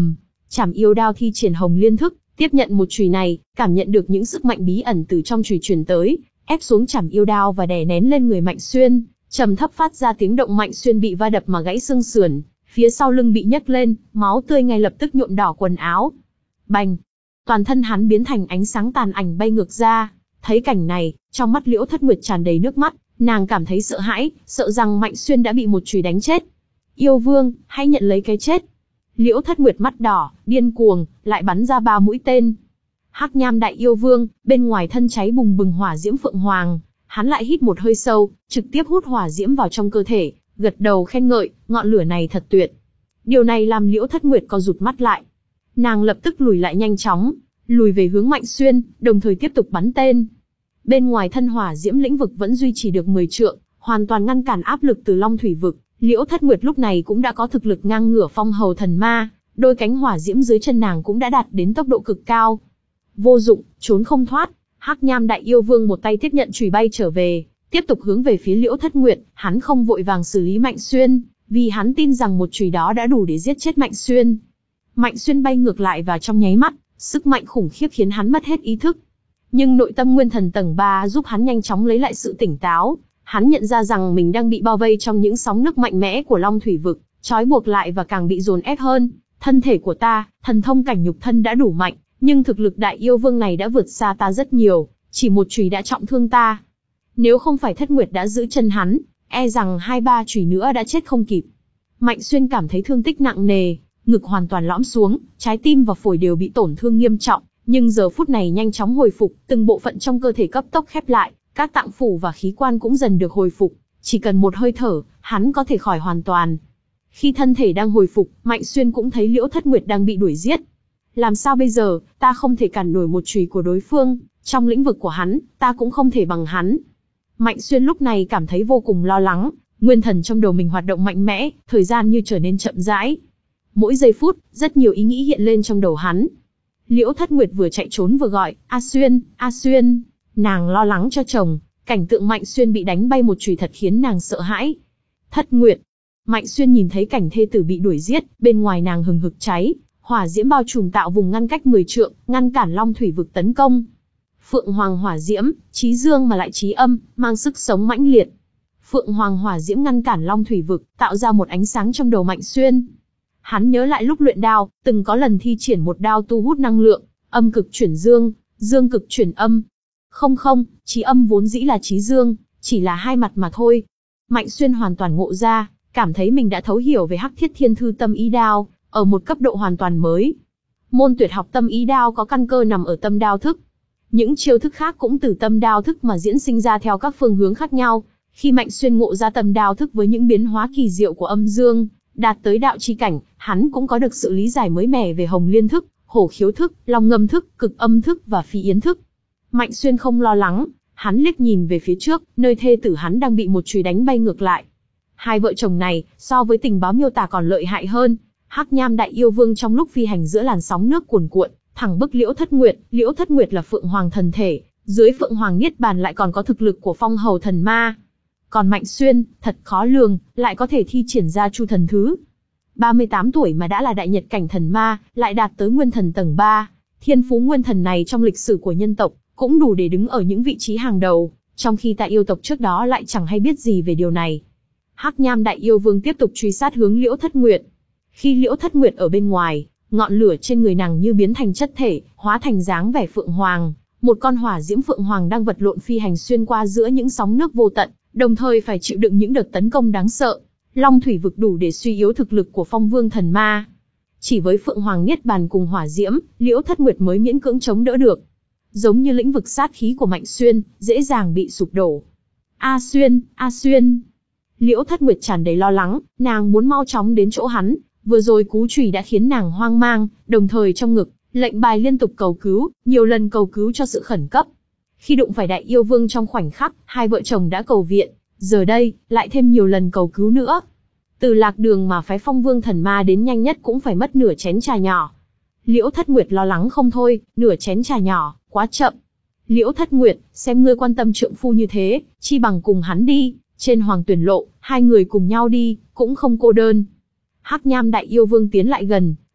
Trảm yêu đao thi triển Hồng Liên thức, tiếp nhận một chùy này, cảm nhận được những sức mạnh bí ẩn từ trong chùy truyền tới, ép xuống Trảm yêu đao và đè nén lên người Mạnh Xuyên, trầm thấp phát ra tiếng động. Mạnh Xuyên bị va đập mà gãy xương sườn, phía sau lưng bị nhấc lên, máu tươi ngay lập tức nhuộm đỏ quần áo. Bành! Toàn thân hắn biến thành ánh sáng tàn ảnh bay ngược ra. Thấy cảnh này, trong mắt Liễu Thất Nguyệt tràn đầy nước mắt, nàng cảm thấy sợ hãi, sợ rằng Mạnh Xuyên đã bị một chùy đánh chết. Yêu vương, hãy nhận lấy cái chết. Liễu Thất Nguyệt mắt đỏ, điên cuồng, lại bắn ra ba mũi tên. Hắc Nham Đại Yêu Vương, bên ngoài thân cháy bùng bừng hỏa diễm phượng hoàng, hắn lại hít một hơi sâu, trực tiếp hút hỏa diễm vào trong cơ thể, gật đầu khen ngợi, ngọn lửa này thật tuyệt. Điều này làm Liễu Thất Nguyệt co rụt mắt lại. Nàng lập tức lùi lại nhanh chóng, lùi về hướng Mạnh Xuyên, đồng thời tiếp tục bắn tên. Bên ngoài thân hỏa diễm lĩnh vực vẫn duy trì được mười trượng, hoàn toàn ngăn cản áp lực từ Long Thủy vực. Liễu Thất Nguyệt lúc này cũng đã có thực lực ngang ngửa Phong Hầu Thần Ma, đôi cánh hỏa diễm dưới chân nàng cũng đã đạt đến tốc độ cực cao. Vô dụng, trốn không thoát. Hắc Nham Đại Yêu Vương một tay tiếp nhận chùy bay trở về, tiếp tục hướng về phía Liễu Thất Nguyệt. Hắn không vội vàng xử lý Mạnh Xuyên, vì hắn tin rằng một chùy đó đã đủ để giết chết Mạnh Xuyên. Mạnh Xuyên bay ngược lại và trong nháy mắt, sức mạnh khủng khiếp khiến hắn mất hết ý thức. Nhưng nội tâm nguyên thần tầng ba giúp hắn nhanh chóng lấy lại sự tỉnh táo. Hắn nhận ra rằng mình đang bị bao vây trong những sóng nước mạnh mẽ của Long Thủy vực, trói buộc lại và càng bị dồn ép hơn. Thân thể của ta, thần thông cảnh nhục thân đã đủ mạnh, nhưng thực lực Đại Yêu Vương này đã vượt xa ta rất nhiều, chỉ một chùy đã trọng thương ta. Nếu không phải Thất Nguyệt đã giữ chân hắn, e rằng hai ba chùy nữa đã chết không kịp. Mạnh Xuyên cảm thấy thương tích nặng nề, ngực hoàn toàn lõm xuống, trái tim và phổi đều bị tổn thương nghiêm trọng, nhưng giờ phút này nhanh chóng hồi phục, từng bộ phận trong cơ thể cấp tốc khép lại, các tạng phủ và khí quan cũng dần được hồi phục, chỉ cần một hơi thở, hắn có thể khỏi hoàn toàn. Khi thân thể đang hồi phục, Mạnh Xuyên cũng thấy Liễu Thất Nguyệt đang bị đuổi giết. Làm sao bây giờ, ta không thể cản nổi một chùy của đối phương, trong lĩnh vực của hắn, ta cũng không thể bằng hắn. Mạnh Xuyên lúc này cảm thấy vô cùng lo lắng, nguyên thần trong đầu mình hoạt động mạnh mẽ, thời gian như trở nên chậm rãi. Mỗi giây phút, rất nhiều ý nghĩ hiện lên trong đầu hắn. Liễu Thất Nguyệt vừa chạy trốn vừa gọi, A Xuyên, A Xuyên. Nàng lo lắng cho chồng, cảnh tượng Mạnh Xuyên bị đánh bay một chùy thật khiến nàng sợ hãi. Thất Nguyệt. Mạnh Xuyên nhìn thấy cảnh thê tử bị đuổi giết, bên ngoài nàng hừng hực cháy, hỏa diễm bao trùm tạo vùng ngăn cách mười trượng, ngăn cản Long Thủy vực tấn công. Phượng Hoàng hỏa diễm, chí dương mà lại chí âm, mang sức sống mãnh liệt. Phượng Hoàng hỏa diễm ngăn cản Long Thủy vực, tạo ra một ánh sáng trong đầu Mạnh Xuyên. Hắn nhớ lại lúc luyện đao, từng có lần thi triển một đao tu hút năng lượng, âm cực chuyển dương, dương cực chuyển âm. Không không, chí âm vốn dĩ là chí dương, chỉ là hai mặt mà thôi. Mạnh Xuyên hoàn toàn ngộ ra, cảm thấy mình đã thấu hiểu về Hắc Thiết Thiên Thư Tâm Ý Đao, ở một cấp độ hoàn toàn mới. Môn tuyệt học Tâm Ý Đao có căn cơ nằm ở tâm đao thức. Những chiêu thức khác cũng từ tâm đao thức mà diễn sinh ra theo các phương hướng khác nhau. Khi Mạnh Xuyên ngộ ra tâm đao thức với những biến hóa kỳ diệu của âm dương, đạt tới đạo chi cảnh, hắn cũng có được sự lý giải mới mẻ về Hồng Liên thức, Hổ Khiếu thức, Long Ngâm thức, Cực Âm thức và Phi Yến thức. Mạnh Xuyên không lo lắng, hắn liếc nhìn về phía trước, nơi thê tử hắn đang bị một chùy đánh bay ngược lại. Hai vợ chồng này, so với tình báo miêu tả còn lợi hại hơn. Hắc Nham Đại Yêu Vương trong lúc phi hành giữa làn sóng nước cuồn cuộn, thẳng bức Liễu Thất Nguyệt. Liễu Thất Nguyệt là Phượng Hoàng thần thể, dưới Phượng Hoàng Niết Bàn lại còn có thực lực của Phong Hầu Thần Ma. Còn Mạnh Xuyên, thật khó lường, lại có thể thi triển ra Chu Thần Thứ. ba mươi tám tuổi mà đã là đại nhật cảnh thần ma, lại đạt tới nguyên thần tầng ba. Thiên phú nguyên thần này trong lịch sử của nhân tộc, cũng đủ để đứng ở những vị trí hàng đầu, trong khi tại yêu tộc trước đó lại chẳng hay biết gì về điều này. Hắc Nham Đại Yêu Vương tiếp tục truy sát hướng Liễu Thất Nguyệt. Khi Liễu Thất Nguyệt ở bên ngoài, ngọn lửa trên người nàng như biến thành chất thể, hóa thành dáng vẻ phượng hoàng. Một con hỏa diễm phượng hoàng đang vật lộn phi hành xuyên qua giữa những sóng nước vô tận, đồng thời phải chịu đựng những đợt tấn công đáng sợ. Long Thủy vực đủ để suy yếu thực lực của Phong Vương Thần Ma. Chỉ với Phượng Hoàng Niết Bàn cùng hỏa diễm, Liễu Thất Nguyệt mới miễn cưỡng chống đỡ được. Giống như lĩnh vực sát khí của Mạnh Xuyên, dễ dàng bị sụp đổ. A Xuyên, A Xuyên. Liễu Thất Nguyệt tràn đầy lo lắng, nàng muốn mau chóng đến chỗ hắn. Vừa rồi cú chùy đã khiến nàng hoang mang, đồng thời trong ngực, lệnh bài liên tục cầu cứu, nhiều lần cầu cứu cho sự khẩn cấp. Khi đụng phải Đại Yêu Vương trong khoảnh khắc, hai vợ chồng đã cầu viện, giờ đây, lại thêm nhiều lần cầu cứu nữa. Từ lạc đường mà phái Phong Vương Thần Ma đến nhanh nhất cũng phải mất nửa chén trà nhỏ. Liễu Thất Nguyệt lo lắng không thôi, nửa chén trà nhỏ, quá chậm. Liễu Thất Nguyệt, xem ngươi quan tâm trượng phu như thế, chi bằng cùng hắn đi, trên Hoàng Tuyển Lộ, hai người cùng nhau đi, cũng không cô đơn. Hắc Nham Đại Yêu Vương tiến lại gần,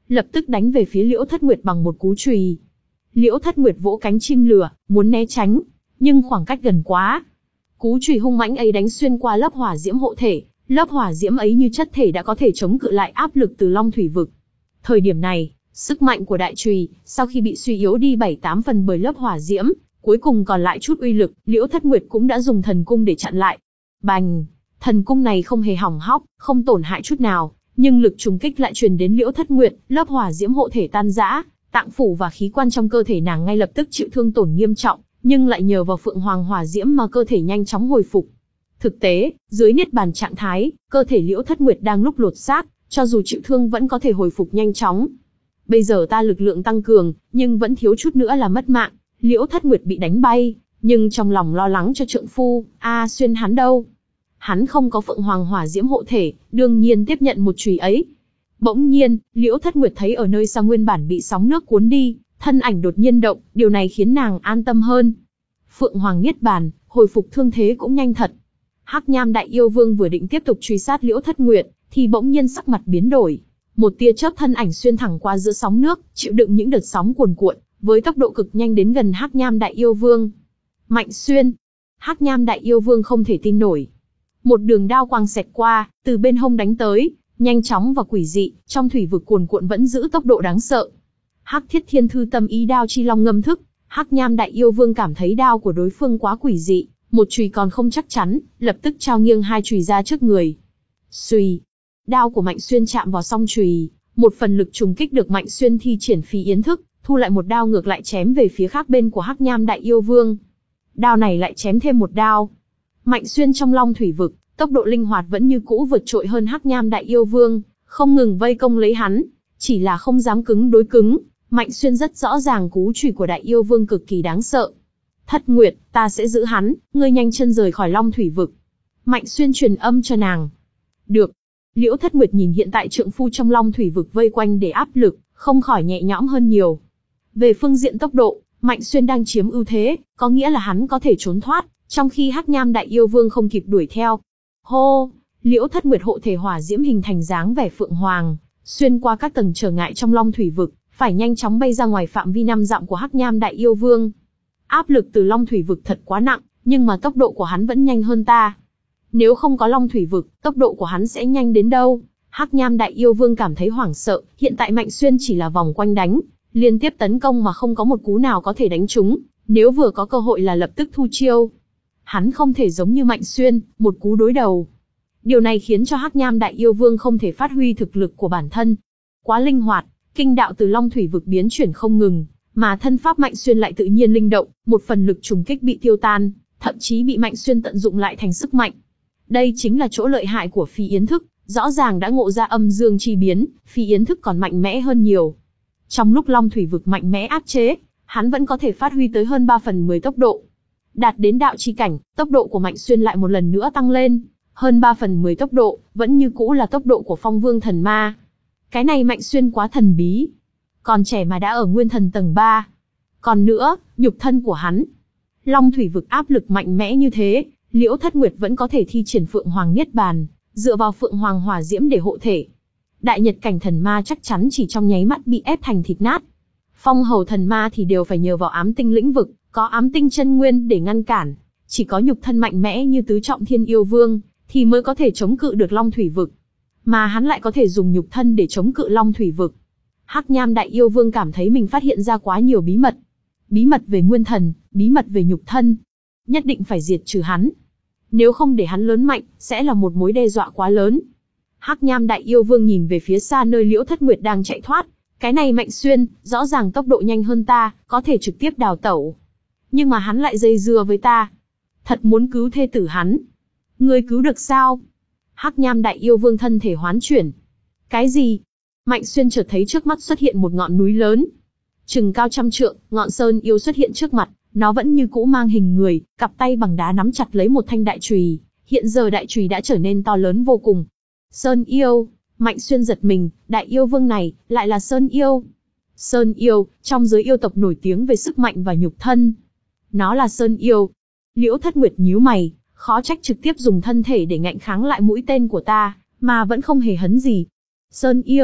lập tức đánh về phía Liễu Thất Nguyệt bằng một cú chùy. Liễu Thất Nguyệt vỗ cánh chim lửa, muốn né tránh, nhưng khoảng cách gần quá. Cú chùy hung mãnh ấy đánh xuyên qua lớp hỏa diễm hộ thể, lớp hỏa diễm ấy như chất thể đã có thể chống cự lại áp lực từ Long Thủy Vực. Thời điểm này, sức mạnh của đại chùy, sau khi bị suy yếu đi bảy tám phần bởi lớp hỏa diễm, cuối cùng còn lại chút uy lực, Liễu Thất Nguyệt cũng đã dùng thần cung để chặn lại. Bành! Thần cung này không hề hỏng hóc, không tổn hại chút nào, nhưng lực trùng kích lại truyền đến Liễu Thất Nguyệt, lớp hỏa diễm hộ thể tan rã, tạng phủ và khí quan trong cơ thể nàng ngay lập tức chịu thương tổn nghiêm trọng, nhưng lại nhờ vào Phượng Hoàng hỏa diễm mà cơ thể nhanh chóng hồi phục. Thực tế, dưới niết bàn trạng thái, cơ thể Liễu Thất Nguyệt đang lúc lột xác, cho dù chịu thương vẫn có thể hồi phục nhanh chóng. Bây giờ ta lực lượng tăng cường, nhưng vẫn thiếu chút nữa là mất mạng. Liễu Thất Nguyệt bị đánh bay, nhưng trong lòng lo lắng cho trượng phu, A Xuyên hắn đâu? Hắn không có Phượng Hoàng hỏa diễm hộ thể, đương nhiên tiếp nhận một chùy ấy. Bỗng nhiên, Liễu Thất Nguyệt thấy ở nơi xa nguyên bản bị sóng nước cuốn đi, thân ảnh đột nhiên động, điều này khiến nàng an tâm hơn. Phượng Hoàng niết bàn, hồi phục thương thế cũng nhanh thật. Hắc Nham Đại Yêu Vương vừa định tiếp tục truy sát Liễu Thất Nguyệt, thì bỗng nhiên sắc mặt biến đổi. Một tia chớp thân ảnh xuyên thẳng qua giữa sóng nước, chịu đựng những đợt sóng cuồn cuộn, với tốc độ cực nhanh đến gần Hắc Nham Đại Yêu Vương. Mạnh Xuyên! Hắc Nham Đại Yêu Vương không thể tin nổi. Một đường đao quang xẹt qua, từ bên hông đánh tới, nhanh chóng và quỷ dị, trong thủy vực cuồn cuộn vẫn giữ tốc độ đáng sợ. Hắc Thiết Thiên Thư Tâm Ý Đao Chi Long ngâm thức, Hắc Nham Đại Yêu Vương cảm thấy đao của đối phương quá quỷ dị, một chùy còn không chắc chắn, lập tức trao nghiêng hai chùy ra trước người. Xuy, đao của Mạnh Xuyên chạm vào song chùy, một phần lực trùng kích được Mạnh Xuyên thi triển phi yến thức, thu lại một đao ngược lại chém về phía khác bên của Hắc Nham Đại Yêu Vương. Đao này lại chém thêm một đao. Mạnh Xuyên trong Long Thủy Vực, tốc độ linh hoạt vẫn như cũ vượt trội hơn Hắc Nham Đại Yêu Vương, không ngừng vây công lấy hắn, chỉ là không dám cứng đối cứng. Mạnh Xuyên rất rõ ràng cú chùy của Đại Yêu Vương cực kỳ đáng sợ. Thất Nguyệt, ta sẽ giữ hắn, ngươi nhanh chân rời khỏi Long Thủy Vực. Mạnh Xuyên truyền âm cho nàng. Được. Liễu Thất Nguyệt nhìn hiện tại trượng phu trong Long Thủy Vực vây quanh để áp lực, không khỏi nhẹ nhõm hơn nhiều. Về phương diện tốc độ, Mạnh Xuyên đang chiếm ưu thế, có nghĩa là hắn có thể trốn thoát, trong khi Hắc Nham Đại Yêu Vương không kịp đuổi theo. Hô! Liễu Thất Nguyệt hộ thể hỏa diễm hình thành dáng vẻ phượng hoàng, xuyên qua các tầng trở ngại trong Long Thủy Vực, phải nhanh chóng bay ra ngoài phạm vi năm dặm của Hắc Nham Đại Yêu Vương. Áp lực từ Long Thủy Vực thật quá nặng, nhưng mà tốc độ của hắn vẫn nhanh hơn ta. Nếu không có Long Thủy Vực, tốc độ của hắn sẽ nhanh đến đâu? Hắc Nham Đại Yêu Vương cảm thấy hoảng sợ, hiện tại Mạnh Xuyên chỉ là vòng quanh đánh, liên tiếp tấn công mà không có một cú nào có thể đánh trúng, nếu vừa có cơ hội là lập tức thu chiêu. Hắn không thể giống như Mạnh Xuyên, một cú đối đầu. Điều này khiến cho Hắc Nham Đại Yêu Vương không thể phát huy thực lực của bản thân. Quá linh hoạt, kinh đạo từ Long Thủy Vực biến chuyển không ngừng, mà thân pháp Mạnh Xuyên lại tự nhiên linh động, một phần lực trùng kích bị tiêu tan, thậm chí bị Mạnh Xuyên tận dụng lại thành sức mạnh. Đây chính là chỗ lợi hại của phi yến thức, rõ ràng đã ngộ ra âm dương chi biến, phi yến thức còn mạnh mẽ hơn nhiều. Trong lúc Long Thủy Vực mạnh mẽ áp chế, hắn vẫn có thể phát huy tới hơn ba phần mười tốc độ. Đạt đến đạo chi cảnh, tốc độ của Mạnh Xuyên lại một lần nữa tăng lên, hơn ba phần mười tốc độ, vẫn như cũ là tốc độ của Phong Vương Thần Ma. Cái này Mạnh Xuyên quá thần bí. Còn trẻ mà đã ở Nguyên Thần tầng ba. Còn nữa, nhục thân của hắn. Long Thủy Vực áp lực mạnh mẽ như thế, Liễu Thất Nguyệt vẫn có thể thi triển Phượng Hoàng Niết Bàn, dựa vào Phượng Hoàng hỏa diễm để hộ thể. Đại Nhật cảnh thần ma chắc chắn chỉ trong nháy mắt bị ép thành thịt nát. Phong hầu thần ma thì đều phải nhờ vào ám tinh lĩnh vực, có ám tinh chân nguyên để ngăn cản. Chỉ có nhục thân mạnh mẽ như tứ trọng thiên yêu vương, thì mới có thể chống cự được Long Thủy Vực. Mà hắn lại có thể dùng nhục thân để chống cự Long Thủy Vực. Hắc Nham Đại Yêu Vương cảm thấy mình phát hiện ra quá nhiều bí mật. Bí mật về nguyên thần, bí mật về nhục thân. Nhất định phải diệt trừ hắn. Nếu không để hắn lớn mạnh, sẽ là một mối đe dọa quá lớn. Hắc Nham Đại Yêu Vương nhìn về phía xa nơi Liễu Thất Nguyệt đang chạy thoát. Cái này Mạnh Xuyên, rõ ràng tốc độ nhanh hơn ta, có thể trực tiếp đào tẩu. Nhưng mà hắn lại dây dưa với ta. Thật muốn cứu thê tử hắn. Ngươi cứu được sao? Hắc Nham Đại Yêu Vương thân thể hoán chuyển. Cái gì? Mạnh Xuyên chợt thấy trước mắt xuất hiện một ngọn núi lớn. Chừng cao trăm trượng, ngọn sơn yêu xuất hiện trước mặt, nó vẫn như cũ mang hình người, cặp tay bằng đá nắm chặt lấy một thanh đại chùy, hiện giờ đại chùy đã trở nên to lớn vô cùng. Sơn yêu, Mạnh Xuyên giật mình, Đại Yêu Vương này, lại là Sơn yêu. Sơn yêu, trong giới yêu tộc nổi tiếng về sức mạnh và nhục thân. Nó là Sơn yêu. Liễu Thất Nguyệt nhíu mày, khó trách trực tiếp dùng thân thể để ngạnh kháng lại mũi tên của ta, mà vẫn không hề hấn gì. Sơn yêu,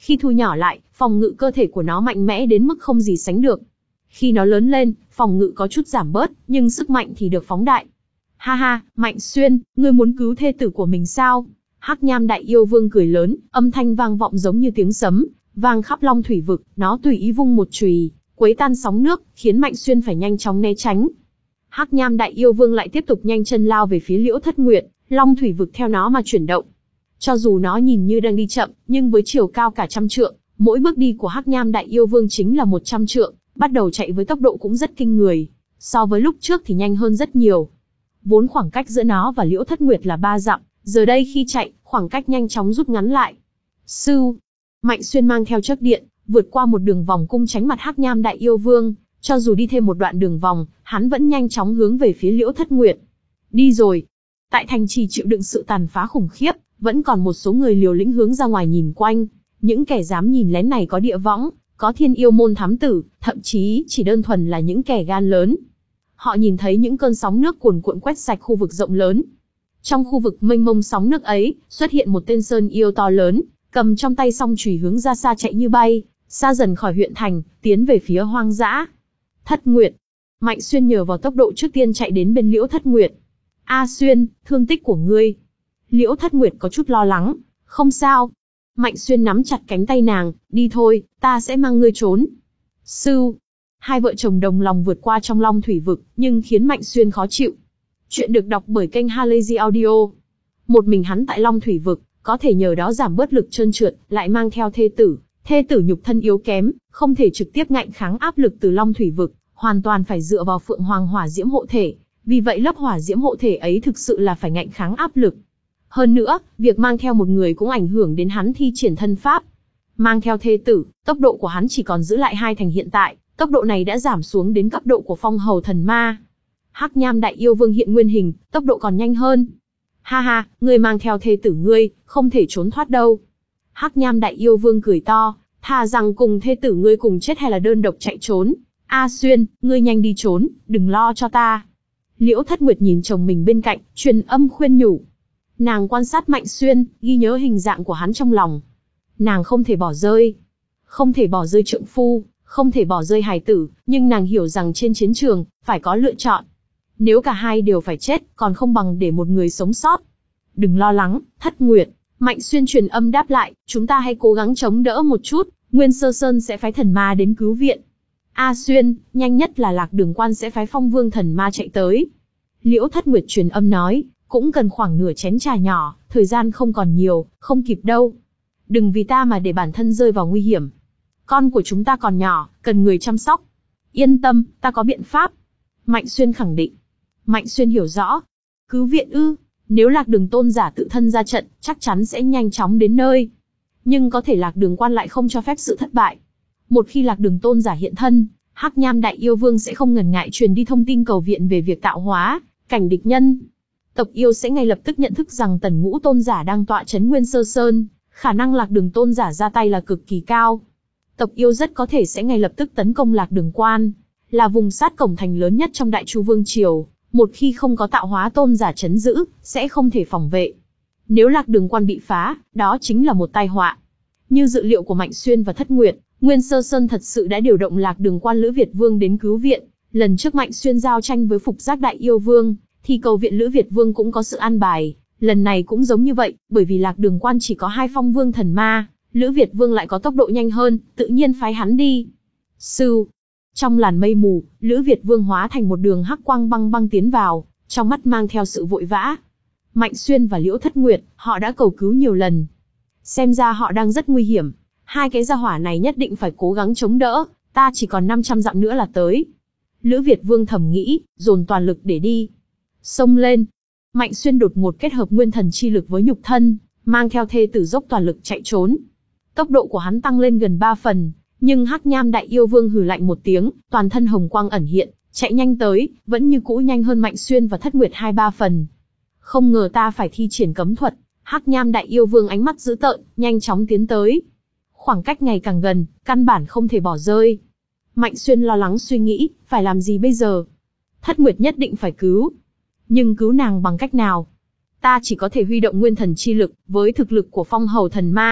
Khi thu nhỏ lại, phòng ngự cơ thể của nó mạnh mẽ đến mức không gì sánh được. Khi nó lớn lên, phòng ngự có chút giảm bớt, nhưng sức mạnh thì được phóng đại. Ha ha, Mạnh Xuyên, ngươi muốn cứu thê tử của mình sao? Hắc Nham Đại Yêu Vương cười lớn, âm thanh vang vọng giống như tiếng sấm, vang khắp Long Thủy vực. Nó tùy ý vung một chùy, quấy tan sóng nước, khiến Mạnh Xuyên phải nhanh chóng né tránh. Hắc Nham Đại Yêu Vương lại tiếp tục nhanh chân lao về phía Liễu Thất Nguyệt, Long Thủy vực theo nó mà chuyển động. Cho dù nó nhìn như đang đi chậm, nhưng với chiều cao cả trăm trượng, mỗi bước đi của Hắc Nham Đại Yêu Vương chính là một trăm trượng, bắt đầu chạy với tốc độ cũng rất kinh người. So với lúc trước thì nhanh hơn rất nhiều. Vốn khoảng cách giữa nó và Liễu Thất Nguyệt là ba dặm, giờ đây khi chạy, khoảng cách nhanh chóng rút ngắn lại. Sưu, Mạnh Xuyên mang theo chớp điện, vượt qua một đường vòng cung tránh mặt Hắc Nham Đại Yêu Vương, cho dù đi thêm một đoạn đường vòng, hắn vẫn nhanh chóng hướng về phía Liễu Thất Nguyệt. Đi rồi. Tại thành trì chịu đựng sự tàn phá khủng khiếp, vẫn còn một số người liều lĩnh hướng ra ngoài nhìn quanh. Những kẻ dám nhìn lén này có địa võng, có thiên yêu môn thám tử, thậm chí chỉ đơn thuần là những kẻ gan lớn. Họ nhìn thấy những cơn sóng nước cuồn cuộn quét sạch khu vực rộng lớn. Trong khu vực mênh mông sóng nước ấy, xuất hiện một tên sơn yêu to lớn, cầm trong tay song chùy hướng ra xa chạy như bay, xa dần khỏi huyện thành, tiến về phía hoang dã. Thất Nguyệt. Mạnh Xuyên nhờ vào tốc độ trước tiên chạy đến bên Liễu Thất Nguyệt. A Xuyên, thương tích của ngươi. Liễu Thất Nguyệt có chút lo lắng. Không sao. Mạnh Xuyên nắm chặt cánh tay nàng, đi thôi, ta sẽ mang ngươi trốn. Sưu. Hai vợ chồng đồng lòng vượt qua trong Long Thủy vực, nhưng khiến Mạnh Xuyên khó chịu. Chuyện được đọc bởi kênh Halazy Audio. Một mình hắn tại Long Thủy vực, có thể nhờ đó giảm bớt lực trơn trượt, lại mang theo thê tử. Thê tử nhục thân yếu kém, không thể trực tiếp ngạnh kháng áp lực từ Long Thủy vực, hoàn toàn phải dựa vào Phượng Hoàng Hỏa Diễm hộ thể. Vì vậy lớp hỏa diễm hộ thể ấy thực sự là phải ngạnh kháng áp lực. Hơn nữa, việc mang theo một người cũng ảnh hưởng đến hắn thi triển thân pháp. Mang theo thê tử, tốc độ của hắn chỉ còn giữ lại hai thành hiện tại, tốc độ này đã giảm xuống đến cấp độ của phong hầu thần ma. Hắc Nham Đại Yêu Vương hiện nguyên hình, tốc độ còn nhanh hơn. Ha ha, ngươi mang theo thê tử ngươi, không thể trốn thoát đâu. Hắc Nham Đại Yêu Vương cười to, thà rằng cùng thê tử ngươi cùng chết hay là đơn độc chạy trốn. A Xuyên, ngươi nhanh đi trốn, đừng lo cho ta. Liễu Thất Nguyệt nhìn chồng mình bên cạnh, truyền âm khuyên nhủ. Nàng quan sát Mạnh Xuyên, ghi nhớ hình dạng của hắn trong lòng. Nàng không thể bỏ rơi. Không thể bỏ rơi trượng phu, không thể bỏ rơi hài tử, nhưng nàng hiểu rằng trên chiến trường, phải có lựa chọn. Nếu cả hai đều phải chết, còn không bằng để một người sống sót. Đừng lo lắng, Thất Nguyệt. Mạnh Xuyên truyền âm đáp lại, chúng ta hãy cố gắng chống đỡ một chút, Nguyên Sơ Sơn sẽ phái thần ma đến cứu viện. A Xuyên, nhanh nhất là Lạc Đường Quan sẽ phái Phong Vương thần ma chạy tới. Liễu Thất Nguyệt truyền âm nói, cũng cần khoảng nửa chén trà nhỏ, thời gian không còn nhiều, không kịp đâu. Đừng vì ta mà để bản thân rơi vào nguy hiểm. Con của chúng ta còn nhỏ, cần người chăm sóc. Yên tâm, ta có biện pháp. Mạnh Xuyên khẳng định. Mạnh Xuyên hiểu rõ. Cứu viện ư, nếu Lạc Đường Tôn giả tự thân ra trận, chắc chắn sẽ nhanh chóng đến nơi. Nhưng có thể Lạc Đường Quan lại không cho phép sự thất bại. Một khi Lạc Đường Tôn giả hiện thân, Hắc Nham Đại Yêu Vương sẽ không ngần ngại truyền đi thông tin cầu viện về việc tạo hóa cảnh địch nhân. Tộc yêu sẽ ngay lập tức nhận thức rằng Tần Ngũ Tôn giả đang tọa trấn Nguyên Sơ Sơn, khả năng Lạc Đường Tôn giả ra tay là cực kỳ cao. Tộc yêu rất có thể sẽ ngay lập tức tấn công Lạc Đường Quan, là vùng sát cổng thành lớn nhất trong Đại Chu Vương triều, một khi không có tạo hóa tôn giả trấn giữ, sẽ không thể phòng vệ. Nếu Lạc Đường Quan bị phá, đó chính là một tai họa. Như dự liệu của Mạnh Xuyên và Thất Nguyệt, Nguyên Sơ Sơn thật sự đã điều động Lạc Đường Quan Lữ Việt Vương đến cứu viện. Lần trước Mạnh Xuyên giao tranh với Phục Giác Đại Yêu Vương, thì cầu viện Lữ Việt Vương cũng có sự an bài. Lần này cũng giống như vậy, bởi vì Lạc Đường Quan chỉ có hai Phong Vương thần ma, Lữ Việt Vương lại có tốc độ nhanh hơn, tự nhiên phái hắn đi. Sưu. Trong làn mây mù, Lữ Việt Vương hóa thành một đường hắc quang băng băng tiến vào, trong mắt mang theo sự vội vã. Mạnh Xuyên và Liễu Thất Nguyệt, họ đã cầu cứu nhiều lần. Xem ra họ đang rất nguy hiểm. Hai cái gia hỏa này nhất định phải cố gắng chống đỡ, ta chỉ còn năm trăm dặm nữa là tới. Lữ Việt Vương thầm nghĩ, dồn toàn lực để đi. Xông lên. Mạnh Xuyên đột ngột kết hợp nguyên thần chi lực với nhục thân, mang theo thê tử dốc toàn lực chạy trốn. Tốc độ của hắn tăng lên gần ba phần, nhưng Hắc Nham Đại Yêu Vương hừ lạnh một tiếng, toàn thân hồng quang ẩn hiện, chạy nhanh tới, vẫn như cũ nhanh hơn Mạnh Xuyên và Thất Nguyệt hai ba phần. Không ngờ ta phải thi triển cấm thuật. Hắc Nham Đại Yêu Vương ánh mắt dữ tợn, nhanh chóng tiến tới. Khoảng cách ngày càng gần, căn bản không thể bỏ rơi. Mạnh Xuyên lo lắng suy nghĩ, phải làm gì bây giờ? Thất Nguyệt nhất định phải cứu. Nhưng cứu nàng bằng cách nào? Ta chỉ có thể huy động nguyên thần chi lực, với thực lực của phong hầu thần ma,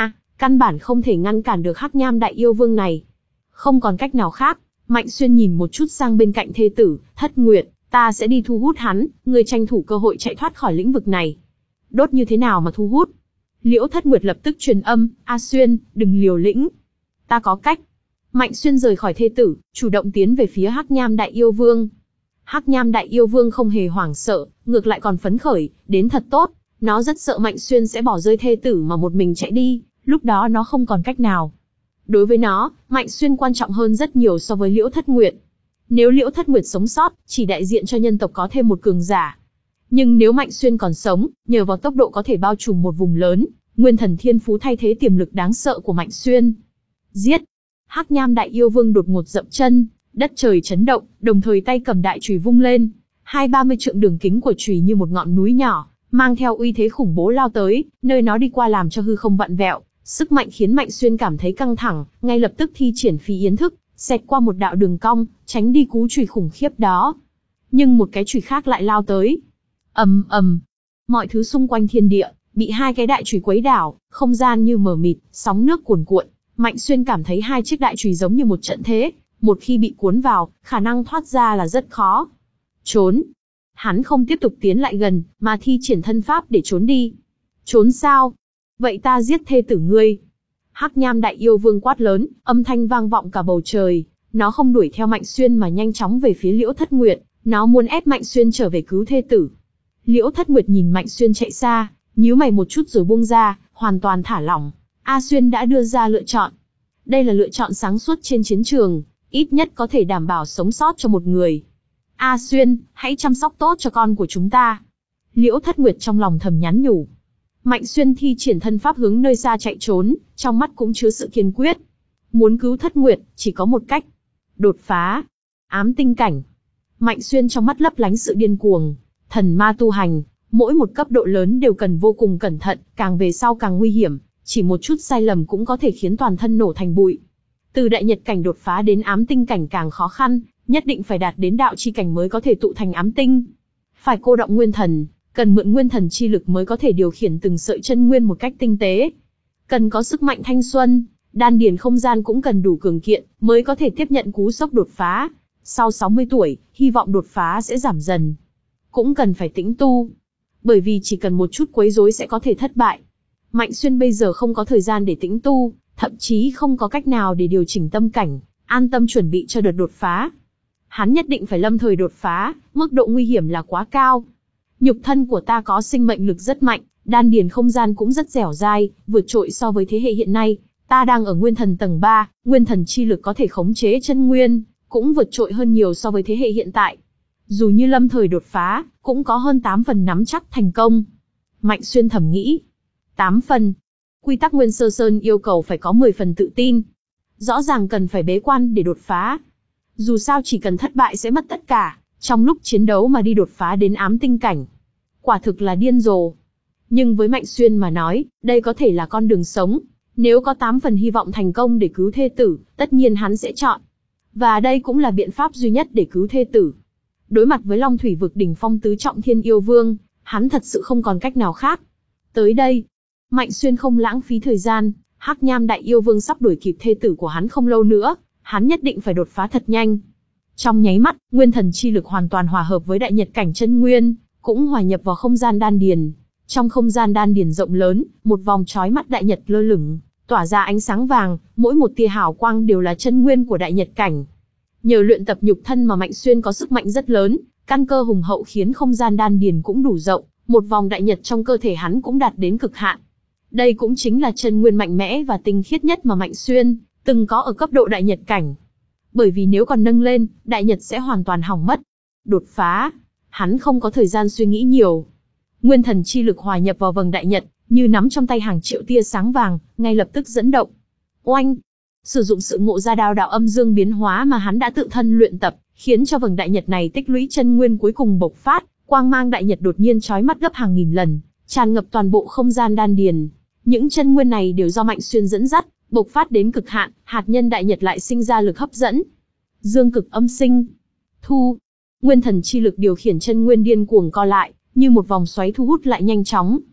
căn bản không thể ngăn cản được Hắc Nham Đại Yêu Vương này. Không còn cách nào khác, Mạnh Xuyên nhìn một chút sang bên cạnh thê tử, Thất Nguyệt, ta sẽ đi thu hút hắn, ngươi tranh thủ cơ hội chạy thoát khỏi lĩnh vực này. Đốt như thế nào mà thu hút? Liễu Thất Nguyệt lập tức truyền âm, A Xuyên, đừng liều lĩnh. Ta có cách. Mạnh Xuyên rời khỏi thê tử, chủ động tiến về phía Hắc Nham Đại Yêu Vương. Hắc Nham Đại Yêu Vương không hề hoảng sợ, ngược lại còn phấn khởi, đến thật tốt. Nó rất sợ Mạnh Xuyên sẽ bỏ rơi thê tử mà một mình chạy đi, lúc đó nó không còn cách nào. Đối với nó, Mạnh Xuyên quan trọng hơn rất nhiều so với Liễu Thất Nguyệt. Nếu Liễu Thất Nguyệt sống sót, chỉ đại diện cho nhân tộc có thêm một cường giả. Nhưng nếu Mạnh Xuyên còn sống, nhờ vào tốc độ có thể bao trùm một vùng lớn, nguyên thần thiên phú thay thế tiềm lực đáng sợ của Mạnh Xuyên. Giết! Hắc Nham Đại Yêu Vương đột ngột dậm chân, đất trời chấn động, đồng thời tay cầm đại chùy vung lên, hai ba mươi trượng đường kính của chùy như một ngọn núi nhỏ, mang theo uy thế khủng bố lao tới, nơi nó đi qua làm cho hư không vặn vẹo, sức mạnh khiến Mạnh Xuyên cảm thấy căng thẳng, ngay lập tức thi triển phi yến thức, xẹt qua một đạo đường cong, tránh đi cú chùy khủng khiếp đó. Nhưng một cái chùy khác lại lao tới. Ầm ầm, mọi thứ xung quanh thiên địa bị hai cái đại chùy quấy đảo, không gian như mờ mịt, sóng nước cuồn cuộn. Mạnh Xuyên cảm thấy hai chiếc đại chùy giống như một trận thế, một khi bị cuốn vào, khả năng thoát ra là rất khó. Trốn. Hắn không tiếp tục tiến lại gần, mà thi triển thân pháp để trốn đi. Trốn sao? Vậy ta giết thê tử ngươi. Hắc Nham Đại Yêu Vương quát lớn, âm thanh vang vọng cả bầu trời. Nó không đuổi theo Mạnh Xuyên mà nhanh chóng về phía Liễu Thất Nguyệt. Nó muốn ép Mạnh Xuyên trở về cứu thê tử. Liễu Thất Nguyệt nhìn Mạnh Xuyên chạy xa, nhíu mày một chút rồi buông ra, hoàn toàn thả lỏng. A Xuyên đã đưa ra lựa chọn. Đây là lựa chọn sáng suốt trên chiến trường, ít nhất có thể đảm bảo sống sót cho một người. A Xuyên, hãy chăm sóc tốt cho con của chúng ta. Liễu Thất Nguyệt trong lòng thầm nhắn nhủ. Mạnh Xuyên thi triển thân pháp hướng nơi xa chạy trốn, trong mắt cũng chứa sự kiên quyết. Muốn cứu Thất Nguyệt, chỉ có một cách. Đột phá. Ám tinh cảnh. Mạnh Xuyên trong mắt lấp lánh sự điên cuồng. Thần ma tu hành, mỗi một cấp độ lớn đều cần vô cùng cẩn thận, càng về sau càng nguy hiểm. Chỉ một chút sai lầm cũng có thể khiến toàn thân nổ thành bụi. Từ đại nhật cảnh đột phá đến ám tinh cảnh càng khó khăn, nhất định phải đạt đến đạo chi cảnh mới có thể tụ thành ám tinh. Phải cô động nguyên thần, cần mượn nguyên thần chi lực mới có thể điều khiển từng sợi chân nguyên một cách tinh tế. Cần có sức mạnh thanh xuân, đan điền không gian cũng cần đủ cường kiện, mới có thể tiếp nhận cú sốc đột phá. Sau sáu mươi tuổi, hy vọng đột phá sẽ giảm dần. Cũng cần phải tĩnh tu, bởi vì chỉ cần một chút quấy rối sẽ có thể thất bại. Mạnh Xuyên bây giờ không có thời gian để tĩnh tu, thậm chí không có cách nào để điều chỉnh tâm cảnh, an tâm chuẩn bị cho đợt đột phá. Hắn nhất định phải lâm thời đột phá, mức độ nguy hiểm là quá cao. Nhục thân của ta có sinh mệnh lực rất mạnh, đan điền không gian cũng rất dẻo dai, vượt trội so với thế hệ hiện nay. Ta đang ở nguyên thần tầng ba, nguyên thần chi lực có thể khống chế chân nguyên, cũng vượt trội hơn nhiều so với thế hệ hiện tại. Dù như lâm thời đột phá, cũng có hơn tám phần nắm chắc thành công. Mạnh Xuyên thầm nghĩ. tám phần. Quy tắc Nguyên Sơ Sơn yêu cầu phải có mười phần tự tin. Rõ ràng cần phải bế quan để đột phá. Dù sao chỉ cần thất bại sẽ mất tất cả, trong lúc chiến đấu mà đi đột phá đến ám tinh cảnh. Quả thực là điên rồ. Nhưng với Mạnh Xuyên mà nói, đây có thể là con đường sống. Nếu có tám phần hy vọng thành công để cứu thê tử, tất nhiên hắn sẽ chọn. Và đây cũng là biện pháp duy nhất để cứu thê tử. Đối mặt với Long Thủy vực đỉnh phong tứ trọng thiên yêu vương, hắn thật sự không còn cách nào khác. Tới đây, Mạnh Xuyên không lãng phí thời gian, Hắc Nham Đại Yêu Vương sắp đuổi kịp thê tử của hắn không lâu nữa, hắn nhất định phải đột phá thật nhanh. Trong nháy mắt, nguyên thần chi lực hoàn toàn hòa hợp với đại nhật cảnh chân nguyên, cũng hòa nhập vào không gian đan điền. Trong không gian đan điền rộng lớn, một vòng chói mắt đại nhật lơ lửng, tỏa ra ánh sáng vàng, mỗi một tia hào quang đều là chân nguyên của đại nhật cảnh. Nhờ luyện tập nhục thân mà Mạnh Xuyên có sức mạnh rất lớn, căn cơ hùng hậu khiến không gian đan điền cũng đủ rộng, một vòng đại nhật trong cơ thể hắn cũng đạt đến cực hạn. Đây cũng chính là chân nguyên mạnh mẽ và tinh khiết nhất mà Mạnh Xuyên từng có ở cấp độ đại nhật cảnh. Bởi vì nếu còn nâng lên, đại nhật sẽ hoàn toàn hỏng mất. Đột phá, hắn không có thời gian suy nghĩ nhiều. Nguyên thần chi lực hòa nhập vào vầng đại nhật, như nắm trong tay hàng triệu tia sáng vàng, ngay lập tức dẫn động. Oanh! Sử dụng sự ngộ ra đao đạo âm dương biến hóa mà hắn đã tự thân luyện tập, khiến cho vầng đại nhật này tích lũy chân nguyên cuối cùng bộc phát, quang mang đại nhật đột nhiên chói mắt gấp hàng nghìn lần, tràn ngập toàn bộ không gian đan điền. Những chân nguyên này đều do Mạnh Xuyên dẫn dắt, bộc phát đến cực hạn, hạt nhân đại nhật lại sinh ra lực hấp dẫn. Dương cực âm sinh, thu, nguyên thần chi lực điều khiển chân nguyên điên cuồng co lại, như một vòng xoáy thu hút lại nhanh chóng.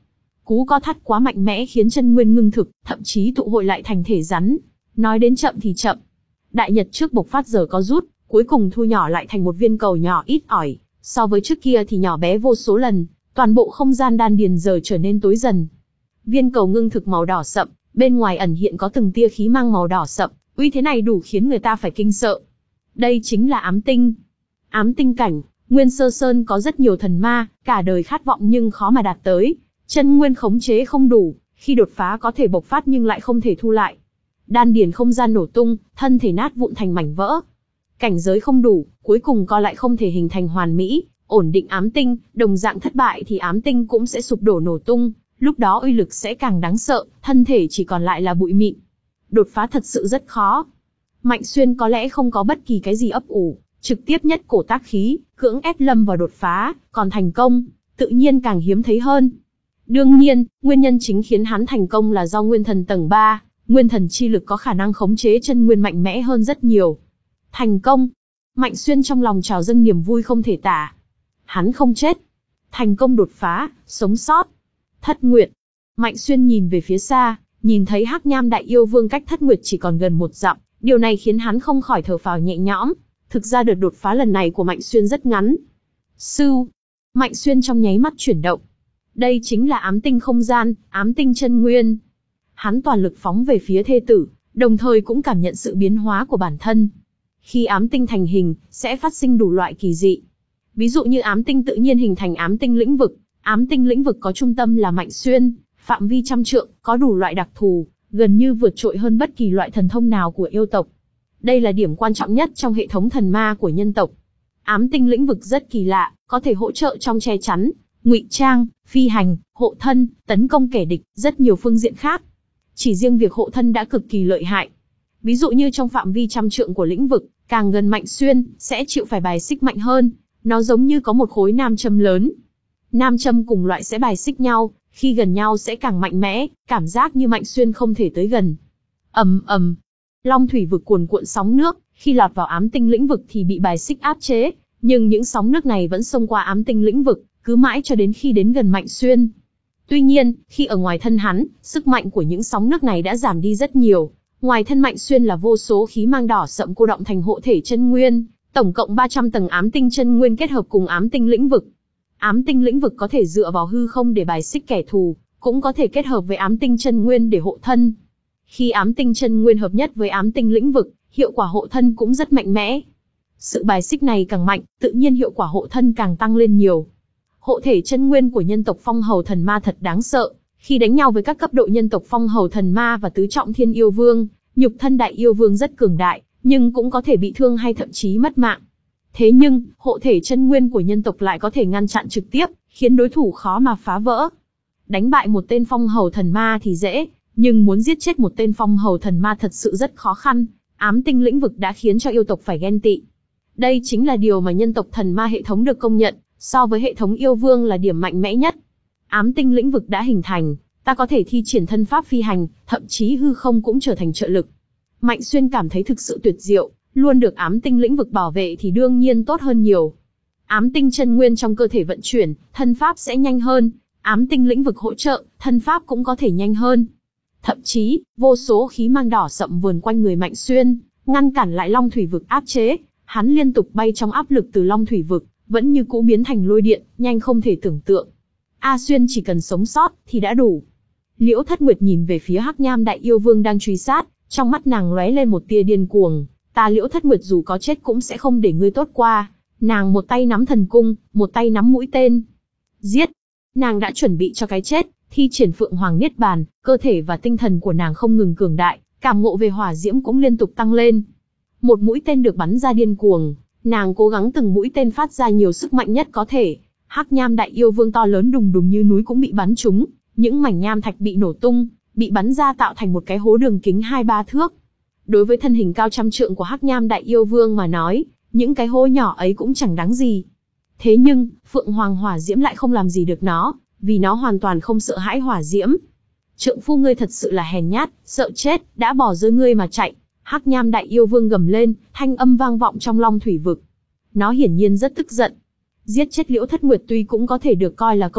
Cú co thắt quá mạnh mẽ khiến chân nguyên ngưng thực, thậm chí tụ hội lại thành thể rắn. Nói đến chậm thì chậm. Đại nhật trước bộc phát giờ có rút, cuối cùng thu nhỏ lại thành một viên cầu nhỏ ít ỏi, so với trước kia thì nhỏ bé vô số lần, toàn bộ không gian đan điền giờ trở nên tối dần. Viên cầu ngưng thực màu đỏ sậm, bên ngoài ẩn hiện có từng tia khí mang màu đỏ sậm, uy thế này đủ khiến người ta phải kinh sợ. Đây chính là ám tinh. Ám tinh cảnh, Nguyên Sơ Sơn có rất nhiều thần ma, cả đời khát vọng nhưng khó mà đạt tới. Chân nguyên khống chế không đủ, khi đột phá có thể bộc phát nhưng lại không thể thu lại. Đan điền không gian nổ tung, thân thể nát vụn thành mảnh vỡ. Cảnh giới không đủ, cuối cùng co lại không thể hình thành hoàn mỹ, ổn định ám tinh, đồng dạng thất bại thì ám tinh cũng sẽ sụp đổ nổ tung, lúc đó uy lực sẽ càng đáng sợ, thân thể chỉ còn lại là bụi mịn. Đột phá thật sự rất khó. Mạnh Xuyên có lẽ không có bất kỳ cái gì ấp ủ, trực tiếp nhất cổ tác khí, cưỡng ép lâm vào đột phá, còn thành công, tự nhiên càng hiếm thấy hơn. Đương nhiên, nguyên nhân chính khiến hắn thành công là do nguyên thần tầng ba, nguyên thần chi lực có khả năng khống chế chân nguyên mạnh mẽ hơn rất nhiều. Thành công! Mạnh Xuyên trong lòng trào dâng niềm vui không thể tả. Hắn không chết. Thành công đột phá, sống sót. Thất Nguyệt. Mạnh Xuyên nhìn về phía xa, nhìn thấy Hắc Nham Đại Yêu Vương cách Thất Nguyệt chỉ còn gần một dặm, điều này khiến hắn không khỏi thở phào nhẹ nhõm. Thực ra đợt đột phá lần này của Mạnh Xuyên rất ngắn. Sưu. Mạnh Xuyên trong nháy mắt chuyển động. Đây chính là ám tinh không gian, ám tinh chân nguyên. Hắn toàn lực phóng về phía thê tử, đồng thời cũng cảm nhận sự biến hóa của bản thân. Khi ám tinh thành hình, sẽ phát sinh đủ loại kỳ dị. Ví dụ như ám tinh tự nhiên hình thành ám tinh lĩnh vực. Ám tinh lĩnh vực có trung tâm là Mạnh Xuyên, phạm vi trăm trượng, có đủ loại đặc thù, gần như vượt trội hơn bất kỳ loại thần thông nào của yêu tộc. Đây là điểm quan trọng nhất trong hệ thống thần ma của nhân tộc. Ám tinh lĩnh vực rất kỳ lạ, có thể hỗ trợ trong che chắn, ngụy trang, phi hành, hộ thân, tấn công kẻ địch, rất nhiều phương diện khác. Chỉ riêng việc hộ thân đã cực kỳ lợi hại. Ví dụ như trong phạm vi trăm trượng của lĩnh vực, càng gần Mạnh Xuyên, sẽ chịu phải bài xích mạnh hơn. Nó giống như có một khối nam châm lớn. Nam châm cùng loại sẽ bài xích nhau, khi gần nhau sẽ càng mạnh mẽ, cảm giác như Mạnh Xuyên không thể tới gần. Ầm ầm, Long thủy vực cuồn cuộn sóng nước, khi lọt vào ám tinh lĩnh vực thì bị bài xích áp chế, nhưng những sóng nước này vẫn xông qua ám tinh lĩnh vực, cứ mãi cho đến khi đến gần Mạnh Xuyên. Tuy nhiên, khi ở ngoài thân hắn, sức mạnh của những sóng nước này đã giảm đi rất nhiều. Ngoài thân Mạnh Xuyên là vô số khí mang đỏ sậm cô động thành hộ thể chân nguyên, tổng cộng ba trăm tầng ám tinh chân nguyên kết hợp cùng ám tinh lĩnh vực. Ám tinh lĩnh vực có thể dựa vào hư không để bài xích kẻ thù, cũng có thể kết hợp với ám tinh chân nguyên để hộ thân. Khi ám tinh chân nguyên hợp nhất với ám tinh lĩnh vực, hiệu quả hộ thân cũng rất mạnh mẽ. Sự bài xích này càng mạnh, tự nhiên hiệu quả hộ thân càng tăng lên nhiều. Hộ thể chân nguyên của nhân tộc Phong Hầu Thần Ma thật đáng sợ, khi đánh nhau với các cấp độ nhân tộc Phong Hầu Thần Ma và tứ trọng Thiên Yêu Vương, nhục thân Đại Yêu Vương rất cường đại, nhưng cũng có thể bị thương hay thậm chí mất mạng. Thế nhưng, hộ thể chân nguyên của nhân tộc lại có thể ngăn chặn trực tiếp, khiến đối thủ khó mà phá vỡ. Đánh bại một tên Phong Hầu Thần Ma thì dễ, nhưng muốn giết chết một tên Phong Hầu Thần Ma thật sự rất khó khăn. Ám tinh lĩnh vực đã khiến cho yêu tộc phải ghen tị. Đây chính là điều mà nhân tộc Thần Ma hệ thống được công nhận, so với hệ thống yêu vương là điểm mạnh mẽ nhất. Ám tinh lĩnh vực đã hình thành, ta có thể thi triển thân pháp phi hành, thậm chí hư không cũng trở thành trợ lực. Mạnh Xuyên cảm thấy thực sự tuyệt diệu, luôn được ám tinh lĩnh vực bảo vệ thì đương nhiên tốt hơn nhiều. Ám tinh chân nguyên trong cơ thể vận chuyển, thân pháp sẽ nhanh hơn, ám tinh lĩnh vực hỗ trợ, thân pháp cũng có thể nhanh hơn. Thậm chí, vô số khí mang đỏ sậm vườn quanh người Mạnh Xuyên, ngăn cản lại Long thủy vực áp chế, hắn liên tục bay trong áp lực từ Long thủy vực, vẫn như cũ biến thành lôi điện, nhanh không thể tưởng tượng. A Xuyên chỉ cần sống sót thì đã đủ. Liễu Thất Nguyệt nhìn về phía Hắc Nham Đại Yêu Vương đang truy sát, trong mắt nàng lóe lên một tia điên cuồng. Ta Liễu Thất Nguyệt dù có chết cũng sẽ không để ngươi tốt qua. Nàng một tay nắm thần cung, một tay nắm mũi tên. Giết! Nàng đã chuẩn bị cho cái chết, thi triển Phượng Hoàng Niết Bàn, cơ thể và tinh thần của nàng không ngừng cường đại, cảm ngộ về hỏa diễm cũng liên tục tăng lên. Một mũi tên được bắn ra điên cuồng, nàng cố gắng từng mũi tên phát ra nhiều sức mạnh nhất có thể. Hắc Nham Đại Yêu Vương to lớn đùng đùng như núi cũng bị bắn trúng, những mảnh nham thạch bị nổ tung, bị bắn ra tạo thành một cái hố đường kính hai ba thước. Đối với thân hình cao trăm trượng của Hắc Nham Đại Yêu Vương mà nói, những cái hố nhỏ ấy cũng chẳng đáng gì. Thế nhưng, Phượng Hoàng hỏa diễm lại không làm gì được nó, vì nó hoàn toàn không sợ hãi hỏa diễm. Trượng phu ngươi thật sự là hèn nhát, sợ chết, đã bỏ rơi ngươi mà chạy. Hắc Nham Đại Yêu Vương gầm lên, thanh âm vang vọng trong Long thủy vực. Nó hiển nhiên rất tức giận. Giết chết Liễu Thất Nguyệt tuy cũng có thể được coi là công tích,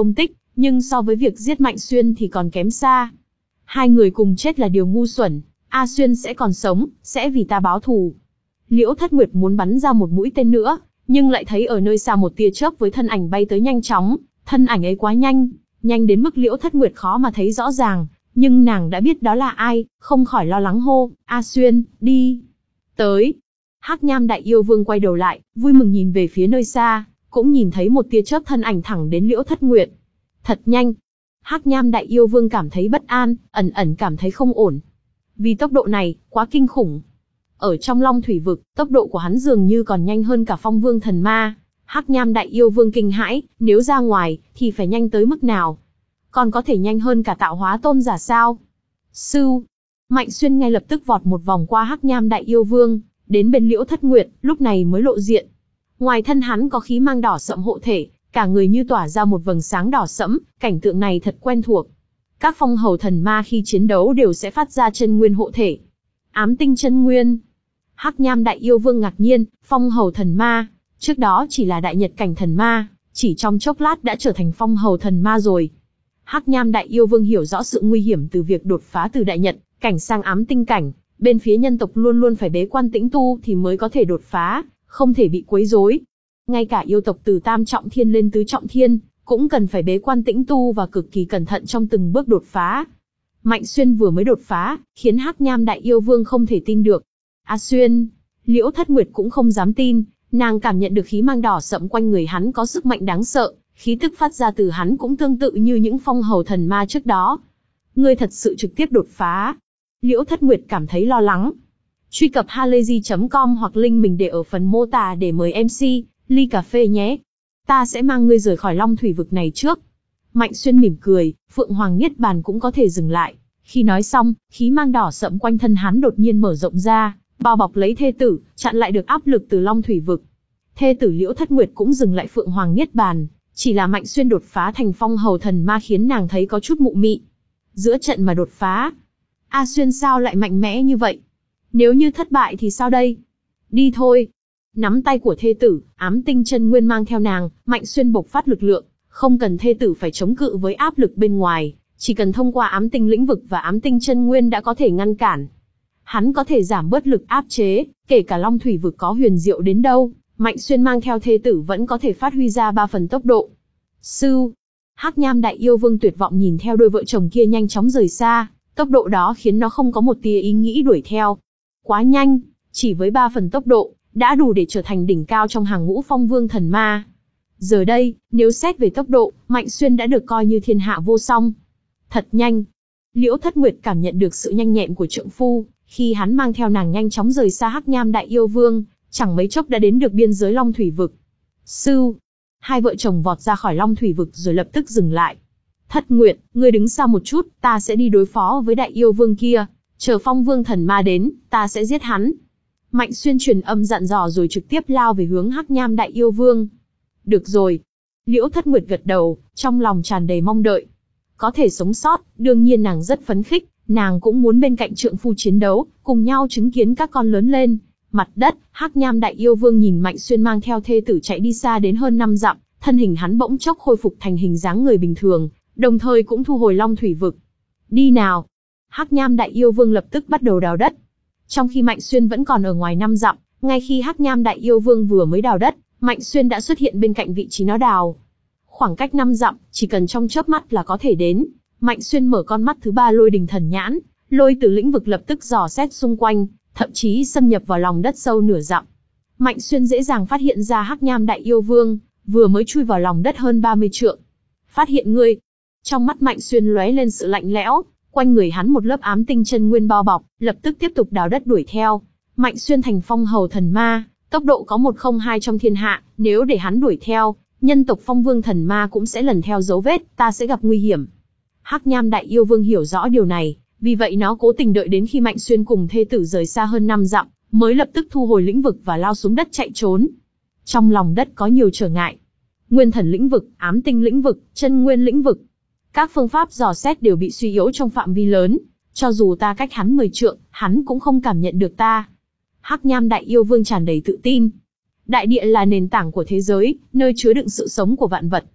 nhưng so với việc giết Mạnh Xuyên thì còn kém xa. Hai người cùng chết là điều ngu xuẩn, A Xuyên sẽ còn sống, sẽ vì ta báo thù. Liễu Thất Nguyệt muốn bắn ra một mũi tên nữa, nhưng lại thấy ở nơi xa một tia chớp với thân ảnh bay tới nhanh chóng, thân ảnh ấy quá nhanh, nhanh đến mức Liễu Thất Nguyệt khó mà thấy rõ ràng, nhưng nàng đã biết đó là ai, không khỏi lo lắng hô, A Xuyên, đi. Tới. Hắc Nham Đại Yêu Vương quay đầu lại, vui mừng nhìn về phía nơi xa, cũng nhìn thấy một tia chớp thân ảnh thẳng đến Liễu Thất Nguyệt. Thật nhanh. Hắc Nham Đại Yêu Vương cảm thấy bất an, ẩn ẩn cảm thấy không ổn. Vì tốc độ này, quá kinh khủng. Ở trong Long Thủy Vực, tốc độ của hắn dường như còn nhanh hơn cả Phong Vương Thần Ma. Hắc Nham Đại Yêu Vương kinh hãi, nếu ra ngoài, thì phải nhanh tới mức nào? Còn có thể nhanh hơn cả Tạo Hóa Tôn giả sao? Sưu. Mạnh Xuyên ngay lập tức vọt một vòng qua Hắc Nham Đại Yêu Vương, đến bên Liễu Thất Nguyệt, lúc này mới lộ diện. Ngoài thân hắn có khí mang đỏ sậm hộ thể, cả người như tỏa ra một vầng sáng đỏ sẫm, cảnh tượng này thật quen thuộc. Các phong hầu thần ma khi chiến đấu đều sẽ phát ra chân nguyên hộ thể. Ám tinh chân nguyên. Hắc Nham Đại Yêu Vương ngạc nhiên, phong hầu thần ma, trước đó chỉ là đại nhật cảnh thần ma, chỉ trong chốc lát đã trở thành phong hầu thần ma rồi. Hắc Nham Đại Yêu Vương hiểu rõ sự nguy hiểm từ việc đột phá từ đại nhật cảnh sang ám tinh cảnh, bên phía nhân tộc luôn luôn phải bế quan tĩnh tu thì mới có thể đột phá, không thể bị quấy rối. Ngay cả yêu tộc từ tam trọng thiên lên tứ trọng thiên, cũng cần phải bế quan tĩnh tu và cực kỳ cẩn thận trong từng bước đột phá. Mạnh Xuyên vừa mới đột phá, khiến Hắc Nham Đại Yêu Vương không thể tin được. A Xuyên, Liễu Thất Nguyệt cũng không dám tin, nàng cảm nhận được khí mang đỏ sẫm quanh người hắn có sức mạnh đáng sợ, khí tức phát ra từ hắn cũng tương tự như những phong hầu thần ma trước đó. Ngươi thật sự trực tiếp đột phá. Liễu Thất Nguyệt cảm thấy lo lắng. Truy cập halayzi chấm com hoặc link mình để ở phần mô tả để mời em xê, ly cà phê nhé. Ta sẽ mang ngươi rời khỏi Long Thủy Vực này trước. Mạnh Xuyên mỉm cười, Phượng Hoàng Niết Bàn cũng có thể dừng lại. Khi nói xong, khí mang đỏ sẫm quanh thân hắn đột nhiên mở rộng ra, bao bọc lấy thê tử, chặn lại được áp lực từ Long Thủy Vực. Thê tử Liễu Thất Nguyệt cũng dừng lại Phượng Hoàng Niết Bàn, chỉ là Mạnh Xuyên đột phá thành phong hầu thần ma khiến nàng thấy có chút mụ mị. Giữa trận mà đột phá, A Xuyên sao lại mạnh mẽ như vậy? Nếu như thất bại thì sao đây? Đi thôi. Nắm tay của thê tử, ám tinh chân nguyên mang theo nàng, Mạnh Xuyên bộc phát lực lượng, không cần thê tử phải chống cự với áp lực bên ngoài, chỉ cần thông qua ám tinh lĩnh vực và ám tinh chân nguyên đã có thể ngăn cản. Hắn có thể giảm bớt lực áp chế, kể cả Long Thủy Vực có huyền diệu đến đâu, Mạnh Xuyên mang theo thê tử vẫn có thể phát huy ra ba phần tốc độ. Sưu. Hắc Nham Đại Yêu Vương tuyệt vọng nhìn theo đôi vợ chồng kia nhanh chóng rời xa, tốc độ đó khiến nó không có một tia ý nghĩ đuổi theo. Quá nhanh, chỉ với ba phần tốc độ, đã đủ để trở thành đỉnh cao trong hàng ngũ phong vương thần ma. Giờ đây, nếu xét về tốc độ, Mạnh Xuyên đã được coi như thiên hạ vô song. Thật nhanh. Liễu Thất Nguyệt cảm nhận được sự nhanh nhẹn của trượng phu, khi hắn mang theo nàng nhanh chóng rời xa Hắc Nham Đại Yêu Vương, chẳng mấy chốc đã đến được biên giới Long Thủy Vực. Sưu. Hai vợ chồng vọt ra khỏi Long Thủy Vực rồi lập tức dừng lại. Thất Nguyệt, ngươi đứng xa một chút, ta sẽ đi đối phó với Đại Yêu Vương kia. Chờ phong vương thần ma đến, ta sẽ giết hắn. Mạnh Xuyên truyền âm dặn dò rồi trực tiếp lao về hướng Hắc Nham Đại Yêu Vương. Được rồi. Liễu Thất Nguyệt gật đầu, trong lòng tràn đầy mong đợi. Có thể sống sót, đương nhiên nàng rất phấn khích, nàng cũng muốn bên cạnh trượng phu chiến đấu, cùng nhau chứng kiến các con lớn lên. Mặt đất, Hắc Nham Đại Yêu Vương nhìn Mạnh Xuyên mang theo thê tử chạy đi xa đến hơn năm dặm, thân hình hắn bỗng chốc khôi phục thành hình dáng người bình thường, đồng thời cũng thu hồi Long Thủy Vực. Đi nào. Hắc Nham Đại Yêu Vương lập tức bắt đầu đào đất. Trong khi Mạnh Xuyên vẫn còn ở ngoài năm dặm, ngay khi Hắc Nham Đại Yêu Vương vừa mới đào đất, Mạnh Xuyên đã xuất hiện bên cạnh vị trí nó đào. Khoảng cách năm dặm, chỉ cần trong chớp mắt là có thể đến. Mạnh Xuyên mở con mắt thứ ba Lôi Đình Thần Nhãn, lôi từ lĩnh vực lập tức dò xét xung quanh, thậm chí xâm nhập vào lòng đất sâu nửa dặm. Mạnh Xuyên dễ dàng phát hiện ra Hắc Nham Đại Yêu Vương vừa mới chui vào lòng đất hơn ba mươi trượng. Phát hiện ngươi. Trong mắt Mạnh Xuyên lóe lên sự lạnh lẽo, quanh người hắn một lớp ám tinh chân nguyên bao bọc, lập tức tiếp tục đào đất đuổi theo. Mạnh Xuyên thành phong hầu thần ma, tốc độ có một không hai trong thiên hạ, nếu để hắn đuổi theo, nhân tộc phong vương thần ma cũng sẽ lần theo dấu vết, ta sẽ gặp nguy hiểm. Hắc Nham Đại Yêu Vương hiểu rõ điều này, vì vậy nó cố tình đợi đến khi Mạnh Xuyên cùng thê tử rời xa hơn năm dặm, mới lập tức thu hồi lĩnh vực và lao xuống đất chạy trốn. Trong lòng đất có nhiều trở ngại. Nguyên thần lĩnh vực, ám tinh lĩnh vực, chân nguyên lĩnh vực. Các phương pháp dò xét đều bị suy yếu trong phạm vi lớn, cho dù ta cách hắn mười trượng, hắn cũng không cảm nhận được ta. Hắc Nham Đại Yêu Vương tràn đầy tự tin. Đại địa là nền tảng của thế giới, nơi chứa đựng sự sống của vạn vật.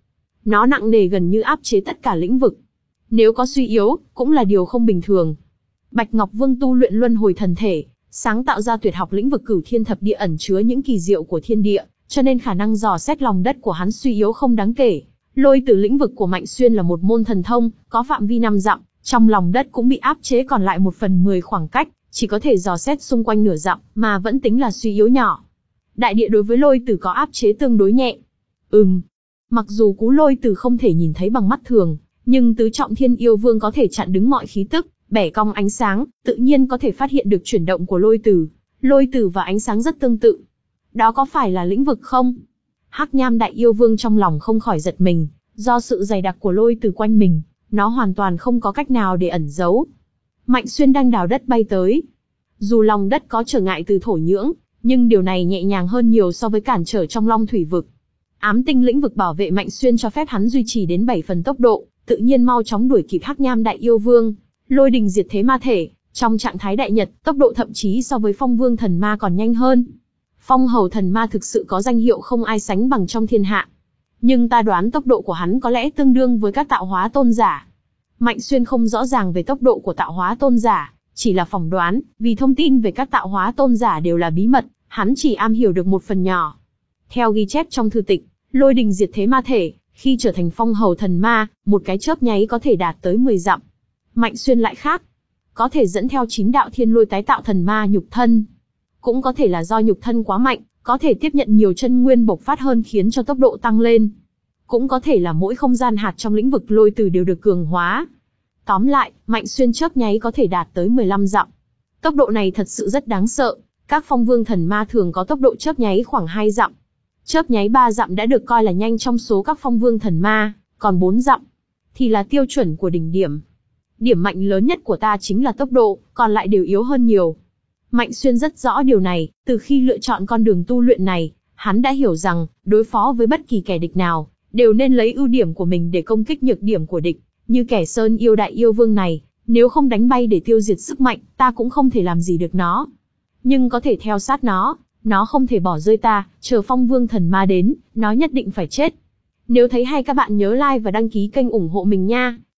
Nó nặng nề gần như áp chế tất cả lĩnh vực. Nếu có suy yếu, cũng là điều không bình thường. Bạch Ngọc Vương tu luyện luân hồi thần thể, sáng tạo ra tuyệt học lĩnh vực cửu thiên thập địa ẩn chứa những kỳ diệu của thiên địa, cho nên khả năng dò xét lòng đất của hắn suy yếu không đáng kể. Lôi từ lĩnh vực của Mạnh Xuyên là một môn thần thông, có phạm vi năm dặm, trong lòng đất cũng bị áp chế còn lại một phần mười khoảng cách, chỉ có thể dò xét xung quanh nửa dặm, mà vẫn tính là suy yếu nhỏ. Đại địa đối với lôi tử có áp chế tương đối nhẹ. Ừm, mặc dù cú lôi tử không thể nhìn thấy bằng mắt thường, nhưng tứ trọng thiên yêu vương có thể chặn đứng mọi khí tức, bẻ cong ánh sáng, tự nhiên có thể phát hiện được chuyển động của lôi tử. Lôi tử và ánh sáng rất tương tự. Đó có phải là lĩnh vực không? Hắc Nham đại yêu vương trong lòng không khỏi giật mình, do sự dày đặc của lôi tử quanh mình, nó hoàn toàn không có cách nào để ẩn giấu. Mạnh Xuyên đang đào đất bay tới. Dù lòng đất có trở ngại từ thổ nhưỡng, nhưng điều này nhẹ nhàng hơn nhiều so với cản trở trong Long Thủy vực. Ám tinh lĩnh vực bảo vệ Mạnh Xuyên cho phép hắn duy trì đến bảy phần tốc độ, tự nhiên mau chóng đuổi kịp Hắc Nham đại yêu vương. Lôi đình diệt thế ma thể, trong trạng thái đại nhật, tốc độ thậm chí so với Phong Vương thần ma còn nhanh hơn. Phong Hầu thần ma thực sự có danh hiệu không ai sánh bằng trong thiên hạ. Nhưng ta đoán tốc độ của hắn có lẽ tương đương với các tạo hóa tôn giả. Mạnh Xuyên không rõ ràng về tốc độ của tạo hóa tôn giả, chỉ là phỏng đoán, vì thông tin về các tạo hóa tôn giả đều là bí mật, hắn chỉ am hiểu được một phần nhỏ. Theo ghi chép trong thư tịch, lôi đình diệt thế ma thể, khi trở thành Phong Hầu thần ma, một cái chớp nháy có thể đạt tới mười dặm. Mạnh Xuyên lại khác, có thể dẫn theo chín đạo thiên lôi tái tạo thần ma nhục thân. Cũng có thể là do nhục thân quá mạnh, có thể tiếp nhận nhiều chân nguyên bộc phát hơn khiến cho tốc độ tăng lên. Cũng có thể là mỗi không gian hạt trong lĩnh vực lôi tử đều được cường hóa. Tóm lại, Mạnh Xuyên chớp nháy có thể đạt tới mười lăm dặm. Tốc độ này thật sự rất đáng sợ, các phong vương thần ma thường có tốc độ chớp nháy khoảng hai dặm. Chớp nháy ba dặm đã được coi là nhanh trong số các phong vương thần ma, còn bốn dặm thì là tiêu chuẩn của đỉnh điểm. Điểm mạnh lớn nhất của ta chính là tốc độ, còn lại đều yếu hơn nhiều. Mạnh Xuyên rất rõ điều này, từ khi lựa chọn con đường tu luyện này, hắn đã hiểu rằng, đối phó với bất kỳ kẻ địch nào, đều nên lấy ưu điểm của mình để công kích nhược điểm của địch. Như kẻ Sơn yêu đại yêu vương này, nếu không đánh bay để tiêu diệt sức mạnh, ta cũng không thể làm gì được nó. Nhưng có thể theo sát nó, nó không thể bỏ rơi ta, chờ Phong Vương thần ma đến, nó nhất định phải chết. Nếu thấy hay các bạn nhớ like và đăng ký kênh ủng hộ mình nha.